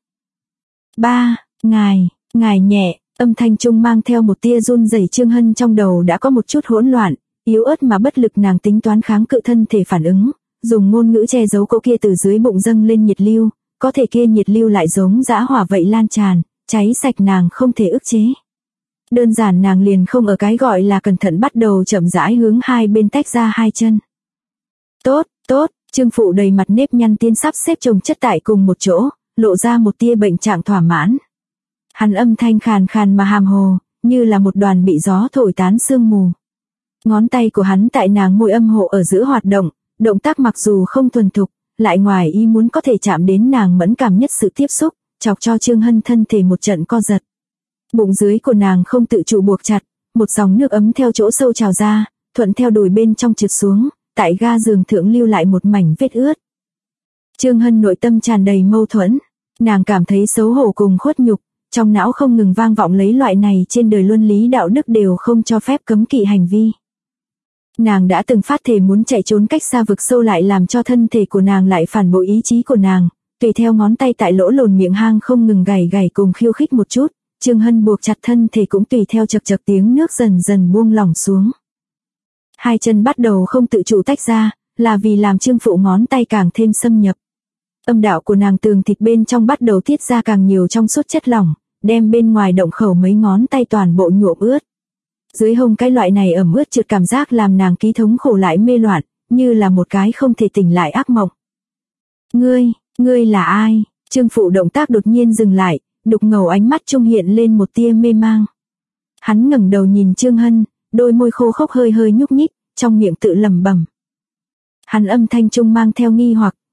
Ngài nhẹ, âm thanh trung mang theo một tia run rẩy. Trương Hân trong đầu đã có một chút hỗn loạn, yếu ớt mà bất lực nàng tính toán kháng cự thân thể phản ứng, dùng ngôn ngữ che giấu cỗ kia từ dưới bụng dâng lên nhiệt lưu, có thể kia nhiệt lưu lại giống dã hỏa vậy lan tràn, cháy sạch nàng không thể ức chế. Đơn giản nàng liền không ở cái gọi là cẩn thận bắt đầu chậm rãi hướng hai bên tách ra hai chân. Tốt, Trương Phụ đầy mặt nếp nhăn tiên sắp xếp chồng chất tại cùng một chỗ, lộ ra một tia bệnh trạng thỏa mãn. Hắn âm thanh khàn khàn mà hàm hồ, như là một đoàn bị gió thổi tán sương mù. Ngón tay của hắn tại nàng môi âm hộ ở giữa hoạt động, động tác mặc dù không thuần thục, lại ngoài ý muốn có thể chạm đến nàng mẫn cảm nhất sự tiếp xúc, chọc cho Trương Hân thân thể một trận co giật. Bụng dưới của nàng không tự chủ buộc chặt, một dòng nước ấm theo chỗ sâu trào ra, thuận theo đùi bên trong trượt xuống, tại ga giường thượng lưu lại một mảnh vết ướt. Trương Hân nội tâm tràn đầy mâu thuẫn, nàng cảm thấy xấu hổ cùng khuất nhục, trong não không ngừng vang vọng lấy loại này trên đời luân lý đạo đức đều không cho phép cấm kỵ hành vi. Nàng đã từng phát thể muốn chạy trốn cách xa vực sâu lại làm cho thân thể của nàng lại phản bội ý chí của nàng, tùy theo ngón tay tại lỗ lồn miệng hang không ngừng gảy cùng khiêu khích một chút, Trương Hân buộc chặt thân thể cũng tùy theo chật chật tiếng nước dần dần buông lỏng xuống. Hai chân bắt đầu không tự chủ tách ra, là vì làm Trương Phụ ngón tay càng thêm xâm nhập. Âm đạo của nàng tường thịt bên trong bắt đầu tiết ra càng nhiều trong suốt chất lỏng, đem bên ngoài động khẩu mấy ngón tay toàn bộ nhuộm ướt. Dưới hông cái loại này ẩm ướt trượt cảm giác làm nàng ký thống khổ lại mê loạn, như là một cái không thể tỉnh lại ác mộng. Ngươi là ai? Trương Phụ động tác đột nhiên dừng lại, đục ngầu ánh mắt trung hiện lên một tia mê mang. Hắn ngẩng đầu nhìn Trương Hân, đôi môi khô khốc hơi hơi nhúc nhích, trong miệng tự lẩm bẩm. Hắn âm thanh trung mang theo nghi hoặc,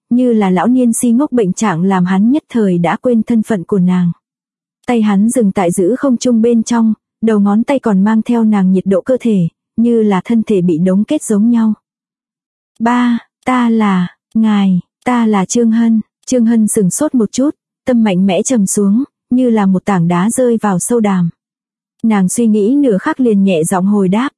như là lão niên si ngốc bệnh trạng làm hắn nhất thời đã quên thân phận của nàng. Tay hắn dừng tại giữ không trung bên trong, đầu ngón tay còn mang theo nàng nhiệt độ cơ thể, như là thân thể bị đóng kết giống nhau. Ba, ta là, ngài, ta là Trương Hân. Trương Hân sừng sốt một chút, tâm mạnh mẽ trầm xuống, như là một tảng đá rơi vào sâu đàm. Nàng suy nghĩ nửa khắc liền nhẹ giọng hồi đáp,